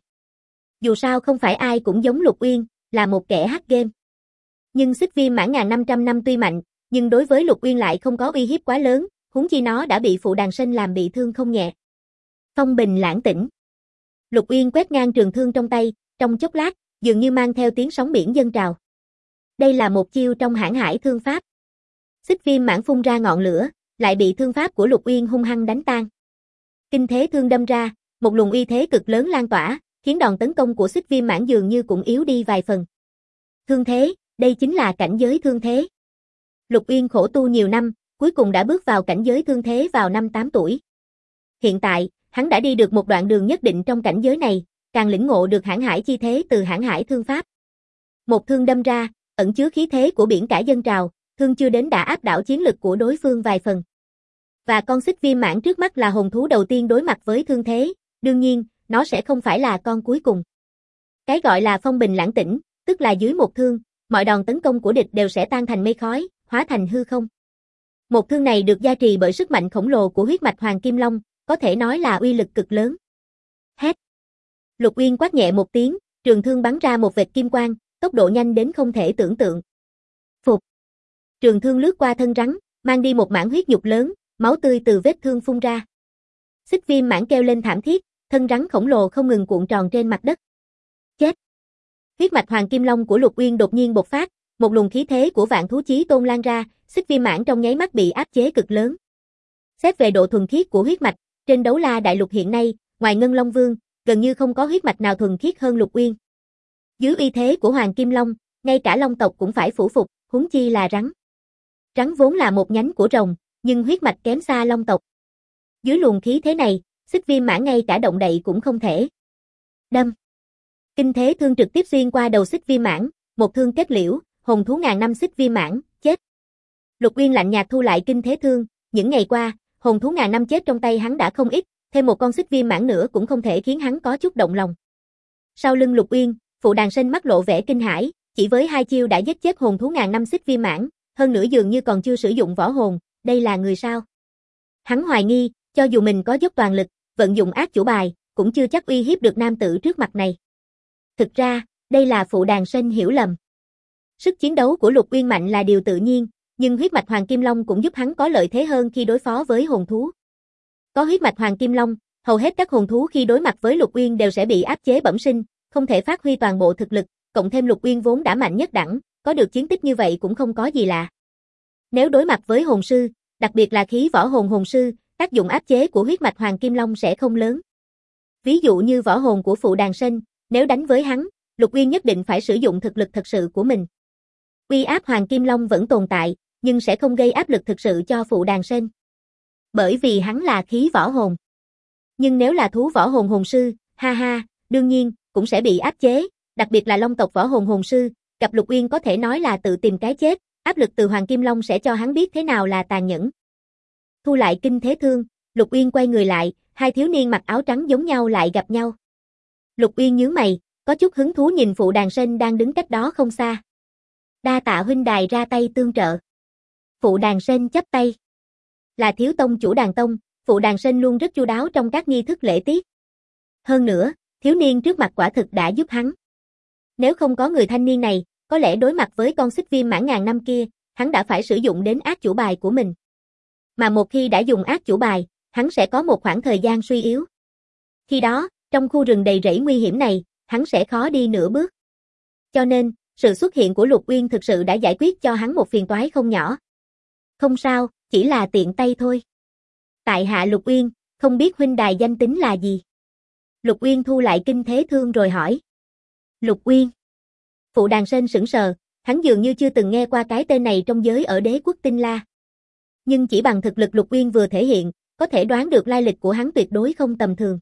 Dù sao không phải ai cũng giống Lục Uyên, là một kẻ hack game. Nhưng Xích Viêm Mãn ngàn 500 năm tuy mạnh, nhưng đối với Lục Uyên lại không có uy hiếp quá lớn, huống chi nó đã bị Phụ Đàn Sên làm bị thương không nhẹ. Phong bình lãng tĩnh. Lục Uyên quét ngang trường thương trong tay, trong chốc lát, dường như mang theo tiếng sóng biển dâng trào. Đây là một chiêu trong hãn hải thương pháp. Xích Viêm Mãn phun ra ngọn lửa, lại bị thương pháp của Lục Uyên hung hăng đánh tan. Kinh thế thương đâm ra, một luồng uy thế cực lớn lan tỏa, khiến đòn tấn công của Xích Viêm Mãn dường như cũng yếu đi vài phần. Thương thế, đây chính là cảnh giới thương thế. Lục Uyên khổ tu nhiều năm, cuối cùng đã bước vào cảnh giới thương thế vào năm 8 tuổi. Hiện tại, hắn đã đi được một đoạn đường nhất định trong cảnh giới này, càng lĩnh ngộ được hãn hải chi thế từ hãn hải thương pháp. Một thương đâm ra, ẩn chứa khí thế của biển cả dâng trào, thương chưa đến đã áp đảo chiến lực của đối phương vài phần. Và con Xích Viêm Mãn trước mắt là hồn thú đầu tiên đối mặt với thương thế, đương nhiên, nó sẽ không phải là con cuối cùng. Cái gọi là phong bình lãng tĩnh, tức là dưới một thương, mọi đòn tấn công của địch đều sẽ tan thành mây khói, hóa thành hư không. Một thương này được gia trì bởi sức mạnh khổng lồ của huyết mạch Hoàng Kim Long, có thể nói là uy lực cực lớn. Hét. Lục Uyên quát nhẹ một tiếng, trường thương bắn ra một vệt kim quang, tốc độ nhanh đến không thể tưởng tượng. Phục. Trường thương lướt qua thân rắn, mang đi một mảng huyết nhục lớn, máu tươi từ vết thương phun ra. Xích Viêm Mãn kêu lên thảm thiết, thân rắn khổng lồ không ngừng cuộn tròn trên mặt đất. Chết. Huyết mạch Hoàng Kim Long của Lục Uyên đột nhiên bộc phát, một luồng khí thế của Vạn Thú Chí Tôn lan ra, Xích Viêm Mãn trong nháy mắt bị áp chế cực lớn. Xét về độ thuần khiết của huyết mạch, trên Đấu La Đại Lục hiện nay, ngoài Ngân Long Vương, gần như không có huyết mạch nào thuần khiết hơn Lục Uyên. Dưới uy thế của Hoàng Kim Long, ngay cả Long tộc cũng phải phủ phục, huống chi là rắn. Trắng vốn là một nhánh của rồng, nhưng huyết mạch kém xa long tộc. Dưới luồng khí thế này, Xích Viêm Mãn ngay cả động đậy cũng không thể. Đâm. Kinh thế thương trực tiếp xuyên qua đầu Xích Viêm Mãn, một thương kết liễu, hồn thú ngàn năm Xích Viêm Mãn, chết. Lục Uyên lạnh nhạt thu lại kinh thế thương, những ngày qua, hồn thú ngàn năm chết trong tay hắn đã không ít, thêm một con Xích Viêm Mãn nữa cũng không thể khiến hắn có chút động lòng. Sau lưng Lục Uyên, Phụ Đàn Sinh mắt lộ vẻ kinh hãi, chỉ với 2 chiêu đã giết chết hồn thú ngàn năm Xích Viêm Mãn, hơn nữa dường như còn chưa sử dụng võ hồn, đây là người sao? Hắn hoài nghi, cho dù mình có dốc toàn lực, vận dụng ác chủ bài, cũng chưa chắc uy hiếp được nam tử trước mặt này. Thực ra, đây là Phụ Đàn Sinh hiểu lầm. Sức chiến đấu của Lục Uyên mạnh là điều tự nhiên, nhưng huyết mạch Hoàng Kim Long cũng giúp hắn có lợi thế hơn khi đối phó với hồn thú. Có huyết mạch Hoàng Kim Long, hầu hết các hồn thú khi đối mặt với Lục Uyên đều sẽ bị áp chế bẩm sinh, không thể phát huy toàn bộ thực lực, cộng thêm Lục Uyên vốn đã mạnh nhất đẳng, có được chiến tích như vậy cũng không có gì lạ. Nếu đối mặt với hồn sư, đặc biệt là khí võ hồn hồn sư, tác dụng áp chế của huyết mạch Hoàng Kim Long sẽ không lớn. Ví dụ như võ hồn của Phụ Đàn Sinh, nếu đánh với hắn, Lục Uyên nhất định phải sử dụng thực lực thật sự của mình. Uy áp Hoàng Kim Long vẫn tồn tại, nhưng sẽ không gây áp lực thực sự cho Phụ Đàn Sinh. Bởi vì hắn là khí võ hồn. Nhưng nếu là thú võ hồn hồn sư, ha ha, đương nhiên, cũng sẽ bị áp chế, đặc biệt là long tộc võ hồn hồn sư, gặp Lục Uyên có thể nói là tự tìm cái chết, áp lực từ Hoàng Kim Long sẽ cho hắn biết thế nào là tàn nhẫn. Thu lại kinh thế thương, Lục Uyên quay người lại, 2 thiếu niên mặc áo trắng giống nhau lại gặp nhau. Lục Uyên nhướng mày, có chút hứng thú nhìn Phụ Đàn Sinh đang đứng cách đó không xa. Đa tạ huynh đài ra tay tương trợ. Phụ Đàn Sinh chắp tay. Là thiếu tông chủ Đàn Tông, Phụ Đàn Sinh luôn rất chu đáo trong các nghi thức lễ tiết. Hơn nữa, thiếu niên trước mặt quả thực đã giúp hắn. Nếu không có người thanh niên này, có lẽ đối mặt với con Xích Viêm Mãn ngàn năm kia, hắn đã phải sử dụng đến ác chủ bài của mình. Mà một khi đã dùng ác chủ bài, hắn sẽ có một khoảng thời gian suy yếu. Khi đó, trong khu rừng đầy rẫy nguy hiểm này, hắn sẽ khó đi nửa bước. Cho nên, sự xuất hiện của Lục Uyên thực sự đã giải quyết cho hắn một phiền toái không nhỏ. Không sao, chỉ là tiện tay thôi. Tại hạ Lục Uyên, không biết huynh đài danh tính là gì? Lục Uyên thu lại kinh thế thương rồi hỏi. Lục Uyên. Phụ Đàn Sinh sững sờ, hắn dường như chưa từng nghe qua cái tên này trong giới ở đế quốc Tinh La. Nhưng chỉ bằng thực lực Lục Uyên vừa thể hiện, có thể đoán được lai lịch của hắn tuyệt đối không tầm thường.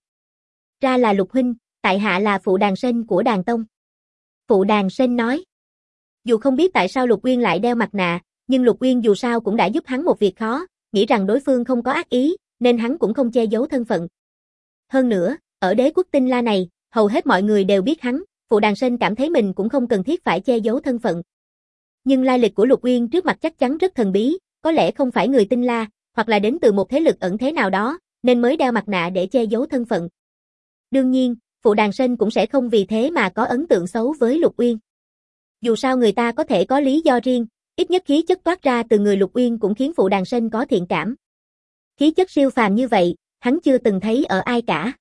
Ra là Lục huynh, tại hạ là Phụ Đàn Sinh của Đàn Tông. Phụ Đàn Sinh nói. Dù không biết tại sao Lục Uyên lại đeo mặt nạ, nhưng Lục Uyên dù sao cũng đã giúp hắn một việc khó, nghĩ rằng đối phương không có ác ý, nên hắn cũng không che giấu thân phận. Hơn nữa, ở đế quốc Tinh La này, hầu hết mọi người đều biết hắn, Phụ Đàn Sinh cảm thấy mình cũng không cần thiết phải che giấu thân phận. Nhưng lai lịch của Lục Uyên trước mặt chắc chắn rất thần bí, có lẽ không phải người Tinh La, hoặc là đến từ một thế lực ẩn thế nào đó, nên mới đeo mặt nạ để che giấu thân phận. Đương nhiên, Phụ Đàn Sinh cũng sẽ không vì thế mà có ấn tượng xấu với Lục Uyên. Dù sao người ta có thể có lý do riêng, ít nhất khí chất toát ra từ người Lục Uyên cũng khiến Phụ Đàn Sinh có thiện cảm. Khí chất siêu phàm như vậy, hắn chưa từng thấy ở ai cả.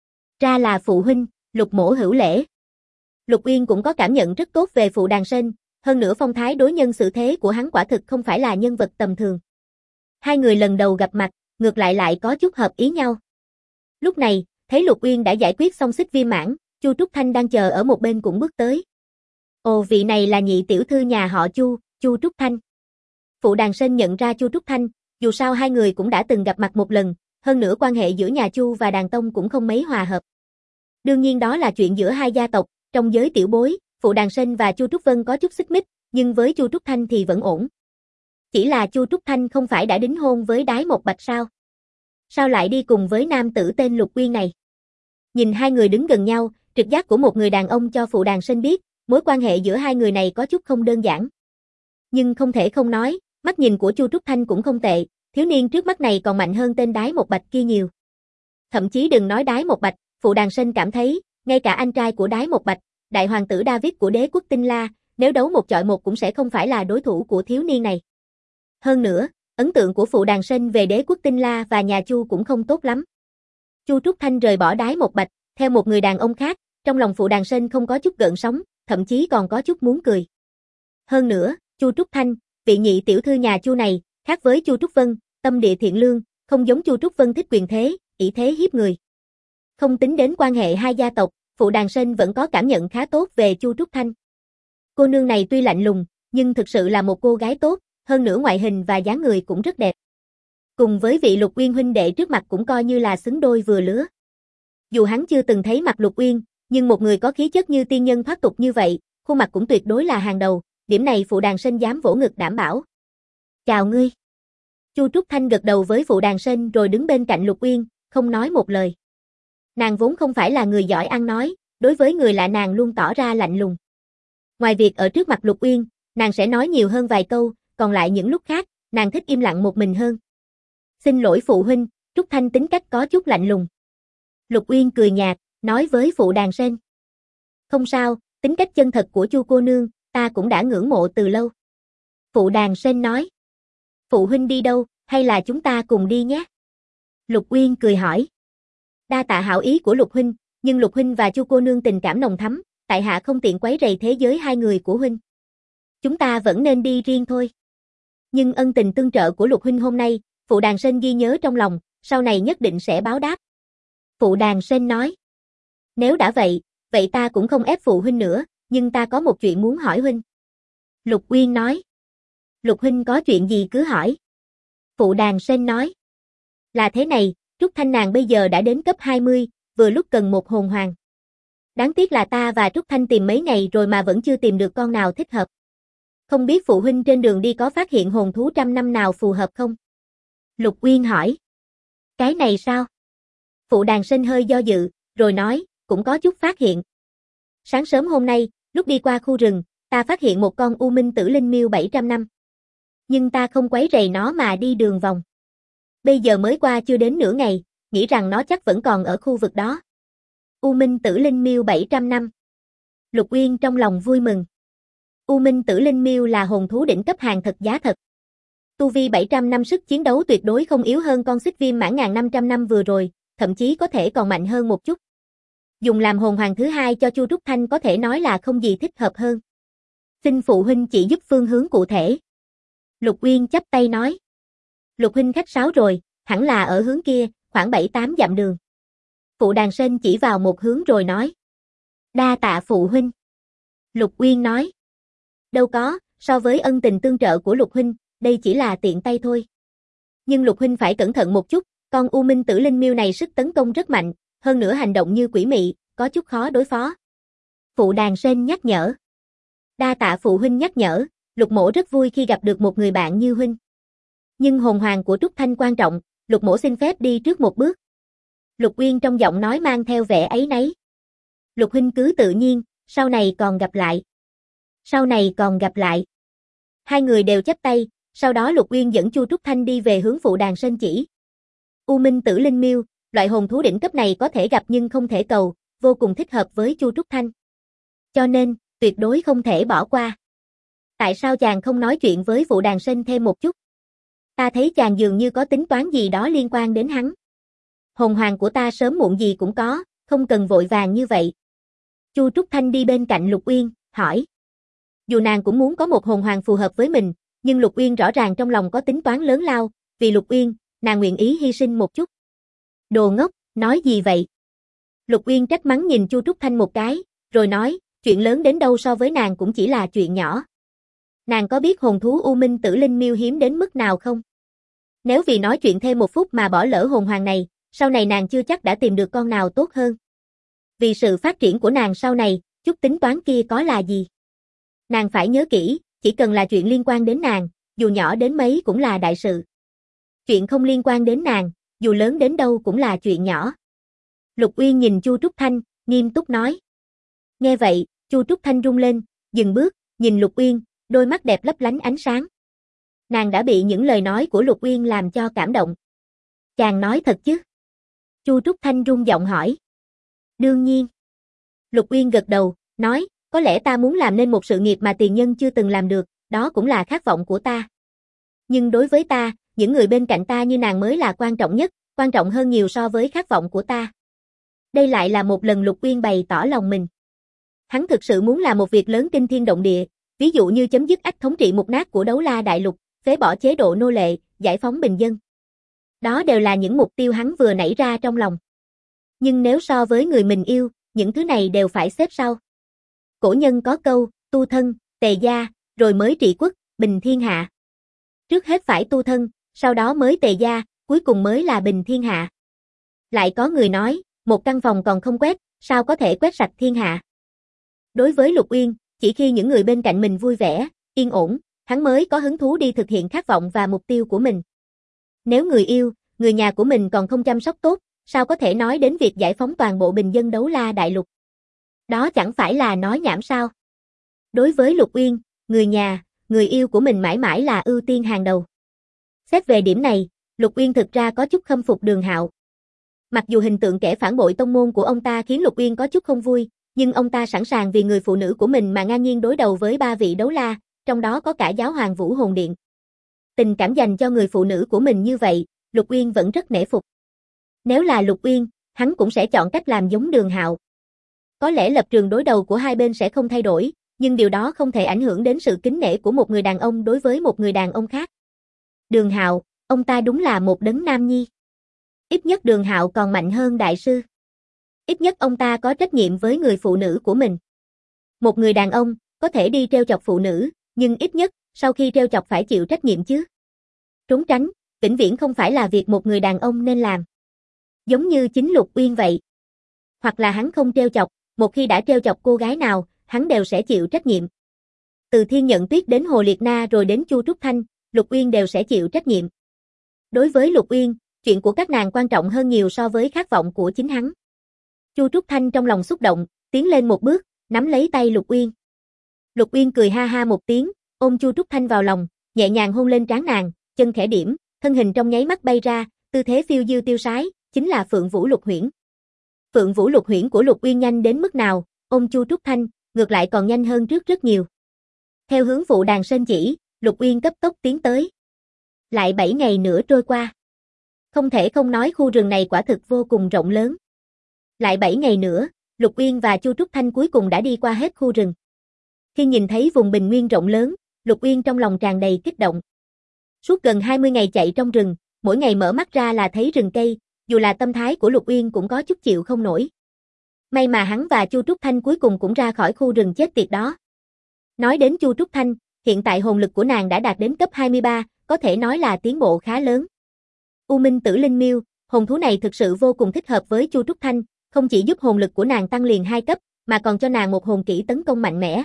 Ra là phụ huynh, Lục mỗ hữu lễ. Lục Uyên cũng có cảm nhận rất tốt về Phụ Đàn Sinh, hơn nữa phong thái đối nhân xử thế của hắn quả thực không phải là nhân vật tầm thường. Hai người lần đầu gặp mặt, ngược lại có chút hợp ý nhau. Lúc này, thấy Lục Uyên đã giải quyết xong Xích Viêm Mãn, Chu Trúc Thanh đang chờ ở một bên cũng bước tới. Ồ, vị này là nhị tiểu thư nhà họ Chu, Chu Trúc Thanh. Phụ Đàn Sinh nhận ra Chu Trúc Thanh, dù sao hai người cũng đã từng gặp mặt một lần, hơn nữa quan hệ giữa nhà Chu và Đàn Tông cũng không mấy hòa hợp. Đương nhiên đó là chuyện giữa hai gia tộc, trong giới tiểu bối, Phụ Đàn Sinh và Chu Trúc Vân có chút xích mích, nhưng với Chu Trúc Thanh thì vẫn ổn. Chỉ là Chu Trúc Thanh không phải đã đính hôn với Đái Một Bạch sao? Sao lại đi cùng với nam tử tên Lục Uyên này? Nhìn hai người đứng gần nhau, trực giác của một người đàn ông cho Phụ Đàn Sinh biết, mối quan hệ giữa hai người này có chút không đơn giản. Nhưng không thể không nói, mắt nhìn của Chu Trúc Thanh cũng không tệ, thiếu niên trước mắt này còn mạnh hơn tên Đái Một Bạch kia nhiều. Thậm chí đừng nói Đái Một Bạch, Phụ Đàn Sinh cảm thấy, ngay cả anh trai của Đái Một Bạch, đại hoàng tử David của đế quốc Tinh La, nếu đấu một chọi một cũng sẽ không phải là đối thủ của thiếu niên này. Hơn nữa, ấn tượng của Phụ Đàn Sinh về đế quốc Tinh La và nhà Chu cũng không tốt lắm. Chu Trúc Thanh rời bỏ Đái Một Bạch, theo một người đàn ông khác, trong lòng Phụ Đàn Sinh không có chút gợn sóng, thậm chí còn có chút muốn cười. Hơn nữa, Chu Trúc Thanh, vị nhị tiểu thư nhà Chu này, khác với Chu Trúc Vân, tâm địa thiện lương, không giống Chu Trúc Vân thích quyền thế, ỷ thế hiếp người. Không tính đến quan hệ hai gia tộc, Phụ Đàn Sinh vẫn có cảm nhận khá tốt về Chu Trúc Thanh. Cô nương này tuy lạnh lùng, nhưng thực sự là một cô gái tốt, hơn nữa ngoại hình và dáng người cũng rất đẹp. Cùng với vị Lục Uyên huynh đệ trước mặt cũng coi như là xứng đôi vừa lứa. Dù hắn chưa từng thấy mặt Lục Uyên, nhưng một người có khí chất như tiên nhân thoát tục như vậy, khuôn mặt cũng tuyệt đối là hàng đầu, điểm này Phụ Đàn Sên dám vỗ ngực đảm bảo. Chào ngươi. Chu Trúc Thanh gật đầu với Phụ Đàn Sên rồi đứng bên cạnh Lục Uyên, không nói một lời. Nàng vốn không phải là người giỏi ăn nói, đối với người lạ nàng luôn tỏ ra lạnh lùng. Ngoài việc ở trước mặt Lục Uyên, nàng sẽ nói nhiều hơn vài câu, còn lại những lúc khác, nàng thích im lặng một mình hơn. Xin lỗi phụ huynh, Trúc Thanh tính cách có chút lạnh lùng. Lục Uyên cười nhạt, nói với Phụ Đàn Sên. Không sao, tính cách chân thật của Chu cô nương, ta cũng đã ngưỡng mộ từ lâu. Phụ Đàn Sên nói. Phụ huynh đi đâu, hay là chúng ta cùng đi nhé? Lục Uyên cười hỏi. Đa tạ hảo ý của Lục huynh, nhưng Lục huynh và Chu cô nương tình cảm nồng thắm, tại hạ không tiện quấy rầy thế giới hai người của huynh. Chúng ta vẫn nên đi riêng thôi. Nhưng ân tình tương trợ của Lục huynh hôm nay, Phụ Đàn Sên ghi nhớ trong lòng, sau này nhất định sẽ báo đáp. Phụ Đàn Sên nói. Nếu đã vậy, vậy ta cũng không ép phụ huynh nữa, nhưng ta có một chuyện muốn hỏi huynh. Lục Uyên nói. Lục huynh có chuyện gì cứ hỏi. Phụ Đàn Sên nói. Là thế này, Trúc Thanh nàng bây giờ đã đến cấp 20, vừa lúc cần một hồn hoàng. Đáng tiếc là ta và Trúc Thanh tìm mấy ngày rồi mà vẫn chưa tìm được con nào thích hợp. Không biết phụ huynh trên đường đi có phát hiện hồn thú trăm năm nào phù hợp không? Lục Uyên hỏi. Cái này sao? Phụ Đàn Sên hơi do dự, rồi nói, cũng có chút phát hiện. Sáng sớm hôm nay, lúc đi qua khu rừng, ta phát hiện một con U Minh Tử Linh Miêu 700 năm. Nhưng ta không quấy rầy nó mà đi đường vòng. Bây giờ mới qua chưa đến nửa ngày, nghĩ rằng nó chắc vẫn còn ở khu vực đó. U Minh Tử Linh Miêu 700 năm. Lục Uyên trong lòng vui mừng. U Minh Tử Linh Miêu là hồn thú đỉnh cấp hàng thật giá thật. Tu vi 700 năm sức chiến đấu tuyệt đối không yếu hơn con xích viêm mãn ngàn 500 năm vừa rồi, thậm chí có thể còn mạnh hơn một chút. Dùng làm hồn hoàng thứ hai cho Chu Trúc Thanh có thể nói là không gì thích hợp hơn. Xin phụ huynh chỉ giúp phương hướng cụ thể. Lục Uyên chắp tay nói. Lục huynh khách sáo rồi, hẳn là ở hướng kia, khoảng 7-8 dặm đường. Phụ Đàn Sên chỉ vào một hướng rồi nói. Đa tạ phụ huynh. Lục Uyên nói. Đâu có, so với ân tình tương trợ của Lục huynh, đây chỉ là tiện tay thôi. Nhưng Lục huynh phải cẩn thận một chút, con U Minh Tử Linh Miêu này sức tấn công rất mạnh, hơn nữa hành động như quỷ mị, có chút khó đối phó. Phụ Đàn Sên nhắc nhở. Đa tạ phụ huynh nhắc nhở, Lục mỗ rất vui khi gặp được một người bạn như huynh. Nhưng hồn hoàng của Trúc Thanh quan trọng, Lục mỗ xin phép đi trước một bước. Lục Uyên trong giọng nói mang theo vẻ áy náy. Lục huynh cứ tự nhiên, sau này còn gặp lại. Sau này còn gặp lại. Hai người đều chắp tay, sau đó Lục Uyên dẫn Chu Trúc Thanh đi về hướng Phụ Đàn Sên chỉ. U Minh Tử Linh Miêu, loại hồn thú đỉnh cấp này có thể gặp nhưng không thể cầu, vô cùng thích hợp với Chu Trúc Thanh. Cho nên, tuyệt đối không thể bỏ qua. Tại sao chàng không nói chuyện với Phụ Đàn Sên thêm một chút? Ta thấy chàng dường như có tính toán gì đó liên quan đến hắn. Hồn hoàng của ta sớm muộn gì cũng có, không cần vội vàng như vậy. Chu Trúc Thanh đi bên cạnh Lục Uyên, hỏi. Dù nàng cũng muốn có một hồn hoàng phù hợp với mình, nhưng Lục Uyên rõ ràng trong lòng có tính toán lớn lao, vì Lục Uyên, nàng nguyện ý hy sinh một chút. Đồ ngốc, nói gì vậy? Lục Uyên trách mắng nhìn Chu Trúc Thanh một cái, rồi nói, chuyện lớn đến đâu so với nàng cũng chỉ là chuyện nhỏ. Nàng có biết hồn thú U Minh Tử Linh Miêu hiếm đến mức nào không? Nếu vì nói chuyện thêm một phút mà bỏ lỡ hồn hoàng này, sau này nàng chưa chắc đã tìm được con nào tốt hơn. Vì sự phát triển của nàng sau này, chút tính toán kia có là gì? Nàng phải nhớ kỹ, chỉ cần là chuyện liên quan đến nàng, dù nhỏ đến mấy cũng là đại sự. Chuyện không liên quan đến nàng, dù lớn đến đâu cũng là chuyện nhỏ. Lục Uyên nhìn Chu Trúc Thanh, nghiêm túc nói. Nghe vậy, Chu Trúc Thanh rung lên, dừng bước, nhìn Lục Uyên, đôi mắt đẹp lấp lánh ánh sáng. Nàng đã bị những lời nói của Lục Uyên làm cho cảm động. Chàng nói thật chứ? Chu Trúc Thanh rung giọng hỏi. Đương nhiên. Lục Uyên gật đầu, nói, có lẽ ta muốn làm nên một sự nghiệp mà tiền nhân chưa từng làm được, đó cũng là khát vọng của ta. Nhưng đối với ta, những người bên cạnh ta như nàng mới là quan trọng nhất, quan trọng hơn nhiều so với khát vọng của ta. Đây lại là một lần Lục Uyên bày tỏ lòng mình. Hắn thực sự muốn làm một việc lớn kinh thiên động địa, ví dụ như chấm dứt ách thống trị mục nát của Đấu La Đại Lục, phế bỏ chế độ nô lệ, giải phóng bình dân. Đó đều là những mục tiêu hắn vừa nảy ra trong lòng. Nhưng nếu so với người mình yêu, những thứ này đều phải xếp sau. Cổ nhân có câu, tu thân, tề gia, rồi mới trị quốc, bình thiên hạ. Trước hết phải tu thân, sau đó mới tề gia, cuối cùng mới là bình thiên hạ. Lại có người nói, một căn phòng còn không quét, sao có thể quét sạch thiên hạ. Đối với Lục Uyên, chỉ khi những người bên cạnh mình vui vẻ, yên ổn, hắn mới có hứng thú đi thực hiện khát vọng và mục tiêu của mình. Nếu người yêu, người nhà của mình còn không chăm sóc tốt, sao có thể nói đến việc giải phóng toàn bộ bình dân Đấu La Đại Lục. Đó chẳng phải là nói nhảm sao. Đối với Lục Uyên, người nhà, người yêu của mình mãi mãi là ưu tiên hàng đầu. Xét về điểm này, Lục Uyên thực ra có chút khâm phục Đường Hạo. Mặc dù hình tượng kẻ phản bội tông môn của ông ta khiến Lục Uyên có chút không vui, nhưng ông ta sẵn sàng vì người phụ nữ của mình mà ngang nhiên đối đầu với 3 vị đấu la, trong đó có cả giáo hoàng Vũ Hồn Điện. Tình cảm dành cho người phụ nữ của mình như vậy, Lục Uyên vẫn rất nể phục. Nếu là Lục Uyên, hắn cũng sẽ chọn cách làm giống Đường Hạo. Có lẽ lập trường đối đầu của hai bên sẽ không thay đổi, nhưng điều đó không thể ảnh hưởng đến sự kính nể của một người đàn ông đối với một người đàn ông khác. Đường Hạo, ông ta đúng là một đấng nam nhi. Ít nhất Đường Hạo còn mạnh hơn đại sư. Ít nhất ông ta có trách nhiệm với người phụ nữ của mình. Một người đàn ông, có thể đi trêu chọc phụ nữ, nhưng ít nhất, sau khi trêu chọc phải chịu trách nhiệm chứ. Trốn tránh, vĩnh viễn không phải là việc một người đàn ông nên làm. Giống như chính Lục Uyên vậy. Hoặc là hắn không trêu chọc, một khi đã trêu chọc cô gái nào, hắn đều sẽ chịu trách nhiệm. Từ Thiên Nhận Tuyết đến Hồ Liệt Na rồi đến Chu Trúc Thanh, Lục Uyên đều sẽ chịu trách nhiệm. Đối với Lục Uyên, chuyện của các nàng quan trọng hơn nhiều so với khát vọng của chính hắn. Chu Trúc Thanh trong lòng xúc động, tiến lên một bước, nắm lấy tay Lục Uyên. Lục Uyên cười ha ha một tiếng, ôm Chu Trúc Thanh vào lòng, nhẹ nhàng hôn lên trán nàng, chân khẽ điểm, thân hình trong nháy mắt bay ra, tư thế phiêu diêu tiêu sái, chính là Phượng Vũ Lục Huyễn. Phượng Vũ Lục Huyễn của Lục Uyên nhanh đến mức nào, ôm Chu Trúc Thanh, ngược lại còn nhanh hơn trước rất nhiều. Theo hướng phụ đàn sơn chỉ, Lục Uyên cấp tốc tiến tới. Lại 7 ngày nữa trôi qua. Không thể không nói khu rừng này quả thực vô cùng rộng lớn. Lại 7 ngày nữa, Lục Uyên và Chu Trúc Thanh cuối cùng đã đi qua hết khu rừng. Khi nhìn thấy vùng bình nguyên rộng lớn, Lục Uyên trong lòng tràn đầy kích động. Suốt gần 20 ngày chạy trong rừng, mỗi ngày mở mắt ra là thấy rừng cây, dù là tâm thái của Lục Uyên cũng có chút chịu không nổi. May mà hắn và Chu Trúc Thanh cuối cùng cũng ra khỏi khu rừng chết tiệt đó. Nói đến Chu Trúc Thanh, hiện tại hồn lực của nàng đã đạt đến cấp 23, có thể nói là tiến bộ khá lớn. U Minh Tử Linh Miêu, hồn thú này thực sự vô cùng thích hợp với Chu Trúc Thanh, không chỉ giúp hồn lực của nàng tăng liền 2 cấp, mà còn cho nàng một hồn kỹ tấn công mạnh mẽ.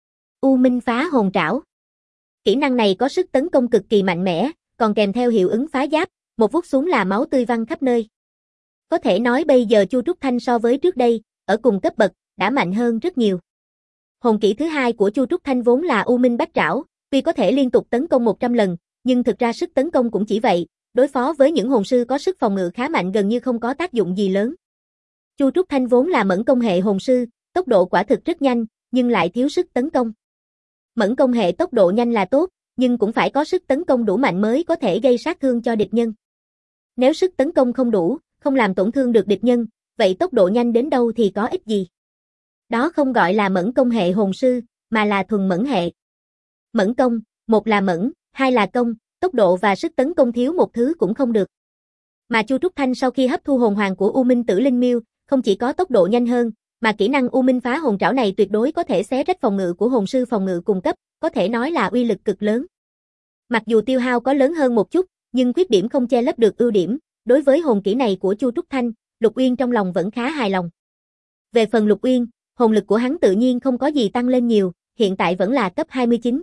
U Minh Phá Hồn Trảo. Kỹ năng này có sức tấn công cực kỳ mạnh mẽ, còn kèm theo hiệu ứng phá giáp, một vuốt xuống là máu tươi văng khắp nơi. Có thể nói bây giờ Chu Trúc Thanh so với trước đây, ở cùng cấp bậc, đã mạnh hơn rất nhiều. Hồn kỹ thứ hai của Chu Trúc Thanh vốn là U Minh Bách Trảo, tuy có thể liên tục tấn công 100 lần, nhưng thực ra sức tấn công cũng chỉ vậy, đối phó với những hồn sư có sức phòng ngự khá mạnh gần như không có tác dụng gì lớn. Chu Trúc Thanh vốn là mẫn công hệ hồn sư, tốc độ quả thực rất nhanh, nhưng lại thiếu sức tấn công. Mẫn công hệ tốc độ nhanh là tốt, nhưng cũng phải có sức tấn công đủ mạnh mới có thể gây sát thương cho địch nhân. Nếu sức tấn công không đủ, không làm tổn thương được địch nhân, vậy tốc độ nhanh đến đâu thì có ích gì. Đó không gọi là mẫn công hệ hồn sư, mà là thuần mẫn hệ. Mẫn công, một là mẫn, hai là công, tốc độ và sức tấn công thiếu một thứ cũng không được. Mà Chu Trúc Thanh sau khi hấp thu hồn hoàng của U Minh Tử Linh Miêu, không chỉ có tốc độ nhanh hơn, mà kỹ năng U Minh Phá Hồn Trảo này tuyệt đối có thể xé rách phòng ngự của hồn sư phòng ngự cùng cấp, có thể nói là uy lực cực lớn. Mặc dù tiêu hao có lớn hơn một chút, nhưng khuyết điểm không che lấp được ưu điểm, đối với hồn kỹ này của Chu Trúc Thanh, Lục Uyên trong lòng vẫn khá hài lòng. Về phần Lục Uyên, hồn lực của hắn tự nhiên không có gì tăng lên nhiều, hiện tại vẫn là cấp 29.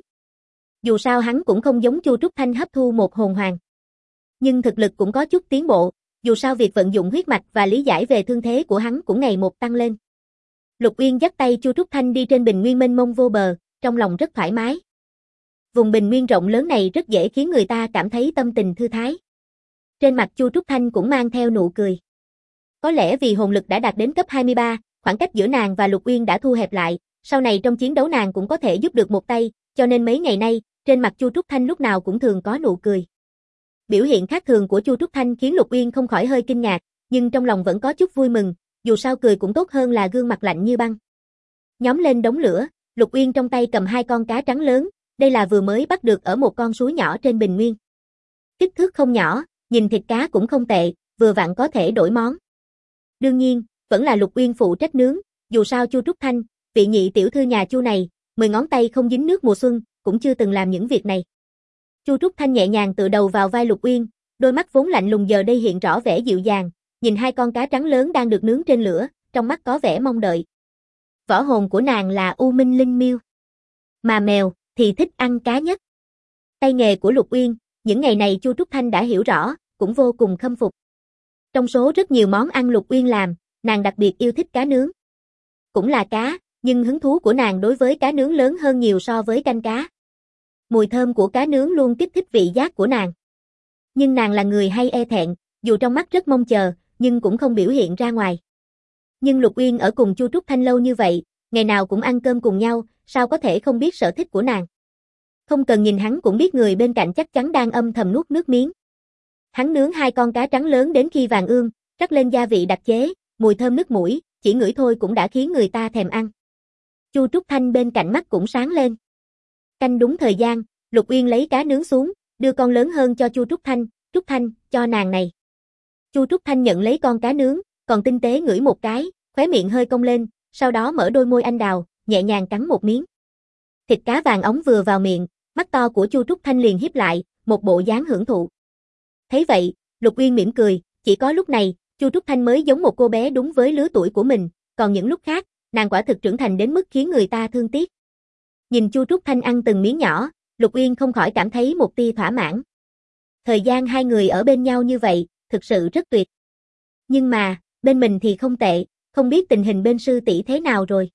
Dù sao hắn cũng không giống Chu Trúc Thanh hấp thu một hồn hoàng. Nhưng thực lực cũng có chút tiến bộ, dù sao việc vận dụng huyết mạch và lý giải về thương thế của hắn cũng ngày một tăng lên. Lục Uyên dắt tay Chu Trúc Thanh đi trên bình nguyên mênh mông vô bờ, trong lòng rất thoải mái. Vùng bình nguyên rộng lớn này rất dễ khiến người ta cảm thấy tâm tình thư thái. Trên mặt Chu Trúc Thanh cũng mang theo nụ cười. Có lẽ vì hồn lực đã đạt đến cấp 23, khoảng cách giữa nàng và Lục Uyên đã thu hẹp lại, sau này trong chiến đấu nàng cũng có thể giúp được một tay, cho nên mấy ngày nay, trên mặt Chu Trúc Thanh lúc nào cũng thường có nụ cười. Biểu hiện khác thường của Chu Trúc Thanh khiến Lục Uyên không khỏi hơi kinh ngạc, nhưng trong lòng vẫn có chút vui mừng, dù sao cười cũng tốt hơn là gương mặt lạnh như băng. Nhóm lên đống lửa, Lục Uyên trong tay cầm 2 con cá trắng lớn, đây là vừa mới bắt được ở một con suối nhỏ trên bình nguyên. Kích thước không nhỏ, nhìn thịt cá cũng không tệ, vừa vặn có thể đổi món. Đương nhiên, vẫn là Lục Uyên phụ trách nướng, dù sao Chu Trúc Thanh, vị nhị tiểu thư nhà Chu này, 10 ngón tay không dính nước mùa xuân, cũng chưa từng làm những việc này. Chu Trúc Thanh nhẹ nhàng tựa đầu vào vai Lục Uyên, đôi mắt vốn lạnh lùng giờ đây hiện rõ vẻ dịu dàng, nhìn hai con cá trắng lớn đang được nướng trên lửa, trong mắt có vẻ mong đợi. Võ hồn của nàng là U Minh Linh Miêu, mà mèo thì thích ăn cá nhất. Tay nghề của Lục Uyên, những ngày này Chu Trúc Thanh đã hiểu rõ, cũng vô cùng khâm phục. Trong số rất nhiều món ăn Lục Uyên làm, nàng đặc biệt yêu thích cá nướng. Cũng là cá, nhưng hứng thú của nàng đối với cá nướng lớn hơn nhiều so với canh cá. Mùi thơm của cá nướng luôn kích thích vị giác của nàng. Nhưng nàng là người hay e thẹn, dù trong mắt rất mong chờ, nhưng cũng không biểu hiện ra ngoài. Nhưng Lục Uyên ở cùng Chu Trúc Thanh lâu như vậy, ngày nào cũng ăn cơm cùng nhau, sao có thể không biết sở thích của nàng. Không cần nhìn hắn cũng biết người bên cạnh chắc chắn đang âm thầm nuốt nước miếng. Hắn nướng hai con cá trắng lớn đến khi vàng ươm, rắc lên gia vị đặc chế, mùi thơm nức mũi, chỉ ngửi thôi cũng đã khiến người ta thèm ăn. Chu Trúc Thanh bên cạnh mắt cũng sáng lên. Canh đúng thời gian, Lục Uyên lấy cá nướng xuống, đưa con lớn hơn cho Chu Trúc Thanh, cho nàng này. Chu Trúc Thanh nhận lấy con cá nướng, còn tinh tế ngửi một cái, khóe miệng hơi cong lên, sau đó mở đôi môi anh đào, nhẹ nhàng cắn một miếng. Thịt cá vàng óng vừa vào miệng, mắt to của Chu Trúc Thanh liền híp lại, một bộ dáng hưởng thụ. Thấy vậy, Lục Uyên mỉm cười, chỉ có lúc này, Chu Trúc Thanh mới giống một cô bé đúng với lứa tuổi của mình, còn những lúc khác, nàng quả thực trưởng thành đến mức khiến người ta thương tiếc. Nhìn Chu Trúc Thanh ăn từng miếng nhỏ, Lục Uyên không khỏi cảm thấy một tia thỏa mãn. Thời gian hai người ở bên nhau như vậy, thực sự rất tuyệt. Nhưng mà, bên mình thì không tệ, không biết tình hình bên sư tỷ thế nào rồi.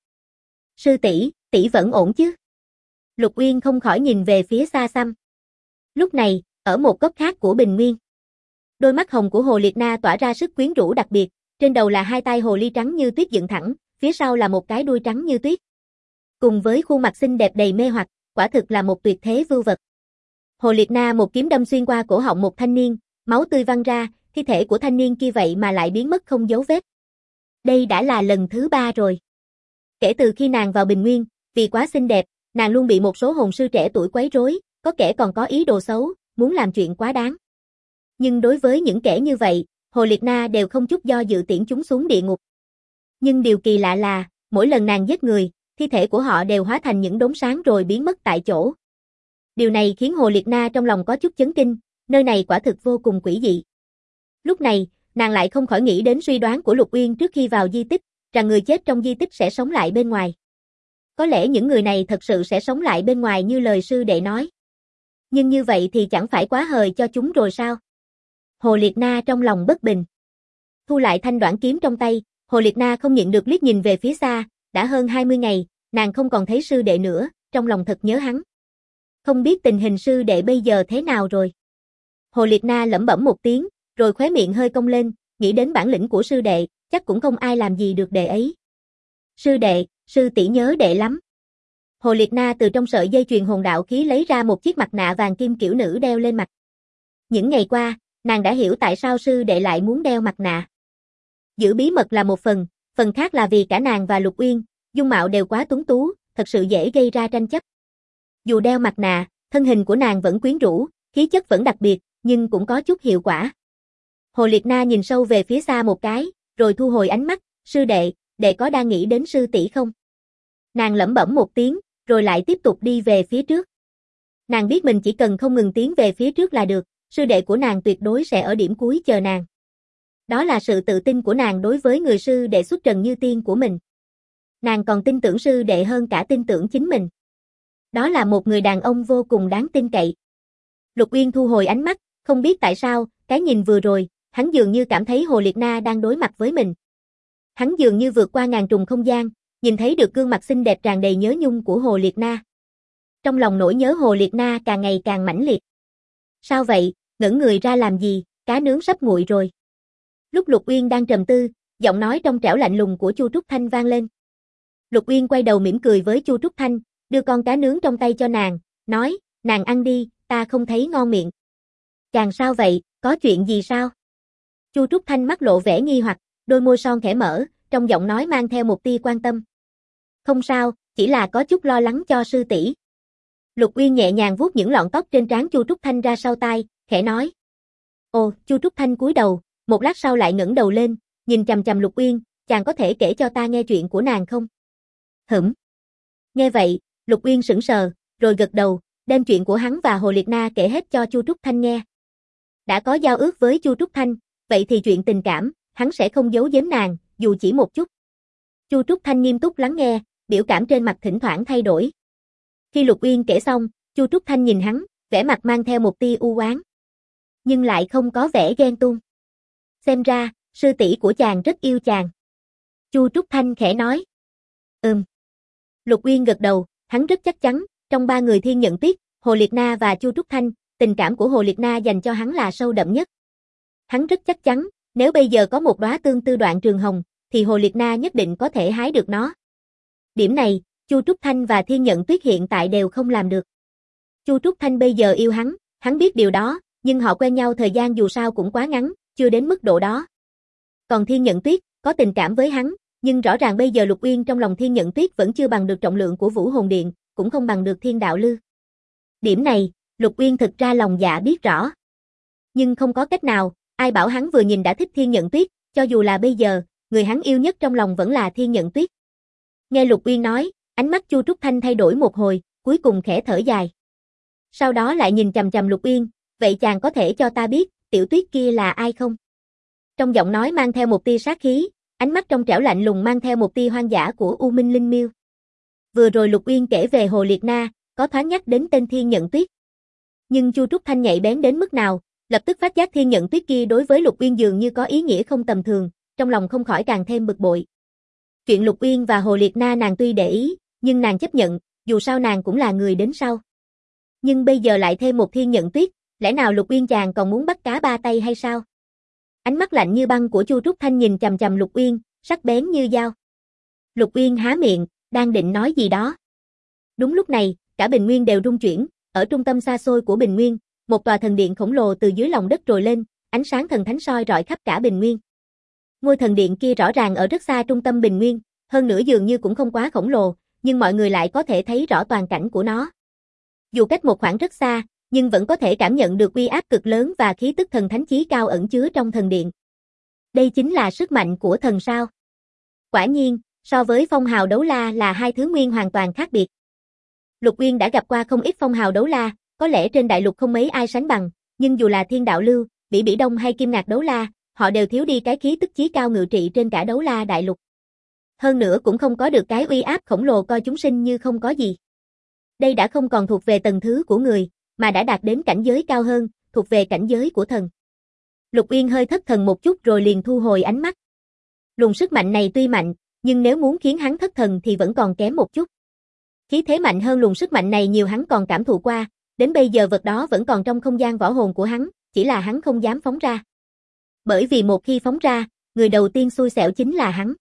Sư tỷ, tỷ vẫn ổn chứ? Lục Uyên không khỏi nhìn về phía xa xăm. Lúc này, ở một góc khác của bình nguyên, đôi mắt hồng của Hồ Liệt Na tỏa ra sức quyến rũ đặc biệt, trên đầu là hai tai hồ ly trắng như tuyết dựng thẳng, phía sau là một cái đuôi trắng như tuyết. Cùng với khuôn mặt xinh đẹp đầy mê hoặc, quả thực là một tuyệt thế vưu vật. Hồ Liệt Na một kiếm đâm xuyên qua cổ họng một thanh niên, máu tươi văng ra, thi thể của thanh niên kia vậy mà lại biến mất không dấu vết. Đây đã là lần thứ 3 rồi. Kể từ khi nàng vào bình nguyên, vì quá xinh đẹp, nàng luôn bị một số hồn sư trẻ tuổi quấy rối, có kẻ còn có ý đồ xấu, muốn làm chuyện quá đáng. Nhưng đối với những kẻ như vậy, Hồ Liệt Na đều không chút do dự tiễn chúng xuống địa ngục. Nhưng điều kỳ lạ là, mỗi lần nàng giết người, thi thể của họ đều hóa thành những đốm sáng rồi biến mất tại chỗ. Điều này khiến Hồ Liệt Na trong lòng có chút chấn kinh, nơi này quả thực vô cùng quỷ dị. Lúc này, nàng lại không khỏi nghĩ đến suy đoán của Lục Uyên trước khi vào di tích, rằng người chết trong di tích sẽ sống lại bên ngoài. Có lẽ những người này thật sự sẽ sống lại bên ngoài như lời sư đệ nói. Nhưng như vậy thì chẳng phải quá hời cho chúng rồi sao? Hồ Liệt Na trong lòng bất bình. Thu lại thanh đoạn kiếm trong tay, Hồ Liệt Na không nhịn được liếc nhìn về phía xa, đã hơn 20 ngày, nàng không còn thấy sư đệ nữa, trong lòng thật nhớ hắn. Không biết tình hình sư đệ bây giờ thế nào rồi? Hồ Liệt Na lẩm bẩm một tiếng, rồi khóe miệng hơi cong lên, nghĩ đến bản lĩnh của sư đệ, chắc cũng không ai làm gì được đệ ấy. Sư đệ, sư tỷ nhớ đệ lắm. Hồ Liệt Na từ trong sợi dây chuyền hồn đạo khí lấy ra một chiếc mặt nạ vàng kim kiểu nữ đeo lên mặt. Những ngày qua, nàng đã hiểu tại sao sư đệ lại muốn đeo mặt nạ. Giữ bí mật là một phần khác là vì cả nàng và Lục Uyên, dung mạo đều quá tuấn tú, thật sự dễ gây ra tranh chấp. Dù đeo mặt nạ, thân hình của nàng vẫn quyến rũ, khí chất vẫn đặc biệt, nhưng cũng có chút hiệu quả. Hồ Liệt Na nhìn sâu về phía xa một cái, rồi thu hồi ánh mắt, sư đệ, đệ có đang nghĩ đến sư tỷ không? Nàng lẩm bẩm một tiếng, rồi lại tiếp tục đi về phía trước. Nàng biết mình chỉ cần không ngừng tiến về phía trước là được, sư đệ của nàng tuyệt đối sẽ ở điểm cuối chờ nàng. Đó là sự tự tin của nàng đối với người sư đệ xuất trần như tiên của mình. Nàng còn tin tưởng sư đệ hơn cả tin tưởng chính mình. Đó là một người đàn ông vô cùng đáng tin cậy. Lục Uyên thu hồi ánh mắt, không biết tại sao, cái nhìn vừa rồi, hắn dường như cảm thấy Hồ Liệt Na đang đối mặt với mình. Hắn dường như vượt qua ngàn trùng không gian, nhìn thấy được gương mặt xinh đẹp tràn đầy nhớ nhung của Hồ Liệt Na. Trong lòng nỗi nhớ Hồ Liệt Na càng ngày càng mãnh liệt. Sao vậy, ngẩn người ra làm gì, cá nướng sắp nguội rồi. Lúc Lục Uyên đang trầm tư, giọng nói trong trẻo lạnh lùng của Chu Trúc Thanh vang lên. Lục Uyên quay đầu mỉm cười với Chu Trúc Thanh, đưa con cá nướng trong tay cho nàng, nói, nàng ăn đi, ta không thấy ngon miệng. Chàng sao vậy, có chuyện gì sao? Chu Trúc Thanh mắt lộ vẻ nghi hoặc, đôi môi son khẽ mở, trong giọng nói mang theo một tia quan tâm. Không sao, chỉ là có chút lo lắng cho sư tỷ. Lục Uyên nhẹ nhàng vuốt những lọn tóc trên trán Chu Trúc Thanh ra sau tai, khẽ nói. Ồ, Chu Trúc Thanh cúi đầu, một lát sau lại ngẩng đầu lên, nhìn chằm chằm Lục Uyên, chàng có thể kể cho ta nghe chuyện của nàng không? Hửm. Nghe vậy, Lục Uyên sững sờ, rồi gật đầu, đem chuyện của hắn và Hồ Liệt Na kể hết cho Chu Trúc Thanh nghe. Đã có giao ước với Chu Trúc Thanh, vậy thì chuyện tình cảm, hắn sẽ không giấu giếm nàng, dù chỉ một chút. Chu Trúc Thanh nghiêm túc lắng nghe, biểu cảm trên mặt thỉnh thoảng thay đổi. Khi Lục Uyên kể xong, Chu Trúc Thanh nhìn hắn, vẻ mặt mang theo một tia u oán, nhưng lại không có vẻ ghen tuông. Xem ra, sư tỷ của chàng rất yêu chàng. Chu Trúc Thanh khẽ nói. Lục Uyên gật đầu, hắn rất chắc chắn, trong ba người Thiên Nhận Tuyết, Hồ Liệt Na và Chu Trúc Thanh, tình cảm của Hồ Liệt Na dành cho hắn là sâu đậm nhất. Hắn rất chắc chắn, nếu bây giờ có một đóa tương tư đoạn trường hồng, thì Hồ Liệt Na nhất định có thể hái được nó. Điểm này, Chu Trúc Thanh và Thiên Nhận Tuyết hiện tại đều không làm được. Chu Trúc Thanh bây giờ yêu hắn biết điều đó, nhưng họ quen nhau thời gian dù sao cũng quá ngắn, chưa đến mức độ đó. Còn Thiên Nhận Tuyết, có tình cảm với hắn, nhưng rõ ràng bây giờ Lục Uyên trong lòng Thiên Nhận Tuyết vẫn chưa bằng được trọng lượng của Vũ Hồn Điện, cũng không bằng được Thiên Đạo Lư. Điểm này, Lục Uyên thực ra lòng dạ biết rõ. Nhưng không có cách nào, ai bảo hắn vừa nhìn đã thích Thiên Nhận Tuyết, cho dù là bây giờ, người hắn yêu nhất trong lòng vẫn là Thiên Nhận Tuyết. Nghe Lục Uyên nói, ánh mắt Chu Trúc Thanh thay đổi một hồi, cuối cùng khẽ thở dài. Sau đó lại nhìn chằm chằm Lục Uyên, vậy chàng có thể cho ta biết, tiểu Tuyết kia là ai không? Trong giọng nói mang theo một tia sát khí, ánh mắt trong trẻo lạnh lùng mang theo một tia hoang dã của U Minh Linh Miêu. Vừa rồi Lục Uyên kể về Hồ Liệt Na, có thoáng nhắc đến tên Thiên Nhận Tuyết. Nhưng Chu Trúc Thanh nhạy bén đến mức nào, lập tức phát giác Thiên Nhận Tuyết kia đối với Lục Uyên dường như có ý nghĩa không tầm thường, trong lòng không khỏi càng thêm bực bội. Chuyện Lục Uyên và Hồ Liệt Na nàng tuy để ý, nhưng nàng chấp nhận, dù sao nàng cũng là người đến sau. Nhưng bây giờ lại thêm một Thiên Nhận Tuyết, lẽ nào Lục Uyên chàng còn muốn bắt cá ba tay hay sao? Ánh mắt lạnh như băng của Chu Trúc Thanh nhìn chằm chằm Lục Uyên, sắc bén như dao. Lục Uyên há miệng, đang định nói gì đó. Đúng lúc này, cả Bình Nguyên đều rung chuyển, ở trung tâm xa xôi của Bình Nguyên, một tòa thần điện khổng lồ từ dưới lòng đất trồi lên, ánh sáng thần thánh soi rọi khắp cả Bình Nguyên. Ngôi thần điện kia rõ ràng ở rất xa trung tâm Bình Nguyên, hơn nữa dường như cũng không quá khổng lồ, nhưng mọi người lại có thể thấy rõ toàn cảnh của nó. Dù cách một khoảng rất xa, nhưng vẫn có thể cảm nhận được uy áp cực lớn và khí tức thần thánh chí cao ẩn chứa trong thần điện. Đây chính là sức mạnh của thần sao? Quả nhiên, so với phong hào đấu la là hai thứ nguyên hoàn toàn khác biệt. Lục Uyên đã gặp qua không ít phong hào đấu la, có lẽ trên đại lục không mấy ai sánh bằng, nhưng dù là Thiên Đạo Lưu, Bỉ Bỉ Đông hay Kim Ngạc đấu la, họ đều thiếu đi cái khí tức chí cao ngự trị trên cả đấu la đại lục. Hơn nữa cũng không có được cái uy áp khổng lồ coi chúng sinh như không có gì. Đây đã không còn thuộc về tầng thứ của người, mà đã đạt đến cảnh giới cao hơn, thuộc về cảnh giới của thần. Lục Uyên hơi thất thần một chút rồi liền thu hồi ánh mắt. Luồng sức mạnh này tuy mạnh, nhưng nếu muốn khiến hắn thất thần thì vẫn còn kém một chút. Khí thế mạnh hơn luồng sức mạnh này nhiều hắn còn cảm thụ qua, đến bây giờ vật đó vẫn còn trong không gian võ hồn của hắn, chỉ là hắn không dám phóng ra. Bởi vì một khi phóng ra, người đầu tiên xui xẻo chính là hắn.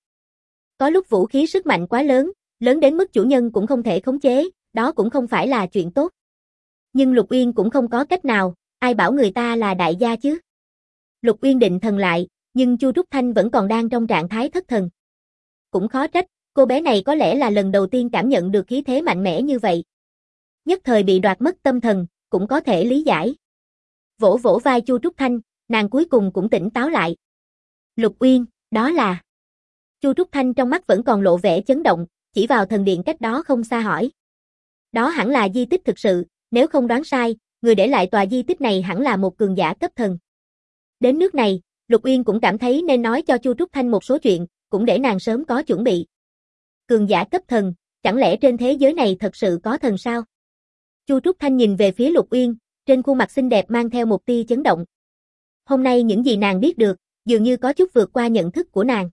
Có lúc vũ khí sức mạnh quá lớn, lớn đến mức chủ nhân cũng không thể khống chế, đó cũng không phải là chuyện tốt. Nhưng Lục Uyên cũng không có cách nào, ai bảo người ta là đại gia chứ. Lục Uyên định thần lại, nhưng Chu Trúc Thanh vẫn còn đang trong trạng thái thất thần. Cũng khó trách, cô bé này có lẽ là lần đầu tiên cảm nhận được khí thế mạnh mẽ như vậy. Nhất thời bị đoạt mất tâm thần, cũng có thể lý giải. Vỗ vỗ vai Chu Trúc Thanh, nàng cuối cùng cũng tỉnh táo lại. Lục Uyên, đó là... Chu Trúc Thanh trong mắt vẫn còn lộ vẻ chấn động, chỉ vào thần điện cách đó không xa hỏi. Đó hẳn là di tích thực sự, nếu không đoán sai, người để lại tòa di tích này hẳn là một cường giả cấp thần. Đến nước này, Lục Uyên cũng cảm thấy nên nói cho Chu Trúc Thanh một số chuyện, cũng để nàng sớm có chuẩn bị. Cường giả cấp thần, chẳng lẽ trên thế giới này thật sự có thần sao? Chu Trúc Thanh nhìn về phía Lục Uyên, trên khuôn mặt xinh đẹp mang theo một tia chấn động. Hôm nay những gì nàng biết được, dường như có chút vượt qua nhận thức của nàng.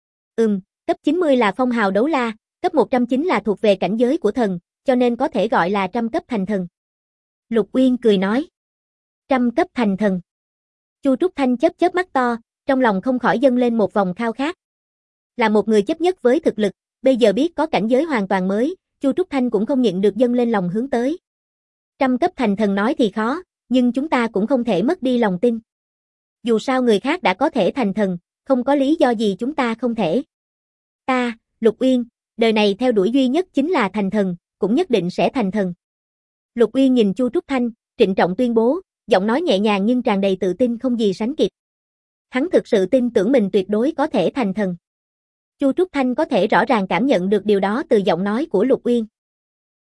Cấp 90 là phong hào đấu la, cấp 109 là thuộc về cảnh giới của thần, cho nên có thể gọi là trăm cấp thành thần. Lục Uyên cười nói. Trăm cấp thành thần. Chu Trúc Thanh chớp chớp mắt to, trong lòng không khỏi dâng lên một vòng khao khát. Là một người chấp nhất với thực lực, bây giờ biết có cảnh giới hoàn toàn mới, Chu Trúc Thanh cũng không nhịn được dâng lên lòng hướng tới. Trăm cấp thành thần nói thì khó, nhưng chúng ta cũng không thể mất đi lòng tin. Dù sao người khác đã có thể thành thần, không có lý do gì chúng ta không thể. Ta, Lục Uyên, đời này theo đuổi duy nhất chính là thành thần, cũng nhất định sẽ thành thần. Lục Uyên nhìn Chu Trúc Thanh, trịnh trọng tuyên bố, giọng nói nhẹ nhàng nhưng tràn đầy tự tin không gì sánh kịp. Hắn thực sự tin tưởng mình tuyệt đối có thể thành thần. Chu Trúc Thanh có thể rõ ràng cảm nhận được điều đó từ giọng nói của Lục Uyên.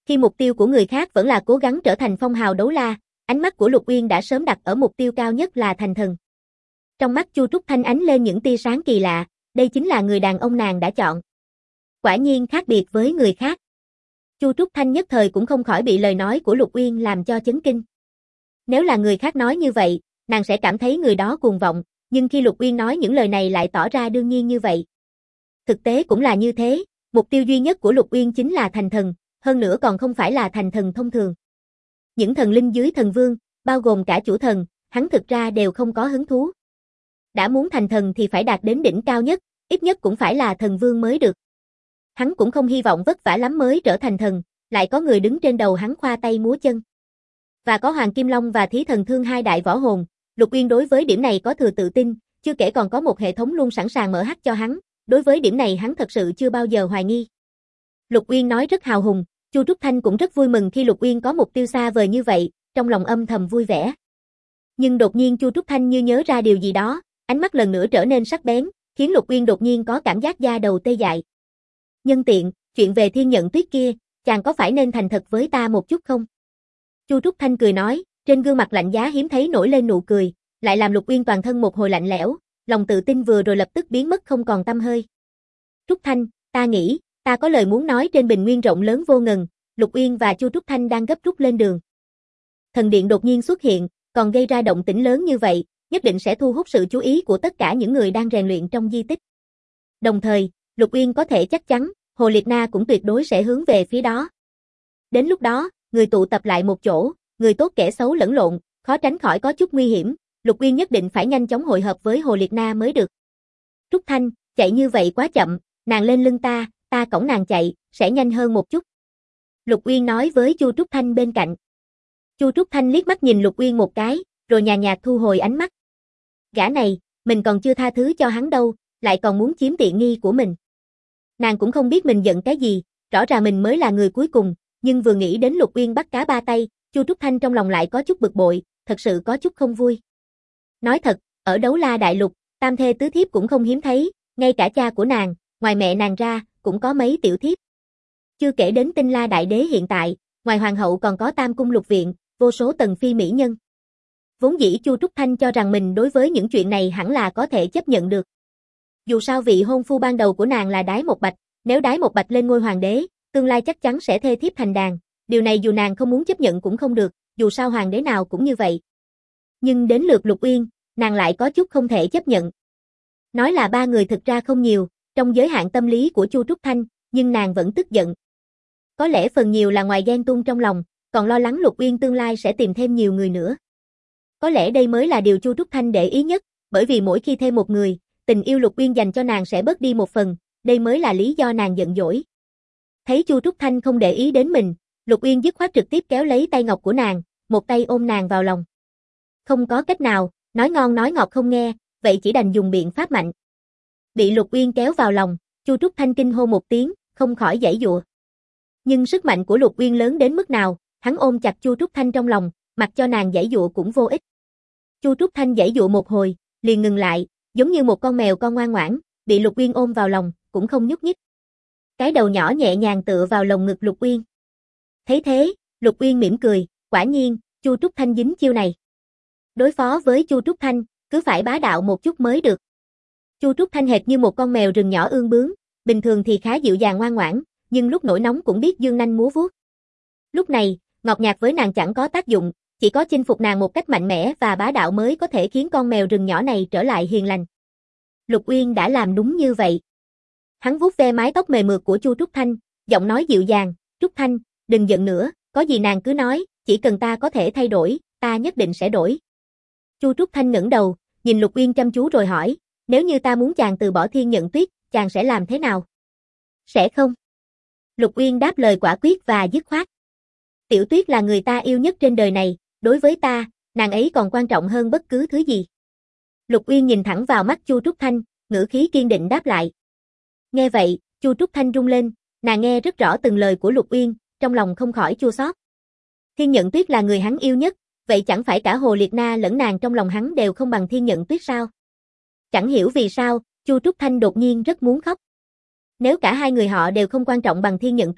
Khi mục tiêu của người khác vẫn là cố gắng trở thành phong hào đấu la, ánh mắt của Lục Uyên đã sớm đặt ở mục tiêu cao nhất là thành thần. Trong mắt Chu Trúc Thanh ánh lên những tia sáng kỳ lạ, đây chính là người đàn ông nàng đã chọn. Quả nhiên khác biệt với người khác. Chu Trúc Thanh nhất thời cũng không khỏi bị lời nói của Lục Uyên làm cho chấn kinh. Nếu là người khác nói như vậy, nàng sẽ cảm thấy người đó cuồng vọng, nhưng khi Lục Uyên nói những lời này lại tỏ ra đương nhiên như vậy. Thực tế cũng là như thế, mục tiêu duy nhất của Lục Uyên chính là thành thần, hơn nữa còn không phải là thành thần thông thường. Những thần linh dưới thần vương, bao gồm cả chủ thần, hắn thực ra đều không có hứng thú. Đã muốn thành thần thì phải đạt đến đỉnh cao nhất, ít nhất cũng phải là thần vương mới được. Hắn cũng không hy vọng vất vả lắm mới trở thành thần, lại có người đứng trên đầu hắn khoa tay múa chân. Và có Hoàng Kim Long và Thí Thần Thương hai đại võ hồn, Lục Uyên đối với điểm này có thừa tự tin, chưa kể còn có một hệ thống luôn sẵn sàng mở hắc cho hắn, đối với điểm này hắn thật sự chưa bao giờ hoài nghi. Lục Uyên nói rất hào hùng, Chu Trúc Thanh cũng rất vui mừng khi Lục Uyên có mục tiêu xa vời như vậy, trong lòng âm thầm vui vẻ. Nhưng đột nhiên Chu Trúc Thanh như nhớ ra điều gì đó, ánh mắt lần nữa trở nên sắc bén, khiến Lục Uyên đột nhiên có cảm giác da đầu tê dại. Nhân tiện, chuyện về Thiên Nhận Tuyết kia, chàng có phải nên thành thật với ta một chút không? Chu Trúc Thanh cười nói, trên gương mặt lạnh giá hiếm thấy nổi lên nụ cười, lại làm Lục Uyên toàn thân một hồi lạnh lẽo, lòng tự tin vừa rồi lập tức biến mất không còn tăm hơi. Trúc Thanh, ta nghĩ, ta có lời muốn nói trên bình nguyên rộng lớn vô ngần. Lục Uyên và Chu Trúc Thanh đang gấp rút lên đường. Thần điện đột nhiên xuất hiện, còn gây ra động tĩnh lớn như vậy, nhất định sẽ thu hút sự chú ý của tất cả những người đang rèn luyện trong di tích. Đồng thời, Lục Uyên có thể chắc chắn, Hồ Liệt Na cũng tuyệt đối sẽ hướng về phía đó. Đến lúc đó, người tụ tập lại một chỗ, người tốt kẻ xấu lẫn lộn, khó tránh khỏi có chút nguy hiểm, Lục Uyên nhất định phải nhanh chóng hội hợp với Hồ Liệt Na mới được. Trúc Thanh, chạy như vậy quá chậm, nàng lên lưng ta cõng nàng chạy, sẽ nhanh hơn một chút. Lục Uyên nói với Chu Trúc Thanh bên cạnh. Chu Trúc Thanh liếc mắt nhìn Lục Uyên một cái, rồi nhàn nhạt thu hồi ánh mắt. Gã này, mình còn chưa tha thứ cho hắn đâu, lại còn muốn chiếm tiện nghi của mình. Nàng cũng không biết mình giận cái gì, rõ ràng mình mới là người cuối cùng, nhưng vừa nghĩ đến Lục Uyên bắt cá ba tay, Chu Trúc Thanh trong lòng lại có chút bực bội, thật sự có chút không vui. Nói thật, ở Đấu La Đại Lục, tam thê tứ thiếp cũng không hiếm thấy, ngay cả cha của nàng, ngoài mẹ nàng ra, cũng có mấy tiểu thiếp. Chưa kể đến Tinh La Đại Đế hiện tại, ngoài hoàng hậu còn có Tam Cung Lục Viện, vô số tần phi mỹ nhân. Vốn dĩ Chu Trúc Thanh cho rằng mình đối với những chuyện này hẳn là có thể chấp nhận được. Dù sao vị hôn phu ban đầu của nàng là Đái Một Bạch, nếu Đái Một Bạch lên ngôi hoàng đế, tương lai chắc chắn sẽ thê thiếp thành đàn, điều này dù nàng không muốn chấp nhận cũng không được, dù sao hoàng đế nào cũng như vậy. Nhưng đến lượt Lục Uyên, nàng lại có chút không thể chấp nhận. Nói là ba người thực ra không nhiều, trong giới hạn tâm lý của Chu Trúc Thanh, nhưng nàng vẫn tức giận. Có lẽ phần nhiều là ngoài ghen tuông trong lòng, còn lo lắng Lục Uyên tương lai sẽ tìm thêm nhiều người nữa. Có lẽ đây mới là điều Chu Trúc Thanh để ý nhất, bởi vì mỗi khi thêm một người, tình yêu Lục Uyên dành cho nàng sẽ bớt đi một phần, đây mới là lý do nàng giận dỗi. Thấy Chu Trúc Thanh không để ý đến mình, Lục Uyên dứt khoát trực tiếp kéo lấy tay ngọc của nàng, một tay ôm nàng vào lòng. Không có cách nào, nói ngon nói ngọt không nghe, vậy chỉ đành dùng biện pháp mạnh. Bị Lục Uyên kéo vào lòng, Chu Trúc Thanh kinh hô một tiếng, không khỏi giãy giụa. Nhưng sức mạnh của Lục Uyên lớn đến mức nào, hắn ôm chặt Chu Trúc Thanh trong lòng, mặc cho nàng giãy giụa cũng vô ích. Chu Trúc Thanh giãy giụa một hồi, liền ngừng lại, giống như một con mèo con ngoan ngoãn, bị Lục Uyên ôm vào lòng, cũng không nhúc nhích. Cái đầu nhỏ nhẹ nhàng tựa vào lồng ngực Lục Uyên. Thấy thế, Lục Uyên mỉm cười, quả nhiên, Chu Trúc Thanh dính chiêu này. Đối phó với Chu Trúc Thanh, cứ phải bá đạo một chút mới được. Chu Trúc Thanh hệt như một con mèo rừng nhỏ ương bướng, bình thường thì khá dịu dàng ngoan ngoãn, nhưng lúc nổi nóng cũng biết dương nanh múa vuốt. Lúc này, ngọt nhạt với nàng chẳng có tác dụng, chỉ có chinh phục nàng một cách mạnh mẽ và bá đạo mới có thể khiến con mèo rừng nhỏ này trở lại hiền lành. Lục Uyên đã làm đúng như vậy. Hắn vuốt ve mái tóc mềm mượt của Chu Trúc Thanh, giọng nói dịu dàng, "Trúc Thanh, đừng giận nữa, có gì nàng cứ nói, chỉ cần ta có thể thay đổi, ta nhất định sẽ đổi." Chu Trúc Thanh ngẩng đầu, nhìn Lục Uyên chăm chú rồi hỏi, "Nếu như ta muốn chàng từ bỏ Thiên Nhận Tuyết, chàng sẽ làm thế nào?" "Sẽ không." Lục Uyên đáp lời quả quyết và dứt khoát. "Tiểu Tuyết là người ta yêu nhất trên đời này, đối với ta, nàng ấy còn quan trọng hơn bất cứ thứ gì." Lục Uyên nhìn thẳng vào mắt Chu Trúc Thanh, ngữ khí kiên định đáp lại. Nghe vậy, Chu Trúc Thanh rung lên, nàng nghe rất rõ từng lời của Lục Uyên, trong lòng không khỏi chua xót. Thiên Nhận Tuyết là người hắn yêu nhất, vậy chẳng phải cả Hồ Liệt Na lẫn nàng trong lòng hắn đều không bằng Thiên Nhận Tuyết sao? Chẳng hiểu vì sao, Chu Trúc Thanh đột nhiên rất muốn khóc. Nếu cả hai người họ đều không quan trọng bằng Thiên Nhận Tuyết,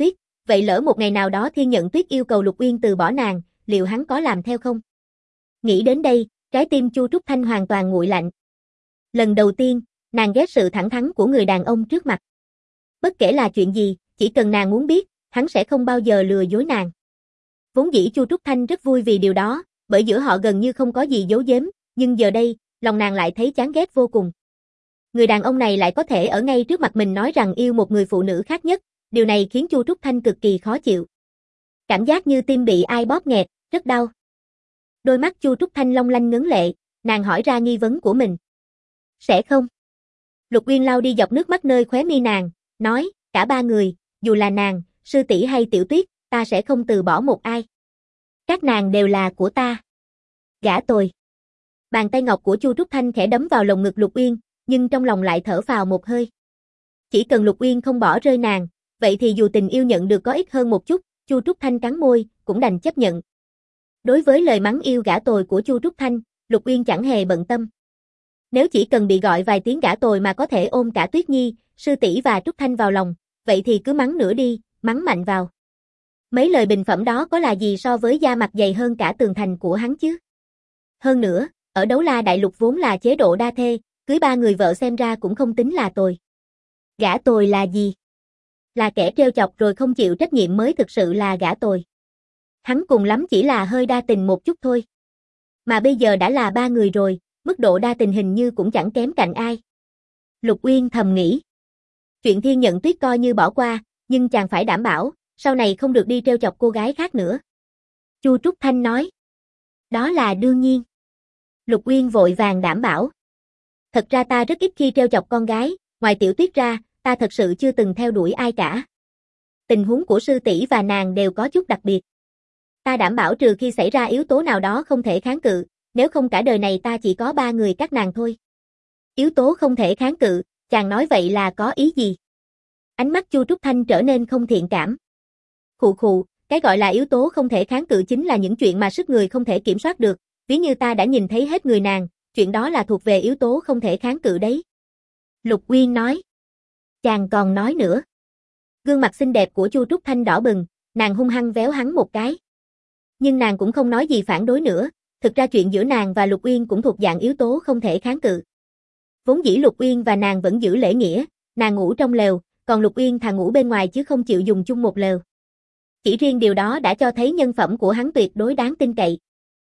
vậy lỡ một ngày nào đó Thiên Nhận Tuyết yêu cầu Lục Uyên từ bỏ nàng, liệu hắn có làm theo không? Nghĩ đến đây, trái tim Chu Trúc Thanh hoàn toàn nguội lạnh. Lần đầu tiên, nàng ghét sự thẳng thắn của người đàn ông trước mặt. Bất kể là chuyện gì, chỉ cần nàng muốn biết, hắn sẽ không bao giờ lừa dối nàng. Vốn dĩ Chu Trúc Thanh rất vui vì điều đó, bởi giữa họ gần như không có gì giấu giếm, nhưng giờ đây, lòng nàng lại thấy chán ghét vô cùng. Người đàn ông này lại có thể ở ngay trước mặt mình nói rằng yêu một người phụ nữ khác nhất, điều này khiến Chu Trúc Thanh cực kỳ khó chịu. Cảm giác như tim bị ai bóp nghẹt, rất đau. Đôi mắt Chu Trúc Thanh long lanh ngấn lệ, nàng hỏi ra nghi vấn của mình. Sẽ không? Lục Uyên lau đi giọt nước mắt nơi khóe mi nàng, nói, cả ba người, dù là nàng, sư tỷ hay Tiểu Tuyết, ta sẽ không từ bỏ một ai. Các nàng đều là của ta. Gả tôi. Bàn tay ngọc của Chu Trúc Thanh khẽ đấm vào lồng ngực Lục Uyên, nhưng trong lòng lại thở phào một hơi. Chỉ cần Lục Uyên không bỏ rơi nàng, vậy thì dù tình yêu nhận được có ít hơn một chút, Chu Trúc Thanh cắn môi, cũng đành chấp nhận. Đối với lời mắng yêu gả tồi của Chu Trúc Thanh, Lục Uyên chẳng hề bận tâm. Nếu chỉ cần bị gọi vài tiếng gả tồi mà có thể ôm cả Tuyết Nhi, sư tỷ và Trúc Thanh vào lòng, vậy thì cứ mắng nữa đi, mắng mạnh vào. Mấy lời bình phẩm đó có là gì so với da mặt dày hơn cả tường thành của hắn chứ? Hơn nữa, ở Đấu La Đại Lục vốn là chế độ đa thê, cưới ba người vợ xem ra cũng không tính là tồi. Gả tồi là gì? Là kẻ trêu chọc rồi không chịu trách nhiệm mới thực sự là gả tồi. Hắn cùng lắm chỉ là hơi đa tình một chút thôi. Mà bây giờ đã là ba người rồi, mức độ đa tình hình như cũng chẳng kém cạnh ai. Lục Uyên thầm nghĩ. Chuyện Thiên Nhận Tuyết coi như bỏ qua, nhưng chàng phải đảm bảo, sau này không được đi trêu chọc cô gái khác nữa. Chu Trúc Thanh nói. Đó là đương nhiên. Lục Uyên vội vàng đảm bảo. Thật ra ta rất ít khi trêu chọc con gái, ngoài Tiểu Tuyết ra, ta thật sự chưa từng theo đuổi ai cả. Tình huống của sư tỷ và nàng đều có chút đặc biệt. Ta đảm bảo trừ khi xảy ra yếu tố nào đó không thể kháng cự, nếu không cả đời này ta chỉ có ba người các nàng thôi. Yếu tố không thể kháng cự, chàng nói vậy là có ý gì? Ánh mắt Chu Trúc Thanh trở nên không thiện cảm. Khụ khụ, cái gọi là yếu tố không thể kháng cự chính là những chuyện mà sức người không thể kiểm soát được, ví như ta đã nhìn thấy hết người nàng, chuyện đó là thuộc về yếu tố không thể kháng cự đấy. Lục Uyên nói. Chàng còn nói nữa. Gương mặt xinh đẹp của Chu Trúc Thanh đỏ bừng, nàng hung hăng véo hắn một cái. Nhưng nàng cũng không nói gì phản đối nữa, thực ra chuyện giữa nàng và Lục Uyên cũng thuộc dạng yếu tố không thể kháng cự. Vốn dĩ Lục Uyên và nàng vẫn giữ lễ nghĩa, nàng ngủ trong lều, còn Lục Uyên thà ngủ bên ngoài chứ không chịu dùng chung một lều. Chỉ riêng điều đó đã cho thấy nhân phẩm của hắn tuyệt đối đáng tin cậy.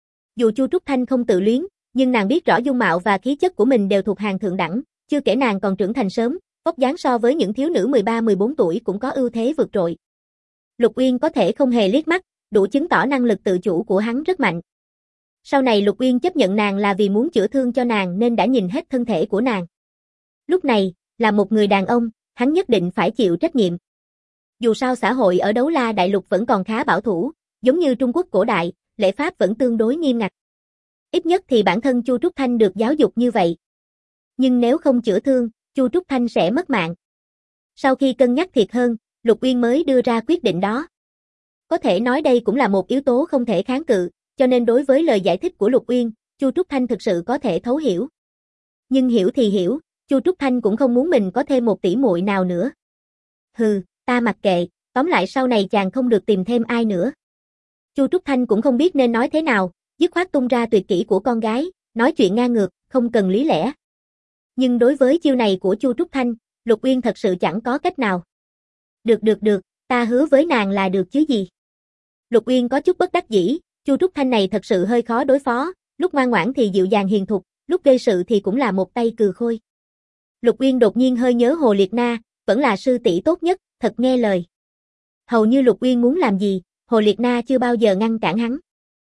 Dù Chu Trúc Thanh không tự luyến, nhưng nàng biết rõ dung mạo và khí chất của mình đều thuộc hàng thượng đẳng, chưa kể nàng còn trưởng thành sớm, vóc dáng so với những thiếu nữ 13-14 tuổi cũng có ưu thế vượt trội. Lục Uyên có thể không hề liếc mắt, đủ chứng tỏ năng lực tự chủ của hắn rất mạnh. Sau này Lục Uyên chấp nhận nàng là vì muốn chữa thương cho nàng nên đã nhìn hết thân thể của nàng. Lúc này, là một người đàn ông, hắn nhất định phải chịu trách nhiệm. Dù sao xã hội ở Đấu La Đại Lục vẫn còn khá bảo thủ, giống như Trung Quốc cổ đại, lễ pháp vẫn tương đối nghiêm ngặt. Ít nhất thì bản thân Chu Trúc Thanh được giáo dục như vậy. Nhưng nếu không chữa thương, Chu Trúc Thanh sẽ mất mạng. Sau khi cân nhắc thiệt hơn, Lục Uyên mới đưa ra quyết định đó. Có thể nói đây cũng là một yếu tố không thể kháng cự, cho nên đối với lời giải thích của Lục Uyên, Chu Trúc Thanh thực sự có thể thấu hiểu. Nhưng hiểu thì hiểu, Chu Trúc Thanh cũng không muốn mình có thêm một tỷ muội nào nữa. Hừ, ta mặc kệ, tóm lại sau này chàng không được tìm thêm ai nữa. Chu Trúc Thanh cũng không biết nên nói thế nào, dứt khoát tung ra tuyệt kỹ của con gái, nói chuyện ngang ngược, không cần lý lẽ. Nhưng đối với chiêu này của Chu Trúc Thanh, Lục Uyên thật sự chẳng có cách nào. Được, ta hứa với nàng là được chứ gì. Lục Uyên có chút bất đắc dĩ, Chu Trúc Thanh này thật sự hơi khó đối phó, lúc ngoan ngoãn thì dịu dàng hiền thục, lúc gây sự thì cũng là một tay cừ khôi. Lục Uyên đột nhiên hơi nhớ Hồ Liệt Na, vẫn là sư tỷ tốt nhất, thật nghe lời. Hầu như Lục Uyên muốn làm gì, Hồ Liệt Na chưa bao giờ ngăn cản hắn.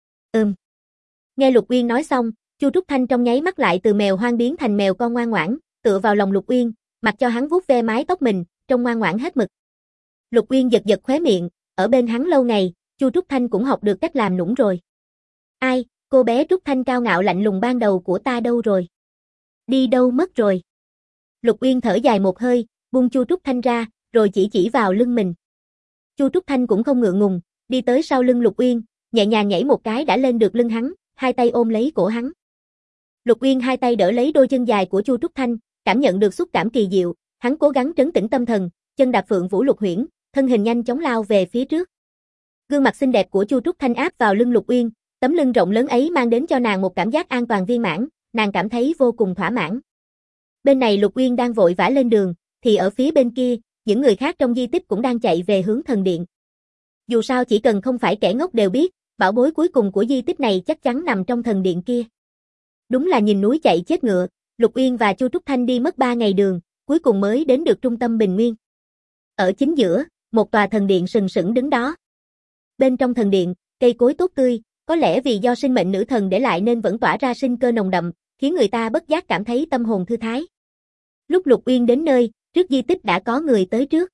Nghe Lục Uyên nói xong, Chu Trúc Thanh trong nháy mắt lại từ mèo hoang biến thành mèo con ngoan ngoãn, tựa vào lòng Lục Uyên, mặc cho hắn vuốt ve mái tóc mình, trông ngoan ngoãn hết mực. Lục Uyên giật giật khóe miệng, ở bên hắn lâu ngày, Chu Trúc Thanh cũng học được cách làm nũng rồi. Ai, cô bé Trúc Thanh cao ngạo lạnh lùng ban đầu của ta đâu rồi? Đi đâu mất rồi? Lục Uyên thở dài một hơi, buông Chu Trúc Thanh ra, rồi chỉ vào lưng mình. Chu Trúc Thanh cũng không ngượng ngùng, đi tới sau lưng Lục Uyên, nhẹ nhàng nhảy một cái đã lên được lưng hắn, hai tay ôm lấy cổ hắn. Lục Uyên hai tay đỡ lấy đôi chân dài của Chu Trúc Thanh, cảm nhận được xúc cảm kỳ diệu, hắn cố gắng trấn tĩnh tâm thần, chân đạp Phượng Vũ Lục Huyễn, thân hình nhanh chóng lao về phía trước. Gương mặt xinh đẹp của Chu Trúc Thanh áp vào lưng Lục Uyên, tấm lưng rộng lớn ấy mang đến cho nàng một cảm giác an toàn viên mãn, nàng cảm thấy vô cùng thỏa mãn. Bên này Lục Uyên đang vội vã lên đường, thì ở phía bên kia, những người khác trong di tích cũng đang chạy về hướng thần điện. Dù sao chỉ cần không phải kẻ ngốc đều biết, bảo bối cuối cùng của di tích này chắc chắn nằm trong thần điện kia. Đúng là nhìn núi chạy chết ngựa, Lục Uyên và Chu Trúc Thanh đi mất 3 ngày đường, cuối cùng mới đến được trung tâm Bình Nguyên. Ở chính giữa, một tòa thần điện sừng sững đứng đó. Bên trong thần điện, cây cối tốt tươi, có lẽ vì do sinh mệnh nữ thần để lại nên vẫn tỏa ra sinh cơ nồng đậm, khiến người ta bất giác cảm thấy tâm hồn thư thái. Lúc Lục Uyên đến nơi, trước di tích đã có người tới trước.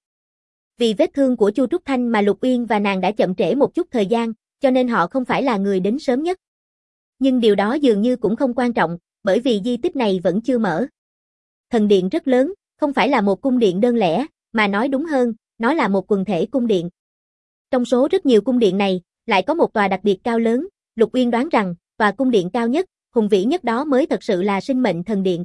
Vì vết thương của Chu Trúc Thanh mà Lục Uyên và nàng đã chậm trễ một chút thời gian, cho nên họ không phải là người đến sớm nhất. Nhưng điều đó dường như cũng không quan trọng, bởi vì di tích này vẫn chưa mở. Thần điện rất lớn, không phải là một cung điện đơn lẻ, mà nói đúng hơn, nó là một quần thể cung điện. Trong số rất nhiều cung điện này, lại có một tòa đặc biệt cao lớn, Lục Uyên đoán rằng, tòa cung điện cao nhất, hùng vĩ nhất đó mới thật sự là sinh mệnh thần điện.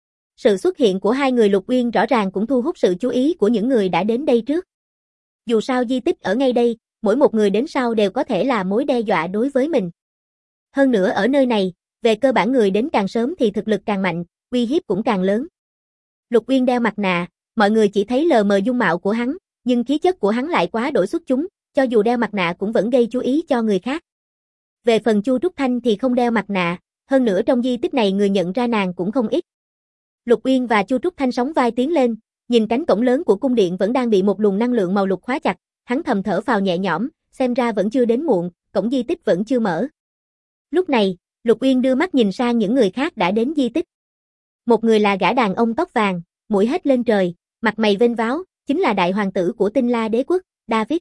Sự xuất hiện của hai người Lục Uyên rõ ràng cũng thu hút sự chú ý của những người đã đến đây trước. Dù sao di tích ở ngay đây, mỗi một người đến sau đều có thể là mối đe dọa đối với mình. Hơn nữa ở nơi này, về cơ bản người đến càng sớm thì thực lực càng mạnh, uy hiếp cũng càng lớn. Lục Uyên đeo mặt nạ, mọi người chỉ thấy lờ mờ dung mạo của hắn, nhưng khí chất của hắn lại quá đổi xuất chúng, cho dù đeo mặt nạ cũng vẫn gây chú ý cho người khác. Về phần Chu Trúc Thanh thì không đeo mặt nạ, hơn nữa trong di tích này người nhận ra nàng cũng không ít. Lục Uyên và Chu Trúc Thanh sóng vai tiến lên, nhìn cánh cổng lớn của cung điện vẫn đang bị một luồng năng lượng màu lục khóa chặt, hắn thầm thở phào nhẹ nhõm, xem ra vẫn chưa đến muộn, cổng di tích vẫn chưa mở. Lúc này, Lục Uyên đưa mắt nhìn sang những người khác đã đến di tích. Một người là gã đàn ông tóc vàng, mũi hết lên trời, mặt mày vênh váo, chính là đại hoàng tử của Tinh La đế quốc, David.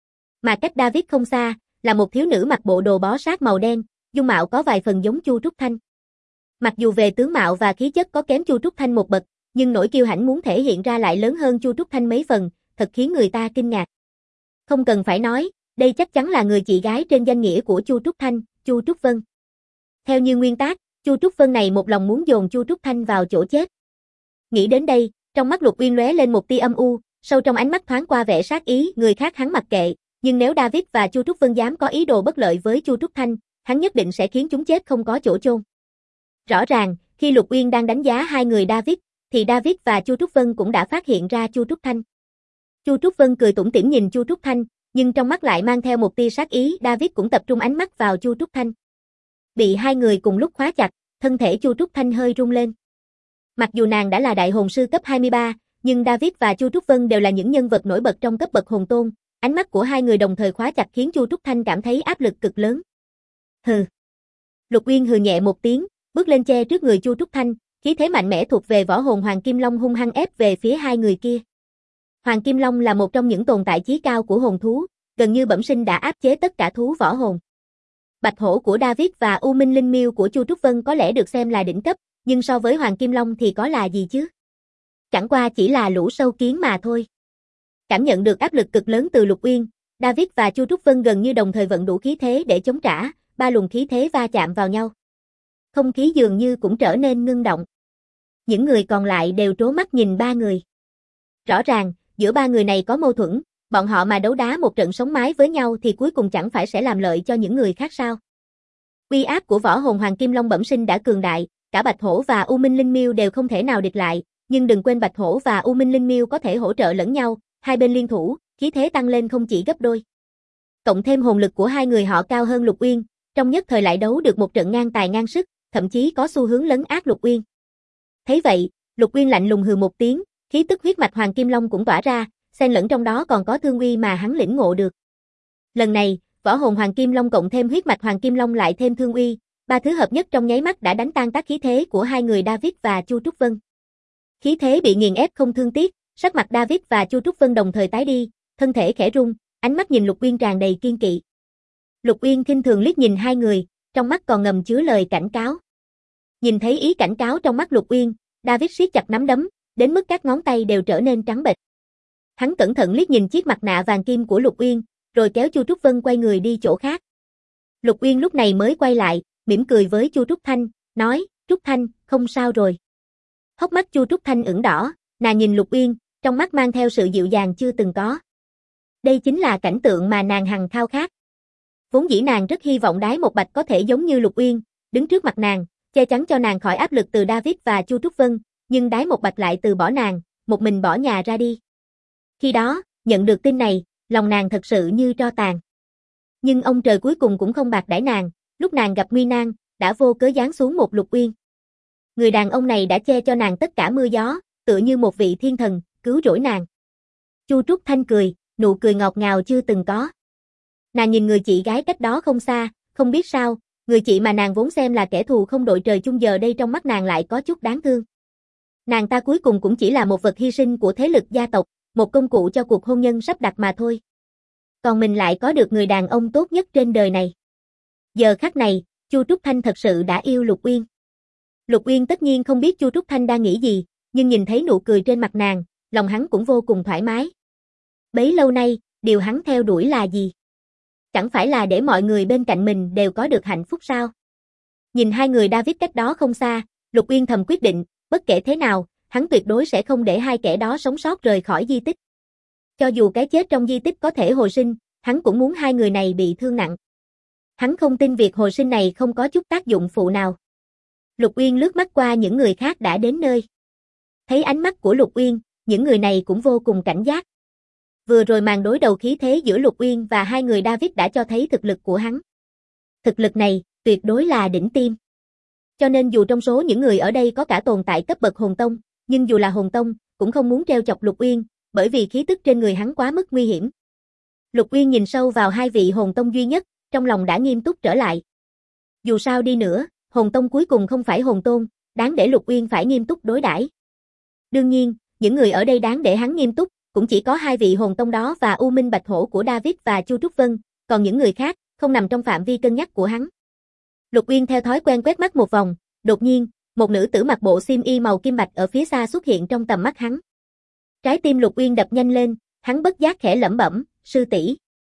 Mà cách David không xa, là một thiếu nữ mặc bộ đồ bó sát màu đen, dung mạo có vài phần giống Chu Trúc Thanh. Mặc dù về tướng mạo và khí chất có kém Chu Trúc Thanh một bậc, nhưng nỗi kiêu hãnh muốn thể hiện ra lại lớn hơn Chu Trúc Thanh mấy phần, thật khiến người ta kinh ngạc. Không cần phải nói, đây chắc chắn là người chị gái trên danh nghĩa của Chu Trúc Thanh, Chu Trúc Vân. Theo như nguyên tác, Chu Trúc Vân này một lòng muốn dồn Chu Trúc Thanh vào chỗ chết. Nghĩ đến đây, trong mắt Lục Uyên lóe lên một tia âm u, sâu trong ánh mắt thoáng qua vẻ sát ý, người khác hắn mặc kệ, nhưng nếu David và Chu Trúc Vân dám có ý đồ bất lợi với Chu Trúc Thanh, hắn nhất định sẽ khiến chúng chết không có chỗ chôn. Rõ ràng, khi Lục Uyên đang đánh giá hai người David, thì David và Chu Trúc Vân cũng đã phát hiện ra Chu Trúc Thanh. Chu Trúc Vân cười tủm tỉm nhìn Chu Trúc Thanh, nhưng trong mắt lại mang theo một tia sát ý, David cũng tập trung ánh mắt vào Chu Trúc Thanh. Bị hai người cùng lúc khóa chặt, thân thể Chu Trúc Thanh hơi rung lên. Mặc dù nàng đã là đại hồn sư cấp 23, nhưng David và Chu Trúc Vân đều là những nhân vật nổi bật trong cấp bậc hồn tôn, ánh mắt của hai người đồng thời khóa chặt khiến Chu Trúc Thanh cảm thấy áp lực cực lớn. Hừ. Lục Uyên hừ nhẹ một tiếng, bước lên che trước người Chu Trúc Thanh, khí thế mạnh mẽ thuộc về võ hồn Hoàng Kim Long hung hăng ép về phía hai người kia. Hoàng Kim Long là một trong những tồn tại chí cao của hồn thú, gần như bẩm sinh đã áp chế tất cả thú võ hồn. Bạch hổ của David và U Minh Linh Miêu của Chu Trúc Vân có lẽ được xem là đỉnh cấp, nhưng so với Hoàng Kim Long thì có là gì chứ? Chẳng qua chỉ là lũ sâu kiến mà thôi. Cảm nhận được áp lực cực lớn từ Lục Uyên, David và Chu Trúc Vân gần như đồng thời vận đủ khí thế để chống trả, ba luồng khí thế va chạm vào nhau. Không khí dường như cũng trở nên ngưng động. Những người còn lại đều trố mắt nhìn ba người. Rõ ràng, giữa ba người này có mâu thuẫn, bọn họ mà đấu đá một trận sống mái với nhau thì cuối cùng chẳng phải sẽ làm lợi cho những người khác sao? Uy áp của võ hồn Hoàng Kim Long bẩm sinh đã cường đại, cả Bạch Hổ và U Minh Linh Miêu đều không thể nào địch lại, nhưng đừng quên Bạch Hổ và U Minh Linh Miêu có thể hỗ trợ lẫn nhau, hai bên liên thủ, khí thế tăng lên không chỉ gấp đôi. Cộng thêm hồn lực của hai người họ cao hơn Lục Uyên, trong nhất thời lại đấu được một trận ngang tài ngang sức, thậm chí có xu hướng lấn át Lục Uyên. Thấy vậy, Lục Uyên lạnh lùng hừ một tiếng, khí tức huyết mạch Hoàng Kim Long cũng tỏa ra, xen lẫn trong đó còn có thương uy mà hắn lĩnh ngộ được. Lần này, võ hồn Hoàng Kim Long cộng thêm huyết mạch Hoàng Kim Long lại thêm thương uy, ba thứ hợp nhất trong nháy mắt đã đánh tan tác khí thế của hai người David và Chu Trúc Vân. Khí thế bị nghiền ép không thương tiếc, sắc mặt David và Chu Trúc Vân đồng thời tái đi, thân thể khẽ rung, ánh mắt nhìn Lục Uyên tràn đầy kiên kỵ. Lục Uyên khinh thường liếc nhìn hai người, trong mắt còn ngầm chứa lời cảnh cáo. Nhìn thấy ý cảnh cáo trong mắt Lục Uyên, David siết chặt nắm đấm, đến mức các ngón tay đều trở nên trắng bệch. Hắn cẩn thận liếc nhìn chiếc mặt nạ vàng kim của Lục Uyên, rồi kéo Chu Trúc Vân quay người đi chỗ khác. Lục Uyên lúc này mới quay lại, mỉm cười với Chu Trúc Thanh, nói, Trúc Thanh, không sao rồi. Hốc mắt Chu Trúc Thanh ửng đỏ, nàng nhìn Lục Uyên, trong mắt mang theo sự dịu dàng chưa từng có. Đây chính là cảnh tượng mà nàng hằng khao khát. Vốn dĩ nàng rất hy vọng Đái Một Bạch có thể giống như Lục Uyên, đứng trước mặt nàng, che chắn cho nàng khỏi áp lực từ David và Chu Trúc Vân, nhưng Đái Một Bạch lại từ bỏ nàng, một mình bỏ nhà ra đi. Khi đó, nhận được tin này, lòng nàng thật sự như tro tàn. Nhưng ông trời cuối cùng cũng không bạc đãi nàng, lúc nàng gặp nguy nan, đã vô cớ giáng xuống một Lục Uyên. Người đàn ông này đã che cho nàng tất cả mưa gió, tựa như một vị thiên thần, cứu rỗi nàng. Chu Trúc Thanh cười, nụ cười ngọt ngào chưa từng có. Nàng nhìn người chị gái cách đó không xa, không biết sao, người chị mà nàng vốn xem là kẻ thù không đội trời chung giờ đây trong mắt nàng lại có chút đáng thương. Nàng ta cuối cùng cũng chỉ là một vật hy sinh của thế lực gia tộc, một công cụ cho cuộc hôn nhân sắp đặt mà thôi. Còn mình lại có được người đàn ông tốt nhất trên đời này. Giờ khắc này, Chu Trúc Thanh thật sự đã yêu Lục Uyên. Lục Uyên tất nhiên không biết Chu Trúc Thanh đang nghĩ gì, nhưng nhìn thấy nụ cười trên mặt nàng, lòng hắn cũng vô cùng thoải mái. Bấy lâu nay, điều hắn theo đuổi là gì? Chẳng phải là để mọi người bên cạnh mình đều có được hạnh phúc sao? Nhìn hai người David cách đó không xa, Lục Uyên thầm quyết định, bất kể thế nào, hắn tuyệt đối sẽ không để hai kẻ đó sống sót rời khỏi di tích. Cho dù cái chết trong di tích có thể hồi sinh, hắn cũng muốn hai người này bị thương nặng. Hắn không tin việc hồi sinh này không có chút tác dụng phụ nào. Lục Uyên lướt mắt qua những người khác đã đến nơi. Thấy ánh mắt của Lục Uyên, những người này cũng vô cùng cảnh giác. Vừa rồi màn đối đầu khí thế giữa Lục Uyên và hai người David đã cho thấy thực lực của hắn. Thực lực này, tuyệt đối là đỉnh tiêm. Cho nên dù trong số những người ở đây có cả tồn tại cấp bậc hồn tông, nhưng dù là hồn tông, cũng không muốn treo chọc Lục Uyên, bởi vì khí tức trên người hắn quá mức nguy hiểm. Lục Uyên nhìn sâu vào hai vị hồn tông duy nhất, trong lòng đã nghiêm túc trở lại. Dù sao đi nữa, hồn tông cuối cùng không phải hồn tôn, đáng để Lục Uyên phải nghiêm túc đối đãi. Đương nhiên, những người ở đây đáng để hắn nghiêm túc, cũng chỉ có hai vị hồn tông đó và U Minh Bạch Hổ của David và Chu Trúc Vân, còn những người khác, không nằm trong phạm vi cân nhắc của hắn. Lục Uyên theo thói quen quét mắt một vòng, đột nhiên, một nữ tử mặc bộ xiêm y màu kim bạch ở phía xa xuất hiện trong tầm mắt hắn. Trái tim Lục Uyên đập nhanh lên, hắn bất giác khẽ lẩm bẩm, sư tỷ.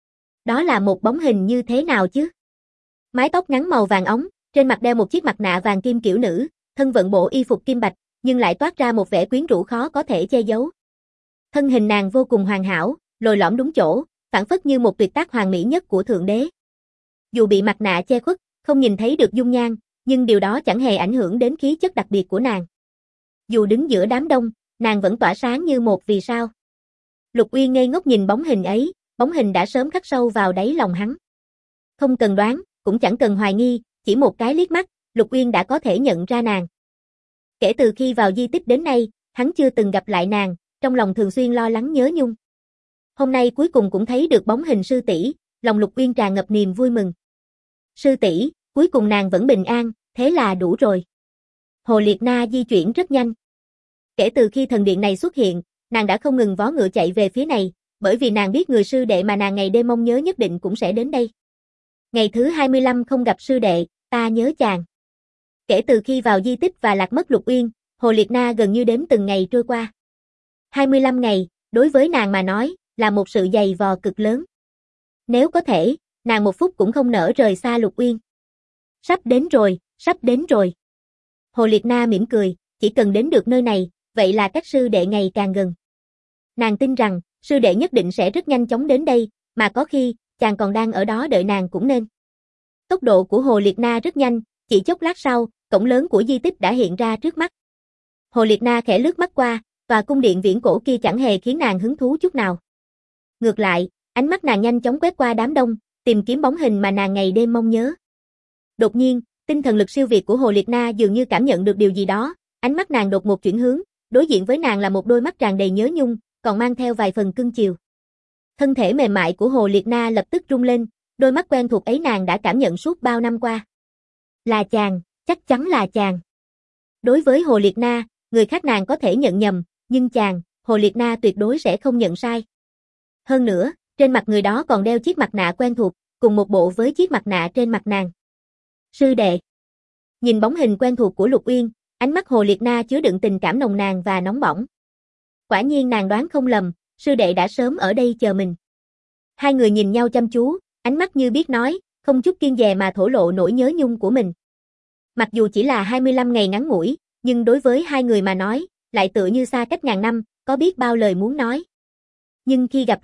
Đó là một bóng hình như thế nào chứ? Mái tóc ngắn màu vàng óng, trên mặt đeo một chiếc mặt nạ vàng kim kiểu nữ, thân vận bộ y phục kim bạch, nhưng lại toát ra một vẻ quyến rũ khó có thể che giấu. Thân hình nàng vô cùng hoàn hảo, lồi lõm đúng chỗ, phảng phất như một tuyệt tác hoàn mỹ nhất của thượng đế. Dù bị mặt nạ che khuất, không nhìn thấy được dung nhan, nhưng điều đó chẳng hề ảnh hưởng đến khí chất đặc biệt của nàng. Dù đứng giữa đám đông, nàng vẫn tỏa sáng như một vì sao. Lục Uyên ngây ngốc nhìn bóng hình ấy, bóng hình đã sớm khắc sâu vào đáy lòng hắn. Không cần đoán, cũng chẳng cần hoài nghi, chỉ một cái liếc mắt, Lục Uyên đã có thể nhận ra nàng. Kể từ khi vào di tích đến nay, hắn chưa từng gặp lại nàng, trong lòng thường xuyên lo lắng nhớ nhung. Hôm nay cuối cùng cũng thấy được bóng hình sư tỷ, lòng Lục Uyên tràn ngập niềm vui mừng. Sư tỷ, cuối cùng nàng vẫn bình an, thế là đủ rồi. Hồ Liệt Na di chuyển rất nhanh. Kể từ khi thần điện này xuất hiện, nàng đã không ngừng vó ngựa chạy về phía này, bởi vì nàng biết người sư đệ mà nàng ngày đêm mong nhớ nhất định cũng sẽ đến đây. Ngày thứ 25 không gặp sư đệ, ta nhớ chàng. Kể từ khi vào di tích và lạc mất Lục Uyên, Hồ Liệt Na gần như đếm từng ngày trôi qua. 25 ngày, đối với nàng mà nói, là một sự dày vò cực lớn. Nếu có thể, nàng một phút cũng không nỡ rời xa Lục Uyên. Sắp đến rồi, sắp đến rồi. Hồ Liệt Na mỉm cười, chỉ cần đến được nơi này, vậy là cách sư đệ ngày càng gần. Nàng tin rằng, sư đệ nhất định sẽ rất nhanh chóng đến đây, mà có khi, chàng còn đang ở đó đợi nàng cũng nên. Tốc độ của Hồ Liệt Na rất nhanh, chỉ chốc lát sau, cổng lớn của di tích đã hiện ra trước mắt. Hồ Liệt Na khẽ lướt mắt qua, và cung điện viễn cổ kia chẳng hề khiến nàng hứng thú chút nào. Ngược lại, ánh mắt nàng nhanh chóng quét qua đám đông, tìm kiếm bóng hình mà nàng ngày đêm mong nhớ. Đột nhiên, tinh thần lực siêu việt của Hồ Liệt Na dường như cảm nhận được điều gì đó, ánh mắt nàng đột ngột chuyển hướng, đối diện với nàng là một đôi mắt tràn đầy nhớ nhung, còn mang theo vài phần cưng chiều. Thân thể mềm mại của Hồ Liệt Na lập tức rung lên, đôi mắt quen thuộc ấy nàng đã cảm nhận suốt bao năm qua. Là chàng, chắc chắn là chàng. Đối với Hồ Liệt Na, người khác nàng có thể nhận nhầm, nhưng chàng, Hồ Liệt Na tuyệt đối sẽ không nhận sai. Hơn nữa, trên mặt người đó còn đeo chiếc mặt nạ quen thuộc, cùng một bộ với chiếc mặt nạ trên mặt nàng. Sư đệ. Nhìn bóng hình quen thuộc của Lục Uyên, ánh mắt Hồ Liệt Na chứa đựng tình cảm nồng nàn và nóng bỏng. Quả nhiên nàng đoán không lầm, sư đệ đã sớm ở đây chờ mình. Hai người nhìn nhau chăm chú, ánh mắt như biết nói, không chút kiêng dè mà thổ lộ nỗi nhớ nhung của mình. Mặc dù chỉ là 25 ngày ngắn ngủi, nhưng đối với hai người mà nói, lại tựa như xa cách ngàn năm, có biết bao lời muốn nói. Nhưng khi gặp lại,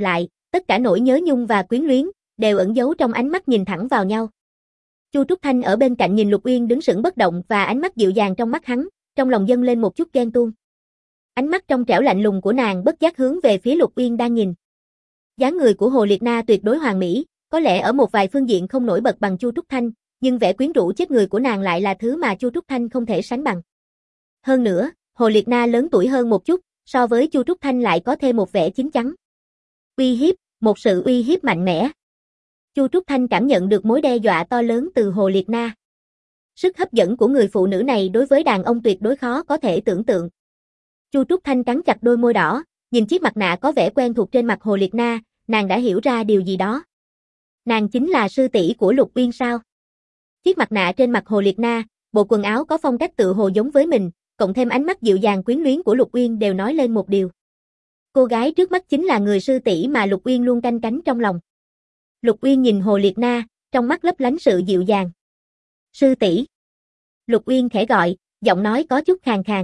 Tất cả nỗi nhớ nhung và quyến luyến đều ẩn giấu trong ánh mắt nhìn thẳng vào nhau. Chu Trúc Thanh ở bên cạnh nhìn Lục Uyên đứng sững bất động và ánh mắt dịu dàng trong mắt hắn, trong lòng dâng lên một chút ghen tuông. Ánh mắt trong trẻo lạnh lùng của nàng bất giác hướng về phía Lục Uyên đang nhìn. Dáng người của Hồ Liệt Na tuyệt đối hoàn mỹ, có lẽ ở một vài phương diện không nổi bật bằng Chu Trúc Thanh, nhưng vẻ quyến rũ chết người của nàng lại là thứ mà Chu Trúc Thanh không thể sánh bằng. Hơn nữa, Hồ Liệt Na lớn tuổi hơn một chút, so với Chu Trúc Thanh lại có thêm một vẻ chín chắn. Uy hiếp, một sự uy hiếp mạnh mẽ. Chu Trúc Thanh cảm nhận được mối đe dọa to lớn từ Hồ Liệt Na. Sức hấp dẫn của người phụ nữ này đối với đàn ông tuyệt đối khó có thể tưởng tượng. Chu Trúc Thanh cắn chặt đôi môi đỏ, nhìn chiếc mặt nạ có vẻ quen thuộc trên mặt Hồ Liệt Na, nàng đã hiểu ra điều gì đó. Nàng chính là sư tỷ của Lục Uyên sao? Chiếc mặt nạ trên mặt Hồ Liệt Na, bộ quần áo có phong cách tự hồ giống với mình, cộng thêm ánh mắt dịu dàng quyến luyến của Lục Uyên đều nói lên một điều. Cô gái trước mắt chính là người sư tỷ mà Lục Uyên luôn canh cánh trong lòng. Lục Uyên nhìn Hồ Liệt Na, trong mắt lấp lánh sự dịu dàng. Sư tỷ. Lục Uyên khẽ gọi, giọng nói có chút khàn khàn.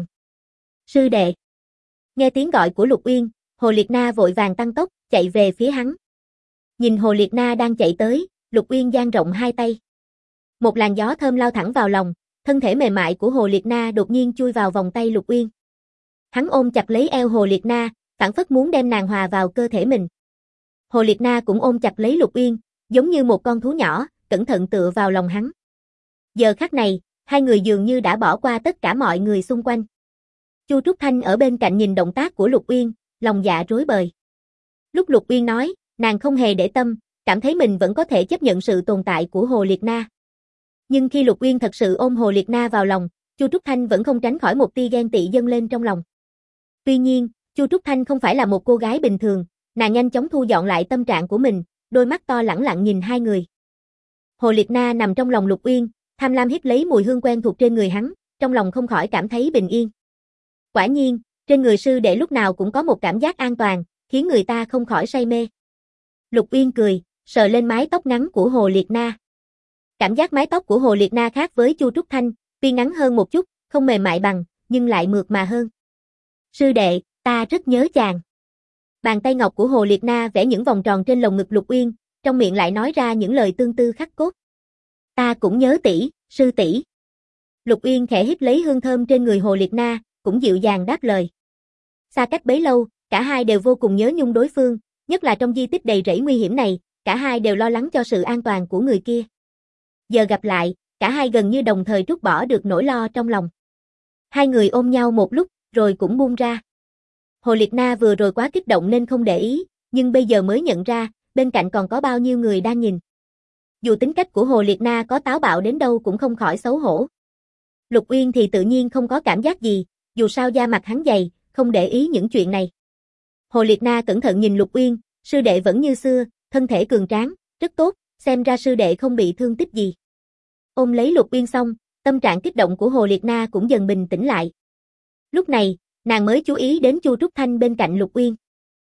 Sư đệ. Nghe tiếng gọi của Lục Uyên, Hồ Liệt Na vội vàng tăng tốc, chạy về phía hắn. Nhìn Hồ Liệt Na đang chạy tới, Lục Uyên dang rộng hai tay. Một làn gió thơm lao thẳng vào lòng, thân thể mềm mại của Hồ Liệt Na đột nhiên chui vào vòng tay Lục Uyên. Hắn ôm chặt lấy eo Hồ Liệt Na, phảng phất muốn đem nàng hòa vào cơ thể mình. Hồ Liệt Na cũng ôm chặt lấy Lục Uyên, giống như một con thú nhỏ, cẩn thận tựa vào lòng hắn. Giờ khắc này, hai người dường như đã bỏ qua tất cả mọi người xung quanh. Chu Trúc Thanh ở bên cạnh nhìn động tác của Lục Uyên, lòng dạ rối bời. Lúc Lục Uyên nói, nàng không hề để tâm, cảm thấy mình vẫn có thể chấp nhận sự tồn tại của Hồ Liệt Na. Nhưng khi Lục Uyên thật sự ôm Hồ Liệt Na vào lòng, Chu Trúc Thanh vẫn không tránh khỏi một tia ghen tị dâng lên trong lòng. Tuy nhiên, Chu Trúc Thanh không phải là một cô gái bình thường, nàng nhanh chóng thu dọn lại tâm trạng của mình, đôi mắt to lẳng lặng nhìn hai người. Hồ Liệt Na nằm trong lòng Lục Uyên, tham lam hít lấy mùi hương quen thuộc trên người hắn, trong lòng không khỏi cảm thấy bình yên. Quả nhiên, trên người sư đệ lúc nào cũng có một cảm giác an toàn, khiến người ta không khỏi say mê. Lục Uyên cười, sờ lên mái tóc ngắn của Hồ Liệt Na. Cảm giác mái tóc của Hồ Liệt Na khác với Chu Trúc Thanh, tuy ngắn hơn một chút, không mềm mại bằng, nhưng lại mượt mà hơn. Sư đệ, ta rất nhớ chàng. Bàn tay ngọc của Hồ Liệt Na vẽ những vòng tròn trên lồng ngực Lục Uyên, trong miệng lại nói ra những lời tương tư khắc cốt. Ta cũng nhớ tỷ, sư tỷ. Lục Uyên khẽ hít lấy hương thơm trên người Hồ Liệt Na, cũng dịu dàng đáp lời. Xa cách bấy lâu, cả hai đều vô cùng nhớ nhung đối phương, nhất là trong di tích đầy rẫy nguy hiểm này, cả hai đều lo lắng cho sự an toàn của người kia. Giờ gặp lại, cả hai gần như đồng thời trút bỏ được nỗi lo trong lòng. Hai người ôm nhau một lúc, rồi cũng buông ra. Hồ Liệt Na vừa rồi quá kích động nên không để ý, nhưng bây giờ mới nhận ra, bên cạnh còn có bao nhiêu người đang nhìn. Dù tính cách của Hồ Liệt Na có táo bạo đến đâu cũng không khỏi xấu hổ. Lục Uyên thì tự nhiên không có cảm giác gì, dù sao da mặt hắn dày, không để ý những chuyện này. Hồ Liệt Na cẩn thận nhìn Lục Uyên, sư đệ vẫn như xưa, thân thể cường tráng, rất tốt, xem ra sư đệ không bị thương tích gì. Ôm lấy Lục Uyên xong, tâm trạng kích động của Hồ Liệt Na cũng dần bình tĩnh lại. Lúc này, nàng mới chú ý đến Chu Trúc Thanh bên cạnh Lục Uyên.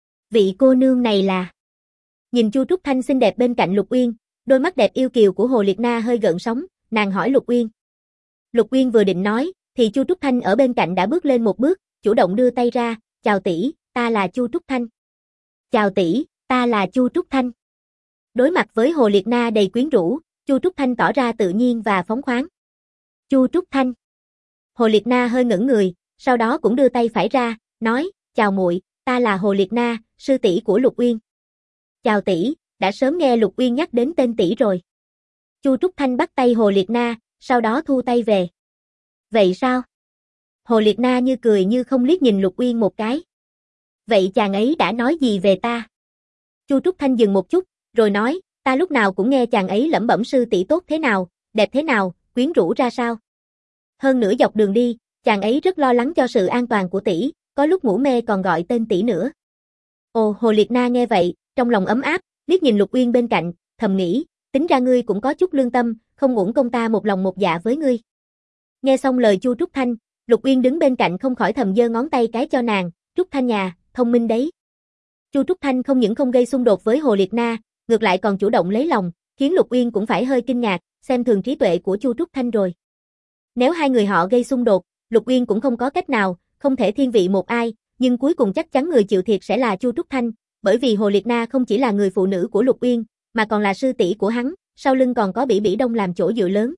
Vị cô nương này là... Nhìn Chu Trúc Thanh xinh đẹp bên cạnh Lục Uyên, đôi mắt đẹp yêu kiều của Hồ Liệt Na hơi gợn sóng, nàng hỏi Lục Uyên. Lục Uyên vừa định nói, thì Chu Trúc Thanh ở bên cạnh đã bước lên một bước, chủ động đưa tay ra, chào tỷ, ta là Chu Trúc Thanh. Chào tỷ, ta là Chu Trúc Thanh. Đối mặt với Hồ Liệt Na đầy quyến rũ, Chu Trúc Thanh tỏ ra tự nhiên và phóng khoáng. Chu Trúc Thanh. Hồ Liệt Na hơi ngẩn người, sau đó cũng đưa tay phải ra, nói, chào muội, ta là Hồ Liệt Na, sư tỷ của Lục Uyên. Chào tỷ, đã sớm nghe Lục Uyên nhắc đến tên tỷ rồi. Chu Trúc Thanh bắt tay Hồ Liệt Na, sau đó thu tay về. Vậy sao? Hồ Liệt Na như cười như không liếc nhìn Lục Uyên một cái. Vậy chàng ấy đã nói gì về ta? Chu Trúc Thanh dừng một chút, rồi nói, ta lúc nào cũng nghe chàng ấy lẩm bẩm sư tỷ tốt thế nào, đẹp thế nào, quyến rũ ra sao. Hơn nữa dọc đường đi, chàng ấy rất lo lắng cho sự an toàn của tỷ, có lúc ngủ mê còn gọi tên tỷ nữa. Ồ, Hồ Liệt Na nghe vậy, trong lòng ấm áp, liếc nhìn Lục Uyên bên cạnh, thầm nghĩ, tính ra ngươi cũng có chút lương tâm, không uổng công ta một lòng một dạ với ngươi. Nghe xong lời Chu Trúc Thanh, Lục Uyên đứng bên cạnh không khỏi thầm giơ ngón tay cái cho nàng, Trúc Thanh nhà, thông minh đấy. Chu Trúc Thanh không những không gây xung đột với Hồ Liệt Na, ngược lại còn chủ động lấy lòng, khiến Lục Uyên cũng phải hơi kinh ngạc, xem thường trí tuệ của Chu Trúc Thanh rồi. Nếu hai người họ gây xung đột, Lục Uyên cũng không có cách nào, không thể thiên vị một ai, nhưng cuối cùng chắc chắn người chịu thiệt sẽ là Chu Trúc Thanh, bởi vì Hồ Liệt Na không chỉ là người phụ nữ của Lục Uyên, mà còn là sư tỷ của hắn, sau lưng còn có Bỉ Bỉ Đông làm chỗ dựa lớn.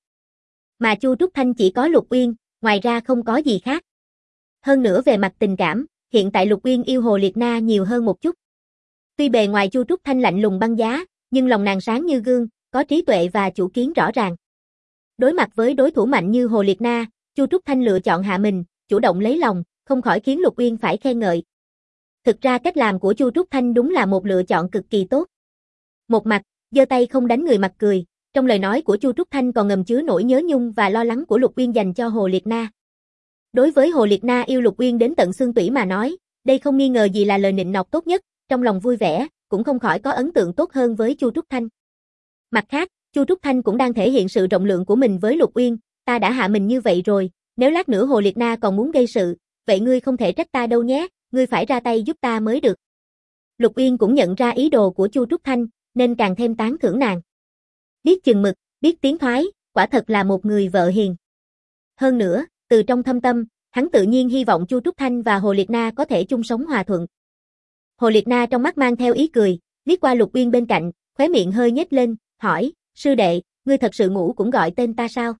Mà Chu Trúc Thanh chỉ có Lục Uyên, ngoài ra không có gì khác. Hơn nữa về mặt tình cảm, hiện tại Lục Uyên yêu Hồ Liệt Na nhiều hơn một chút. Tuy bề ngoài Chu Trúc Thanh lạnh lùng băng giá, nhưng lòng nàng sáng như gương, có trí tuệ và chủ kiến rõ ràng. Đối mặt với đối thủ mạnh như Hồ Liệt Na, Chu Trúc Thanh lựa chọn hạ mình, chủ động lấy lòng, không khỏi khiến Lục Uyên phải khen ngợi. Thực ra cách làm của Chu Trúc Thanh đúng là một lựa chọn cực kỳ tốt. Một mặt, giơ tay không đánh người mặt cười, trong lời nói của Chu Trúc Thanh còn ngầm chứa nỗi nhớ nhung và lo lắng của Lục Uyên dành cho Hồ Liệt Na. Đối với Hồ Liệt Na yêu Lục Uyên đến tận xương tủy mà nói, đây không nghi ngờ gì là lời nịnh nọt tốt nhất, trong lòng vui vẻ, cũng không khỏi có ấn tượng tốt hơn với Chu Trúc Thanh. Mặt khác, Chu Trúc Thanh cũng đang thể hiện sự rộng lượng của mình với Lục Uyên, ta đã hạ mình như vậy rồi, nếu lát nữa Hồ Liệt Na còn muốn gây sự, vậy ngươi không thể trách ta đâu nhé, ngươi phải ra tay giúp ta mới được. Lục Uyên cũng nhận ra ý đồ của Chu Trúc Thanh, nên càng thêm tán thưởng nàng. Biết chừng mực, biết tiến thoái, quả thật là một người vợ hiền. Hơn nữa, từ trong thâm tâm, hắn tự nhiên hy vọng Chu Trúc Thanh và Hồ Liệt Na có thể chung sống hòa thuận. Hồ Liệt Na trong mắt mang theo ý cười, liếc qua Lục Uyên bên cạnh, khóe miệng hơi nhếch lên, hỏi, sư đệ, ngươi thật sự ngủ cũng gọi tên ta sao?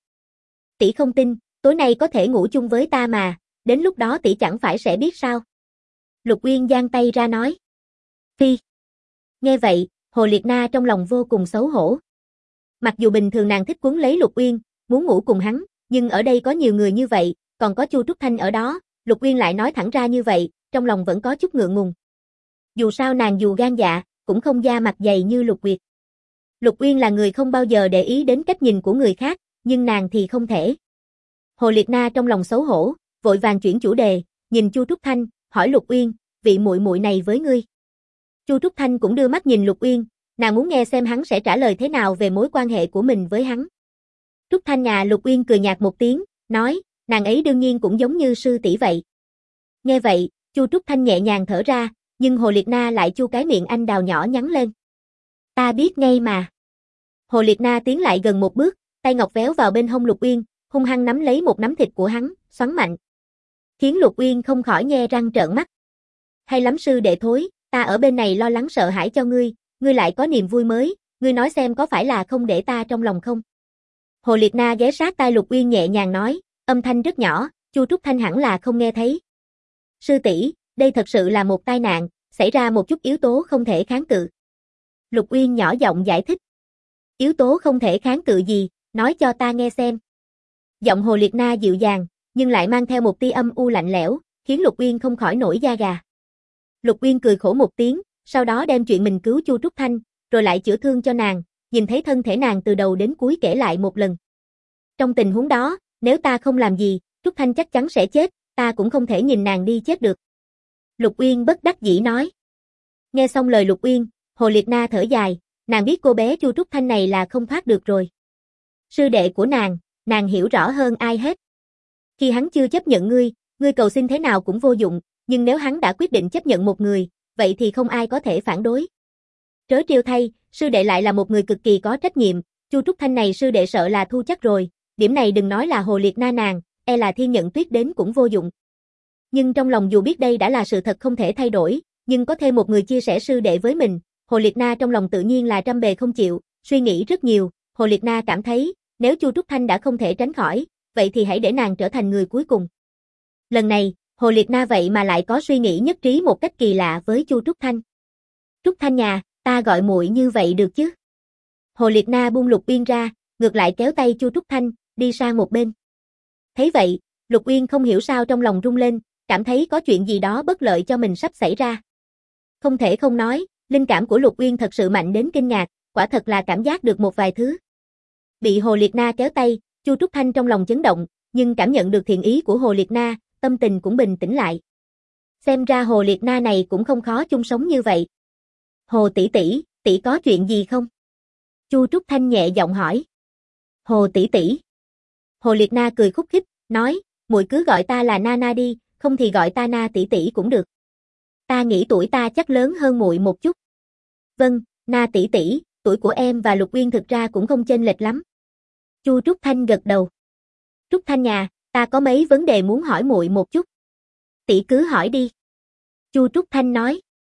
Tỷ không tin, tối nay có thể ngủ chung với ta mà, đến lúc đó tỷ chẳng phải sẽ biết sao? Lục Uyên giang tay ra nói. Phi. Nghe vậy, Hồ Liệt Na trong lòng vô cùng xấu hổ. Mặc dù bình thường nàng thích quấn lấy Lục Uyên, muốn ngủ cùng hắn, nhưng ở đây có nhiều người như vậy, còn có Chu Trúc Thanh ở đó, Lục Uyên lại nói thẳng ra như vậy, trong lòng vẫn có chút ngượng ngùng. Dù sao nàng dù gan dạ, cũng không da mặt dày như Lục Uyên. Lục Uyên là người không bao giờ để ý đến cách nhìn của người khác, nhưng nàng thì không thể. Hồ Liệt Na trong lòng xấu hổ, vội vàng chuyển chủ đề, nhìn Chu Trúc Thanh, hỏi Lục Uyên, vị muội muội này với ngươi. Chu Trúc Thanh cũng đưa mắt nhìn Lục Uyên, nàng muốn nghe xem hắn sẽ trả lời thế nào về mối quan hệ của mình với hắn. Trúc Thanh nhà Lục Uyên cười nhạt một tiếng, nói, nàng ấy đương nhiên cũng giống như sư tỷ vậy. Nghe vậy, Chu Trúc Thanh nhẹ nhàng thở ra, nhưng Hồ Liệt Na lại chu cái miệng anh đào nhỏ nhắn lên. Ta biết ngay mà. Hồ Liệt Na tiến lại gần một bước, tay ngọc véo vào bên hông Lục Uyên, hung hăng nắm lấy một nắm thịt của hắn, xoắn mạnh. Khiến Lục Uyên không khỏi nhe răng trợn mắt. Hay lắm sư đệ thối, ta ở bên này lo lắng sợ hãi cho ngươi lại có niềm vui mới, ngươi nói xem có phải là không để ta trong lòng không? Hồ Liệt Na ghé sát tai Lục Uyên nhẹ nhàng nói, âm thanh rất nhỏ, Chu Trúc Thanh hẳn là không nghe thấy. Sư tỷ, đây thật sự là một tai nạn, xảy ra một chút yếu tố không thể kháng cự. Lục Uyên nhỏ giọng giải thích. Yếu tố không thể kháng cự gì, nói cho ta nghe xem. Giọng Hồ Liệt Na dịu dàng, nhưng lại mang theo một tia âm u lạnh lẽo, khiến Lục Uyên không khỏi nổi da gà. Lục Uyên cười khổ một tiếng, sau đó đem chuyện mình cứu Chu Trúc Thanh, rồi lại chữa thương cho nàng, nhìn thấy thân thể nàng từ đầu đến cuối kể lại một lần. Trong tình huống đó, nếu ta không làm gì, Trúc Thanh chắc chắn sẽ chết, ta cũng không thể nhìn nàng đi chết được. Lục Uyên bất đắc dĩ nói. Nghe xong lời Lục Uyên, Hồ Liệt Na thở dài, nàng biết cô bé Chu Trúc Thanh này là không thoát được rồi. Sư đệ của nàng hiểu rõ hơn ai hết. Khi hắn chưa chấp nhận ngươi cầu xin thế nào cũng vô dụng, nhưng nếu hắn đã quyết định chấp nhận một người, vậy thì không ai có thể phản đối. Trớ trêu thay, sư đệ lại là một người cực kỳ có trách nhiệm, Chu Trúc Thanh này sư đệ sợ là thu chắc rồi, điểm này đừng nói là Hồ Liệt Na nàng, e là Thiên Nhận Tuyết đến cũng vô dụng. Nhưng trong lòng dù biết đây đã là sự thật không thể thay đổi, nhưng có thêm một người chia sẻ sư đệ với mình, Hồ Liệt Na trong lòng tự nhiên là trăm bề không chịu, suy nghĩ rất nhiều, Hồ Liệt Na cảm thấy, nếu Chu Trúc Thanh đã không thể tránh khỏi, vậy thì hãy để nàng trở thành người cuối cùng. Lần này, Hồ Liệt Na vậy mà lại có suy nghĩ nhất trí một cách kỳ lạ với Chu Trúc Thanh. Trúc Thanh nhà, ta gọi muội như vậy được chứ? Hồ Liệt Na buông Lục Uyên ra, ngược lại kéo tay Chu Trúc Thanh, đi sang một bên. Thấy vậy, Lục Uyên không hiểu sao trong lòng rung lên, cảm thấy có chuyện gì đó bất lợi cho mình sắp xảy ra. Không thể không nói, linh cảm của Lục Uyên thật sự mạnh đến kinh ngạc, quả thật là cảm giác được một vài thứ. Bị Hồ Liệt Na kéo tay, Chu Trúc Thanh trong lòng chấn động, nhưng cảm nhận được thiện ý của Hồ Liệt Na, tâm tình cũng bình tĩnh lại. Xem ra Hồ Liệt Na này cũng không khó chung sống như vậy. Hồ tỷ tỷ có chuyện gì không? Chu Trúc Thanh nhẹ giọng hỏi. Hồ tỷ tỷ. Hồ Liệt Na cười khúc khích, nói, muội cứ gọi ta là Nana đi, không thì gọi ta Na tỷ tỷ cũng được. Ta nghĩ tuổi ta chắc lớn hơn muội một chút. Vâng, Na tỷ tỷ, tuổi của em và Lục Uyên thực ra cũng không chênh lệch lắm. Chu Trúc Thanh gật đầu. Trúc Thanh nhà, ta có mấy vấn đề muốn hỏi muội một chút. Tỷ cứ hỏi đi. Chu Trúc Thanh nói.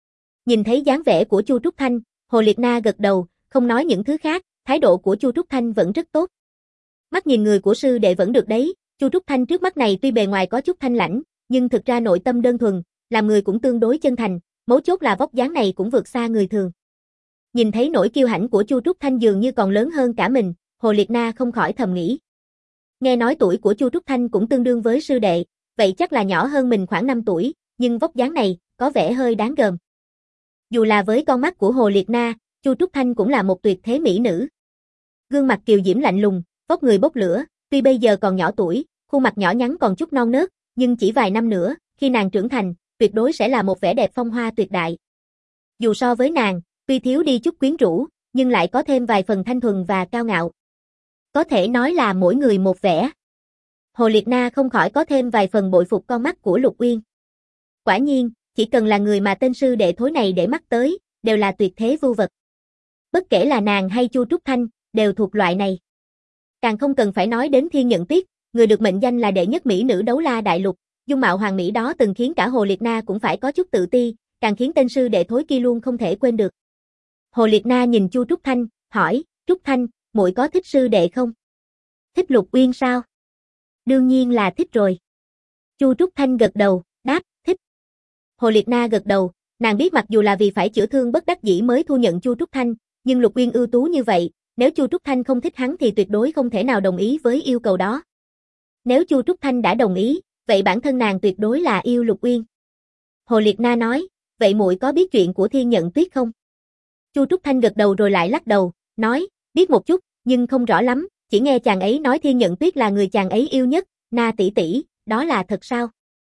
Nhìn thấy dáng vẻ của Chu Trúc Thanh, Hồ Liệt Na gật đầu, không nói những thứ khác, thái độ của Chu Trúc Thanh vẫn rất tốt. Mắt nhìn người của sư đệ vẫn được đấy, Chu Trúc Thanh trước mắt này tuy bề ngoài có chút thanh lãnh, nhưng thực ra nội tâm đơn thuần, làm người cũng tương đối chân thành, mấu chốt là vóc dáng này cũng vượt xa người thường. Nhìn thấy nỗi kiêu hãnh của Chu Trúc Thanh dường như còn lớn hơn cả mình, Hồ Liệt Na không khỏi thầm nghĩ. Nghe nói tuổi của Chu Trúc Thanh cũng tương đương với sư đệ, vậy chắc là nhỏ hơn mình khoảng 5 tuổi, nhưng vóc dáng này, có vẻ hơi đáng gờm. Dù là với con mắt của Hồ Liệt Na, Chu Trúc Thanh cũng là một tuyệt thế mỹ nữ. Gương mặt kiều diễm lạnh lùng, vóc người bốc lửa, tuy bây giờ còn nhỏ tuổi, khuôn mặt nhỏ nhắn còn chút non nớt, nhưng chỉ vài năm nữa, khi nàng trưởng thành, tuyệt đối sẽ là một vẻ đẹp phong hoa tuyệt đại. Dù so với nàng, tuy thiếu đi chút quyến rũ, nhưng lại có thêm vài phần thanh thuần và cao ngạo. Có thể nói là mỗi người một vẻ. Hồ Liệt Na không khỏi có thêm vài phần bội phục con mắt của Lục Uyên. Quả nhiên, chỉ cần là người mà tên sư đệ thối này để mắt tới, đều là tuyệt thế vưu vật. Bất kể là nàng hay Chu Trúc Thanh, đều thuộc loại này. Càng không cần phải nói đến Thiên Nhận Tuyết, người được mệnh danh là đệ nhất mỹ nữ đấu la đại lục, dung mạo hoàng mỹ đó từng khiến cả Hồ Liệt Na cũng phải có chút tự ti, càng khiến tên sư đệ thối kia luôn không thể quên được. Hồ Liệt Na nhìn Chu Trúc Thanh, hỏi, Trúc Thanh, muội có thích sư đệ không? Thích Lục Uyên sao? Đương nhiên là thích rồi. Chu Trúc Thanh gật đầu, đáp, thích. Hồ Liệt Na gật đầu, nàng biết mặc dù là vì phải chữa thương bất đắc dĩ mới thu nhận Chu Trúc Thanh, nhưng Lục Uyên ưu tú như vậy, nếu Chu Trúc Thanh không thích hắn thì tuyệt đối không thể nào đồng ý với yêu cầu đó. Nếu Chu Trúc Thanh đã đồng ý, vậy bản thân nàng tuyệt đối là yêu Lục Uyên. Hồ Liệt Na nói, vậy muội có biết chuyện của Thiên Nhận Tuyết không? Chu Trúc Thanh gật đầu rồi lại lắc đầu, nói, biết một chút, nhưng không rõ lắm, chỉ nghe chàng ấy nói Thiên Nhận Tuyết là người chàng ấy yêu nhất, Na tỷ tỷ, đó là thật sao?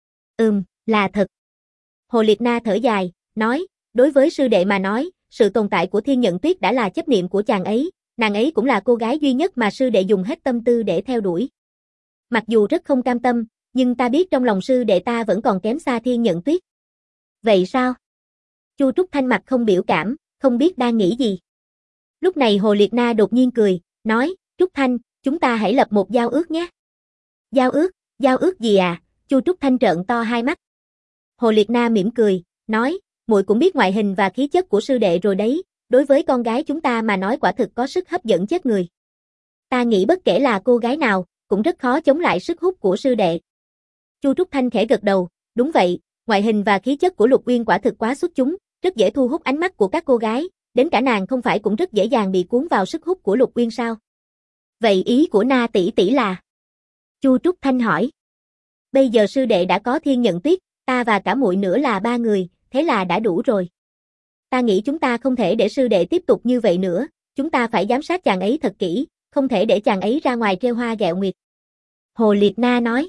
Là thật. Hồ Liệt Na thở dài, nói, đối với sư đệ mà nói, sự tồn tại của Thiên Nhận Tuyết đã là chấp niệm của chàng ấy, nàng ấy cũng là cô gái duy nhất mà sư đệ dùng hết tâm tư để theo đuổi. Mặc dù rất không cam tâm, nhưng ta biết trong lòng sư đệ ta vẫn còn kém xa Thiên Nhận Tuyết. Vậy sao? Chu Trúc Thanh mặt không biểu cảm, không biết đang nghĩ gì. Lúc này Hồ Liệt Na đột nhiên cười, nói, Trúc Thanh, chúng ta hãy lập một giao ước nhé. Giao ước gì à? Chu Trúc Thanh trợn to hai mắt. Hồ Liệt Na mỉm cười, nói, muội cũng biết ngoại hình và khí chất của sư đệ rồi đấy, đối với con gái chúng ta mà nói quả thực có sức hấp dẫn chết người. Ta nghĩ bất kể là cô gái nào, cũng rất khó chống lại sức hút của sư đệ. Chu Trúc Thanh khẽ gật đầu, đúng vậy, ngoại hình và khí chất của Lục Uyên quả thực quá xuất chúng, rất dễ thu hút ánh mắt của các cô gái, đến cả nàng không phải cũng rất dễ dàng bị cuốn vào sức hút của Lục Uyên sao? Vậy ý của Na tỷ tỷ là? Chu Trúc Thanh hỏi. Bây giờ sư đệ đã có Thiên Nhận Tuyết, ta và cả muội nữa là 3 người, thế là đã đủ rồi. Ta nghĩ chúng ta không thể để sư đệ tiếp tục như vậy nữa, chúng ta phải giám sát chàng ấy thật kỹ, không thể để chàng ấy ra ngoài trêu hoa ghẹo nguyệt. Hồ Liệt Na nói.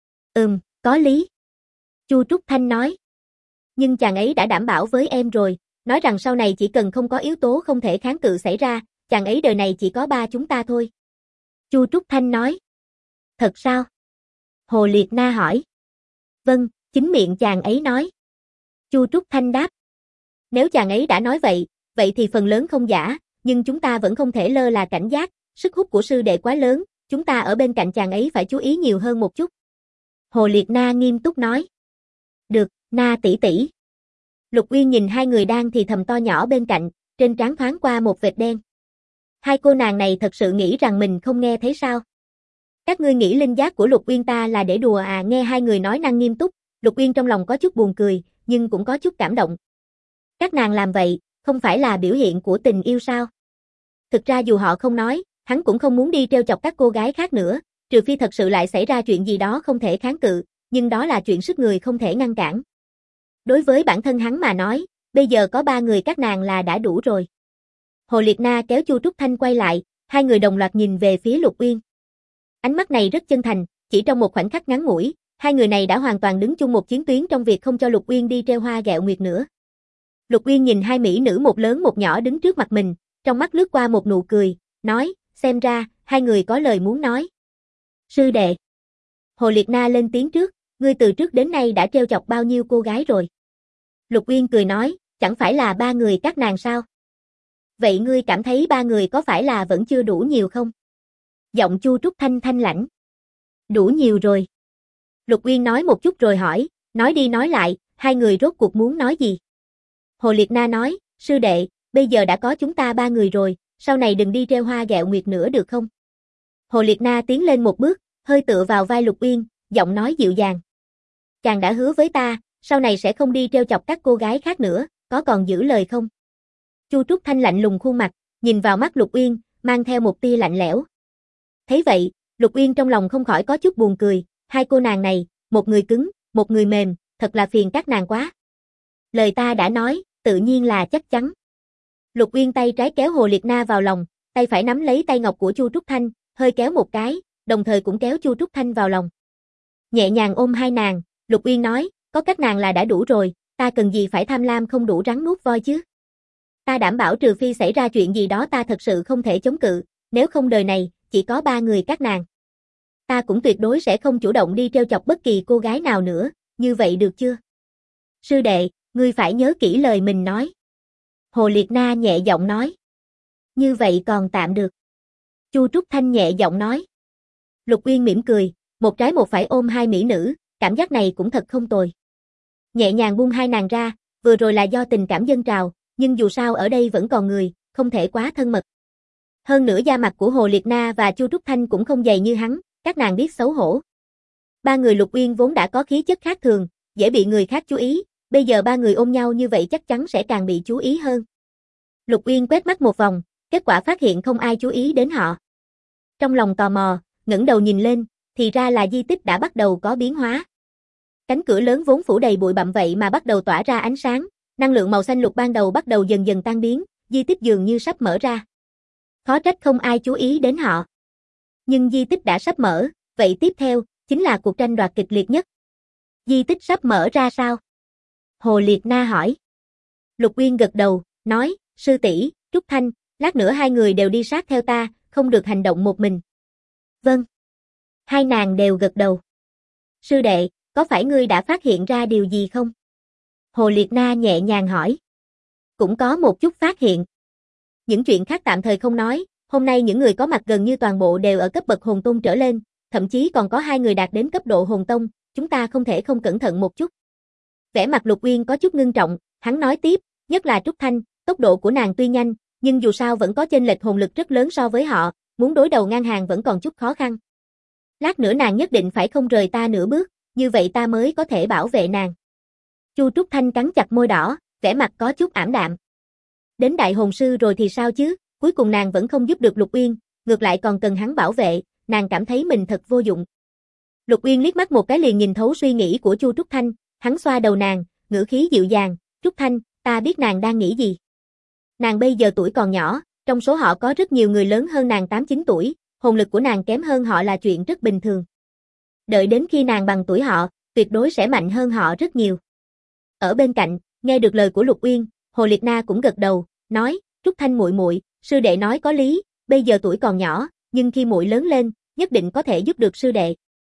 Có lý. Chu Trúc Thanh nói. Nhưng chàng ấy đã đảm bảo với em rồi, nói rằng sau này chỉ cần không có yếu tố không thể kháng cự xảy ra, chàng ấy đời này chỉ có 3 chúng ta thôi. Chu Trúc Thanh nói. Thật sao? Hồ Liệt Na hỏi. Vâng, chính miệng chàng ấy nói. Chu Trúc Thanh đáp. Nếu chàng ấy đã nói vậy, vậy thì phần lớn không giả, nhưng chúng ta vẫn không thể lơ là cảnh giác, sức hút của sư đệ quá lớn, chúng ta ở bên cạnh chàng ấy phải chú ý nhiều hơn một chút. Hồ Liệt Na nghiêm túc nói. Được, Na tỷ tỷ. Lục Uyên nhìn hai người đang thì thầm to nhỏ bên cạnh, trên trán thoáng qua một vệt đen. Hai cô nàng này thật sự nghĩ rằng mình không nghe thấy sao? Các ngươi nghĩ linh giác của Lục Uyên ta là để đùa à? Nghe hai người nói năng nghiêm túc, Lục Uyên trong lòng có chút buồn cười, nhưng cũng có chút cảm động. Các nàng làm vậy, không phải là biểu hiện của tình yêu sao? Thực ra dù họ không nói, hắn cũng không muốn đi trêu chọc các cô gái khác nữa, trừ phi thật sự lại xảy ra chuyện gì đó không thể kháng cự, nhưng đó là chuyện sức người không thể ngăn cản. Đối với bản thân hắn mà nói, bây giờ có 3 người các nàng là đã đủ rồi. Hồ Liệt Na kéo Chu Trúc Thanh quay lại, hai người đồng loạt nhìn về phía Lục Uyên. Ánh mắt này rất chân thành, chỉ trong một khoảnh khắc ngắn ngủi, hai người này đã hoàn toàn đứng chung một chiến tuyến trong việc không cho Lục Uyên đi trêu hoa ghẹo nguyệt nữa. Lục Uyên nhìn hai mỹ nữ một lớn một nhỏ đứng trước mặt mình, trong mắt lướt qua một nụ cười, nói, xem ra, hai người có lời muốn nói. Sư đệ. Hồ Liệt Na lên tiếng trước, ngươi từ trước đến nay đã trêu chọc bao nhiêu cô gái rồi? Lục Uyên cười nói, chẳng phải là 3 người các nàng sao? Vậy ngươi cảm thấy 3 người có phải là vẫn chưa đủ nhiều không? Giọng Chu Trúc Thanh thanh lãnh. Đủ nhiều rồi. Lục Uyên nói một chút rồi hỏi, nói đi nói lại, hai người rốt cuộc muốn nói gì? Hồ Liệt Na nói, sư đệ, bây giờ đã có chúng ta 3 người rồi, sau này đừng đi trêu hoa ghẹo nguyệt nữa được không? Hồ Liệt Na tiến lên một bước, hơi tựa vào vai Lục Uyên, giọng nói dịu dàng. Chàng đã hứa với ta, sau này sẽ không đi trêu chọc các cô gái khác nữa, có còn giữ lời không? Chu Trúc Thanh lạnh lùng khuôn mặt, nhìn vào mắt Lục Uyên, mang theo một tia lạnh lẽo. Thấy vậy, Lục Uyên trong lòng không khỏi có chút buồn cười, hai cô nàng này, một người cứng, một người mềm, thật là phiền các nàng quá. Lời ta đã nói, tự nhiên là chắc chắn. Lục Uyên tay trái kéo Hồ Liệt Na vào lòng, tay phải nắm lấy tay ngọc của Chu Trúc Thanh, hơi kéo một cái, đồng thời cũng kéo Chu Trúc Thanh vào lòng. Nhẹ nhàng ôm hai nàng, Lục Uyên nói, có các nàng là đã đủ rồi, ta cần gì phải tham lam không đủ rắn nuốt voi chứ. Ta đảm bảo trừ phi xảy ra chuyện gì đó ta thật sự không thể chống cự, nếu không đời này, chỉ có 3 người các nàng. Ta cũng tuyệt đối sẽ không chủ động đi trêu chọc bất kỳ cô gái nào nữa, như vậy được chưa? Sư đệ, ngươi phải nhớ kỹ lời mình nói. Hồ Liệt Na nhẹ giọng nói. Như vậy còn tạm được. Chu Trúc Thanh nhẹ giọng nói. Lục Uyên mỉm cười, một trái một phải ôm hai mỹ nữ, cảm giác này cũng thật không tồi. Nhẹ nhàng buông hai nàng ra, vừa rồi là do tình cảm dâng trào, nhưng dù sao ở đây vẫn còn người, không thể quá thân mật. Hơn nữa da mặt của Hồ Liệt Na và Chu Trúc Thanh cũng không dày như hắn, các nàng biết xấu hổ. 3 người Lục Uyên vốn đã có khí chất khác thường, dễ bị người khác chú ý, bây giờ 3 người ôm nhau như vậy chắc chắn sẽ càng bị chú ý hơn. Lục Uyên quét mắt một vòng, kết quả phát hiện không ai chú ý đến họ. Trong lòng tò mò, ngẩng đầu nhìn lên, thì ra là di tích đã bắt đầu có biến hóa. Cánh cửa lớn vốn phủ đầy bụi bặm vậy mà bắt đầu tỏa ra ánh sáng, năng lượng màu xanh lục ban đầu bắt đầu dần dần tan biến, di tích dường như sắp mở ra. Khó trách không ai chú ý đến họ. Nhưng di tích đã sắp mở, vậy tiếp theo, chính là cuộc tranh đoạt kịch liệt nhất. Di tích sắp mở ra sao? Hồ Liệt Na hỏi. Lục Uyên gật đầu, nói, sư tỷ, Trúc Thanh, lát nữa hai người đều đi sát theo ta, không được hành động một mình. Vâng. Hai nàng đều gật đầu. Sư đệ, có phải ngươi đã phát hiện ra điều gì không? Hồ Liệt Na nhẹ nhàng hỏi. Cũng có một chút phát hiện. Những chuyện khác tạm thời không nói, hôm nay những người có mặt gần như toàn bộ đều ở cấp bậc hồn tôn trở lên, thậm chí còn có 2 người đạt đến cấp độ hồn tông, chúng ta không thể không cẩn thận một chút. Vẻ mặt Lục Uyên có chút ngưng trọng, hắn nói tiếp, nhất là Trúc Thanh, tốc độ của nàng tuy nhanh, nhưng dù sao vẫn có chênh lệch hồn lực rất lớn so với họ, muốn đối đầu ngang hàng vẫn còn chút khó khăn. Lát nữa nàng nhất định phải không rời ta nửa bước, như vậy ta mới có thể bảo vệ nàng. Chu Trúc Thanh cắn chặt môi đỏ, vẻ mặt có chút ảm đạm. Đến đại hồn sư rồi thì sao chứ, cuối cùng nàng vẫn không giúp được Lục Uyên, ngược lại còn cần hắn bảo vệ, nàng cảm thấy mình thật vô dụng. Lục Uyên liếc mắt một cái liền nhìn thấu suy nghĩ của Chu Trúc Thanh, hắn xoa đầu nàng, ngữ khí dịu dàng, Trúc Thanh, ta biết nàng đang nghĩ gì. Nàng bây giờ tuổi còn nhỏ, trong số họ có rất nhiều người lớn hơn nàng 8-9 tuổi, hồn lực của nàng kém hơn họ là chuyện rất bình thường. Đợi đến khi nàng bằng tuổi họ, tuyệt đối sẽ mạnh hơn họ rất nhiều. Ở bên cạnh, nghe được lời của Lục Uyên, Hồ Liệt Na cũng gật đầu, nói, Trúc Thanh muội muội, sư đệ nói có lý, bây giờ tuổi còn nhỏ, nhưng khi muội lớn lên, nhất định có thể giúp được sư đệ.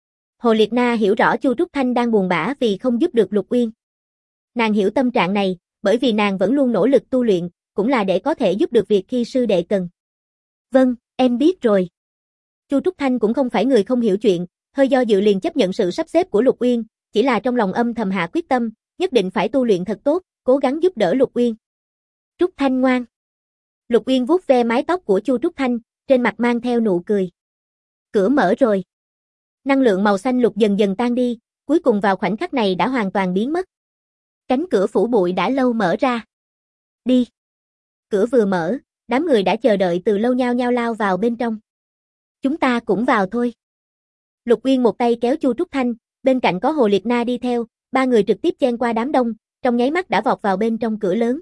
Hồ Liệt Na hiểu rõ Chu Trúc Thanh đang buồn bã vì không giúp được Lục Uyên. Nàng hiểu tâm trạng này, bởi vì nàng vẫn luôn nỗ lực tu luyện, cũng là để có thể giúp được việc khi sư đệ cần. Vâng, em biết rồi. Chu Trúc Thanh cũng không phải người không hiểu chuyện, hơi do dự liền chấp nhận sự sắp xếp của Lục Uyên, chỉ là trong lòng âm thầm hạ quyết tâm, nhất định phải tu luyện thật tốt, cố gắng giúp đỡ Lục Uyên. Trúc Thanh ngoan. Lục Uyên vuốt ve mái tóc của Chu Trúc Thanh, trên mặt mang theo nụ cười. Cửa mở rồi. Năng lượng màu xanh lục dần dần tan đi, cuối cùng vào khoảnh khắc này đã hoàn toàn biến mất. Cánh cửa phủ bụi đã lâu mở ra. Đi. Cửa vừa mở, đám người đã chờ đợi từ lâu nhao nhao lao vào bên trong. Chúng ta cũng vào thôi. Lục Uyên một tay kéo Chu Trúc Thanh, bên cạnh có Hồ Liệt Na đi theo, 3 người trực tiếp chen qua đám đông, trong nháy mắt đã vọt vào bên trong cửa lớn.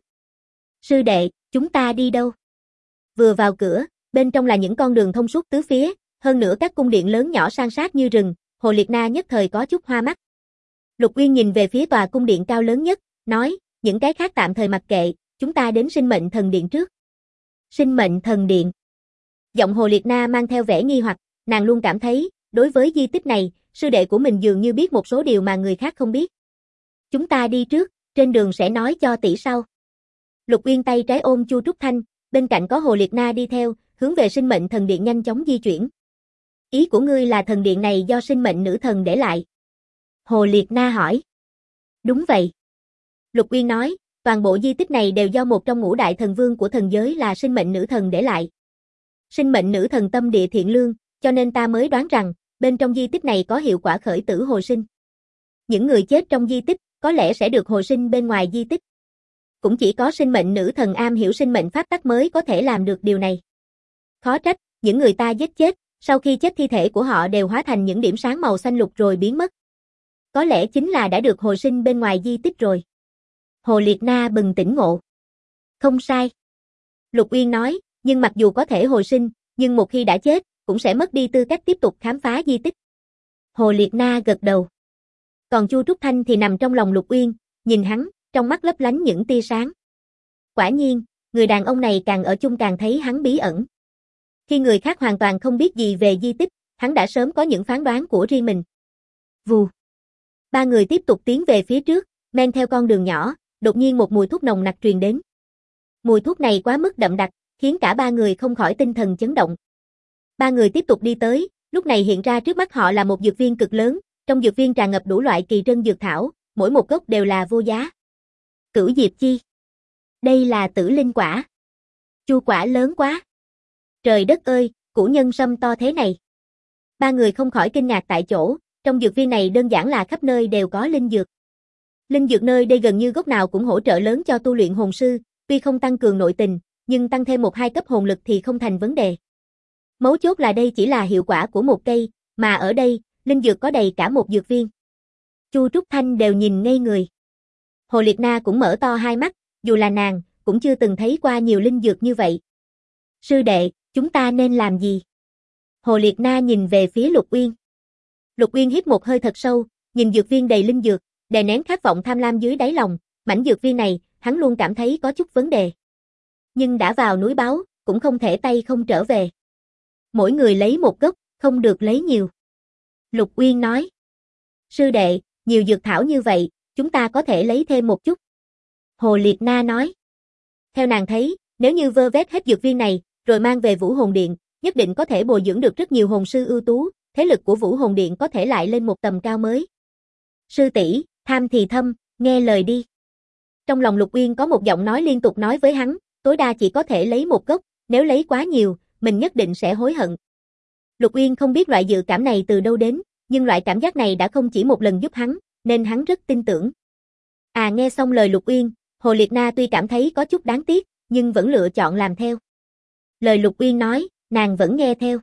Sư đệ, chúng ta đi đâu? Vừa vào cửa, bên trong là những con đường thông suốt tứ phía, hơn nữa các cung điện lớn nhỏ san sát như rừng, Hồ Liệt Na nhất thời có chút hoa mắt. Lục Uyên nhìn về phía tòa cung điện cao lớn nhất, nói, những cái khác tạm thời mặc kệ, chúng ta đến Sinh Mệnh Thần Điện trước. Sinh Mệnh Thần Điện. Giọng Hồ Liệt Na mang theo vẻ nghi hoặc, nàng luôn cảm thấy, đối với di tích này, sư đệ của mình dường như biết một số điều mà người khác không biết. Chúng ta đi trước, trên đường sẽ nói cho tỷ sau. Lục Uyên tay trái ôm Chu Trúc Thanh, bên cạnh có Hồ Liệt Na đi theo, hướng về Sinh Mệnh Thần Điện nhanh chóng di chuyển. Ý của ngươi là thần điện này do sinh mệnh nữ thần để lại? Hồ Liệt Na hỏi. Đúng vậy. Lục Uyên nói, toàn bộ di tích này đều do một trong ngũ đại thần vương của thần giới là sinh mệnh nữ thần để lại. Sinh mệnh nữ thần tâm địa thiện lương, cho nên ta mới đoán rằng, bên trong di tích này có hiệu quả khởi tử hồi sinh. Những người chết trong di tích, có lẽ sẽ được hồi sinh bên ngoài di tích. Cũng chỉ có sinh mệnh nữ thần am hiểu sinh mệnh pháp tắc mới có thể làm được điều này. Khó trách, những người ta giết chết, sau khi chết thi thể của họ đều hóa thành những điểm sáng màu xanh lục rồi biến mất. Có lẽ chính là đã được hồi sinh bên ngoài di tích rồi. Hồ Liệt Na bừng tỉnh ngộ. Không sai. Lục Uyên nói, nhưng mặc dù có thể hồi sinh, nhưng một khi đã chết, cũng sẽ mất đi tư cách tiếp tục khám phá di tích. Hồ Liệt Na gật đầu. Còn Chu Trúc Thanh thì nằm trong lòng Lục Uyên, nhìn hắn, trong mắt lấp lánh những tia sáng. Quả nhiên, người đàn ông này càng ở chung càng thấy hắn bí ẩn. Khi người khác hoàn toàn không biết gì về di tích, hắn đã sớm có những phán đoán của riêng mình. Vù. Ba người tiếp tục tiến về phía trước, men theo con đường nhỏ, đột nhiên một mùi thuốc nồng nặc truyền đến. Mùi thuốc này quá mức đậm đặc, khiến cả ba người không khỏi tinh thần chấn động. Ba người tiếp tục đi tới, lúc này hiện ra trước mắt họ là một dược viên cực lớn, trong dược viên tràn ngập đủ loại kỳ trân dược thảo, mỗi một gốc đều là vô giá. Cửu Diệp Chi. Đây là tử linh quả. Chu quả lớn quá. Trời đất ơi, củ nhân sâm to thế này. Ba người không khỏi kinh ngạc tại chỗ, trong dược viên này đơn giản là khắp nơi đều có linh dược. Linh dược nơi đây gần như gốc nào cũng hỗ trợ lớn cho tu luyện hồn sư, tuy không tăng cường nội tình, nhưng tăng thêm 1-2 cấp hồn lực thì không thành vấn đề. Mấu chốt là đây chỉ là hiệu quả của một cây, mà ở đây, linh dược có đầy cả một dược viên. Chu Trúc Thanh đều nhìn ngây người. Hồ Liệt Na cũng mở to hai mắt, dù là nàng, cũng chưa từng thấy qua nhiều linh dược như vậy. Sư đệ, chúng ta nên làm gì? Hồ Liệt Na nhìn về phía Lục Uyên. Lục Uyên hít một hơi thật sâu, nhìn dược viên đầy linh dược, đè nén khát vọng tham lam dưới đáy lòng, mảnh dược viên này, hắn luôn cảm thấy có chút vấn đề. Nhưng đã vào núi báo, cũng không thể tay không trở về. Mỗi người lấy một gốc, không được lấy nhiều. Lục Uyên nói. Sư đệ, nhiều dược thảo như vậy, chúng ta có thể lấy thêm một chút. Hồ Liệt Na nói. Theo nàng thấy, nếu như vơ vét hết dược viên này, rồi mang về Vũ Hồn Điện, nhất định có thể bồi dưỡng được rất nhiều hồn sư ưu tú, thế lực của Vũ Hồn Điện có thể lại lên một tầm cao mới. Sư tỷ, tham thì thâm, nghe lời đi. Trong lòng Lục Uyên có một giọng nói liên tục nói với hắn, tối đa chỉ có thể lấy một gốc, nếu lấy quá nhiều, mình nhất định sẽ hối hận. Lục Uyên không biết loại dự cảm này từ đâu đến, nhưng loại cảm giác này đã không chỉ một lần giúp hắn, nên hắn rất tin tưởng. Nghe xong lời Lục Uyên, Hồ Liệt Na tuy cảm thấy có chút đáng tiếc, nhưng vẫn lựa chọn làm theo. Lời Lục Uyên nói, nàng vẫn nghe theo.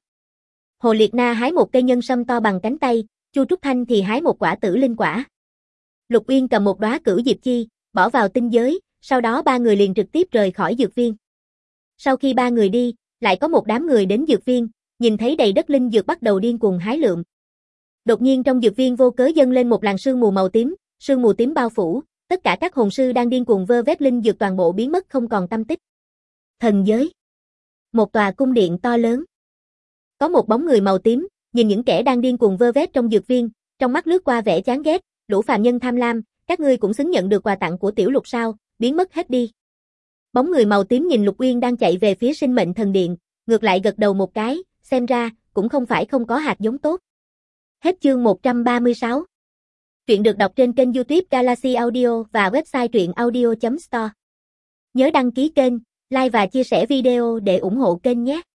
Hồ Liệt Na hái một cây nhân sâm to bằng cánh tay, Chu Trúc Thanh thì hái một quả tử linh quả. Lục Uyên cầm một đóa cửu diệp chi, bỏ vào tinh giới, sau đó ba người liền trực tiếp rời khỏi dược viên. Sau khi ba người đi, lại có một đám người đến dược viên, nhìn thấy đầy đất linh dược bắt đầu điên cuồng hái lượm. Đột nhiên trong dược viên vô cớ dâng lên một làn sương mù màu tím, sương mù tím bao phủ, tất cả các hồn sư đang điên cuồng vơ vét linh dược toàn bộ biến mất không còn tăm tích. Thần giới. Một tòa cung điện to lớn. Có một bóng người màu tím, nhìn những kẻ đang điên cuồng vơ vét trong dược viên, trong mắt lướt qua vẻ chán ghét, lũ phàm nhân tham lam, các ngươi cũng xứng nhận được quà tặng của tiểu Lục sao, biến mất hết đi. Bóng người màu tím nhìn Lục Uyên đang chạy về phía Sinh Mệnh Thần Điện, ngược lại gật đầu một cái, xem ra, cũng không phải không có hạt giống tốt. Hết chương 136. Truyện được đọc trên kênh YouTube Galaxy Audio và website truyệnaudio.store. Nhớ đăng ký kênh, like và chia sẻ video để ủng hộ kênh nhé.